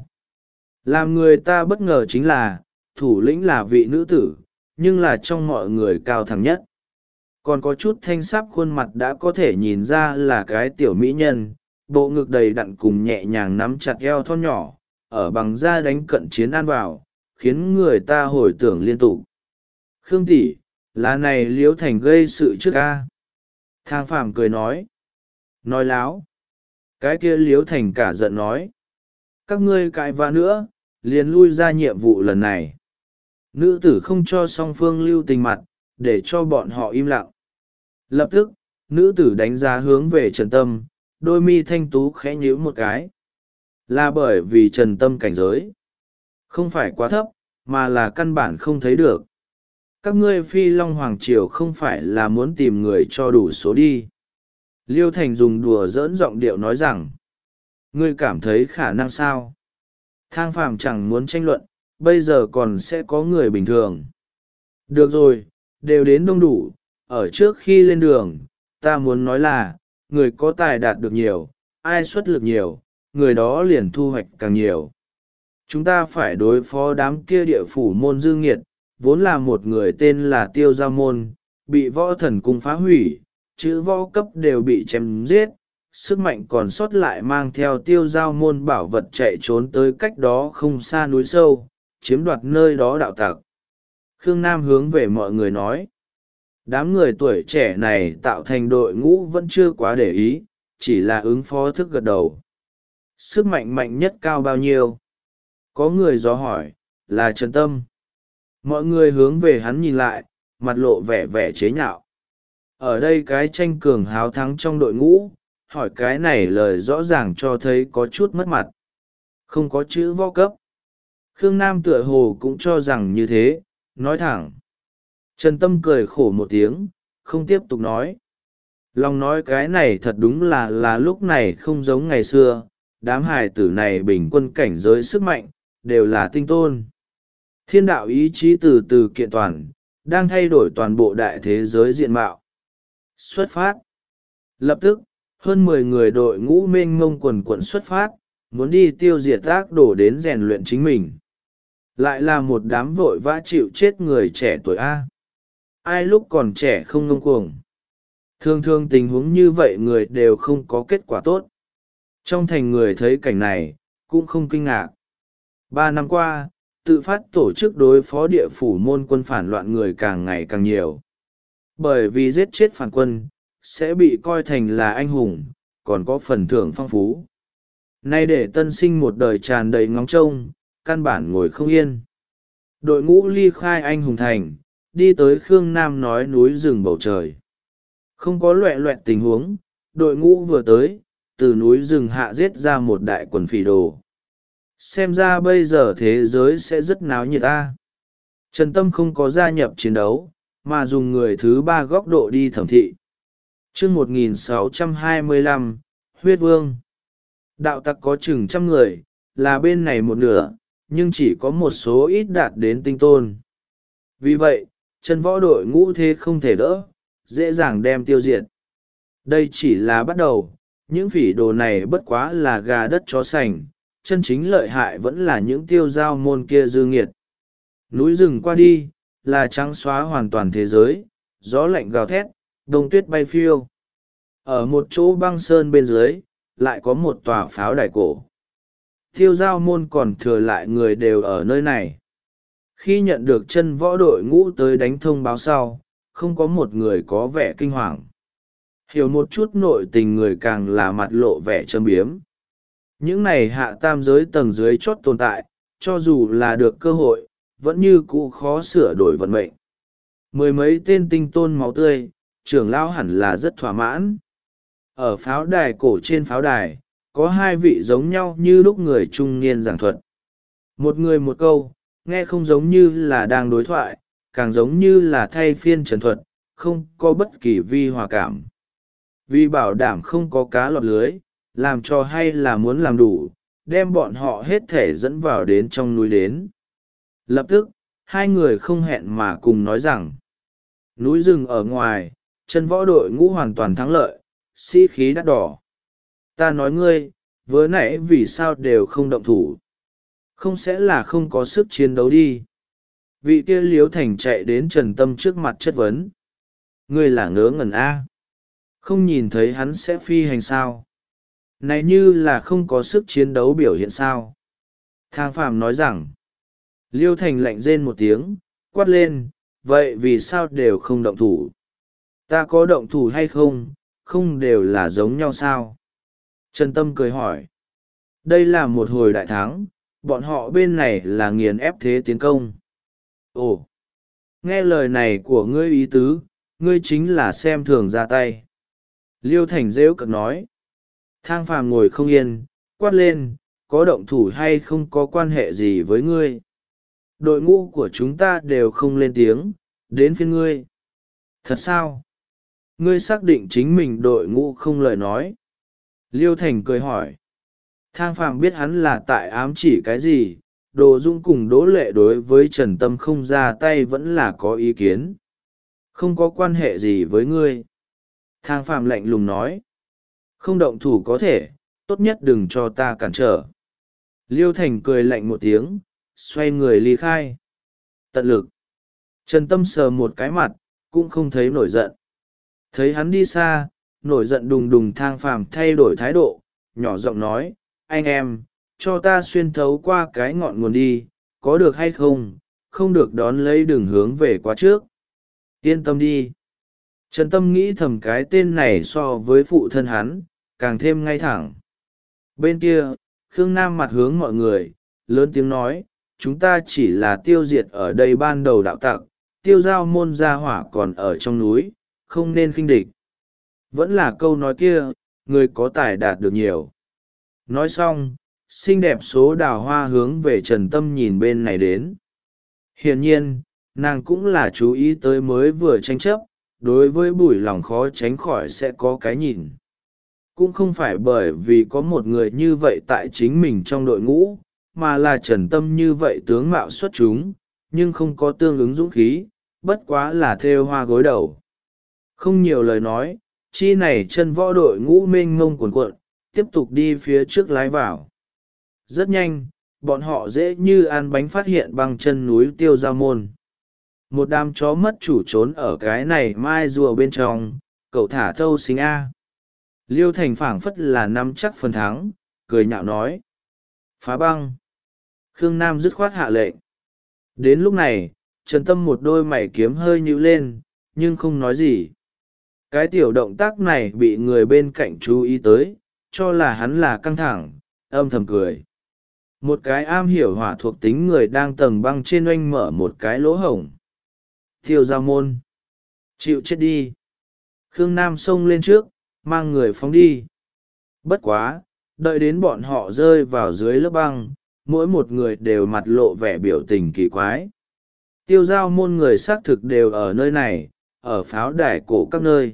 Làm người ta bất ngờ chính là, thủ lĩnh là vị nữ tử, nhưng là trong mọi người cao thẳng nhất. Còn có chút thanh sáp khuôn mặt đã có thể nhìn ra là cái tiểu mỹ nhân, bộ ngực đầy đặn cùng nhẹ nhàng nắm chặt eo thon nhỏ, ở bằng da đánh cận chiến ăn vào, khiến người ta hồi tưởng liên tục. Khương tỷ, là này Liễu Thành gây sự trước ca. Thang Phàm cười nói. Nói láo. Cái kia Liễu Thành cả giận nói. Các ngươi cãi vã nữa, liền lui ra nhiệm vụ lần này. Nữ tử không cho song phương lưu tình mặt, để cho bọn họ im lặng. Lập tức, nữ tử đánh giá hướng về Trần Tâm, đôi mi thanh tú khẽ nhíu một cái. Là bởi vì Trần Tâm cảnh giới. Không phải quá thấp, mà là căn bản không thấy được. Các ngươi Phi Long Hoàng Triều không phải là muốn tìm người cho đủ số đi. Liêu Thành dùng đùa giỡn giọng điệu nói rằng, ngươi cảm thấy khả năng sao? Thang Phàm chẳng muốn tranh luận, bây giờ còn sẽ có người bình thường. Được rồi, đều đến đông đủ. Ở trước khi lên đường, ta muốn nói là, người có tài đạt được nhiều, ai xuất lực nhiều, người đó liền thu hoạch càng nhiều. Chúng ta phải đối phó đám kia địa phủ môn dư nghiệt, vốn là một người tên là Tiêu Giao Môn, bị võ thần cung phá hủy, chữ võ cấp đều bị chém giết, sức mạnh còn sót lại mang theo Tiêu Giao Môn bảo vật chạy trốn tới cách đó không xa núi sâu, chiếm đoạt nơi đó đạo tặc. Khương Nam hướng về mọi người nói, đám người tuổi trẻ này tạo thành đội ngũ vẫn chưa quá để ý, chỉ là ứng phó thức gật đầu. Sức mạnh mạnh nhất cao bao nhiêu? Có người dò hỏi, là Trần Tâm. Mọi người hướng về hắn nhìn lại, mặt lộ vẻ vẻ chế nhạo. Ở đây cái tranh cường háo thắng trong đội ngũ, hỏi cái này lời rõ ràng cho thấy có chút mất mặt. Không có chữ võ cấp. Khương Nam tựa hồ cũng cho rằng như thế, nói thẳng. Trần Tâm cười khổ một tiếng, không tiếp tục nói. Lòng nói cái này thật đúng là lúc này không giống ngày xưa, đám hài tử này bình quân cảnh giới sức mạnh, đều là tinh tôn. Thiên đạo ý chí từ từ kiện toàn, đang thay đổi toàn bộ đại thế giới diện mạo. Xuất phát. Lập tức, hơn 10 người đội ngũ mênh mông quần quận xuất phát, muốn đi tiêu diệt ác đổ đến rèn luyện chính mình. Lại là một đám vội vã chịu chết người trẻ tuổi A. Ai lúc còn trẻ không ngông cuồng. Thường thường tình huống như vậy người đều không có kết quả tốt. Trong thành người thấy cảnh này, cũng không kinh ngạc. 3 năm qua, tự phát tổ chức đối phó địa phủ môn quân phản loạn người càng ngày càng nhiều. Bởi vì giết chết phản quân, sẽ bị coi thành là anh hùng, còn có phần thưởng phong phú. Nay để tân sinh một đời tràn đầy ngóng trông, căn bản ngồi không yên. Đội ngũ ly khai anh hùng thành, đi tới Khương Nam nói núi rừng bầu trời. Không có loẹ loẹt tình huống, đội ngũ vừa tới, từ núi rừng hạ giết ra một đại quần phỉ đồ. Xem ra bây giờ thế giới sẽ rất náo nhiệt ta. Trần Tâm không có gia nhập chiến đấu, mà dùng người thứ 3 góc độ đi thẩm thị. Chương 1625, Huyết Vương. Đạo tặc có chừng 100 người, là bên này một nửa, nhưng chỉ có một số ít đạt đến tinh tôn. Vì vậy, chân võ đội ngũ thế không thể đỡ, dễ dàng đem tiêu diệt. Đây chỉ là bắt đầu, những phỉ đồ này bất quá là gà đất chó sành, chân chính lợi hại vẫn là những tiêu giao môn kia dư nghiệt. Núi rừng qua đi, là trắng xóa hoàn toàn thế giới, gió lạnh gào thét, đông tuyết bay phiêu. Ở một chỗ băng sơn bên dưới, lại có một tòa pháo đài cổ. Tiêu giao môn còn thừa lại người đều ở nơi này. Khi nhận được chân võ đội ngũ tới đánh thông báo sau, không có một người có vẻ kinh hoàng. Hiểu một chút nội tình người càng là mặt lộ vẻ châm biếm. Những này hạ tam giới tầng dưới chót tồn tại, cho dù là được cơ hội, vẫn như cũ khó sửa đổi vận mệnh. Mười mấy tên tinh tôn máu tươi, trưởng lão hẳn là rất thỏa mãn. Ở pháo đài cổ trên pháo đài, có 2 vị giống nhau như lúc người trung niên giảng thuật. Một người một câu, nghe không giống như là đang đối thoại, càng giống như là thay phiên trần thuật, không có bất kỳ vi hòa cảm. Vì bảo đảm không có cá lọt lưới, làm cho hay là muốn làm đủ, đem bọn họ hết thể dẫn vào đến trong núi đến. Lập tức, 2 người không hẹn mà cùng nói rằng, núi rừng ở ngoài, chân võ đội ngũ hoàn toàn thắng lợi, sĩ khí đắt đỏ. Ta nói ngươi, vừa nãy vì sao đều không động thủ? Không sẽ là không có sức chiến đấu đi. Vị kia Liếu Thành chạy đến Trần Tâm trước mặt chất vấn. Ngươi là ngớ ngẩn A. Không nhìn thấy hắn sẽ phi hành sao? Này như là không có sức chiến đấu biểu hiện sao? Thang Phàm nói rằng, Liêu Thành lạnh rên một tiếng, quát lên, vậy vì sao đều không động thủ? Ta có động thủ hay không, không đều là giống nhau sao? Trần Tâm cười hỏi, đây là một hồi đại thắng, bọn họ bên này là nghiền ép thế tiến công. Ồ, nghe lời này của ngươi ý tứ, ngươi chính là xem thường ra tay. Liêu Thành rêu cực nói, Thang Phàm ngồi không yên, quát lên, có động thủ hay không có quan hệ gì với ngươi? Đội ngũ của chúng ta đều không lên tiếng, đến phiên ngươi. Thật sao? Ngươi xác định chính mình đội ngũ không lời nói. Liêu Thành cười hỏi. Thang Phàm biết hắn là tại ám chỉ cái gì, Đồ Dũng cùng Đỗ Lệ đối với Trần Tâm không ra tay vẫn là có ý kiến. Không có quan hệ gì với ngươi. Thang Phạm lạnh lùng nói. Không động thủ có thể, tốt nhất đừng cho ta cản trở. Liêu Thành cười lạnh một tiếng, xoay người ly khai. Tận lực. Trần Tâm sờ một cái mặt, cũng không thấy nổi giận. Thấy hắn đi xa, nổi giận đùng đùng. Thang Phàm thay đổi thái độ, nhỏ giọng nói, anh em, cho ta xuyên thấu qua cái ngọn nguồn đi, có được hay không, không được đón lấy đường hướng về quá trước. Yên tâm đi. Trần Tâm nghĩ thầm cái tên này so với phụ thân hắn, càng thêm ngay thẳng. Bên kia, Khương Nam mặt hướng mọi người, lớn tiếng nói, chúng ta chỉ là tiêu diệt ở đây ban đầu đạo tặc, tiêu giao môn gia hỏa còn ở trong núi, không nên khinh địch. Vẫn là câu nói kia, người có tài đạt được nhiều. Nói xong, xinh đẹp số đào hoa hướng về Trần Tâm nhìn bên này đến. Hiển nhiên, nàng cũng là chú ý tới mới vừa tranh chấp, đối với Bùi lòng khó tránh khỏi sẽ có cái nhìn. Cũng không phải bởi vì có một người như vậy tại chính mình trong đội ngũ, mà là Trần Tâm như vậy tướng mạo xuất chúng, nhưng không có tương ứng dũng khí, bất quá là thêu hoa gối đầu. Không nhiều lời nói, chi này chân võ đội ngũ mênh mông cuồn cuộn, tiếp tục đi phía trước lái vào. Rất nhanh, bọn họ dễ như ăn bánh phát hiện băng chân núi Tiêu Giao Môn. Một đám chó mất chủ trốn ở cái này mai rùa bên trong, cậu thả thâu xính A. Liêu Thành phảng phất là nắm chắc phần thắng, cười nhạo nói. Phá băng. Khương Nam dứt khoát hạ lệnh. Đến lúc này, Trần Tâm một đôi mày kiếm hơi nhíu lên, nhưng không nói gì. Cái tiểu động tác này bị người bên cạnh chú ý tới, cho là hắn là căng thẳng, âm thầm cười. Một cái am hiểu hỏa thuộc tính người đang tầng băng trên oanh mở một cái lỗ hổng. Tiêu Giao Môn. Chịu chết đi. Khương Nam xông lên trước, mang người phóng đi. Bất quá, đợi đến bọn họ rơi vào dưới lớp băng, mỗi một người đều mặt lộ vẻ biểu tình kỳ quái. Tiêu Giao Môn người xác thực đều ở nơi này, ở pháo đài cổ các nơi.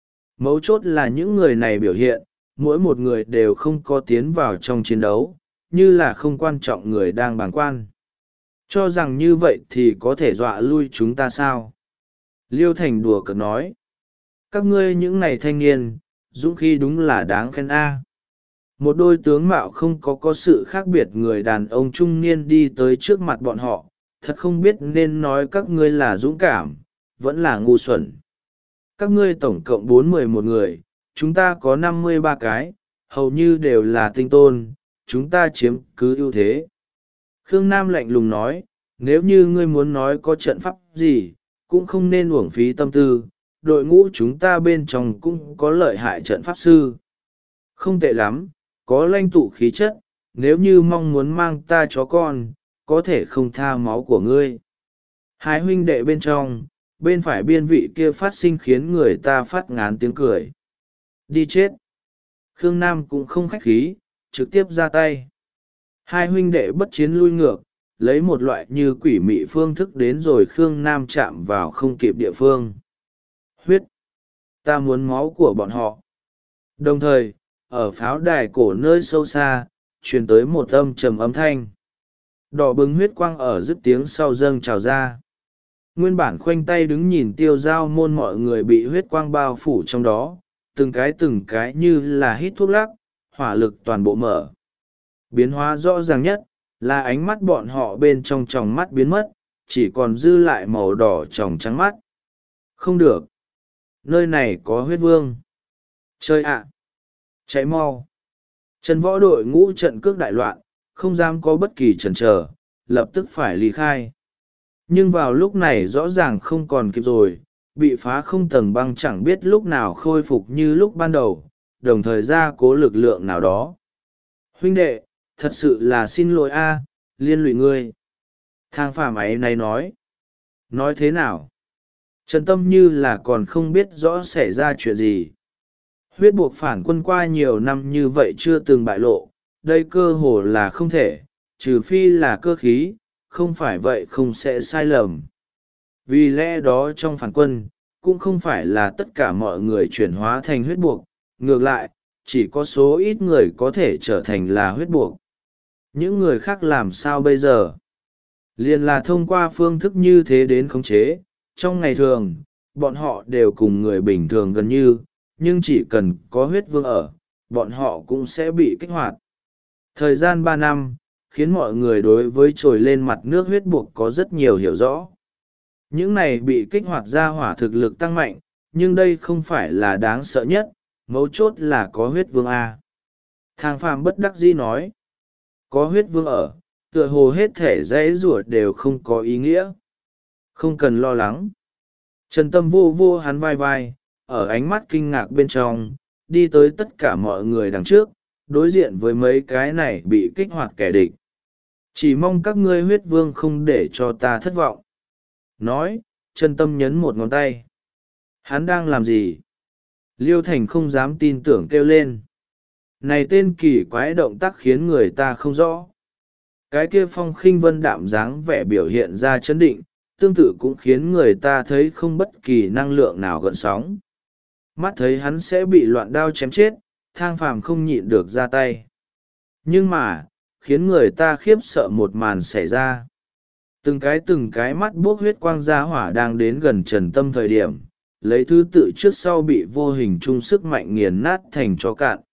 Mấu chốt là những người này biểu hiện, mỗi một người đều không có tiến vào trong chiến đấu, như là không quan trọng người đang bàng quan. Cho rằng như vậy thì có thể dọa lui chúng ta sao? Liêu Thành đùa cợt nói. Các ngươi những này thanh niên, dũng khí đúng là đáng khen a. Một đôi tướng mạo không có sự khác biệt người đàn ông trung niên đi tới trước mặt bọn họ, thật không biết nên nói các ngươi là dũng cảm, vẫn là ngu xuẩn. Các ngươi tổng cộng 41 người, chúng ta có 53 cái, hầu như đều là tinh tôn, chúng ta chiếm cứ ưu thế. Khương Nam lạnh lùng nói, nếu như ngươi muốn nói có trận pháp gì, cũng không nên uổng phí tâm tư, đội ngũ chúng ta bên trong cũng có lợi hại trận pháp sư. Không tệ lắm, có lãnh tụ khí chất, nếu như mong muốn mang ta chó con, có thể không tha máu của ngươi. Hai huynh đệ bên trong, bên phải biên vị kia phát sinh khiến người ta phát ngán tiếng cười. Đi chết. Khương Nam cũng không khách khí, trực tiếp ra tay. Hai huynh đệ bất chiến lui ngược, lấy một loại như quỷ mị phương thức đến rồi Khương Nam chạm vào không kịp địa phương. Huyết. Ta muốn máu của bọn họ. Đồng thời, ở pháo đài cổ nơi sâu xa, truyền tới một âm trầm âm thanh. Đỏ bừng huyết quang ở dứt tiếng sau dâng trào ra. Nguyên bản khoanh tay đứng nhìn Tiêu Giao Môn mọi người bị huyết quang bao phủ trong đó, từng cái như là hít thuốc lắc, hỏa lực toàn bộ mở. Biến hóa rõ ràng nhất, là ánh mắt bọn họ bên trong tròng mắt biến mất, chỉ còn dư lại màu đỏ tròng trắng mắt. Không được. Nơi này có huyết vương. Chơi ạ. Cháy mau. Trần võ đội ngũ trận cước đại loạn, không dám có bất kỳ chần chờ, lập tức phải ly khai. Nhưng vào lúc này rõ ràng không còn kịp rồi, bị phá không tầng băng chẳng biết lúc nào khôi phục như lúc ban đầu, đồng thời ra cố lực lượng nào đó. Huynh đệ, thật sự là xin lỗi a, liên lụy ngươi. Thang Phàm ấy này nói. Nói thế nào? Trần Tâm như là còn không biết rõ xảy ra chuyện gì. Huyết buộc phản quân qua nhiều năm như vậy chưa từng bại lộ, đây cơ hồ là không thể, trừ phi là cơ khí, không phải vậy không sẽ sai lầm. Vì lẽ đó trong phản quân, cũng không phải là tất cả mọi người chuyển hóa thành huyết buộc, ngược lại, chỉ có số ít người có thể trở thành là huyết buộc. Những người khác làm sao bây giờ? Liền là thông qua phương thức như thế đến khống chế. Trong ngày thường, bọn họ đều cùng người bình thường gần như, nhưng chỉ cần có huyết vương ở, bọn họ cũng sẽ bị kích hoạt. Thời gian 3 năm, khiến mọi người đối với trồi lên mặt nước huyết buộc có rất nhiều hiểu rõ. Những này bị kích hoạt ra hỏa thực lực tăng mạnh, nhưng đây không phải là đáng sợ nhất, mấu chốt là có huyết vương A. Thang Phàm bất đắc dĩ nói, có huyết vương ở, tựa hồ hết thể dãy rủa đều không có ý nghĩa. Không cần lo lắng. Trần Tâm vô vô hắn vai vai, ở ánh mắt kinh ngạc bên trong, đi tới tất cả mọi người đằng trước, đối diện với mấy cái này bị kích hoạt kẻ địch. Chỉ mong các ngươi huyết vương không để cho ta thất vọng. Nói, Trần Tâm nhấn một ngón tay. Hắn đang làm gì? Liêu Thành không dám tin tưởng kêu lên. Này tên kỳ quái động tác khiến người ta không rõ. Cái kia Phong Khinh Vân đạm dáng vẻ biểu hiện ra chấn định, tương tự cũng khiến người ta thấy không bất kỳ năng lượng nào gợn sóng. Mắt thấy hắn sẽ bị loạn đao chém chết, Thang Phàm không nhịn được ra tay. Nhưng mà, khiến người ta khiếp sợ một màn xảy ra. Từng cái mắt buốc huyết quang ra hỏa đang đến gần Trần Tâm thời điểm, lấy thứ tự trước sau bị vô hình chung sức mạnh nghiền nát thành chó cạn.